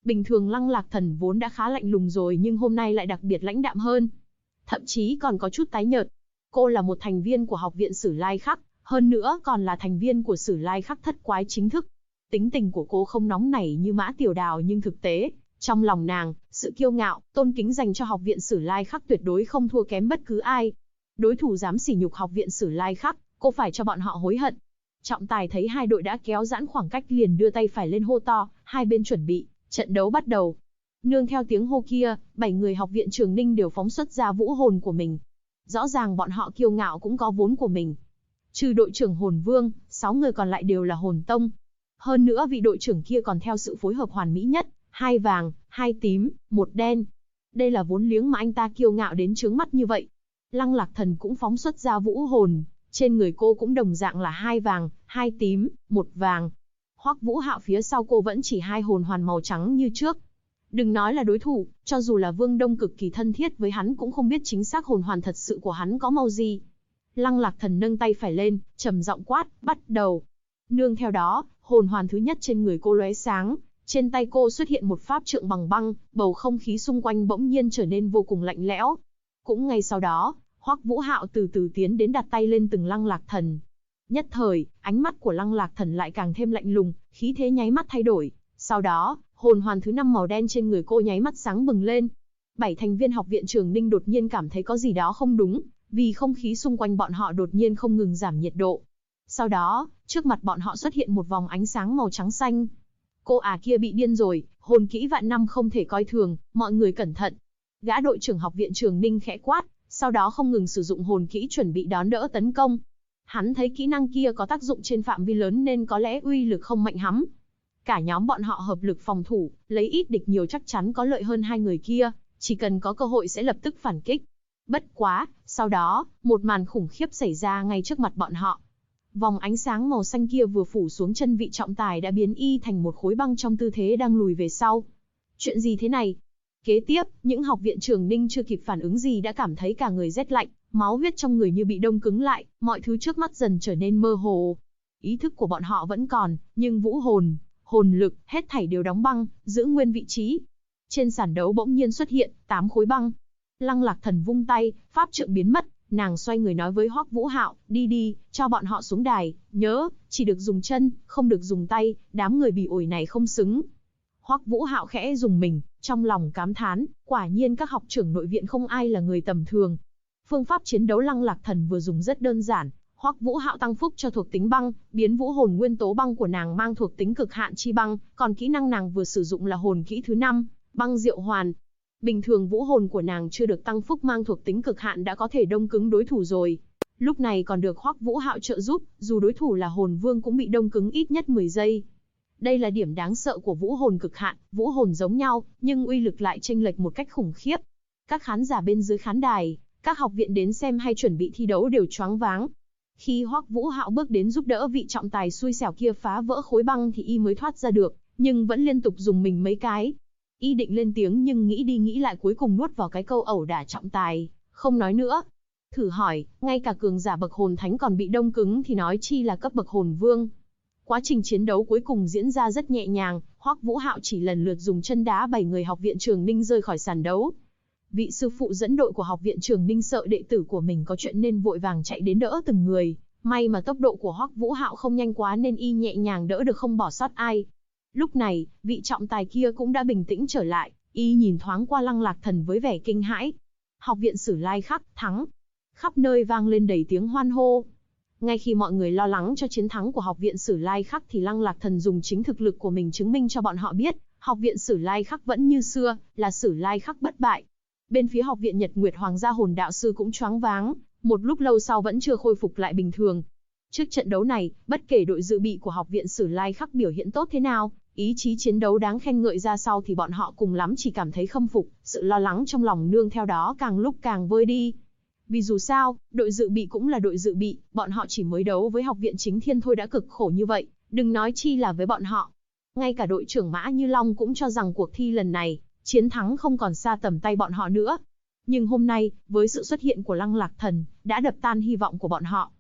Bình thường Lăng Lạc Thần vốn đã khá lạnh lùng rồi nhưng hôm nay lại đặc biệt lãnh đạm hơn. Thậm chí còn có chút tái nhợt. Cô là một thành viên của học viện Sử Lai Khắc, hơn nữa còn là thành viên của Sử Lai Khắc thất quái chính thức. Tính tình của cô không nóng nảy như Mã Tiểu Đào nhưng thực tế, trong lòng nàng, sự kiêu ngạo, tôn kính dành cho học viện Sử Lai Khắc tuyệt đối không thua kém bất cứ ai. Đối thủ dám sỉ nhục học viện Sử Lai Khắc, cô phải cho bọn họ hối hận. Trọng tài thấy hai đội đã kéo giãn khoảng cách liền đưa tay phải lên hô to, hai bên chuẩn bị, trận đấu bắt đầu. Nương theo tiếng hô kia, 7 người học viện Trường Ninh đều phóng xuất ra vũ hồn của mình. Rõ ràng bọn họ kiêu ngạo cũng có vốn của mình. Trừ đội trưởng Hồn Vương, 6 người còn lại đều là Hồn Tông. Hơn nữa vị đội trưởng kia còn theo sự phối hợp hoàn mỹ nhất, 2 vàng, 2 tím, 1 đen. Đây là vốn liếng mà anh ta kiêu ngạo đến chướng mắt như vậy. Lăng Lạc Thần cũng phóng xuất ra vũ hồn, trên người cô cũng đồng dạng là 2 vàng, 2 tím, 1 vàng. Hoắc Vũ Hạo phía sau cô vẫn chỉ 2 hồn hoàn màu trắng như trước. Đừng nói là đối thủ, cho dù là Vương Đông cực kỳ thân thiết với hắn cũng không biết chính xác hồn hoàn thật sự của hắn có màu gì. Lăng Lạc Thần nâng tay phải lên, trầm giọng quát, bắt đầu. Nương theo đó, hồn hoàn thứ nhất trên người cô lóe sáng, trên tay cô xuất hiện một pháp trượng bằng băng, bầu không khí xung quanh bỗng nhiên trở nên vô cùng lạnh lẽo. Cũng ngay sau đó, Hoắc Vũ Hạo từ từ tiến đến đặt tay lên từng Lăng Lạc Thần. Nhất thời, ánh mắt của Lăng Lạc Thần lại càng thêm lạnh lùng, khí thế nháy mắt thay đổi. Sau đó, hồn hoàn thứ 5 màu đen trên người cô nháy mắt sáng bừng lên. 7 thành viên học viện Trường Ninh đột nhiên cảm thấy có gì đó không đúng, vì không khí xung quanh bọn họ đột nhiên không ngừng giảm nhiệt độ. Sau đó, trước mặt bọn họ xuất hiện một vòng ánh sáng màu trắng xanh. Cô kia bị điên rồi, hồn kỹ vạn năm không thể coi thường, mọi người cẩn thận. Gã đội trưởng học viện Trường Ninh khẽ quát, sau đó không ngừng sử dụng hồn kỹ chuẩn bị đón đỡ tấn công. Hắn thấy kỹ năng kia có tác dụng trên phạm vi lớn nên có lẽ uy lực không mạnh hắm. Cả nhóm bọn họ hợp lực phòng thủ, lấy ít địch nhiều chắc chắn có lợi hơn hai người kia, chỉ cần có cơ hội sẽ lập tức phản kích. Bất quá, sau đó, một màn khủng khiếp xảy ra ngay trước mặt bọn họ. Vòng ánh sáng màu xanh kia vừa phủ xuống chân vị trọng tài đã biến y thành một khối băng trong tư thế đang lùi về sau. Chuyện gì thế này? Kế tiếp, những học viện Trường Ninh chưa kịp phản ứng gì đã cảm thấy cả người rét lạnh, máu huyết trong người như bị đông cứng lại, mọi thứ trước mắt dần trở nên mơ hồ. Ý thức của bọn họ vẫn còn, nhưng vũ hồn, hồn lực, hết thảy đều đóng băng, giữ nguyên vị trí. Trên sàn đấu bỗng nhiên xuất hiện 8 khối băng. Lăng Lạc Thần vung tay, pháp trượng biến mất, nàng xoay người nói với Hoắc Vũ Hạo, đi đi, cho bọn họ xuống đài, nhớ, chỉ được dùng chân, không được dùng tay, đám người bị ổi này không xứng. Hoắc Vũ Hạo khẽ dùng mình, trong lòng cảm thán, quả nhiên các học trưởng nội viện không ai là người tầm thường. Phương pháp chiến đấu Lăng Lạc Thần vừa dùng rất đơn giản, Hoắc Vũ Hạo tăng phúc cho thuộc tính băng, biến vũ hồn nguyên tố băng của nàng mang thuộc tính cực hạn chi băng, còn kỹ năng nàng vừa sử dụng là hồn kỹ thứ 5, băng diệu hoàn. Bình thường vũ hồn của nàng chưa được tăng phúc mang thuộc tính cực hạn đã có thể đông cứng đối thủ rồi. Lúc này còn được Hoắc Vũ Hạo trợ giúp, dù đối thủ là hồn vương cũng bị đông cứng ít nhất 10 giây. Đây là điểm đáng sợ của vũ hồn cực hạn, vũ hồn giống nhau, nhưng uy lực lại chênh lệch một cách khủng khiếp. Các khán giả bên dưới khán đài, các học viện đến xem hay chuẩn bị thi đấu đều choáng váng. Khi Hoắc Vũ Hạo bước đến giúp đỡ vị trọng tài xui xẻo kia phá vỡ khối băng thì y mới thoát ra được, nhưng vẫn liên tục dùng mình mấy cái. Y định lên tiếng nhưng nghĩ đi nghĩ lại cuối cùng nuốt vào cái câu ẩu đả trọng tài, không nói nữa. Thử hỏi, ngay cả cường giả bậc hồn thánh còn bị đông cứng thì nói chi là cấp bậc hồn vương. Quá trình chiến đấu cuối cùng diễn ra rất nhẹ nhàng, Hoắc Vũ Hạo chỉ lần lượt dùng chân đá 7 người học viện Trường Ninh rơi khỏi sàn đấu. Vị sư phụ dẫn đội của học viện Trường Ninh sợ đệ tử của mình có chuyện nên vội vàng chạy đến đỡ từng người. May mà tốc độ của Hoắc Vũ Hạo không nhanh quá nên y nhẹ nhàng đỡ được không bỏ sót ai. Lúc này, vị trọng tài kia cũng đã bình tĩnh trở lại, y nhìn thoáng qua Lăng Lạc Thần với vẻ kinh hãi. Học viện Sử Lai Khắc thắng. Khắp nơi vang lên đầy tiếng hoan hô. Ngay khi mọi người lo lắng cho chiến thắng của học viện Sử Lai Khắc thì Lăng Lạc Thần dùng chính thực lực của mình chứng minh cho bọn họ biết, học viện Sử Lai Khắc vẫn như xưa, là Sử Lai Khắc bất bại. Bên phía học viện Nhật Nguyệt Hoàng gia hồn đạo sư cũng choáng váng, một lúc lâu sau vẫn chưa khôi phục lại bình thường. Trước trận đấu này, bất kể đội dự bị của học viện Sử Lai Khắc biểu hiện tốt thế nào, ý chí chiến đấu đáng khen ngợi ra sau thì bọn họ cùng lắm chỉ cảm thấy khâm phục, sự lo lắng trong lòng nương theo đó càng lúc càng vơi đi. Vì dù sao, đội dự bị cũng là đội dự bị, bọn họ chỉ mới đấu với học viện Chính Thiên thôi đã cực khổ như vậy, đừng nói chi là với bọn họ. Ngay cả đội trưởng Mã Như Long cũng cho rằng cuộc thi lần này, chiến thắng không còn xa tầm tay bọn họ nữa. Nhưng hôm nay, với sự xuất hiện của Lăng Lạc Thần, đã đập tan hy vọng của bọn họ.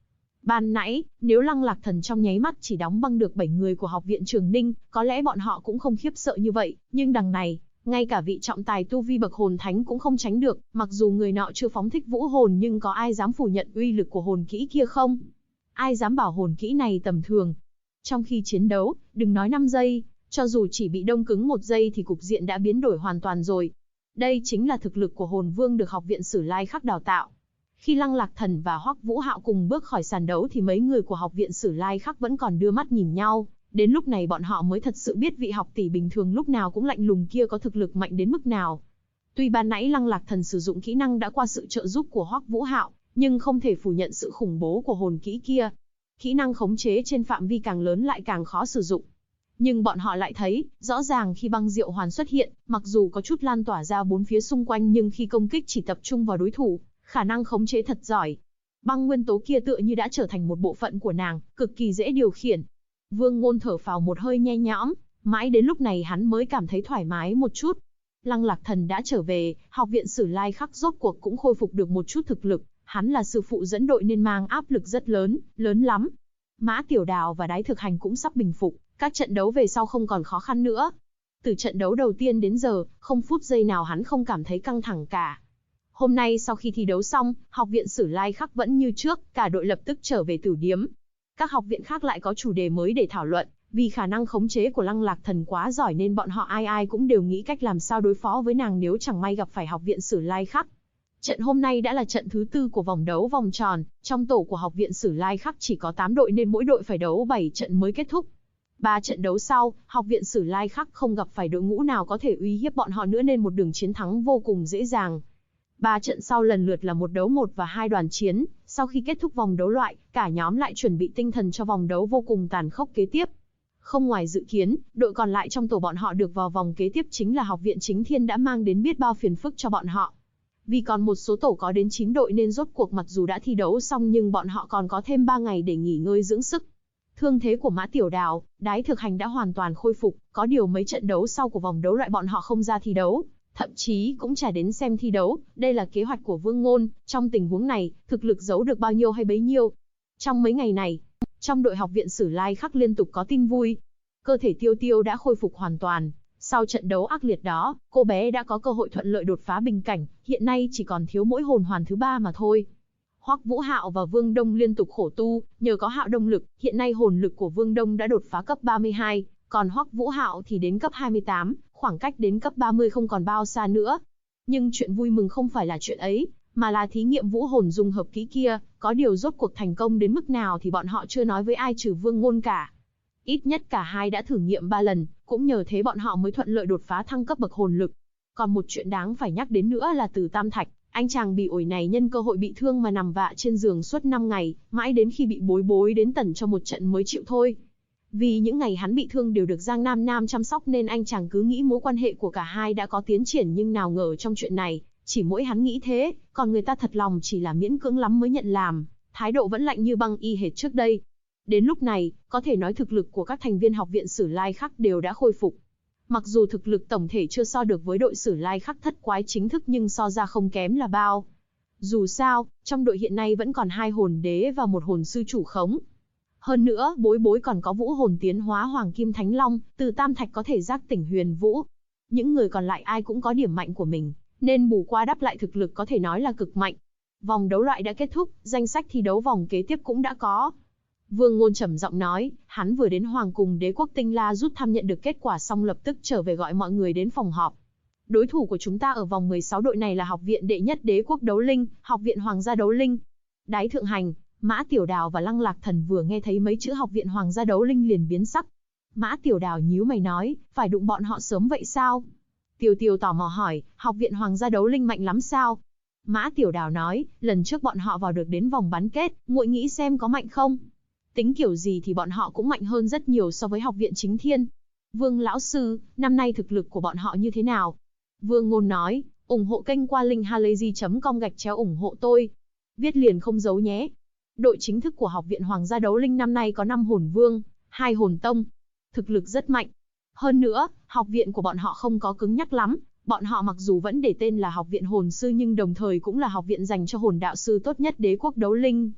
Ban nãy, nếu Lăng Lạc Thần trong nháy mắt chỉ đóng băng được 7 người của học viện Trường Ninh, có lẽ bọn họ cũng không khiếp sợ như vậy, nhưng đằng này, ngay cả vị trọng tài tu vi bậc hồn thánh cũng không tránh được, mặc dù người nọ chưa phóng thích vũ hồn nhưng có ai dám phủ nhận uy lực của hồn kỹ kia không? Ai dám bảo hồn kỹ này tầm thường? Trong khi chiến đấu, đừng nói 5 giây, cho dù chỉ bị đông cứng 1 giây thì cục diện đã biến đổi hoàn toàn rồi. Đây chính là thực lực của hồn vương được học viện Sử Lai Khắc đào tạo. Khi Lăng Lạc Thần và Hoắc Vũ Hạo cùng bước khỏi sàn đấu thì mấy người của học viện Sử Lai Khắc vẫn còn đưa mắt nhìn nhau. Đến lúc này bọn họ mới thật sự biết vị học tỷ bình thường lúc nào cũng lạnh lùng kia có thực lực mạnh đến mức nào. Tuy ban nãy Lăng Lạc Thần sử dụng kỹ năng đã qua sự trợ giúp của Hoắc Vũ Hạo, nhưng không thể phủ nhận sự khủng bố của hồn kỹ kia. Kỹ năng khống chế trên phạm vi càng lớn lại càng khó sử dụng. Nhưng bọn họ lại thấy, rõ ràng khi băng diệu hoàn xuất hiện, mặc dù có chút lan tỏa ra bốn phía xung quanh nhưng khi công kích chỉ tập trung vào đối thủ, khả năng khống chế thật giỏi. Băng nguyên tố kia tựa như đã trở thành một bộ phận của nàng, cực kỳ dễ điều khiển. Vương Ngôn thở phào một hơi nhe nhõm, mãi đến lúc này hắn mới cảm thấy thoải mái một chút. Lăng Lạc Thần đã trở về, học viện Sử Lai Khắc rốt cuộc cũng khôi phục được một chút thực lực, hắn là sư phụ dẫn đội nên mang áp lực rất lớn, lớn lắm. Mã Tiểu Đào và Đái Thực Hành cũng sắp bình phục, các trận đấu về sau không còn khó khăn nữa. Từ trận đấu đầu tiên đến giờ, không phút giây nào hắn không cảm thấy căng thẳng cả. Hôm nay sau khi thi đấu xong, học viện Sử Lai Khắc vẫn như trước, cả đội lập tức trở về tử điếm. Các học viện khác lại có chủ đề mới để thảo luận, vì khả năng khống chế của Lăng Lạc Thần quá giỏi nên bọn họ ai ai cũng đều nghĩ cách làm sao đối phó với nàng nếu chẳng may gặp phải học viện Sử Lai Khắc. Trận hôm nay đã là trận thứ 4 của vòng đấu vòng tròn, trong tổ của học viện Sử Lai Khắc chỉ có 8 đội nên mỗi đội phải đấu 7 trận mới kết thúc. 3 trận đấu sau, học viện Sử Lai Khắc không gặp phải đội ngũ nào có thể uy hiếp bọn họ nữa nên một đường chiến thắng vô cùng dễ dàng. 3 trận sau lần lượt là 1 đấu 1 và 2 đoàn chiến, sau khi kết thúc vòng đấu loại, cả nhóm lại chuẩn bị tinh thần cho vòng đấu vô cùng tàn khốc kế tiếp. Không ngoài dự kiến, đội còn lại trong tổ bọn họ được vào vòng kế tiếp chính là học viện Chính Thiên đã mang đến biết bao phiền phức cho bọn họ. Vì còn một số tổ có đến 9 đội nên rốt cuộc mặc dù đã thi đấu xong nhưng bọn họ còn có thêm 3 ngày để nghỉ ngơi dưỡng sức. Thương thế của Mã Tiểu Đào, Đái Thực Hành đã hoàn toàn khôi phục, có điều mấy trận đấu sau của vòng đấu loại bọn họ không ra thi đấu, thậm chí cũng chả đến xem thi đấu, đây là kế hoạch của Vương Ngôn, trong tình huống này, thực lực giấu được bao nhiêu hay bấy nhiêu. Trong mấy ngày này, trong đội học viện Sử Lai Khắc liên tục có tin vui. Cơ thể Tiêu Tiêu đã khôi phục hoàn toàn, sau trận đấu ác liệt đó, cô bé đã có cơ hội thuận lợi đột phá bình cảnh, hiện nay chỉ còn thiếu mỗi hồn hoàn thứ 3 mà thôi. Hoắc Vũ Hạo và Vương Đông liên tục khổ tu, nhờ có Hạo Đông lực, hiện nay hồn lực của Vương Đông đã đột phá cấp 32, còn Hoắc Vũ Hạo thì đến cấp 28, khoảng cách đến cấp 30 không còn bao xa nữa. Nhưng chuyện vui mừng không phải là chuyện ấy, mà là thí nghiệm vũ hồn dung hợp kỹ kia, có điều rốt cuộc thành công đến mức nào thì bọn họ chưa nói với ai trừ Vương Ngôn cả. Ít nhất cả hai đã thử nghiệm 3 lần, cũng nhờ thế bọn họ mới thuận lợi đột phá thăng cấp bậc hồn lực. Còn một chuyện đáng phải nhắc đến nữa là Từ Tam Thạch, anh chàng bị ổi này nhân cơ hội bị thương mà nằm vạ trên giường suốt 5 ngày, mãi đến khi bị bối bối đến tẩn cho một trận mới chịu thôi. Vì những ngày hắn bị thương đều được Giang Nam Nam chăm sóc nên anh chàng cứ nghĩ mối quan hệ của cả hai đã có tiến triển nhưng nào ngờ trong chuyện này, chỉ mỗi hắn nghĩ thế, còn người ta thật lòng chỉ là miễn cưỡng lắm mới nhận làm, thái độ vẫn lạnh như băng y hệt trước đây. Đến lúc này, có thể nói thực lực của các thành viên học viện Sử Lai Khắc đều đã khôi phục. Mặc dù thực lực tổng thể chưa so được với đội Sử Lai Khắc thất quái chính thức nhưng so ra không kém là bao. Dù sao, trong đội hiện nay vẫn còn 2 hồn đế và 1 hồn sư chủ khống. Hơn nữa, bối bối còn có vũ hồn tiến hóa Hoàng Kim Thánh Long, Từ Tam Thạch có thể giác tỉnh huyền vũ. Những người còn lại ai cũng có điểm mạnh của mình, nên bù qua đắp lại thực lực có thể nói là cực mạnh. Vòng đấu loại đã kết thúc, danh sách thi đấu vòng kế tiếp cũng đã có. Vương Ngôn trầm giọng nói, hắn vừa đến Hoàng Cung Đế quốc Tinh La rút thăm nhận được kết quả xong lập tức trở về gọi mọi người đến phòng họp. Đối thủ của chúng ta ở vòng 16 đội này là học viện đệ nhất Đế quốc Đấu Linh, học viện Hoàng gia Đấu Linh. Đái Thượng Hành, Mã Tiểu Đào và Lăng Lạc Thần vừa nghe thấy mấy chữ học viện Hoàng gia Đấu Linh liền biến sắc. Mã Tiểu Đào nhíu mày nói, phải đụng bọn họ sớm vậy sao? Tiêu Tiêu tò mò hỏi, học viện Hoàng gia Đấu Linh mạnh lắm sao? Mã Tiểu Đào nói, lần trước bọn họ vào được đến vòng bán kết, muội nghĩ xem có mạnh không? Tính kiểu gì thì bọn họ cũng mạnh hơn rất nhiều so với học viện Chính Thiên. Vương lão sư, năm nay thực lực của bọn họ như thế nào? Vương Ngôn nói, ủng hộ kênh qua link halayzi.com ủng hộ tôi. Viết liền không giấu nhé. Đội chính thức của học viện Hoàng gia Đấu Linh năm nay có 5 hồn vương, 2 hồn tông. Thực lực rất mạnh. Hơn nữa, học viện của bọn họ không có cứng nhắc lắm. Bọn họ mặc dù vẫn để tên là học viện hồn sư nhưng đồng thời cũng là học viện dành cho hồn đạo sư tốt nhất Đế quốc Đấu Linh.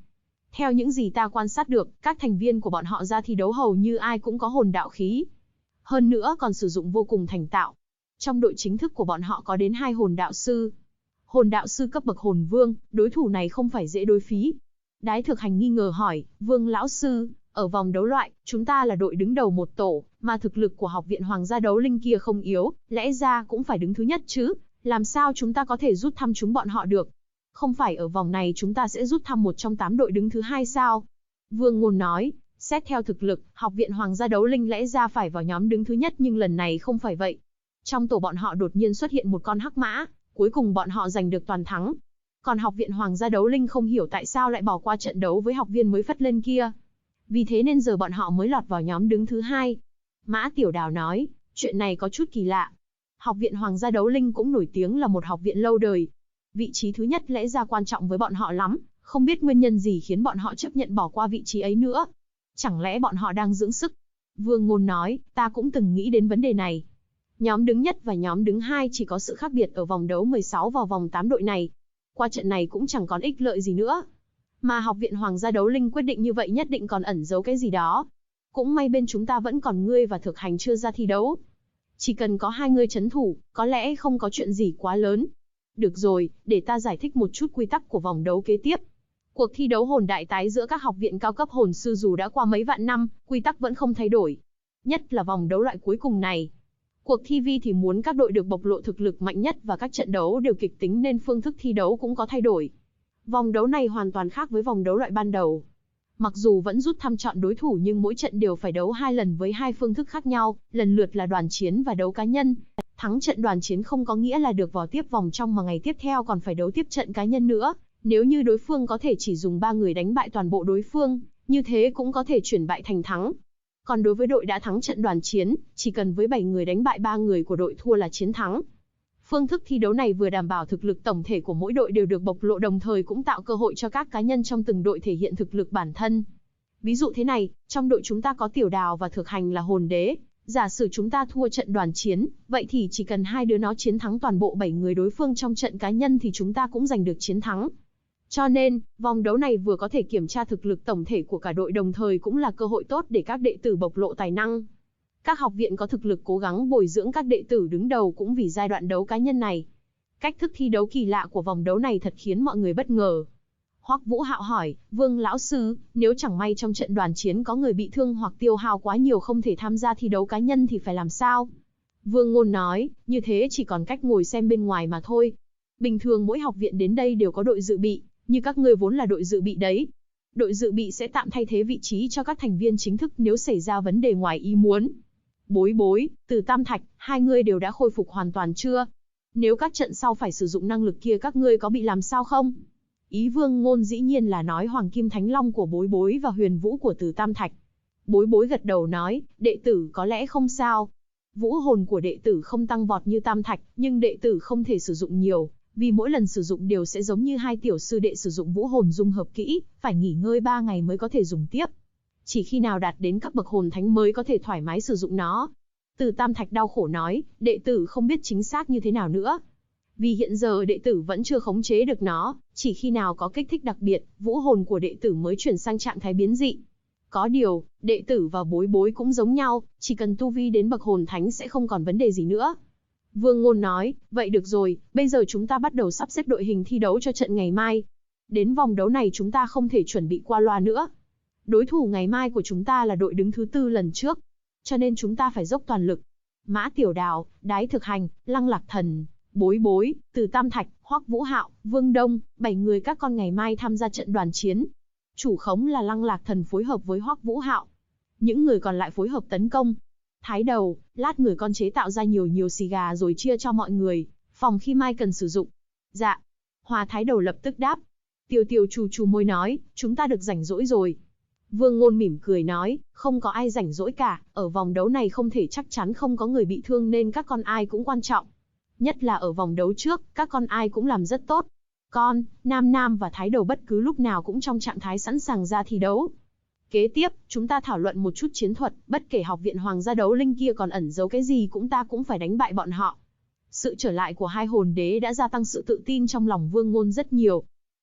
Theo những gì ta quan sát được, các thành viên của bọn họ ra thi đấu hầu như ai cũng có hồn đạo khí. Hơn nữa còn sử dụng vô cùng thành thạo. Trong đội chính thức của bọn họ có đến 2 hồn đạo sư. Hồn đạo sư cấp bậc hồn vương, đối thủ này không phải dễ đối phí. Đái Thực Hành nghi ngờ hỏi, Vương lão sư, ở vòng đấu loại, chúng ta là đội đứng đầu một tổ, mà thực lực của học viện Hoàng gia đấu linh kia không yếu, lẽ ra cũng phải đứng thứ nhất chứ, làm sao chúng ta có thể rút thăm chúng bọn họ được? Không phải ở vòng này chúng ta sẽ rút thăm một trong 8 đội đứng thứ 2 sao? Vương Ngôn nói, xét theo thực lực, học viện Hoàng gia đấu linh lẽ ra phải vào nhóm đứng thứ nhất nhưng lần này không phải vậy. Trong tổ bọn họ đột nhiên xuất hiện một con hắc mã, cuối cùng bọn họ giành được toàn thắng. Còn học viện Hoàng gia đấu linh không hiểu tại sao lại bỏ qua trận đấu với học viên mới phất lên kia. Vì thế nên giờ bọn họ mới lọt vào nhóm đứng thứ 2. Mã Tiểu Đào nói, chuyện này có chút kỳ lạ. Học viện Hoàng gia đấu linh cũng nổi tiếng là một học viện lâu đời. Vị trí thứ nhất lẽ ra quan trọng với bọn họ lắm, không biết nguyên nhân gì khiến bọn họ chấp nhận bỏ qua vị trí ấy nữa. Chẳng lẽ bọn họ đang dưỡng sức? Vương Ngôn nói, ta cũng từng nghĩ đến vấn đề này. Nhóm đứng nhất và nhóm đứng 2 chỉ có sự khác biệt ở vòng đấu 16 vào vòng 8 đội này. Qua trận này cũng chẳng còn ích lợi gì nữa. Mà học viện Hoàng gia đấu linh quyết định như vậy nhất định còn ẩn giấu cái gì đó. Cũng may bên chúng ta vẫn còn ngươi và Thực Hành chưa ra thi đấu. Chỉ cần có 2 ngươi trấn thủ, có lẽ không có chuyện gì quá lớn. Được rồi, để ta giải thích một chút quy tắc của vòng đấu kế tiếp. Cuộc thi đấu hồn đại tái giữa các học viện cao cấp hồn sư dù đã qua mấy vạn năm, quy tắc vẫn không thay đổi. Nhất là vòng đấu loại cuối cùng này. Cuộc thi vi thì muốn các đội được bộc lộ thực lực mạnh nhất và các trận đấu đều kịch tính nên phương thức thi đấu cũng có thay đổi. Vòng đấu này hoàn toàn khác với vòng đấu loại ban đầu. Mặc dù vẫn rút thăm chọn đối thủ nhưng mỗi trận đều phải đấu 2 lần với 2 phương thức khác nhau, lần lượt là đoàn chiến và đấu cá nhân. Thắng trận đoàn chiến không có nghĩa là được vào tiếp vòng trong mà ngày tiếp theo còn phải đấu tiếp trận cá nhân nữa. Nếu như đối phương có thể chỉ dùng 3 người đánh bại toàn bộ đối phương, như thế cũng có thể chuyển bại thành thắng. Còn đối với đội đã thắng trận đoàn chiến, chỉ cần với 7 người đánh bại 3 người của đội thua là chiến thắng. Phương thức thi đấu này vừa đảm bảo thực lực tổng thể của mỗi đội đều được bộc lộ đồng thời cũng tạo cơ hội cho các cá nhân trong từng đội thể hiện thực lực bản thân. Ví dụ thế này, trong đội chúng ta có Tiểu Đào và Thực Hành là hồn đế. Giả sử chúng ta thua trận đoàn chiến, vậy thì chỉ cần 2 đứa nó chiến thắng toàn bộ 7 người đối phương trong trận cá nhân thì chúng ta cũng giành được chiến thắng. Cho nên, vòng đấu này vừa có thể kiểm tra thực lực tổng thể của cả đội đồng thời cũng là cơ hội tốt để các đệ tử bộc lộ tài năng. Các học viện có thực lực cố gắng bồi dưỡng các đệ tử đứng đầu cũng vì giai đoạn đấu cá nhân này. Cách thức thi đấu kỳ lạ của vòng đấu này thật khiến mọi người bất ngờ. Hoắc Vũ Hạo hỏi, Vương lão sư, nếu chẳng may trong trận đoàn chiến có người bị thương hoặc tiêu hao quá nhiều không thể tham gia thi đấu cá nhân thì phải làm sao? Vương Ngôn nói, như thế chỉ còn cách ngồi xem bên ngoài mà thôi. Bình thường mỗi học viện đến đây đều có đội dự bị, như các ngươi vốn là đội dự bị đấy. Đội dự bị sẽ tạm thay thế vị trí cho các thành viên chính thức nếu xảy ra vấn đề ngoài ý muốn. Bối Bối, Từ Tam Thạch, 2 người đều đã khôi phục hoàn toàn chưa? Nếu các trận sau phải sử dụng năng lực kia các ngươi có bị làm sao không? Ý Vương Ngôn dĩ nhiên là nói Hoàng Kim Thánh Long của Bối Bối và Huyền Vũ của Từ Tam Thạch. Bối Bối gật đầu nói, đệ tử có lẽ không sao. Vũ hồn của đệ tử không tăng vọt như Tam Thạch, nhưng đệ tử không thể sử dụng nhiều, vì mỗi lần sử dụng đều sẽ giống như 2 tiểu sư đệ sử dụng vũ hồn dung hợp kỹ, phải nghỉ ngơi 3 ngày mới có thể dùng tiếp. Chỉ khi nào đạt đến các bậc hồn thánh mới có thể thoải mái sử dụng nó. Từ Tam Thạch đau khổ nói, đệ tử không biết chính xác như thế nào nữa. Vì hiện giờ đệ tử vẫn chưa khống chế được nó, chỉ khi nào có kích thích đặc biệt, vũ hồn của đệ tử mới chuyển sang trạng thái biến dị. Có điều, đệ tử và Bối Bối cũng giống nhau, chỉ cần tu vi đến bậc hồn thánh sẽ không còn vấn đề gì nữa. Vương Ngôn nói, vậy được rồi, bây giờ chúng ta bắt đầu sắp xếp đội hình thi đấu cho trận ngày mai. Đến vòng đấu này chúng ta không thể chuẩn bị qua loa nữa. Đối thủ ngày mai của chúng ta là đội đứng thứ 4 lần trước, cho nên chúng ta phải dốc toàn lực. Mã Tiểu Đào, Đái Thực Hành, Lăng Lạc Thần, Bối Bối, Từ Tam Thạch, Hoắc Vũ Hạo, Vương Đông, 7 người các con ngày mai tham gia trận đoàn chiến. Chủ khống là Lăng Lạc Thần phối hợp với Hoắc Vũ Hạo. Những người còn lại phối hợp tấn công. Thái Đầu, lát người con chế tạo ra nhiều xì gà rồi chia cho mọi người, phòng khi mai cần sử dụng. Dạ. Hòa Thái Đầu lập tức đáp. Tiêu Tiêu chu môi nói, chúng ta được rảnh rỗi rồi. Vương Ngôn mỉm cười nói, không có ai rảnh rỗi cả, ở vòng đấu này không thể chắc chắn không có người bị thương nên các con ai cũng quan trọng. Nhất là ở vòng đấu trước, các con ai cũng làm rất tốt. Con, Nam và Thái Đầu bất cứ lúc nào cũng trong trạng thái sẵn sàng ra thi đấu. Kế tiếp, chúng ta thảo luận một chút chiến thuật, bất kể học viện Hoàng gia đấu linh kia còn ẩn giấu cái gì ta cũng phải đánh bại bọn họ. Sự trở lại của 2 hồn đế đã gia tăng sự tự tin trong lòng Vương Ngôn rất nhiều.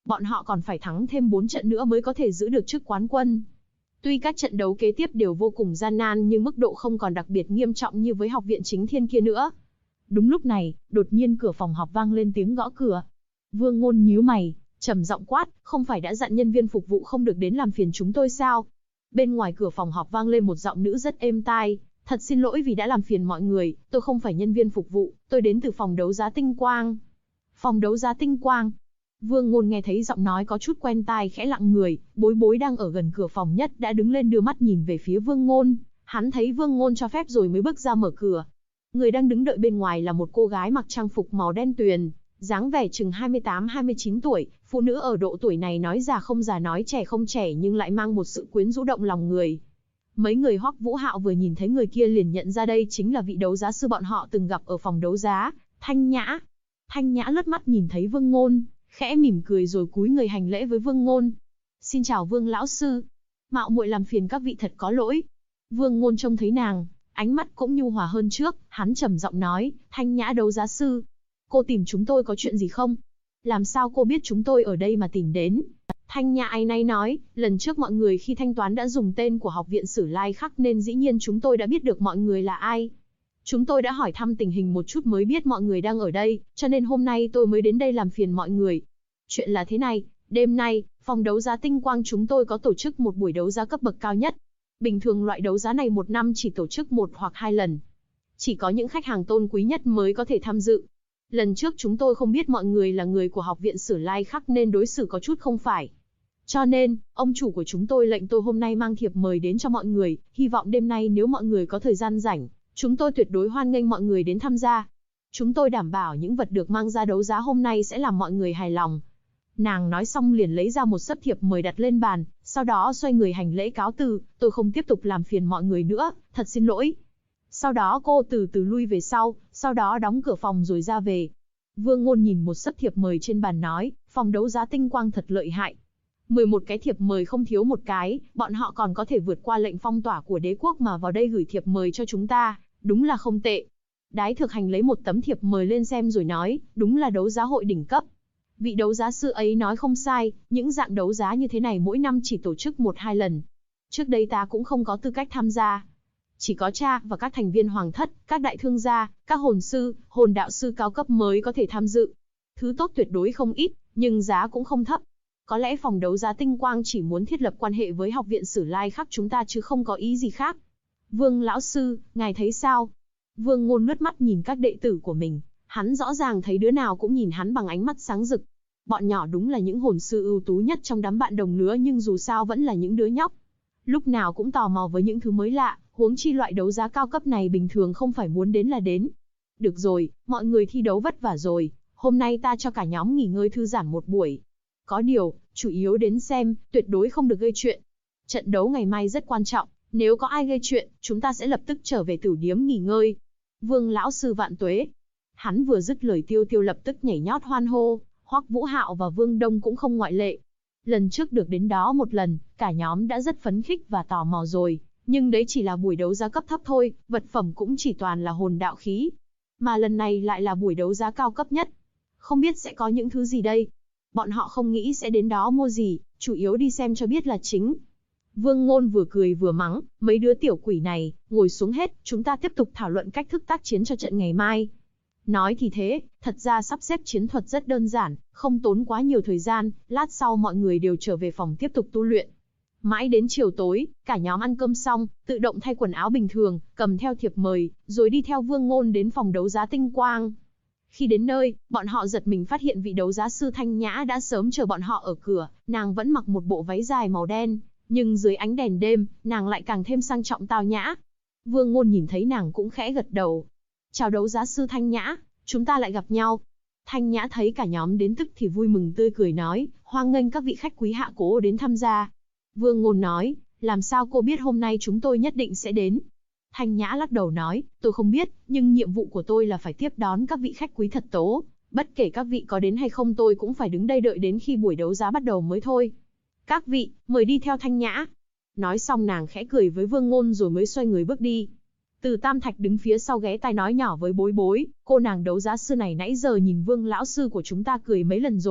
Bọn họ còn phải thắng thêm 4 trận nữa mới có thể giữ được chức quán quân. Tuy các trận đấu kế tiếp đều vô cùng gian nan nhưng mức độ không còn đặc biệt nghiêm trọng như với học viện chính thiên kia nữa. Đúng lúc này, đột nhiên cửa phòng học vang lên tiếng gõ cửa. Vương Ngôn nhíu mày, trầm giọng quát, không phải đã dặn nhân viên phục vụ không được đến làm phiền chúng tôi sao? Bên ngoài cửa phòng học vang lên một giọng nữ rất êm tai, thật xin lỗi vì đã làm phiền mọi người, tôi không phải nhân viên phục vụ, tôi đến từ phòng đấu giá Tinh Quang. Phòng đấu giá Tinh Quang? Vương Ngôn nghe thấy giọng nói có chút quen tai khẽ lặng người, Bối Bối đang ở gần cửa phòng nhất đã đứng lên đưa mắt nhìn về phía Vương Ngôn, hắn thấy Vương Ngôn cho phép rồi mới bước ra mở cửa. Người đang đứng đợi bên ngoài là một cô gái mặc trang phục màu đen tuyền, dáng vẻ chừng 28-29 tuổi, phụ nữ ở độ tuổi này nói già không già nói trẻ không trẻ nhưng lại mang một sự quyến rũ động lòng người. Mấy người Hoắc Vũ Hạo vừa nhìn thấy người kia liền nhận ra đây chính là vị đấu giá sư bọn họ từng gặp ở phòng đấu giá, Thanh Nhã. Thanh Nhã lướt mắt nhìn thấy Vương Ngôn, khẽ mỉm cười rồi cúi người hành lễ với Vương Ngôn. Xin chào Vương lão sư. Mạo muội làm phiền các vị thật có lỗi. Vương Ngôn trông thấy nàng, ánh mắt cũng nhu hòa hơn trước, hắn trầm giọng nói, Thanh Nhã đấu giá sư. Cô tìm chúng tôi có chuyện gì không? Làm sao cô biết chúng tôi ở đây mà tìm đến? Thanh Nhã áy náy nói, lần trước mọi người khi thanh toán đã dùng tên của học viện Sử Lai Khắc nên dĩ nhiên chúng tôi đã biết được mọi người là ai. Chúng tôi đã hỏi thăm tình hình một chút mới biết mọi người đang ở đây, cho nên hôm nay tôi mới đến đây làm phiền mọi người. Chuyện là thế này, đêm nay, phòng đấu giá Tinh Quang chúng tôi có tổ chức một buổi đấu giá cấp bậc cao nhất. Bình thường loại đấu giá này một năm chỉ tổ chức 1 hoặc 2 lần. Chỉ có những khách hàng tôn quý nhất mới có thể tham dự. Lần trước chúng tôi không biết mọi người là người của học viện Sử Lai Khắc nên đối xử có chút không phải. Cho nên, ông chủ của chúng tôi lệnh tôi hôm nay mang thiệp mời đến cho mọi người, hy vọng đêm nay nếu mọi người có thời gian rảnh, chúng tôi tuyệt đối hoan nghênh mọi người đến tham gia. Chúng tôi đảm bảo những vật được mang ra đấu giá hôm nay sẽ làm mọi người hài lòng. Nàng nói xong liền lấy ra một sấp thiệp mời đặt lên bàn, sau đó xoay người hành lễ cáo từ, tôi không tiếp tục làm phiền mọi người nữa, thật xin lỗi. Sau đó cô từ từ lui về sau đó đóng cửa phòng rồi ra về. Vương Ngôn nhìn một sấp thiệp mời trên bàn nói, phòng đấu giá Tinh Quang thật lợi hại. 11 cái thiệp mời không thiếu một cái, bọn họ còn có thể vượt qua lệnh phong tỏa của đế quốc mà vào đây gửi thiệp mời cho chúng ta, đúng là không tệ. Đái Thực Hành lấy một tấm thiệp mời lên xem rồi nói, đúng là đấu giá hội đỉnh cấp. Vị đấu giá sư ấy nói không sai, những dạng đấu giá như thế này mỗi năm chỉ tổ chức 1-2 lần. Trước đây ta cũng không có tư cách tham gia. Chỉ có cha và các thành viên hoàng thất, các đại thương gia, các hồn sư, hồn đạo sư cao cấp mới có thể tham dự. Thứ tốt tuyệt đối không ít, nhưng giá cũng không thấp. Có lẽ phòng đấu giá Tinh Quang chỉ muốn thiết lập quan hệ với học viện Sử Lai Khắc chúng ta chứ không có ý gì khác. Vương lão sư, ngài thấy sao? Vương Ngôn lướt mắt nhìn các đệ tử của mình, hắn rõ ràng thấy đứa nào cũng nhìn hắn bằng ánh mắt sáng rực. Bọn nhỏ đúng là những hồn sư ưu tú nhất trong đám bạn đồng lứa nhưng dù sao vẫn là những đứa nhóc. Lúc nào cũng tò mò với những thứ mới lạ, huống chi loại đấu giá cao cấp này bình thường không phải muốn đến là đến. Được rồi, mọi người thi đấu vất vả rồi, hôm nay ta cho cả nhóm nghỉ ngơi thư giãn một buổi. Có điều, chủ yếu đến xem, tuyệt đối không được gây chuyện. Trận đấu ngày mai rất quan trọng, nếu có ai gây chuyện, chúng ta sẽ lập tức trở về tửu điếm nghỉ ngơi. Vương lão sư vạn tuế. Hắn vừa dứt lời Tiêu Tiêu lập tức nhảy nhót hoan hô, Hoắc Vũ Hạo và Vương Đông cũng không ngoại lệ. Lần trước được đến đó một lần, cả nhóm đã rất phấn khích và tò mò rồi, nhưng đấy chỉ là buổi đấu giá cấp thấp thôi, vật phẩm cũng chỉ toàn là hồn đạo khí. Mà lần này lại là buổi đấu giá cao cấp nhất. Không biết sẽ có những thứ gì đây? Bọn họ không nghĩ sẽ đến đó mua gì, chủ yếu đi xem cho biết là chính. Vương Ngôn vừa cười vừa mắng, mấy đứa tiểu quỷ này, ngồi xuống hết, chúng ta tiếp tục thảo luận cách thức tác chiến cho trận ngày mai. Nói thì thế, thật ra sắp xếp chiến thuật rất đơn giản, không tốn quá nhiều thời gian, lát sau mọi người đều trở về phòng tiếp tục tu luyện. Mãi đến chiều tối, cả nhóm ăn cơm xong, tự động thay quần áo bình thường, cầm theo thiệp mời, rồi đi theo Vương Ngôn đến phòng đấu giá Tinh Quang. Khi đến nơi, bọn họ giật mình phát hiện vị đấu giá sư Thanh Nhã đã sớm chờ bọn họ ở cửa, nàng vẫn mặc một bộ váy dài màu đen, nhưng dưới ánh đèn đêm, nàng lại càng thêm sang trọng tao nhã. Vương Ngôn nhìn thấy nàng cũng khẽ gật đầu. Chào đấu giá sư Thanh Nhã, chúng ta lại gặp nhau. Thanh Nhã thấy cả nhóm đến tức thì vui mừng tươi cười nói, hoan nghênh các vị khách quý hạ cố đến tham gia. Vương Ngôn nói, làm sao cô biết hôm nay chúng tôi nhất định sẽ đến? Thanh Nhã lắc đầu nói, tôi không biết, nhưng nhiệm vụ của tôi là phải tiếp đón các vị khách quý thật tố. Bất kể các vị có đến hay không tôi cũng phải đứng đây đợi đến khi buổi đấu giá bắt đầu mới thôi. Các vị, mời đi theo Thanh Nhã. Nói xong nàng khẽ cười với Vương Ngôn rồi mới xoay người bước đi. Từ Tam Thạch đứng phía sau ghé tai nói nhỏ với Bối Bối, cô nàng đấu giá sư này nãy giờ nhìn Vương lão sư của chúng ta cười mấy lần rồi,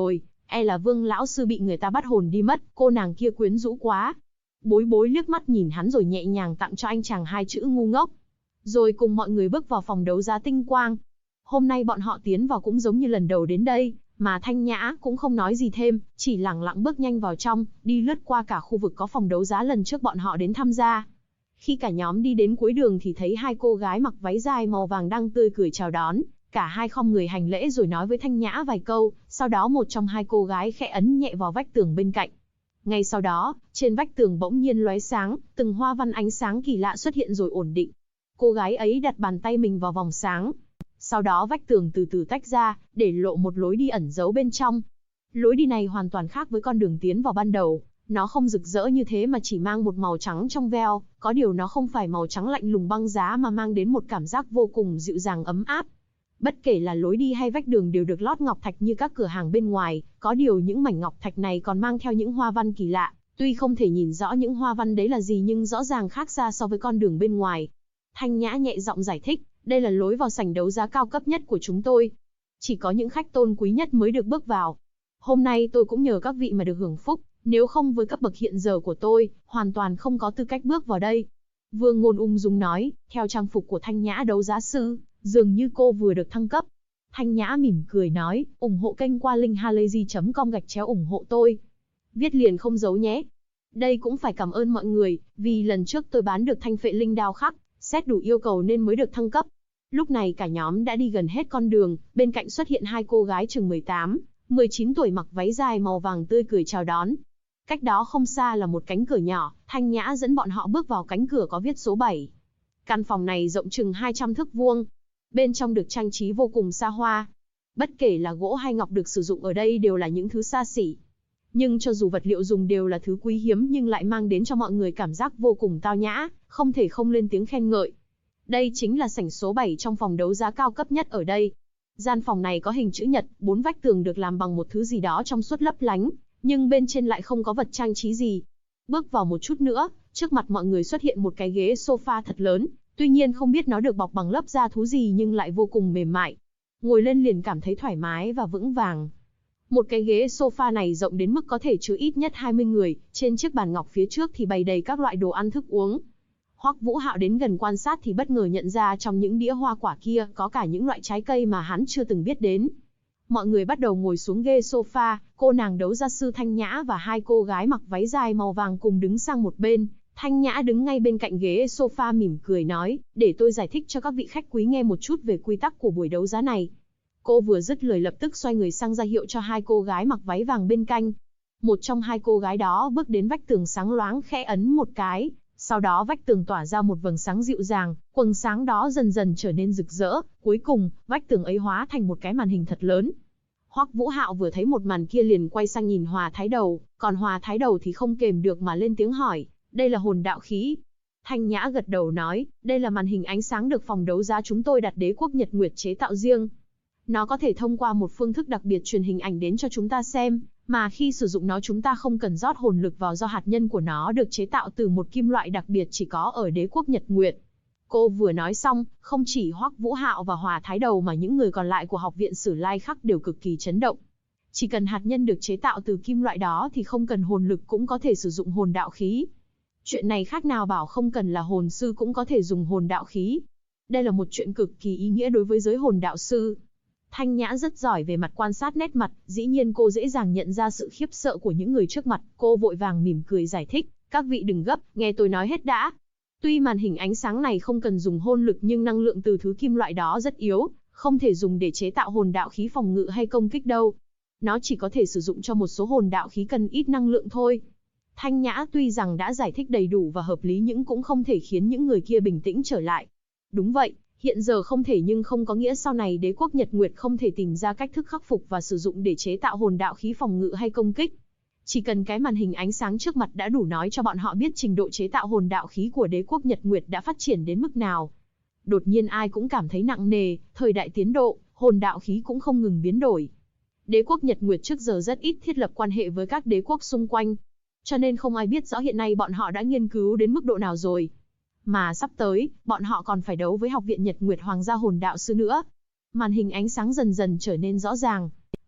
E là Vương lão sư bị người ta bắt hồn đi mất, cô nàng kia quyến rũ quá. Bối Bối liếc mắt nhìn hắn rồi nhẹ nhàng tặng cho anh chàng 2 chữ ngu ngốc. Rồi cùng mọi người bước vào phòng đấu giá tinh quang. Hôm nay bọn họ tiến vào cũng giống như lần đầu đến đây, mà Thanh Nhã cũng không nói gì thêm, chỉ lẳng lặng bước nhanh vào trong, đi lướt qua cả khu vực có phòng đấu giá lần trước bọn họ đến tham gia. Khi cả nhóm đi đến cuối đường thì thấy 2 cô gái mặc váy dài màu vàng đang tươi cười chào đón, cả hai khom người hành lễ rồi nói với Thanh Nhã vài câu, sau đó một trong 2 cô gái khẽ ấn nhẹ vào vách tường bên cạnh. Ngay sau đó, trên vách tường bỗng nhiên lóe sáng, từng hoa văn ánh sáng kỳ lạ xuất hiện rồi ổn định. Cô gái ấy đặt bàn tay mình vào vòng sáng. Sau đó vách tường từ từ tách ra, để lộ một lối đi ẩn giấu bên trong. Lối đi này hoàn toàn khác với con đường tiến vào ban đầu. Nó không rực rỡ như thế mà chỉ mang một màu trắng trong veo, có điều nó không phải màu trắng lạnh lùng băng giá mà mang đến một cảm giác vô cùng dịu dàng ấm áp. Bất kể là lối đi hay vách đường đều được lót ngọc thạch như các cửa hàng bên ngoài, có điều những mảnh ngọc thạch này còn mang theo những hoa văn kỳ lạ, tuy không thể nhìn rõ những hoa văn đấy là gì nhưng rõ ràng khác xa so với con đường bên ngoài. Thanh Nhã nhẹ giọng giải thích, đây là lối vào sảnh đấu giá cao cấp nhất của chúng tôi. Chỉ có những khách tôn quý nhất mới được bước vào. Hôm nay tôi cũng nhờ các vị mà được hưởng phúc, nếu không với cấp bậc hiện giờ của tôi, hoàn toàn không có tư cách bước vào đây. Vương Ngôn ung dung nói, theo trang phục của Thanh Nhã đấu giá sư, dường như cô vừa được thăng cấp. Thanh Nhã mỉm cười nói, ủng hộ kênh qua link halayzi.com ủng hộ tôi. Viết liền không giấu nhé. Đây cũng phải cảm ơn mọi người, vì lần trước tôi bán được thanh phệ linh đao khắc, xét đủ yêu cầu nên mới được thăng cấp. Lúc này cả nhóm đã đi gần hết con đường, bên cạnh xuất hiện 2 cô gái chừng 18, 19 tuổi mặc váy dài màu vàng tươi cười chào đón. Cách đó không xa là một cánh cửa nhỏ, Thanh Nhã dẫn bọn họ bước vào cánh cửa có viết số 7. Căn phòng này rộng chừng 200 thước vuông. Bên trong được trang trí vô cùng xa hoa. Bất kể là gỗ hay ngọc được sử dụng ở đây đều là những thứ xa xỉ. Nhưng cho dù vật liệu dùng đều là thứ quý hiếm nhưng lại mang đến cho mọi người cảm giác vô cùng tao nhã, không thể không lên tiếng khen ngợi. Đây chính là sảnh số 7 trong phòng đấu giá cao cấp nhất ở đây. Gian phòng này có hình chữ nhật, 4 vách tường được làm bằng một thứ gì đó trong suốt lấp lánh, nhưng bên trên lại không có vật trang trí gì. Bước vào một chút nữa, trước mặt mọi người xuất hiện một cái ghế sofa thật lớn, tuy nhiên không biết nó được bọc bằng lớp da thú gì nhưng lại vô cùng mềm mại. Ngồi lên liền cảm thấy thoải mái và vững vàng. Một cái ghế sofa này rộng đến mức có thể chứa ít nhất 20 người, trên chiếc bàn ngọc phía trước thì bày đầy các loại đồ ăn thức uống. Hoắc Vũ Hạo đến gần quan sát thì bất ngờ nhận ra trong những đĩa hoa quả kia có cả những loại trái cây mà hắn chưa từng biết đến. Mọi người bắt đầu ngồi xuống ghế sofa, cô nàng đấu giá sư Thanh Nhã và 2 cô gái mặc váy dài màu vàng cùng đứng sang một bên. Thanh Nhã đứng ngay bên cạnh ghế sofa mỉm cười nói, để tôi giải thích cho các vị khách quý nghe một chút về quy tắc của buổi đấu giá này. Cô vừa dứt lời lập tức xoay người sang ra hiệu cho 2 cô gái mặc váy vàng bên cạnh. Một trong 2 cô gái đó bước đến vách tường sáng loáng khẽ ấn một cái, sau đó vách tường tỏa ra một vầng sáng dịu dàng, quầng sáng đó dần dần trở nên rực rỡ, cuối cùng, vách tường ấy hóa thành một cái màn hình thật lớn. Hoắc Vũ Hạo vừa thấy một màn kia liền quay sang nhìn Hòa Thái Đầu, còn Hòa Thái Đầu thì không kềm được mà lên tiếng hỏi, đây là hồn đạo khí. Thanh Nhã gật đầu nói, đây là màn hình ánh sáng được phòng đấu giá chúng tôi đặt Đế quốc Nhật Nguyệt chế tạo riêng. Nó có thể thông qua một phương thức đặc biệt truyền hình ảnh đến cho chúng ta xem, mà khi sử dụng nó chúng ta không cần rót hồn lực vào do hạt nhân của nó được chế tạo từ một kim loại đặc biệt chỉ có ở Đế quốc Nhật Nguyệt. Cô vừa nói xong, không chỉ Hoắc Vũ Hạo và Hòa Thái Đầu mà những người còn lại của học viện Sử Lai Khắc đều cực kỳ chấn động. Chỉ cần hạt nhân được chế tạo từ kim loại đó thì không cần hồn lực cũng có thể sử dụng hồn đạo khí. Chuyện này khác nào bảo không cần là hồn sư cũng có thể dùng hồn đạo khí. Đây là một chuyện cực kỳ ý nghĩa đối với giới hồn đạo sư. Thanh Nhã rất giỏi về mặt quan sát nét mặt, dĩ nhiên cô dễ dàng nhận ra sự khiếp sợ của những người trước mặt, cô vội vàng mỉm cười giải thích, các vị đừng gấp, nghe tôi nói hết đã. Tuy màn hình ánh sáng này không cần dùng hồn lực nhưng năng lượng từ thứ kim loại đó rất yếu, không thể dùng để chế tạo hồn đạo khí phòng ngự hay công kích đâu. Nó chỉ có thể sử dụng cho một số hồn đạo khí cần ít năng lượng thôi. Thanh Nhã tuy rằng đã giải thích đầy đủ và hợp lý nhưng cũng không thể khiến những người kia bình tĩnh trở lại. Đúng vậy, hiện giờ không thể nhưng không có nghĩa sau này Đế quốc Nhật Nguyệt không thể tìm ra cách thức khắc phục và sử dụng để chế tạo hồn đạo khí phòng ngự hay công kích. Chỉ cần cái màn hình ánh sáng trước mặt đã đủ nói cho bọn họ biết trình độ chế tạo hồn đạo khí của Đế quốc Nhật Nguyệt đã phát triển đến mức nào. Đột nhiên ai cũng cảm thấy nặng nề, thời đại tiến độ, hồn đạo khí cũng không ngừng biến đổi. Đế quốc Nhật Nguyệt trước giờ rất ít thiết lập quan hệ với các đế quốc xung quanh. Cho nên không ai biết rõ hiện nay bọn họ đã nghiên cứu đến mức độ nào rồi. Mà sắp tới, bọn họ còn phải đấu với Học viện Nhật Nguyệt Hoàng gia hồn đạo sư nữa. Màn hình ánh sáng dần dần trở nên rõ ràng.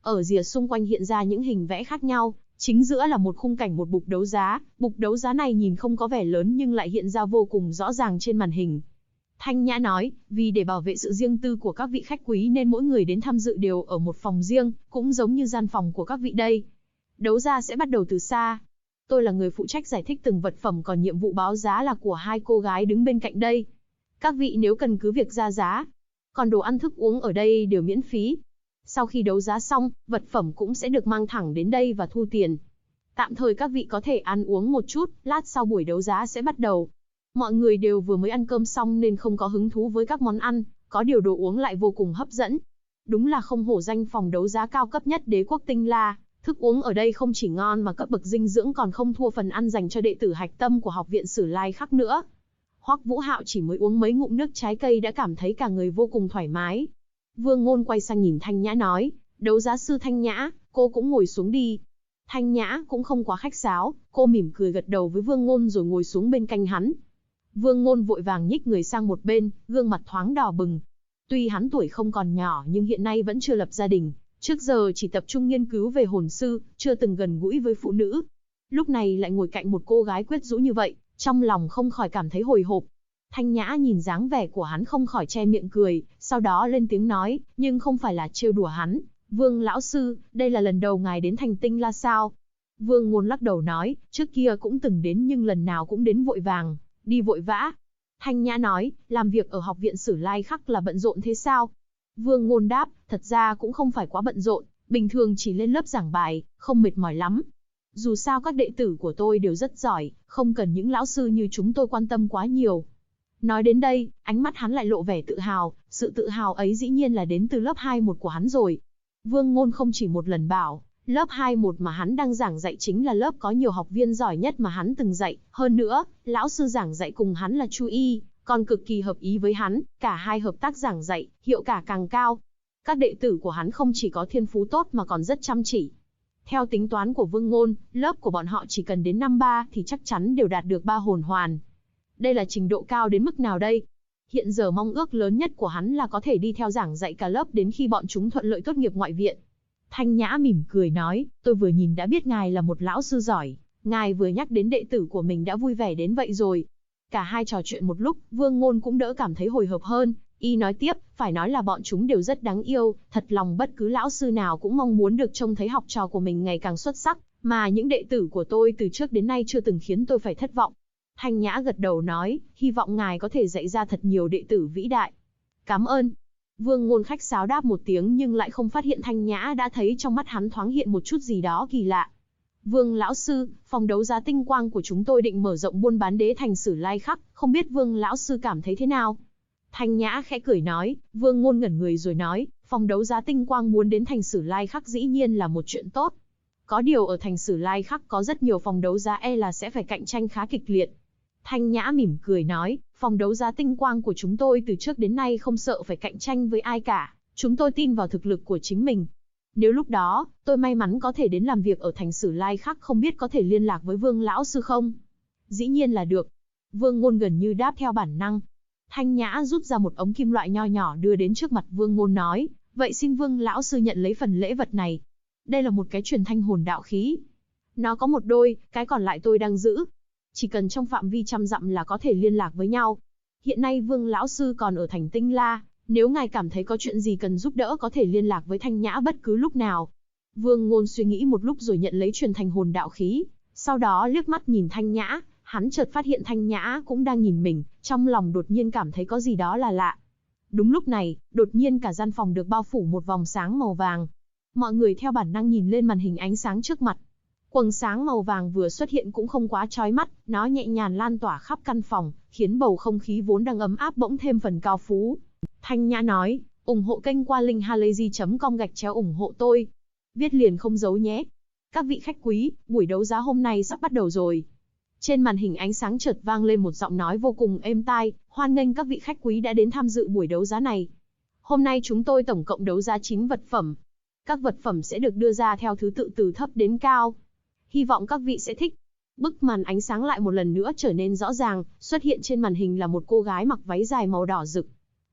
Ở rìa xung quanh hiện ra những hình vẽ khác nhau, chính giữa là một khung cảnh một bục đấu giá. Bục đấu giá này nhìn không có vẻ lớn nhưng lại hiện ra vô cùng rõ ràng trên màn hình. Thanh Nhã nói, vì để bảo vệ sự riêng tư của các vị khách quý nên mỗi người đến tham dự đều ở một phòng riêng, cũng giống như gian phòng của các vị đây. Đấu giá sẽ bắt đầu từ xa. Tôi là người phụ trách giải thích từng vật phẩm, còn nhiệm vụ báo giá là của hai cô gái đứng bên cạnh đây. Các vị nếu cần cứ việc ra giá. Còn đồ ăn thức uống ở đây đều miễn phí. Sau khi đấu giá xong, vật phẩm cũng sẽ được mang thẳng đến đây và thu tiền. Tạm thời các vị có thể ăn uống một chút, lát sau buổi đấu giá sẽ bắt đầu. Mọi người đều vừa mới ăn cơm xong nên không có hứng thú với các món ăn, có điều đồ uống lại vô cùng hấp dẫn. Đúng là không hổ danh phòng đấu giá cao cấp nhất đế quốc Tinh La, thức uống ở đây không chỉ ngon mà cấp bậc dinh dưỡng còn không thua phần ăn dành cho đệ tử hạch tâm của học viện Sử Lai Khắc nữa. Hoắc Vũ Hạo chỉ mới uống mấy ngụm nước trái cây đã cảm thấy cả người vô cùng thoải mái. Vương Ngôn quay sang nhìn Thanh Nhã nói, đấu giá sư Thanh Nhã, cô cũng ngồi xuống đi. Thanh Nhã cũng không quá khách sáo, cô mỉm cười gật đầu với Vương Ngôn rồi ngồi xuống bên cạnh hắn. Vương Ngôn vội vàng nhích người sang một bên, gương mặt thoáng đỏ bừng. Tuy hắn tuổi không còn nhỏ nhưng hiện nay vẫn chưa lập gia đình, trước giờ chỉ tập trung nghiên cứu về hồn sư, chưa từng gần gũi với phụ nữ. Lúc này lại ngồi cạnh một cô gái quyến rũ như vậy, trong lòng không khỏi cảm thấy hồi hộp. Thanh Nhã nhìn dáng vẻ của hắn không khỏi che miệng cười, sau đó lên tiếng nói, nhưng không phải là trêu đùa hắn. Vương lão sư, đây là lần đầu ngài đến thành Tinh La sao? Vương Ngôn lắc đầu nói, trước kia cũng từng đến nhưng lần nào cũng đến vội vàng, đi vội vã. Thanh Nhã nói, làm việc ở học viện Sử Lai Khắc là bận rộn thế sao? Vương Ngôn đáp, thật ra cũng không phải quá bận rộn, bình thường chỉ lên lớp giảng bài, không mệt mỏi lắm. Dù sao các đệ tử của tôi đều rất giỏi, không cần những lão sư như chúng tôi quan tâm quá nhiều. Nói đến đây, ánh mắt hắn lại lộ vẻ tự hào, sự tự hào ấy dĩ nhiên là đến từ lớp 21 của hắn rồi. Vương Ngôn không chỉ một lần bảo, lớp 21 mà hắn đang giảng dạy chính là lớp có nhiều học viên giỏi nhất mà hắn từng dạy, hơn nữa, lão sư giảng dạy cùng hắn là Chu Y, còn cực kỳ hợp ý với hắn, cả hai hợp tác giảng dạy, hiệu quả càng cao. Các đệ tử của hắn không chỉ có thiên phú tốt mà còn rất chăm chỉ. Theo tính toán của Vương Ngôn, lớp của bọn họ chỉ cần đến năm 3 thì chắc chắn đều đạt được 3 hồn hoàn. Đây là trình độ cao đến mức nào đây? Hiện giờ mong ước lớn nhất của hắn là có thể đi theo giảng dạy cả lớp đến khi bọn chúng thuận lợi tốt nghiệp ngoại viện. Thanh Nhã mỉm cười nói, tôi vừa nhìn đã biết ngài là một lão sư giỏi, ngài vừa nhắc đến đệ tử của mình đã vui vẻ đến vậy rồi. Cả hai trò chuyện một lúc, Vương Ngôn cũng đỡ cảm thấy hồi hộp hơn, y nói tiếp, phải nói là bọn chúng đều rất đáng yêu, thật lòng bất cứ lão sư nào cũng mong muốn được trông thấy học trò của mình ngày càng xuất sắc, mà những đệ tử của tôi từ trước đến nay chưa từng khiến tôi phải thất vọng. Thanh Nhã gật đầu nói, hy vọng ngài có thể dạy ra thật nhiều đệ tử vĩ đại. Cảm ơn. Vương Ngôn khách sáo đáp một tiếng nhưng lại không phát hiện Thanh Nhã đã thấy trong mắt hắn thoáng hiện một chút gì đó kỳ lạ. Vương lão sư, phòng đấu giá Tinh Quang của chúng tôi định mở rộng buôn bán đế thành Sử Lai Khắc, không biết Vương lão sư cảm thấy thế nào? Thanh Nhã khẽ cười nói, Vương Ngôn ngẩn người rồi nói, phòng đấu giá Tinh Quang muốn đến thành Sử Lai Khắc dĩ nhiên là một chuyện tốt. Có điều ở thành Sử Lai Khắc có rất nhiều phòng đấu giá e là sẽ phải cạnh tranh khá kịch liệt. Thanh Nhã mỉm cười nói, phòng đấu giá Tinh Quang của chúng tôi từ trước đến nay không sợ phải cạnh tranh với ai cả, chúng tôi tin vào thực lực của chính mình. Nếu lúc đó, tôi may mắn có thể đến làm việc ở thành Sử Lai Khắc không biết có thể liên lạc với Vương lão sư không? Dĩ nhiên là được. Vương Ngôn gần như đáp theo bản năng. Thanh Nhã rút ra một ống kim loại nho nhỏ đưa đến trước mặt Vương Ngôn nói, vậy xin Vương lão sư nhận lấy phần lễ vật này. Đây là một cái truyền thanh hồn đạo khí. Nó có một đôi, cái còn lại tôi đang giữ. Chỉ cần trong phạm vi 100 dặm là có thể liên lạc với nhau. Hiện nay Vương lão sư còn ở thành Tinh La, nếu ngài cảm thấy có chuyện gì cần giúp đỡ có thể liên lạc với Thanh Nhã bất cứ lúc nào. Vương Ngôn suy nghĩ một lúc rồi nhận lấy truyền thành hồn đạo khí, sau đó liếc mắt nhìn Thanh Nhã, hắn chợt phát hiện Thanh Nhã cũng đang nhìn mình, trong lòng đột nhiên cảm thấy có gì đó là lạ. Đúng lúc này, đột nhiên cả gian phòng được bao phủ một vòng sáng màu vàng. Mọi người theo bản năng nhìn lên màn hình ánh sáng trước mặt. Quầng sáng màu vàng vừa xuất hiện cũng không quá chói mắt, nó nhẹ nhàng lan tỏa khắp căn phòng, khiến bầu không khí vốn đang ấm áp bỗng thêm phần cao phú. Thanh Nhã nói, ủng hộ kênh qua link halayzi.com/ủng hộ tôi. Viết liền không giấu nhé. Các vị khách quý, buổi đấu giá hôm nay sắp bắt đầu rồi. Trên màn hình ánh sáng chợt vang lên một giọng nói vô cùng êm tai, hoan nghênh các vị khách quý đã đến tham dự buổi đấu giá này. Hôm nay chúng tôi tổng cộng đấu giá 9 vật phẩm. Các vật phẩm sẽ được đưa ra theo thứ tự từ thấp đến cao. Hy vọng các vị sẽ thích. Bức màn ánh sáng lại một lần nữa trở nên rõ ràng, xuất hiện trên màn hình là một cô gái mặc váy dài màu đỏ rực.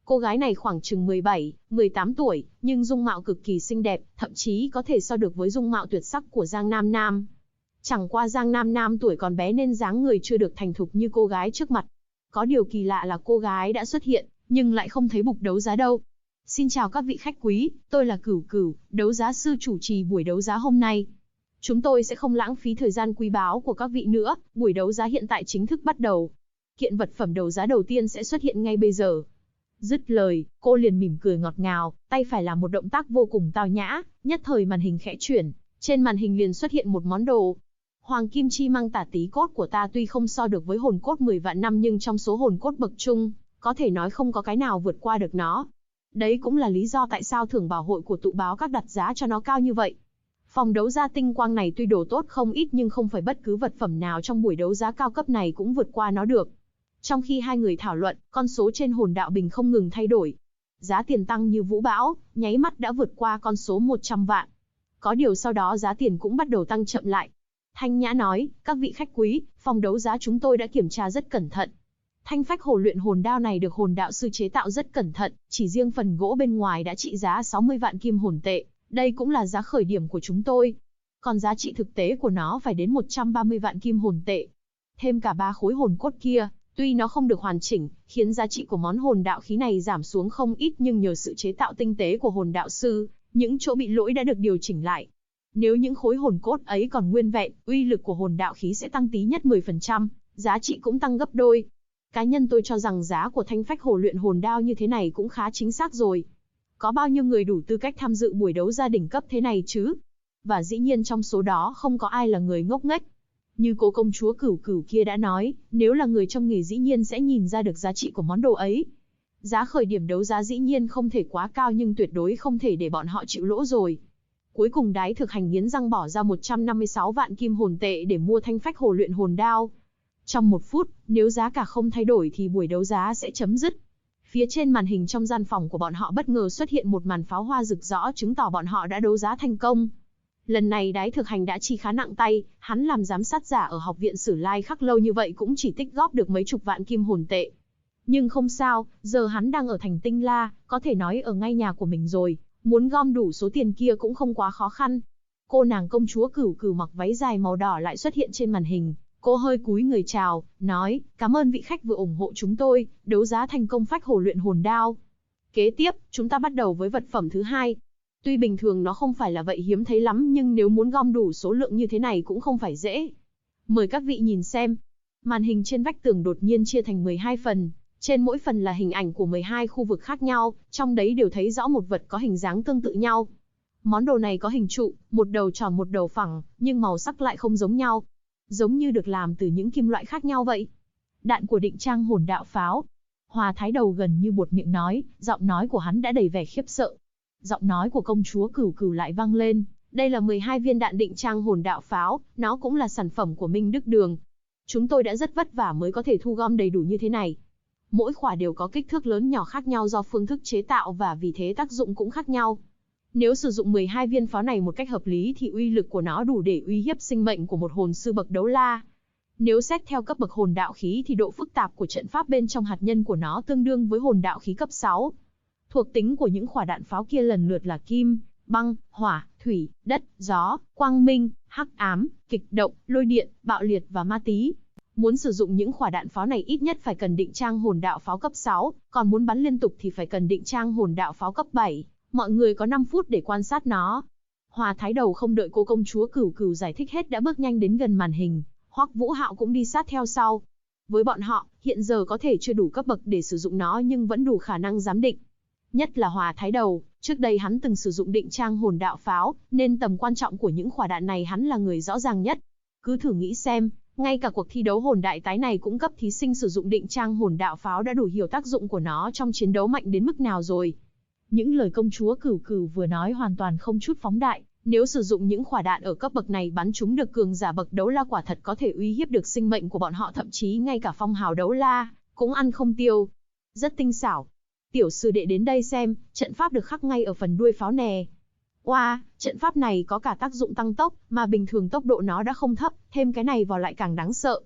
Cô gái này khoảng chừng 17, 18 tuổi, nhưng dung mạo cực kỳ xinh đẹp, thậm chí có thể so được với dung mạo tuyệt sắc của Giang Nam Nam. Chẳng qua Giang Nam Nam tuổi còn bé nên dáng người chưa được thành thục như cô gái trước mặt. Có điều kỳ lạ là cô gái đã xuất hiện, nhưng lại không thấy bục đấu giá đâu. Xin chào các vị khách quý, tôi là Cửu Cửu, đấu giá sư chủ trì buổi đấu giá hôm nay. Chúng tôi sẽ không lãng phí thời gian quý báu của các vị nữa, buổi đấu giá hiện tại chính thức bắt đầu. Kiện vật phẩm đấu giá đầu tiên sẽ xuất hiện ngay bây giờ. Dứt lời, cô liền mỉm cười ngọt ngào, tay phải làm một động tác vô cùng tao nhã, nhất thời màn hình khẽ chuyển, trên màn hình liền xuất hiện một món đồ. Hoàng kim chi măng tả tí cốt của ta tuy không so được với hồn cốt 10 vạn năm nhưng trong số hồn cốt bậc trung, có thể nói không có cái nào vượt qua được nó. Đấy cũng là lý do tại sao thưởng bảo hội của tụ báo các đặt giá cho nó cao như vậy. Phòng đấu giá tinh quang này tuy đồ tốt không ít nhưng không phải bất cứ vật phẩm nào trong buổi đấu giá cao cấp này cũng vượt qua nó được. Trong khi hai người thảo luận, con số trên hồn đạo bình không ngừng thay đổi. Giá tiền tăng như vũ bão, nháy mắt đã vượt qua con số 100 vạn. Có điều sau đó giá tiền cũng bắt đầu tăng chậm lại. Thanh Nhã nói, các vị khách quý, phòng đấu giá chúng tôi đã kiểm tra rất cẩn thận. Thanh phách hồ luyện hồn đao này được hồn đạo sư chế tạo rất cẩn thận, chỉ riêng phần gỗ bên ngoài đã trị giá 60 vạn kim hồn tệ, đây cũng là giá khởi điểm của chúng tôi. Còn giá trị thực tế của nó phải đến 130 vạn kim hồn tệ. Thêm cả 3 khối hồn cốt kia, tuy nó không được hoàn chỉnh, khiến giá trị của món hồn đạo khí này giảm xuống không ít nhưng nhờ sự chế tạo tinh tế của hồn đạo sư, những chỗ bị lỗi đã được điều chỉnh lại. Nếu những khối hồn cốt ấy còn nguyên vẹn, uy lực của hồn đạo khí sẽ tăng tí nhất 10%, giá trị cũng tăng gấp đôi. Cá nhân tôi cho rằng giá của thanh phách hồ luyện hồn đao như thế này cũng khá chính xác rồi. Có bao nhiêu người đủ tư cách tham dự buổi đấu giá đỉnh cấp thế này chứ? Và dĩ nhiên trong số đó không có ai là người ngốc nghếch. Như cô công chúa Cửu Cửu kia đã nói, nếu là người trong nghề dĩ nhiên sẽ nhìn ra được giá trị của món đồ ấy. Giá khởi điểm đấu giá dĩ nhiên không thể quá cao nhưng tuyệt đối không thể để bọn họ chịu lỗ rồi. Cuối cùng Đái Thực Hành nghiến răng bỏ ra 156 vạn kim hồn tệ để mua thanh phách hồ luyện hồn đao. Trong 1 phút, nếu giá cả không thay đổi thì buổi đấu giá sẽ chấm dứt. Phía trên màn hình trong gian phòng của bọn họ bất ngờ xuất hiện một màn pháo hoa rực rỡ chứng tỏ bọn họ đã đấu giá thành công. Lần này Đái Thực Hành đã chi khá nặng tay, hắn làm giám sát giả ở học viện Sử Lai Khắc lâu như vậy cũng chỉ tích góp được mấy chục vạn kim hồn tệ. Nhưng không sao, giờ hắn đang ở thành Tinh La, có thể nói ở ngay nhà của mình rồi, muốn gom đủ số tiền kia cũng không quá khó khăn. Cô nàng công chúa Cửu Cửu mặc váy dài màu đỏ lại xuất hiện trên màn hình. Cô hơi cúi người chào, nói, cảm ơn vị khách vừa ủng hộ chúng tôi, đấu giá thành công phách hồ luyện hồn đao. Kế tiếp, chúng ta bắt đầu với vật phẩm thứ hai. Tuy bình thường nó không phải là vậy hiếm thấy lắm nhưng nếu muốn gom đủ số lượng như thế này cũng không phải dễ. Mời các vị nhìn xem. Màn hình trên vách tường đột nhiên chia thành 12 phần, trên mỗi phần là hình ảnh của 12 khu vực khác nhau, trong đấy đều thấy rõ một vật có hình dáng tương tự nhau. Món đồ này có hình trụ, một đầu tròn một đầu phẳng, nhưng màu sắc lại không giống nhau. Giống như được làm từ những kim loại khác nhau vậy. Đạn của Định Trang hồn đạo pháo. Hòa Thái Đầu gần như buột miệng nói, giọng nói của hắn đã đầy vẻ khiếp sợ. Giọng nói của công chúa Cửu Cửu lại vang lên, đây là 12 viên đạn Định Trang hồn đạo pháo, nó cũng là sản phẩm của Minh Đức Đường. Chúng tôi đã rất vất vả mới có thể thu gom đầy đủ như thế này. Mỗi quả đều có kích thước lớn nhỏ khác nhau do phương thức chế tạo và vì thế tác dụng cũng khác nhau. Nếu sử dụng 12 viên pháo này một cách hợp lý thì uy lực của nó đủ để uy hiếp sinh mệnh của một hồn sư bậc đấu la. Nếu xét theo cấp bậc hồn đạo khí thì độ phức tạp của trận pháp bên trong hạt nhân của nó tương đương với hồn đạo khí cấp 6. Thuộc tính của những quả đạn pháo kia lần lượt là kim, băng, hỏa, thủy, đất, gió, quang minh, hắc ám, kịch động, lôi điện, bạo liệt và ma tí. Muốn sử dụng những quả đạn pháo này ít nhất phải cần Định Trang hồn đạo pháo cấp 6, còn muốn bắn liên tục thì phải cần Định Trang hồn đạo pháo cấp 7. Mọi người có 5 phút để quan sát nó. Hòa Thái Đầu không đợi cô công chúa Cửu Cửu giải thích hết đã bước nhanh đến gần màn hình, Hoắc Vũ Hạo cũng đi sát theo sau. Với bọn họ, hiện giờ có thể chưa đủ cấp bậc để sử dụng nó nhưng vẫn đủ khả năng giám định. Nhất là Hòa Thái Đầu, trước đây hắn từng sử dụng Định Trang hồn đạo pháo, nên tầm quan trọng của những quả đạn này hắn là người rõ ràng nhất. Cứ thử nghĩ xem, ngay cả cuộc thi đấu hồn đại tái này cũng cấp thí sinh sử dụng Định Trang hồn đạo pháo đã đủ hiểu tác dụng của nó trong chiến đấu mạnh đến mức nào rồi. Những lời công chúa Cửu Cửu vừa nói hoàn toàn không chút phóng đại, nếu sử dụng những quả đạn ở cấp bậc này bắn trúng được cường giả bậc đấu la quả thật có thể uy hiếp được sinh mệnh của bọn họ, thậm chí ngay cả phong hào đấu la cũng ăn không tiêu. Rất tinh xảo. Tiểu sư đệ đến đây xem, trận pháp được khắc ngay ở phần đuôi pháo nè. Wow, trận pháp này có cả tác dụng tăng tốc, mà bình thường tốc độ nó đã không thấp, thêm cái này vào lại càng đáng sợ.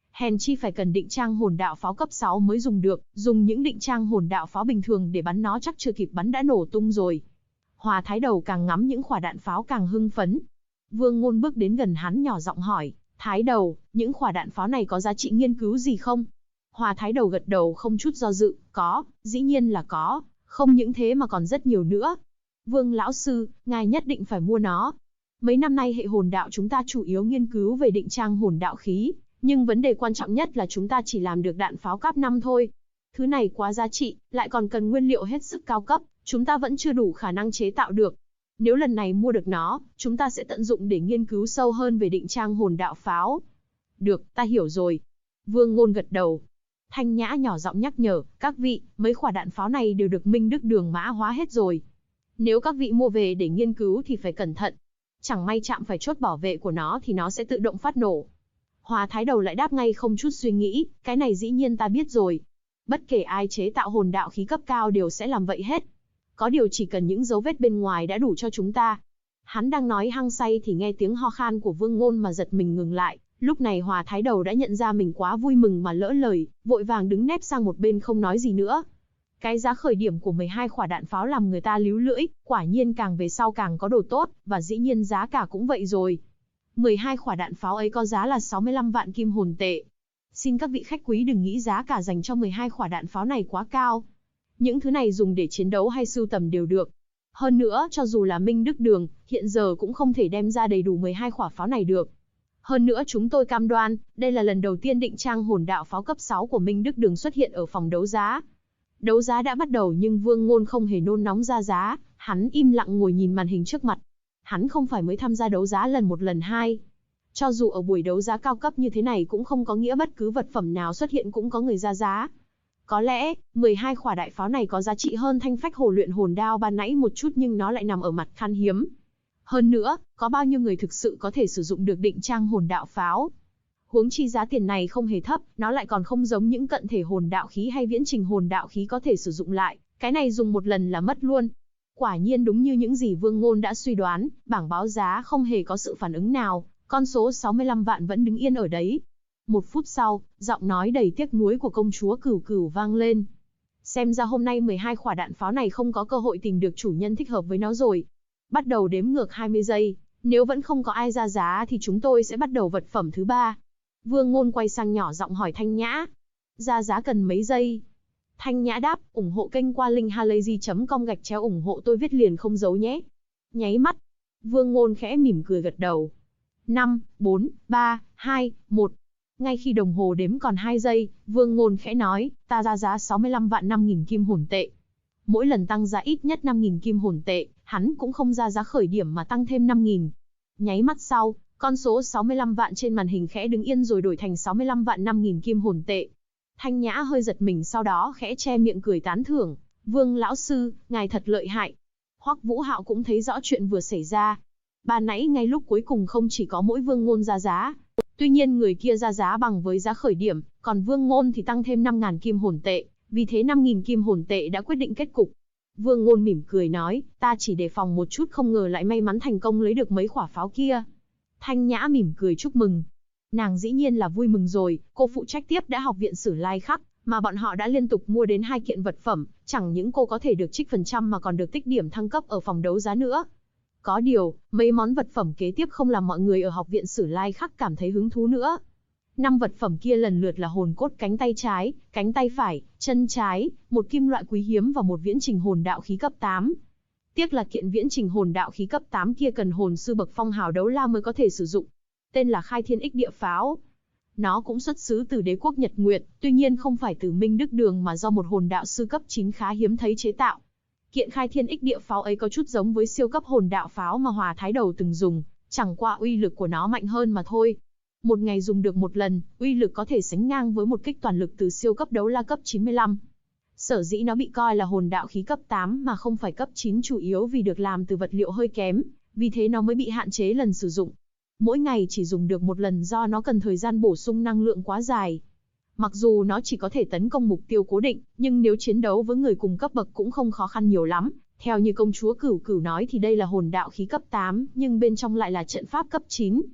Hèn chi phải cần định trang hồn đạo pháo cấp 6 mới dùng được, dùng những định trang hồn đạo pháo bình thường để bắn nó chắc chưa kịp bắn đã nổ tung rồi. Hòa Thái Đầu càng ngắm những quả đạn pháo càng hưng phấn. Vương Ngôn bước đến gần hắn nhỏ giọng hỏi, Thái Đầu, những quả đạn pháo này có giá trị nghiên cứu gì không? Hòa Thái Đầu gật đầu không chút do dự, có, dĩ nhiên là có, không những thế mà còn rất nhiều nữa. Vương lão sư, ngài nhất định phải mua nó. Mấy năm nay hệ hồn đạo chúng ta chủ yếu nghiên cứu về định trang hồn đạo khí, nhưng vấn đề quan trọng nhất là chúng ta chỉ làm được đạn pháo cấp 5 thôi. Thứ này quá giá trị, lại còn cần nguyên liệu hết sức cao cấp, chúng ta vẫn chưa đủ khả năng chế tạo được. Nếu lần này mua được nó, chúng ta sẽ tận dụng để nghiên cứu sâu hơn về định trang hồn đạo pháo. Được, ta hiểu rồi. Vương Ngôn gật đầu. Thanh Nhã nhỏ giọng nhắc nhở, các vị, mấy quả đạn pháo này đều được Minh Đức Đường mã hóa hết rồi. Nếu các vị mua về để nghiên cứu thì phải cẩn thận. Chẳng may chạm phải chốt bảo vệ của nó thì nó sẽ tự động phát nổ. Hòa Thái Đầu lại đáp ngay không chút suy nghĩ, cái này dĩ nhiên ta biết rồi. Bất kể ai chế tạo hồn đạo khí cấp cao đều sẽ làm vậy hết. Có điều chỉ cần những dấu vết bên ngoài đã đủ cho chúng ta. Hắn đang nói hăng say thì nghe tiếng ho khan của Vương Ngôn mà giật mình ngừng lại. Lúc này Hòa Thái Đầu đã nhận ra mình quá vui mừng mà lỡ lời, vội vàng đứng nép sang một bên không nói gì nữa. Cái giá khởi điểm của 12 quả đạn pháo làm người ta líu lưỡi, quả nhiên càng về sau càng có đồ tốt, và dĩ nhiên giá cả cũng vậy rồi. 12 quả đạn pháo ấy có giá là 65 vạn kim hồn tệ. Xin các vị khách quý đừng nghĩ giá cả dành cho 12 quả đạn pháo này quá cao. Những thứ này dùng để chiến đấu hay sưu tầm đều được. Hơn nữa, cho dù là Minh Đức Đường, hiện giờ cũng không thể đem ra đầy đủ 12 quả pháo này được. Hơn nữa chúng tôi cam đoan, đây là lần đầu tiên định trang hồn đạo pháo cấp 6 của Minh Đức Đường xuất hiện ở phòng đấu giá. Đấu giá đã bắt đầu nhưng Vương Ngôn không hề nôn nóng ra giá, hắn im lặng ngồi nhìn màn hình trước mặt. Hắn không phải mới tham gia đấu giá lần 1 lần 2. Cho dù ở buổi đấu giá cao cấp như thế này cũng không có nghĩa bất cứ vật phẩm nào xuất hiện cũng có người ra giá. Có lẽ, 12 quả đại pháo này có giá trị hơn thanh phách hồ luyện hồn đao ban nãy một chút nhưng nó lại nằm ở mặt khan hiếm. Hơn nữa, có bao nhiêu người thực sự có thể sử dụng được định trang hồn đạo pháo? Huống chi giá tiền này không hề thấp, nó lại còn không giống những cận thể hồn đạo khí hay viễn trình hồn đạo khí có thể sử dụng lại, cái này dùng một lần là mất luôn. Quả nhiên đúng như những gì Vương Ngôn đã suy đoán, bảng báo giá không hề có sự phản ứng nào, con số 65 vạn vẫn đứng yên ở đấy. 1 phút sau, giọng nói đầy tiếc nuối của công chúa Cửu Cửu vang lên. Xem ra hôm nay 12 quả đạn pháo này không có cơ hội tìm được chủ nhân thích hợp với nó rồi. Bắt đầu đếm ngược 20 giây, nếu vẫn không có ai ra giá thì chúng tôi sẽ bắt đầu vật phẩm thứ 3. Vương Ngôn quay sang nhỏ giọng hỏi Thanh Nhã. Ra giá cần mấy giây? Thanh Nhã đáp, ủng hộ kênh qua link halayzi.com/ủng hộ tôi viết liền không giấu nhé. Nháy mắt. Vương Ngôn khẽ mỉm cười gật đầu. 5, 4, 3, 2, 1. Ngay khi đồng hồ đếm còn 2 giây, Vương Ngôn khẽ nói, ta ra giá 65 vạn 5.000 kim hồn tệ. Mỗi lần tăng giá ít nhất 5.000 kim hồn tệ, hắn cũng không ra giá khởi điểm mà tăng thêm 5.000. Nháy mắt sau, con số 65 vạn trên màn hình khẽ đứng yên rồi đổi thành 65 vạn 5.000 kim hồn tệ. Thanh Nhã hơi giật mình sau đó khẽ che miệng cười tán thưởng, Vương lão sư, ngài thật lợi hại. Hoắc Vũ Hạo cũng thấy rõ chuyện vừa xảy ra. Ban nãy ngay lúc cuối cùng không chỉ có mỗi Vương Ngôn ra giá. Tuy nhiên người kia ra giá bằng với giá khởi điểm, còn Vương Ngôn thì tăng thêm 5.000 kim hồn tệ, vì thế 5.000 kim hồn tệ đã quyết định kết cục. Vương Ngôn mỉm cười nói, ta chỉ đề phòng một chút không ngờ lại may mắn thành công lấy được mấy quả pháo kia. Thanh Nhã mỉm cười chúc mừng. Nàng dĩ nhiên là vui mừng rồi, cô phụ trách tiếp đã học viện Sử Lai Khắc, mà bọn họ đã liên tục mua đến 2 kiện vật phẩm, chẳng những cô có thể được trích phần trăm mà còn được tích điểm thăng cấp ở phòng đấu giá nữa. Có điều, mấy món vật phẩm kế tiếp không làm mọi người ở học viện Sử Lai Khắc cảm thấy hứng thú nữa. 5 vật phẩm kia lần lượt là hồn cốt cánh tay trái, cánh tay phải, chân trái, một kim loại quý hiếm và một viễn trình hồn đạo khí cấp 8. Tiếc là kiện viễn trình hồn đạo khí cấp 8 kia cần hồn sư bậc phong hào đấu la mới có thể sử dụng. Tên là Khai Thiên Ích Địa Pháo. Nó cũng xuất xứ từ đế quốc Nhật Nguyệt, tuy nhiên không phải từ Minh Đức Đường mà do một hồn đạo sư cấp 9 khá hiếm thấy chế tạo. Kiện Khai Thiên Ích Địa Pháo ấy có chút giống với siêu cấp hồn đạo pháo mà Hòa Thái Đầu từng dùng, chẳng qua uy lực của nó mạnh hơn mà thôi. Một ngày dùng được một lần, uy lực có thể sánh ngang với một kích toàn lực từ siêu cấp đấu la cấp 95. Sở dĩ nó bị coi là hồn đạo khí cấp 8 mà không phải cấp 9 chủ yếu vì được làm từ vật liệu hơi kém, vì thế nó mới bị hạn chế lần sử dụng. Mỗi ngày chỉ dùng được một lần do nó cần thời gian bổ sung năng lượng quá dài. Mặc dù nó chỉ có thể tấn công mục tiêu cố định, nhưng nếu chiến đấu với người cùng cấp bậc cũng không khó khăn nhiều lắm. Theo như công chúa Cửu Cửu nói thì đây là hồn đạo khí cấp 8, nhưng bên trong lại là trận pháp cấp 9.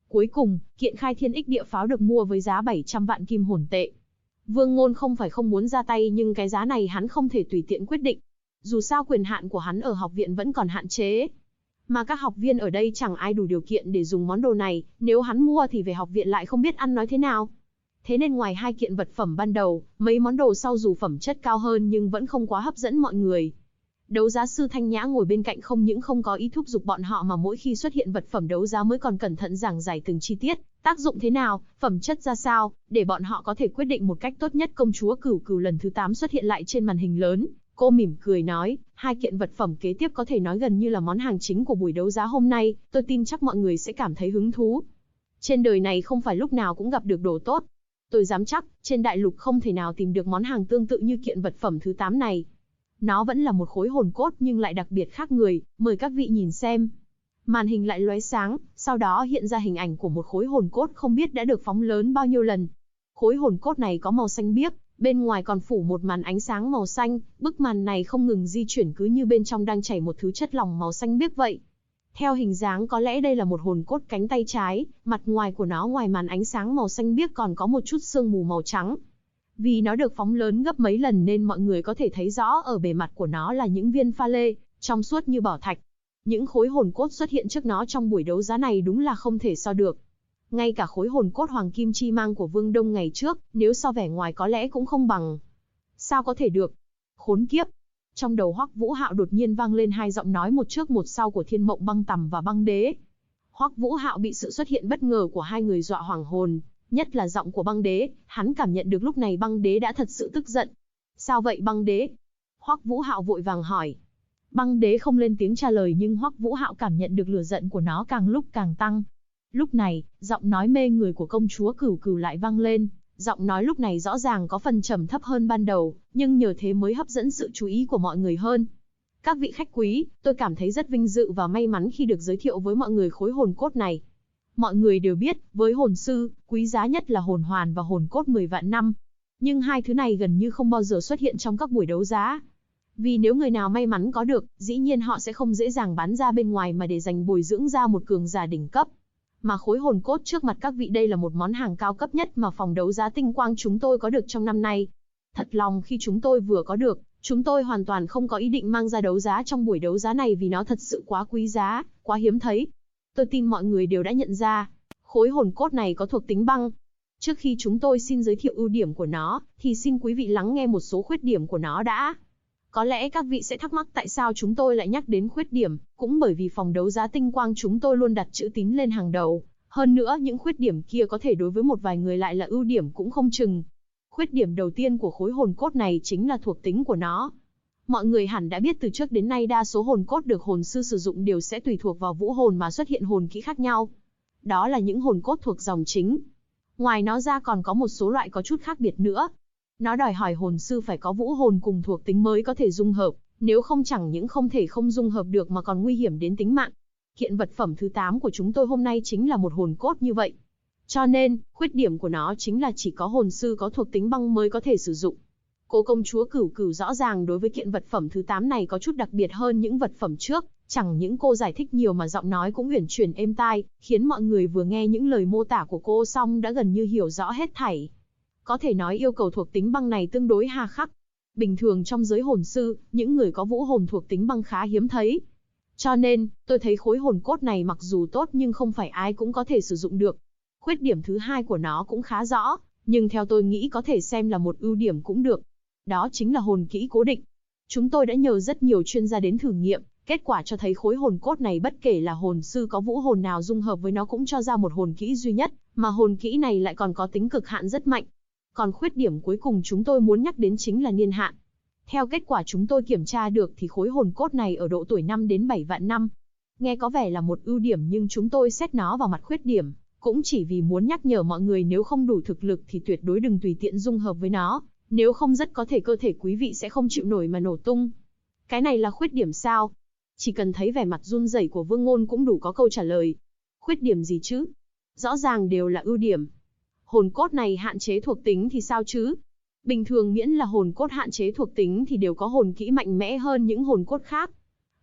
Cuối cùng, kiện khai thiên ích địa pháo được mua với giá 700 vạn kim hồn tệ. Vương Ngôn không phải không muốn ra tay nhưng cái giá này hắn không thể tùy tiện quyết định. Dù sao quyền hạn của hắn ở học viện vẫn còn hạn chế. Mà các học viên ở đây chẳng ai đủ điều kiện để dùng món đồ này, nếu hắn mua thì về học viện lại không biết ăn nói thế nào. Thế nên ngoài hai kiện vật phẩm ban đầu, mấy món đồ sau dù phẩm chất cao hơn nhưng vẫn không quá hấp dẫn mọi người. Đấu giá sư Thanh Nhã ngồi bên cạnh không những không có ý thúc giục bọn họ mà mỗi khi xuất hiện vật phẩm đấu giá mới còn cẩn thận giảng giải từng chi tiết, tác dụng thế nào, phẩm chất ra sao, để bọn họ có thể quyết định một cách tốt nhất. Công chúa Cửu Cửu lần thứ 8 xuất hiện lại trên màn hình lớn, cô mỉm cười nói, hai kiện vật phẩm kế tiếp có thể nói gần như là món hàng chính của buổi đấu giá hôm nay, tôi tin chắc mọi người sẽ cảm thấy hứng thú. Trên đời này không phải lúc nào cũng gặp được đồ tốt. Tôi dám chắc, trên đại lục không thể nào tìm được món hàng tương tự như kiện vật phẩm thứ 8 này. Nó vẫn là một khối hồn cốt nhưng lại đặc biệt khác người, mời các vị nhìn xem. Màn hình lại lóe sáng, sau đó hiện ra hình ảnh của một khối hồn cốt không biết đã được phóng lớn bao nhiêu lần. Khối hồn cốt này có màu xanh biếc, bên ngoài còn phủ một màn ánh sáng màu xanh, bức màn này không ngừng di chuyển cứ như bên trong đang chảy một thứ chất lỏng màu xanh biếc vậy. Theo hình dáng có lẽ đây là một hồn cốt cánh tay trái, mặt ngoài của nó ngoài màn ánh sáng màu xanh biếc còn có một chút sương mù màu trắng. Vì nó được phóng lớn gấp mấy lần nên mọi người có thể thấy rõ ở bề mặt của nó là những viên pha lê, trong suốt như bảo thạch. Những khối hồn cốt xuất hiện trước nó trong buổi đấu giá này đúng là không thể so được. Ngay cả khối hồn cốt hoàng kim chi mang của Vương Đông ngày trước, nếu so vẻ ngoài có lẽ cũng không bằng. Sao có thể được? Khốn kiếp! Trong đầu Hoắc Vũ Hạo đột nhiên vang lên hai giọng nói một trước một sau của Thiên Mộng Băng Tầm và Băng Đế. Hoắc Vũ Hạo bị sự xuất hiện bất ngờ của hai người dọa hoảng hồn, nhất là giọng của Băng Đế, hắn cảm nhận được lúc này Băng Đế đã thật sự tức giận. Sao vậy Băng Đế? Hoắc Vũ Hạo vội vàng hỏi. Băng Đế không lên tiếng trả lời nhưng Hoắc Vũ Hạo cảm nhận được lửa giận của nó càng lúc càng tăng. Lúc này, giọng nói mê người của công chúa Cửu Cửu lại vang lên. Giọng nói lúc này rõ ràng có phần trầm thấp hơn ban đầu, nhưng nhờ thế mới hấp dẫn sự chú ý của mọi người hơn. Các vị khách quý, tôi cảm thấy rất vinh dự và may mắn khi được giới thiệu với mọi người khối hồn cốt này. Mọi người đều biết, với hồn sư, quý giá nhất là hồn hoàn và hồn cốt 10 vạn năm. Nhưng hai thứ này gần như không bao giờ xuất hiện trong các buổi đấu giá. Vì nếu người nào may mắn có được, dĩ nhiên họ sẽ không dễ dàng bán ra bên ngoài mà để dành bồi dưỡng ra một cường giả đỉnh cấp. Mà khối hồn cốt trước mặt các vị đây là một món hàng cao cấp nhất mà phòng đấu giá Tinh Quang chúng tôi có được trong năm nay. Thật lòng khi chúng tôi vừa có được, chúng tôi hoàn toàn không có ý định mang ra đấu giá trong buổi đấu giá này vì nó thật sự quá quý giá, quá hiếm thấy. Tôi tin mọi người đều đã nhận ra, khối hồn cốt này có thuộc tính băng. Trước khi chúng tôi xin giới thiệu ưu điểm của nó, thì xin quý vị lắng nghe một số khuyết điểm của nó đã. Có lẽ các vị sẽ thắc mắc tại sao chúng tôi lại nhắc đến khuyết điểm, cũng bởi vì phòng đấu giá Tinh Quang chúng tôi luôn đặt chữ tín lên hàng đầu. Hơn nữa những khuyết điểm kia có thể đối với một vài người lại là ưu điểm cũng không chừng. Khuyết điểm đầu tiên của khối hồn cốt này chính là thuộc tính của nó. Mọi người hẳn đã biết từ trước đến nay đa số hồn cốt được hồn sư sử dụng đều sẽ tùy thuộc vào vũ hồn mà xuất hiện hồn kỹ khác nhau. Đó là những hồn cốt thuộc dòng chính. Ngoài nó ra còn có một số loại có chút khác biệt nữa. Nó đòi hỏi hồn sư phải có vũ hồn cùng thuộc tính mới có thể dung hợp, nếu không chẳng những không thể không dung hợp được mà còn nguy hiểm đến tính mạng. Kiện vật phẩm thứ 8 của chúng tôi hôm nay chính là một hồn cốt như vậy. Cho nên, khuyết điểm của nó chính là chỉ có hồn sư có thuộc tính băng mới có thể sử dụng. Cô công chúa Cửu Cửu rõ ràng đối với kiện vật phẩm thứ 8 này có chút đặc biệt hơn những vật phẩm trước, chẳng những cô giải thích nhiều mà giọng nói cũng uyển chuyển êm tai, khiến mọi người vừa nghe những lời mô tả của cô xong đã gần như hiểu rõ hết thảy. Có thể nói yêu cầu thuộc tính băng này tương đối hà khắc. Bình thường trong giới hồn sư, những người có vũ hồn thuộc tính băng khá hiếm thấy. Cho nên, tôi thấy khối hồn cốt này mặc dù tốt nhưng không phải ai cũng có thể sử dụng được. Khuyết điểm thứ hai của nó cũng khá rõ, nhưng theo tôi nghĩ có thể xem là một ưu điểm cũng được. Đó chính là hồn kỹ cố định. Chúng tôi đã nhờ rất nhiều chuyên gia đến thử nghiệm, kết quả cho thấy khối hồn cốt này bất kể là hồn sư có vũ hồn nào dung hợp với nó cũng cho ra một hồn kỹ duy nhất, mà hồn kỹ này lại còn có tính cực hạn rất mạnh. Còn khuyết điểm cuối cùng chúng tôi muốn nhắc đến chính là niên hạn. Theo kết quả chúng tôi kiểm tra được thì khối hồn cốt này ở độ tuổi 5 đến 7 vạn năm. Nghe có vẻ là một ưu điểm nhưng chúng tôi xét nó vào mặt khuyết điểm, cũng chỉ vì muốn nhắc nhở mọi người nếu không đủ thực lực thì tuyệt đối đừng tùy tiện dung hợp với nó, nếu không rất có thể cơ thể quý vị sẽ không chịu nổi mà nổ tung. Cái này là khuyết điểm sao? Chỉ cần thấy vẻ mặt run rẩy của Vương Ngôn cũng đủ có câu trả lời. Khuyết điểm gì chứ? Rõ ràng đều là ưu điểm. Hồn cốt này hạn chế thuộc tính thì sao chứ? Bình thường miễn là hồn cốt hạn chế thuộc tính thì đều có hồn kỹ mạnh mẽ hơn những hồn cốt khác.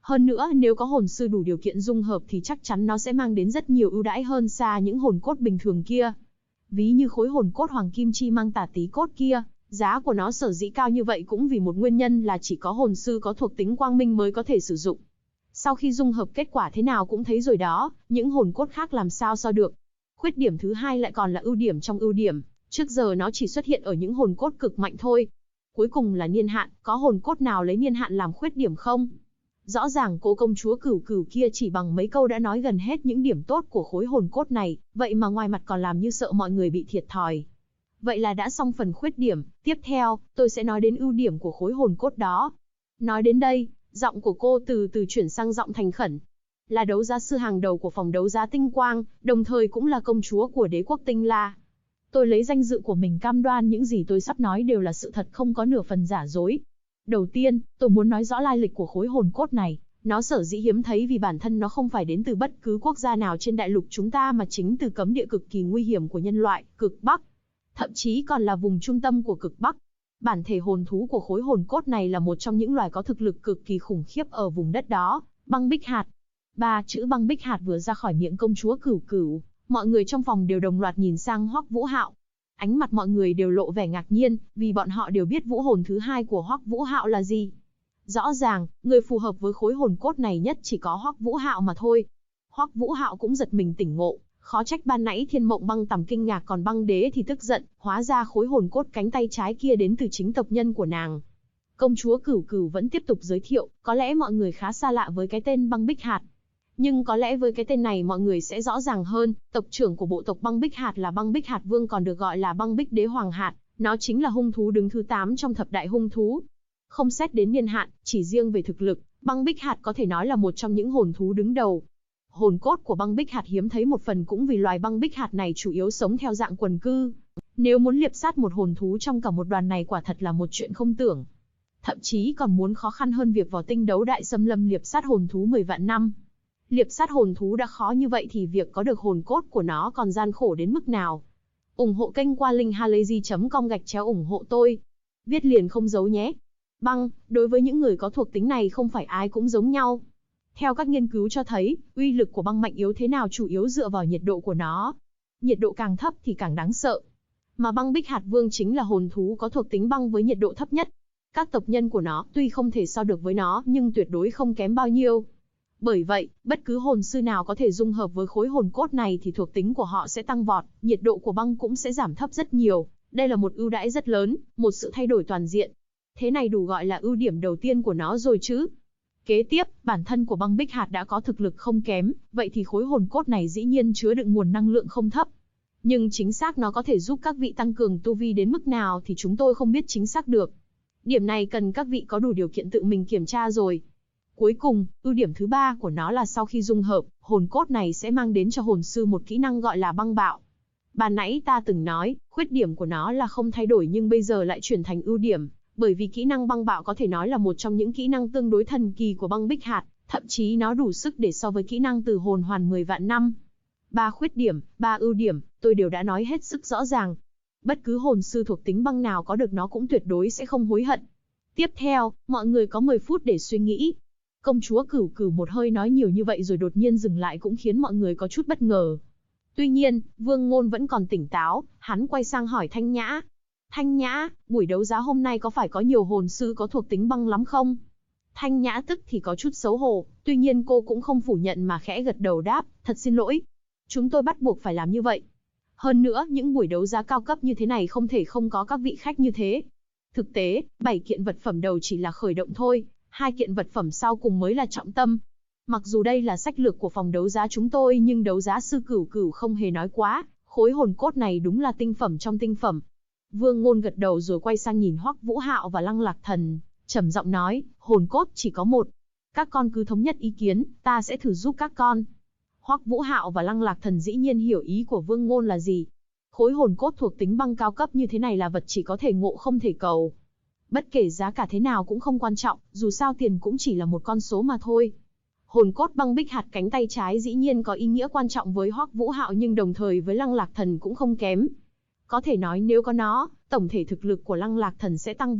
Hơn nữa, nếu có hồn sư đủ điều kiện dung hợp thì chắc chắn nó sẽ mang đến rất nhiều ưu đãi hơn xa những hồn cốt bình thường kia. Ví như khối hồn cốt hoàng kim chi mang tà tí cốt kia, giá của nó sở dĩ cao như vậy cũng vì một nguyên nhân là chỉ có hồn sư có thuộc tính quang minh mới có thể sử dụng. Sau khi dung hợp kết quả thế nào cũng thấy rồi đó, những hồn cốt khác làm sao so được. Khuyết điểm thứ hai lại còn là ưu điểm trong ưu điểm, trước giờ nó chỉ xuất hiện ở những hồn cốt cực mạnh thôi. Cuối cùng là niên hạn, có hồn cốt nào lấy niên hạn làm khuyết điểm không? Rõ ràng cô công chúa Cửu Cửu kia chỉ bằng mấy câu đã nói gần hết những điểm tốt của khối hồn cốt này, vậy mà ngoài mặt còn làm như sợ mọi người bị thiệt thòi. Vậy là đã xong phần khuyết điểm, tiếp theo, tôi sẽ nói đến ưu điểm của khối hồn cốt đó. Nói đến đây, giọng của cô từ từ chuyển sang giọng thành khẩn. Là đấu giá sư hàng đầu của phòng đấu giá Tinh Quang, đồng thời cũng là công chúa của đế quốc Tinh La. Tôi lấy danh dự của mình cam đoan những gì tôi sắp nói đều là sự thật, không có nửa phần giả dối. Đầu tiên, tôi muốn nói rõ lai lịch của khối hồn cốt này. Nó sở dĩ hiếm thấy vì bản thân nó không phải đến từ bất cứ quốc gia nào trên đại lục chúng ta mà chính từ cấm địa cực kỳ nguy hiểm của nhân loại, cực Bắc. Thậm chí còn là vùng trung tâm của cực Bắc. Bản thể hồn thú của khối hồn cốt này là một trong những loài có thực lực cực kỳ khủng khiếp ở vùng đất đó, băng bích hạt. Ba chữ băng bích hạt vừa ra khỏi miệng công chúa Cửu Cửu, mọi người trong phòng đều đồng loạt nhìn sang Hoắc Vũ Hạo. Ánh mặt mọi người đều lộ vẻ ngạc nhiên, vì bọn họ đều biết vũ hồn thứ hai của Hoắc Vũ Hạo là gì. Rõ ràng, người phù hợp với khối hồn cốt này nhất chỉ có Hoắc Vũ Hạo mà thôi. Hoắc Vũ Hạo cũng giật mình tỉnh ngộ, khó trách ban nãy Thiên Mộng Băng Tầm kinh ngạc còn Băng Đế thì tức giận, hóa ra khối hồn cốt cánh tay trái kia đến từ chính tộc nhân của nàng. Công chúa Cửu Cửu vẫn tiếp tục giới thiệu, có lẽ mọi người khá xa lạ với cái tên băng bích hạt. Nhưng có lẽ với cái tên này mọi người sẽ rõ ràng hơn, tộc trưởng của bộ tộc băng bích hạt là băng bích hạt vương, còn được gọi là băng bích đế hoàng hạt, nó chính là hung thú đứng thứ 8 trong thập đại hung thú. Không xét đến niên hạn, chỉ riêng về thực lực, băng bích hạt có thể nói là một trong những hồn thú đứng đầu. Hồn cốt của băng bích hạt hiếm thấy một phần cũng vì loài băng bích hạt này chủ yếu sống theo dạng quần cư. Nếu muốn liệp sát một hồn thú trong cả một đoàn này quả thật là một chuyện không tưởng. Thậm chí còn muốn khó khăn hơn việc vào tinh đấu đại xâm lâm liệp sát hồn thú 10 vạn năm. Liệp sát hồn thú đã khó như vậy thì việc có được hồn cốt của nó còn gian khổ đến mức nào. Ủng hộ kênh qua linkhalazy.com ủng hộ tôi. Viết liền không giấu nhé. Băng, đối với những người có thuộc tính này không phải ai cũng giống nhau. Theo các nghiên cứu cho thấy, uy lực của băng mạnh yếu thế nào chủ yếu dựa vào nhiệt độ của nó. Nhiệt độ càng thấp thì càng đáng sợ. Mà băng bích hạt vương chính là hồn thú có thuộc tính băng với nhiệt độ thấp nhất. Các tộc nhân của nó tuy không thể so được với nó nhưng tuyệt đối không kém bao nhiêu. Bởi vậy, bất cứ hồn sư nào có thể dung hợp với khối hồn cốt này thì thuộc tính của họ sẽ tăng vọt, nhiệt độ của băng cũng sẽ giảm thấp rất nhiều. Đây là một ưu đãi rất lớn, một sự thay đổi toàn diện. Thế này đủ gọi là ưu điểm đầu tiên của nó rồi chứ. Kế tiếp, bản thân của băng bích hạt đã có thực lực không kém, vậy thì khối hồn cốt này dĩ nhiên chứa đựng nguồn năng lượng không thấp. Nhưng chính xác nó có thể giúp các vị tăng cường tu vi đến mức nào thì chúng tôi không biết chính xác được. Điểm này cần các vị có đủ điều kiện tự mình kiểm tra rồi. Cuối cùng, ưu điểm thứ ba của nó là sau khi dung hợp, hồn cốt này sẽ mang đến cho hồn sư một kỹ năng gọi là băng bạo. Ban nãy ta từng nói, khuyết điểm của nó là không thay đổi nhưng bây giờ lại chuyển thành ưu điểm, bởi vì kỹ năng băng bạo có thể nói là một trong những kỹ năng tương đối thần kỳ của băng bích hạt, thậm chí nó đủ sức để so với kỹ năng từ hồn hoàn 10 vạn năm. 3 khuyết điểm, 3 ưu điểm, tôi đều đã nói hết sức rõ ràng. Bất cứ hồn sư thuộc tính băng nào có được nó cũng tuyệt đối sẽ không hối hận. Tiếp theo, mọi người có 10 phút để suy nghĩ. Công chúa Cửu Cửu một hơi nói nhiều như vậy rồi đột nhiên dừng lại cũng khiến mọi người có chút bất ngờ. Tuy nhiên, Vương Ngôn vẫn còn tỉnh táo, hắn quay sang hỏi Thanh Nhã. Thanh Nhã, buổi đấu giá hôm nay có phải có nhiều hồn sư có thuộc tính băng lắm không? Thanh Nhã tức thì có chút xấu hổ, tuy nhiên cô cũng không phủ nhận mà khẽ gật đầu đáp, thật xin lỗi. Chúng tôi bắt buộc phải làm như vậy. Hơn nữa, những buổi đấu giá cao cấp như thế này không thể không có các vị khách như thế. Thực tế, 7 kiện vật phẩm đầu chỉ là khởi động thôi, 2 kiện vật phẩm sau cùng mới là trọng tâm. Mặc dù đây là sách lược của phòng đấu giá chúng tôi nhưng đấu giá sư Cửu Cửu không hề nói quá, khối hồn cốt này đúng là tinh phẩm trong tinh phẩm. Vương Ngôn gật đầu rồi quay sang nhìn Hoắc Vũ Hạo và Lăng Lạc Thần, trầm giọng nói, hồn cốt chỉ có một. Các con cứ thống nhất ý kiến, ta sẽ thử giúp các con. Hoắc Vũ Hạo và Lăng Lạc Thần dĩ nhiên hiểu ý của Vương Ngôn là gì. Khối hồn cốt thuộc tính băng cao cấp như thế này là vật chỉ có thể ngộ không thể cầu. Bất kể giá cả thế nào cũng không quan trọng, dù sao tiền cũng chỉ là một con số mà thôi. Hồn cốt băng bích hạt cánh tay trái dĩ nhiên có ý nghĩa quan trọng với Hoắc Vũ Hạo nhưng đồng thời với Lăng Lạc Thần cũng không kém. Có thể nói nếu có nó, tổng thể thực lực của Lăng Lạc Thần sẽ tăng vọt,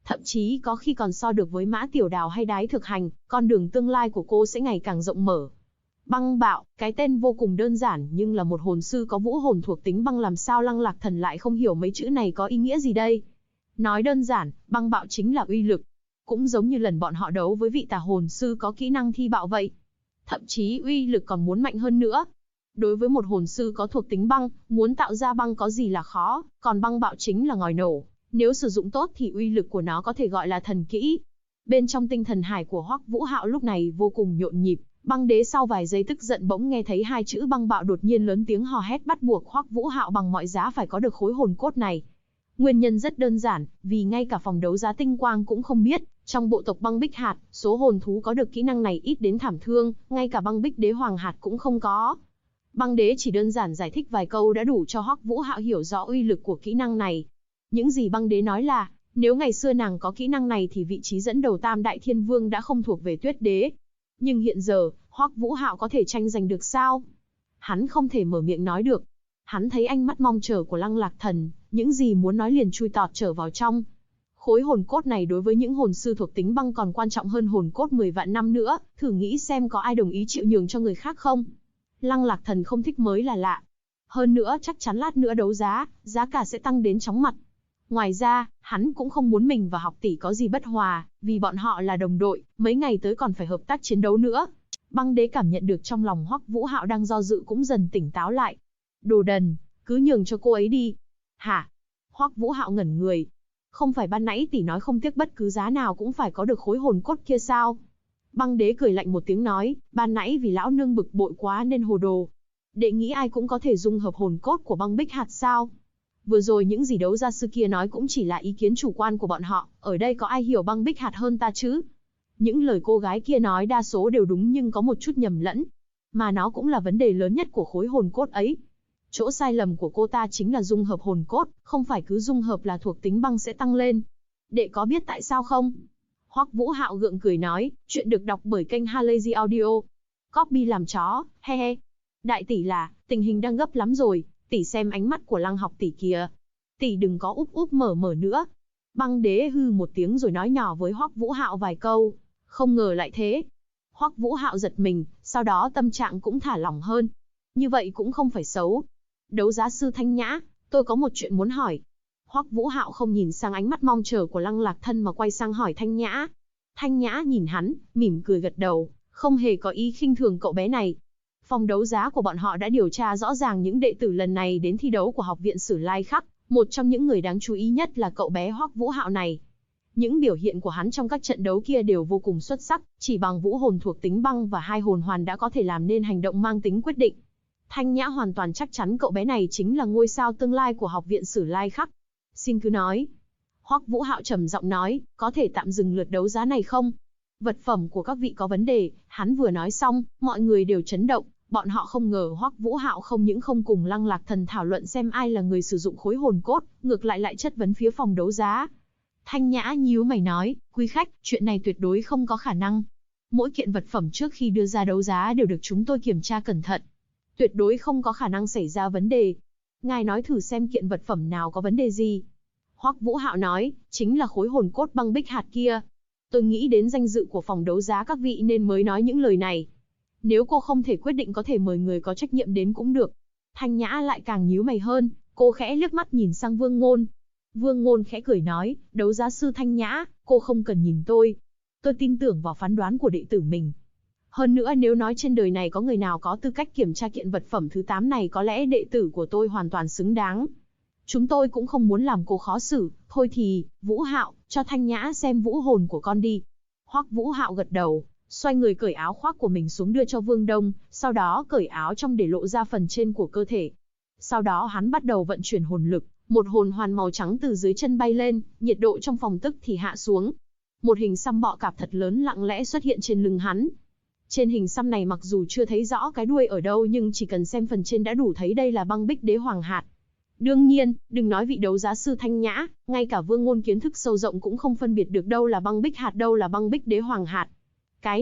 Thậm chí có khi còn so được với Mã Tiểu Đào hay Đái Thực Hành, con đường tương lai của cô sẽ ngày càng rộng mở. Băng Bạo, cái tên vô cùng đơn giản nhưng là một hồn sư có vũ hồn thuộc tính băng, làm sao Lăng Lạc Thần lại không hiểu mấy chữ này có ý nghĩa gì đây? Nói đơn giản, băng bạo chính là uy lực. Cũng giống như lần bọn họ đấu với vị tà hồn sư có kỹ năng thi bạo vậy. Thậm chí uy lực còn muốn mạnh hơn nữa. Đối với một hồn sư có thuộc tính băng, muốn tạo ra băng có gì là khó, còn băng bạo chính là ngòi nổ. Nếu sử dụng tốt thì uy lực của nó có thể gọi là thần kỹ. Bên trong tinh thần hải của Hoắc Vũ Hạo lúc này vô cùng nhộn nhịp. Băng Đế sau vài giây tức giận bỗng nghe thấy hai chữ băng bạo đột nhiên lớn tiếng hò hét, bắt buộc Hoắc Vũ Hạo bằng mọi giá phải có được khối hồn cốt này. Nguyên nhân rất đơn giản, vì ngay cả phòng đấu giá Tinh Quang cũng không biết, trong bộ tộc băng bích hạt, số hồn thú có được kỹ năng này ít đến thảm thương, ngay cả băng bích đế hoàng hạt cũng không có. Băng Đế chỉ đơn giản giải thích vài câu đã đủ cho Hoắc Vũ Hạo hiểu rõ uy lực của kỹ năng này. Những gì Băng Đế nói là, nếu ngày xưa nàng có kỹ năng này thì vị trí dẫn đầu Tam Đại Thiên Vương đã không thuộc về Tuyết Đế. Nhưng hiện giờ, Hoắc Vũ Hạo có thể tranh giành được sao? Hắn không thể mở miệng nói được. Hắn thấy ánh mắt mong chờ của Lăng Lạc Thần, những gì muốn nói liền chui tọt trở vào trong. Khối hồn cốt này đối với những hồn sư thuộc tính băng còn quan trọng hơn hồn cốt 10 vạn năm nữa, thử nghĩ xem có ai đồng ý chịu nhường cho người khác không? Lăng Lạc Thần không thích mới là lạ. Hơn nữa chắc chắn lát nữa đấu giá, giá cả sẽ tăng đến chóng mặt. Ngoài ra, hắn cũng không muốn mình và học tỷ có gì bất hòa, vì bọn họ là đồng đội, mấy ngày tới còn phải hợp tác chiến đấu nữa. Băng Đế cảm nhận được trong lòng Hoắc Vũ Hạo đang do dự cũng dần tỉnh táo lại. Đồ đần, cứ nhường cho cô ấy đi. Hả? Hoắc Vũ Hạo ngẩn người. Không phải ban nãy tỷ nói không tiếc bất cứ giá nào cũng phải có được khối hồn cốt kia sao? Băng Đế cười lạnh một tiếng nói, ban nãy vì lão nương bực bội quá nên hồ đồ. Đệ nghĩ ai cũng có thể dung hợp hồn cốt của băng bích hạt sao? Vừa rồi những gì đấu gia sư kia nói cũng chỉ là ý kiến chủ quan của bọn họ, ở đây có ai hiểu băng bích hạt hơn ta chứ? Những lời cô gái kia nói đa số đều đúng nhưng có một chút nhầm lẫn. Mà nó cũng là vấn đề lớn nhất của khối hồn cốt ấy. Chỗ sai lầm của cô ta chính là dung hợp hồn cốt, không phải cứ dung hợp là thuộc tính băng sẽ tăng lên. Đệ có biết tại sao không? Hoắc Vũ Hạo gượng cười nói, chuyện được đọc bởi kênh Halazy Audio. Copy làm chó, he he. Đại tỷ là, tình hình đang gấp lắm rồi, tỷ xem ánh mắt của Lăng học tỷ kìa. Tỷ đừng có úp úp mở mở nữa. Băng Đế hư một tiếng rồi nói nhỏ với Hoắc Vũ Hạo vài câu. Không ngờ lại thế. Hoắc Vũ Hạo giật mình, sau đó tâm trạng cũng thả lỏng hơn. Như vậy cũng không phải xấu. Đấu giá sư Thanh Nhã, tôi có một chuyện muốn hỏi. Hoắc Vũ Hạo không nhìn sang ánh mắt mong chờ của Lăng Lạc Thân mà quay sang hỏi Thanh Nhã. Thanh Nhã nhìn hắn, mỉm cười gật đầu, không hề có ý khinh thường cậu bé này. Phòng đấu giá của bọn họ đã điều tra rõ ràng những đệ tử lần này đến thi đấu của học viện Sử Lai Khắc, một trong những người đáng chú ý nhất là cậu bé Hoắc Vũ Hạo này. Những biểu hiện của hắn trong các trận đấu kia đều vô cùng xuất sắc, chỉ bằng vũ hồn thuộc tính băng và 2 hồn hoàn đã có thể làm nên hành động mang tính quyết định. Thanh Nhã hoàn toàn chắc chắn cậu bé này chính là ngôi sao tương lai của học viện Sử Lai Khắc. Xin cứ nói. Hoắc Vũ Hạo trầm giọng nói, có thể tạm dừng lượt đấu giá này không? Vật phẩm của các vị có vấn đề. Hắn vừa nói xong, mọi người đều chấn động. Bọn họ không ngờ Hoắc Vũ Hạo không những không cùng Lăng Lạc Thần thảo luận xem ai là người sử dụng khối hồn cốt, ngược lại chất vấn phía phòng đấu giá. Thanh Nhã nhíu mày nói, quý khách, chuyện này tuyệt đối không có khả năng. Mỗi kiện vật phẩm trước khi đưa ra đấu giá đều được chúng tôi kiểm tra cẩn thận. Tuyệt đối không có khả năng xảy ra vấn đề. Ngài nói thử xem kiện vật phẩm nào có vấn đề gì. Hoắc Vũ Hạo nói, chính là khối hồn cốt băng bích hạt kia. Tôi nghĩ đến danh dự của phòng đấu giá các vị nên mới nói những lời này. Nếu cô không thể quyết định có thể mời người có trách nhiệm đến cũng được. Thanh Nhã lại càng nhíu mày hơn, cô khẽ liếc mắt nhìn sang Vương Ngôn. Vương Ngôn khẽ cười nói, đấu giá sư Thanh Nhã, cô không cần nhìn tôi. Tôi tin tưởng vào phán đoán của đệ tử mình. Hơn nữa nếu nói trên đời này có người nào có tư cách kiểm tra kiện vật phẩm thứ 8 này có lẽ đệ tử của tôi hoàn toàn xứng đáng. Chúng tôi cũng không muốn làm cô khó xử, thôi thì, Vũ Hạo, cho Thanh Nhã xem vũ hồn của con đi. Hoắc Vũ Hạo gật đầu, xoay người cởi áo khoác của mình xuống đưa cho Vương Đông, sau đó cởi áo trong để lộ ra phần trên của cơ thể. Sau đó hắn bắt đầu vận chuyển hồn lực, một hồn hoàn màu trắng từ dưới chân bay lên, nhiệt độ trong phòng tức thì hạ xuống. Một hình xăm bọ cạp thật lớn lặng lẽ xuất hiện trên lưng hắn. Trên hình xăm này mặc dù chưa thấy rõ cái đuôi ở đâu nhưng chỉ cần xem phần trên đã đủ thấy đây là băng bích đế hoàng hạt. Đương nhiên, đừng nói vị đấu giá sư Thanh Nhã, ngay cả Vương Ngôn kiến thức sâu rộng cũng không phân biệt được đâu là băng bích hạt đâu là băng bích đế hoàng hạt. Cái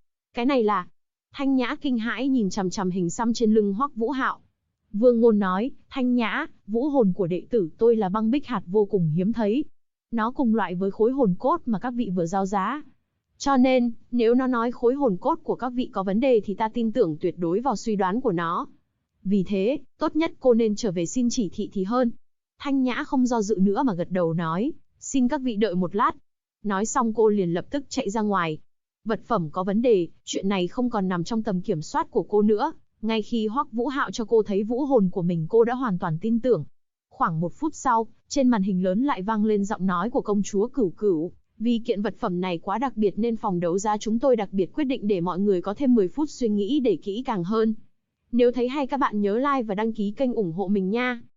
này là... Thanh Nhã kinh hãi nhìn chằm chằm hình xăm trên lưng Hoắc Vũ Hạo. Vương Ngôn nói, Thanh Nhã, vũ hồn của đệ tử tôi là băng bích hạt vô cùng hiếm thấy. Nó cùng loại với khối hồn cốt mà các vị vừa giao giá. Cho nên, nếu nó nói khối hồn cốt của các vị có vấn đề thì ta tin tưởng tuyệt đối vào suy đoán của nó. Vì thế, tốt nhất cô nên trở về xin chỉ thị thì hơn. Thanh Nhã không do dự nữa mà gật đầu nói, xin các vị đợi một lát. Nói xong cô liền lập tức chạy ra ngoài. Vật phẩm có vấn đề, chuyện này không còn nằm trong tầm kiểm soát của cô nữa. Ngay khi Hoắc Vũ Hạo cho cô thấy vũ hồn của mình, cô đã hoàn toàn tin tưởng. Khoảng 1 phút sau, trên màn hình lớn lại vang lên giọng nói của công chúa Cửu Cửu. Vì kiện vật phẩm này quá đặc biệt nên phòng đấu giá chúng tôi đặc biệt quyết định để mọi người có thêm 10 phút suy nghĩ để kỹ càng hơn. Nếu thấy hay các bạn nhớ like và đăng ký kênh ủng hộ mình nha.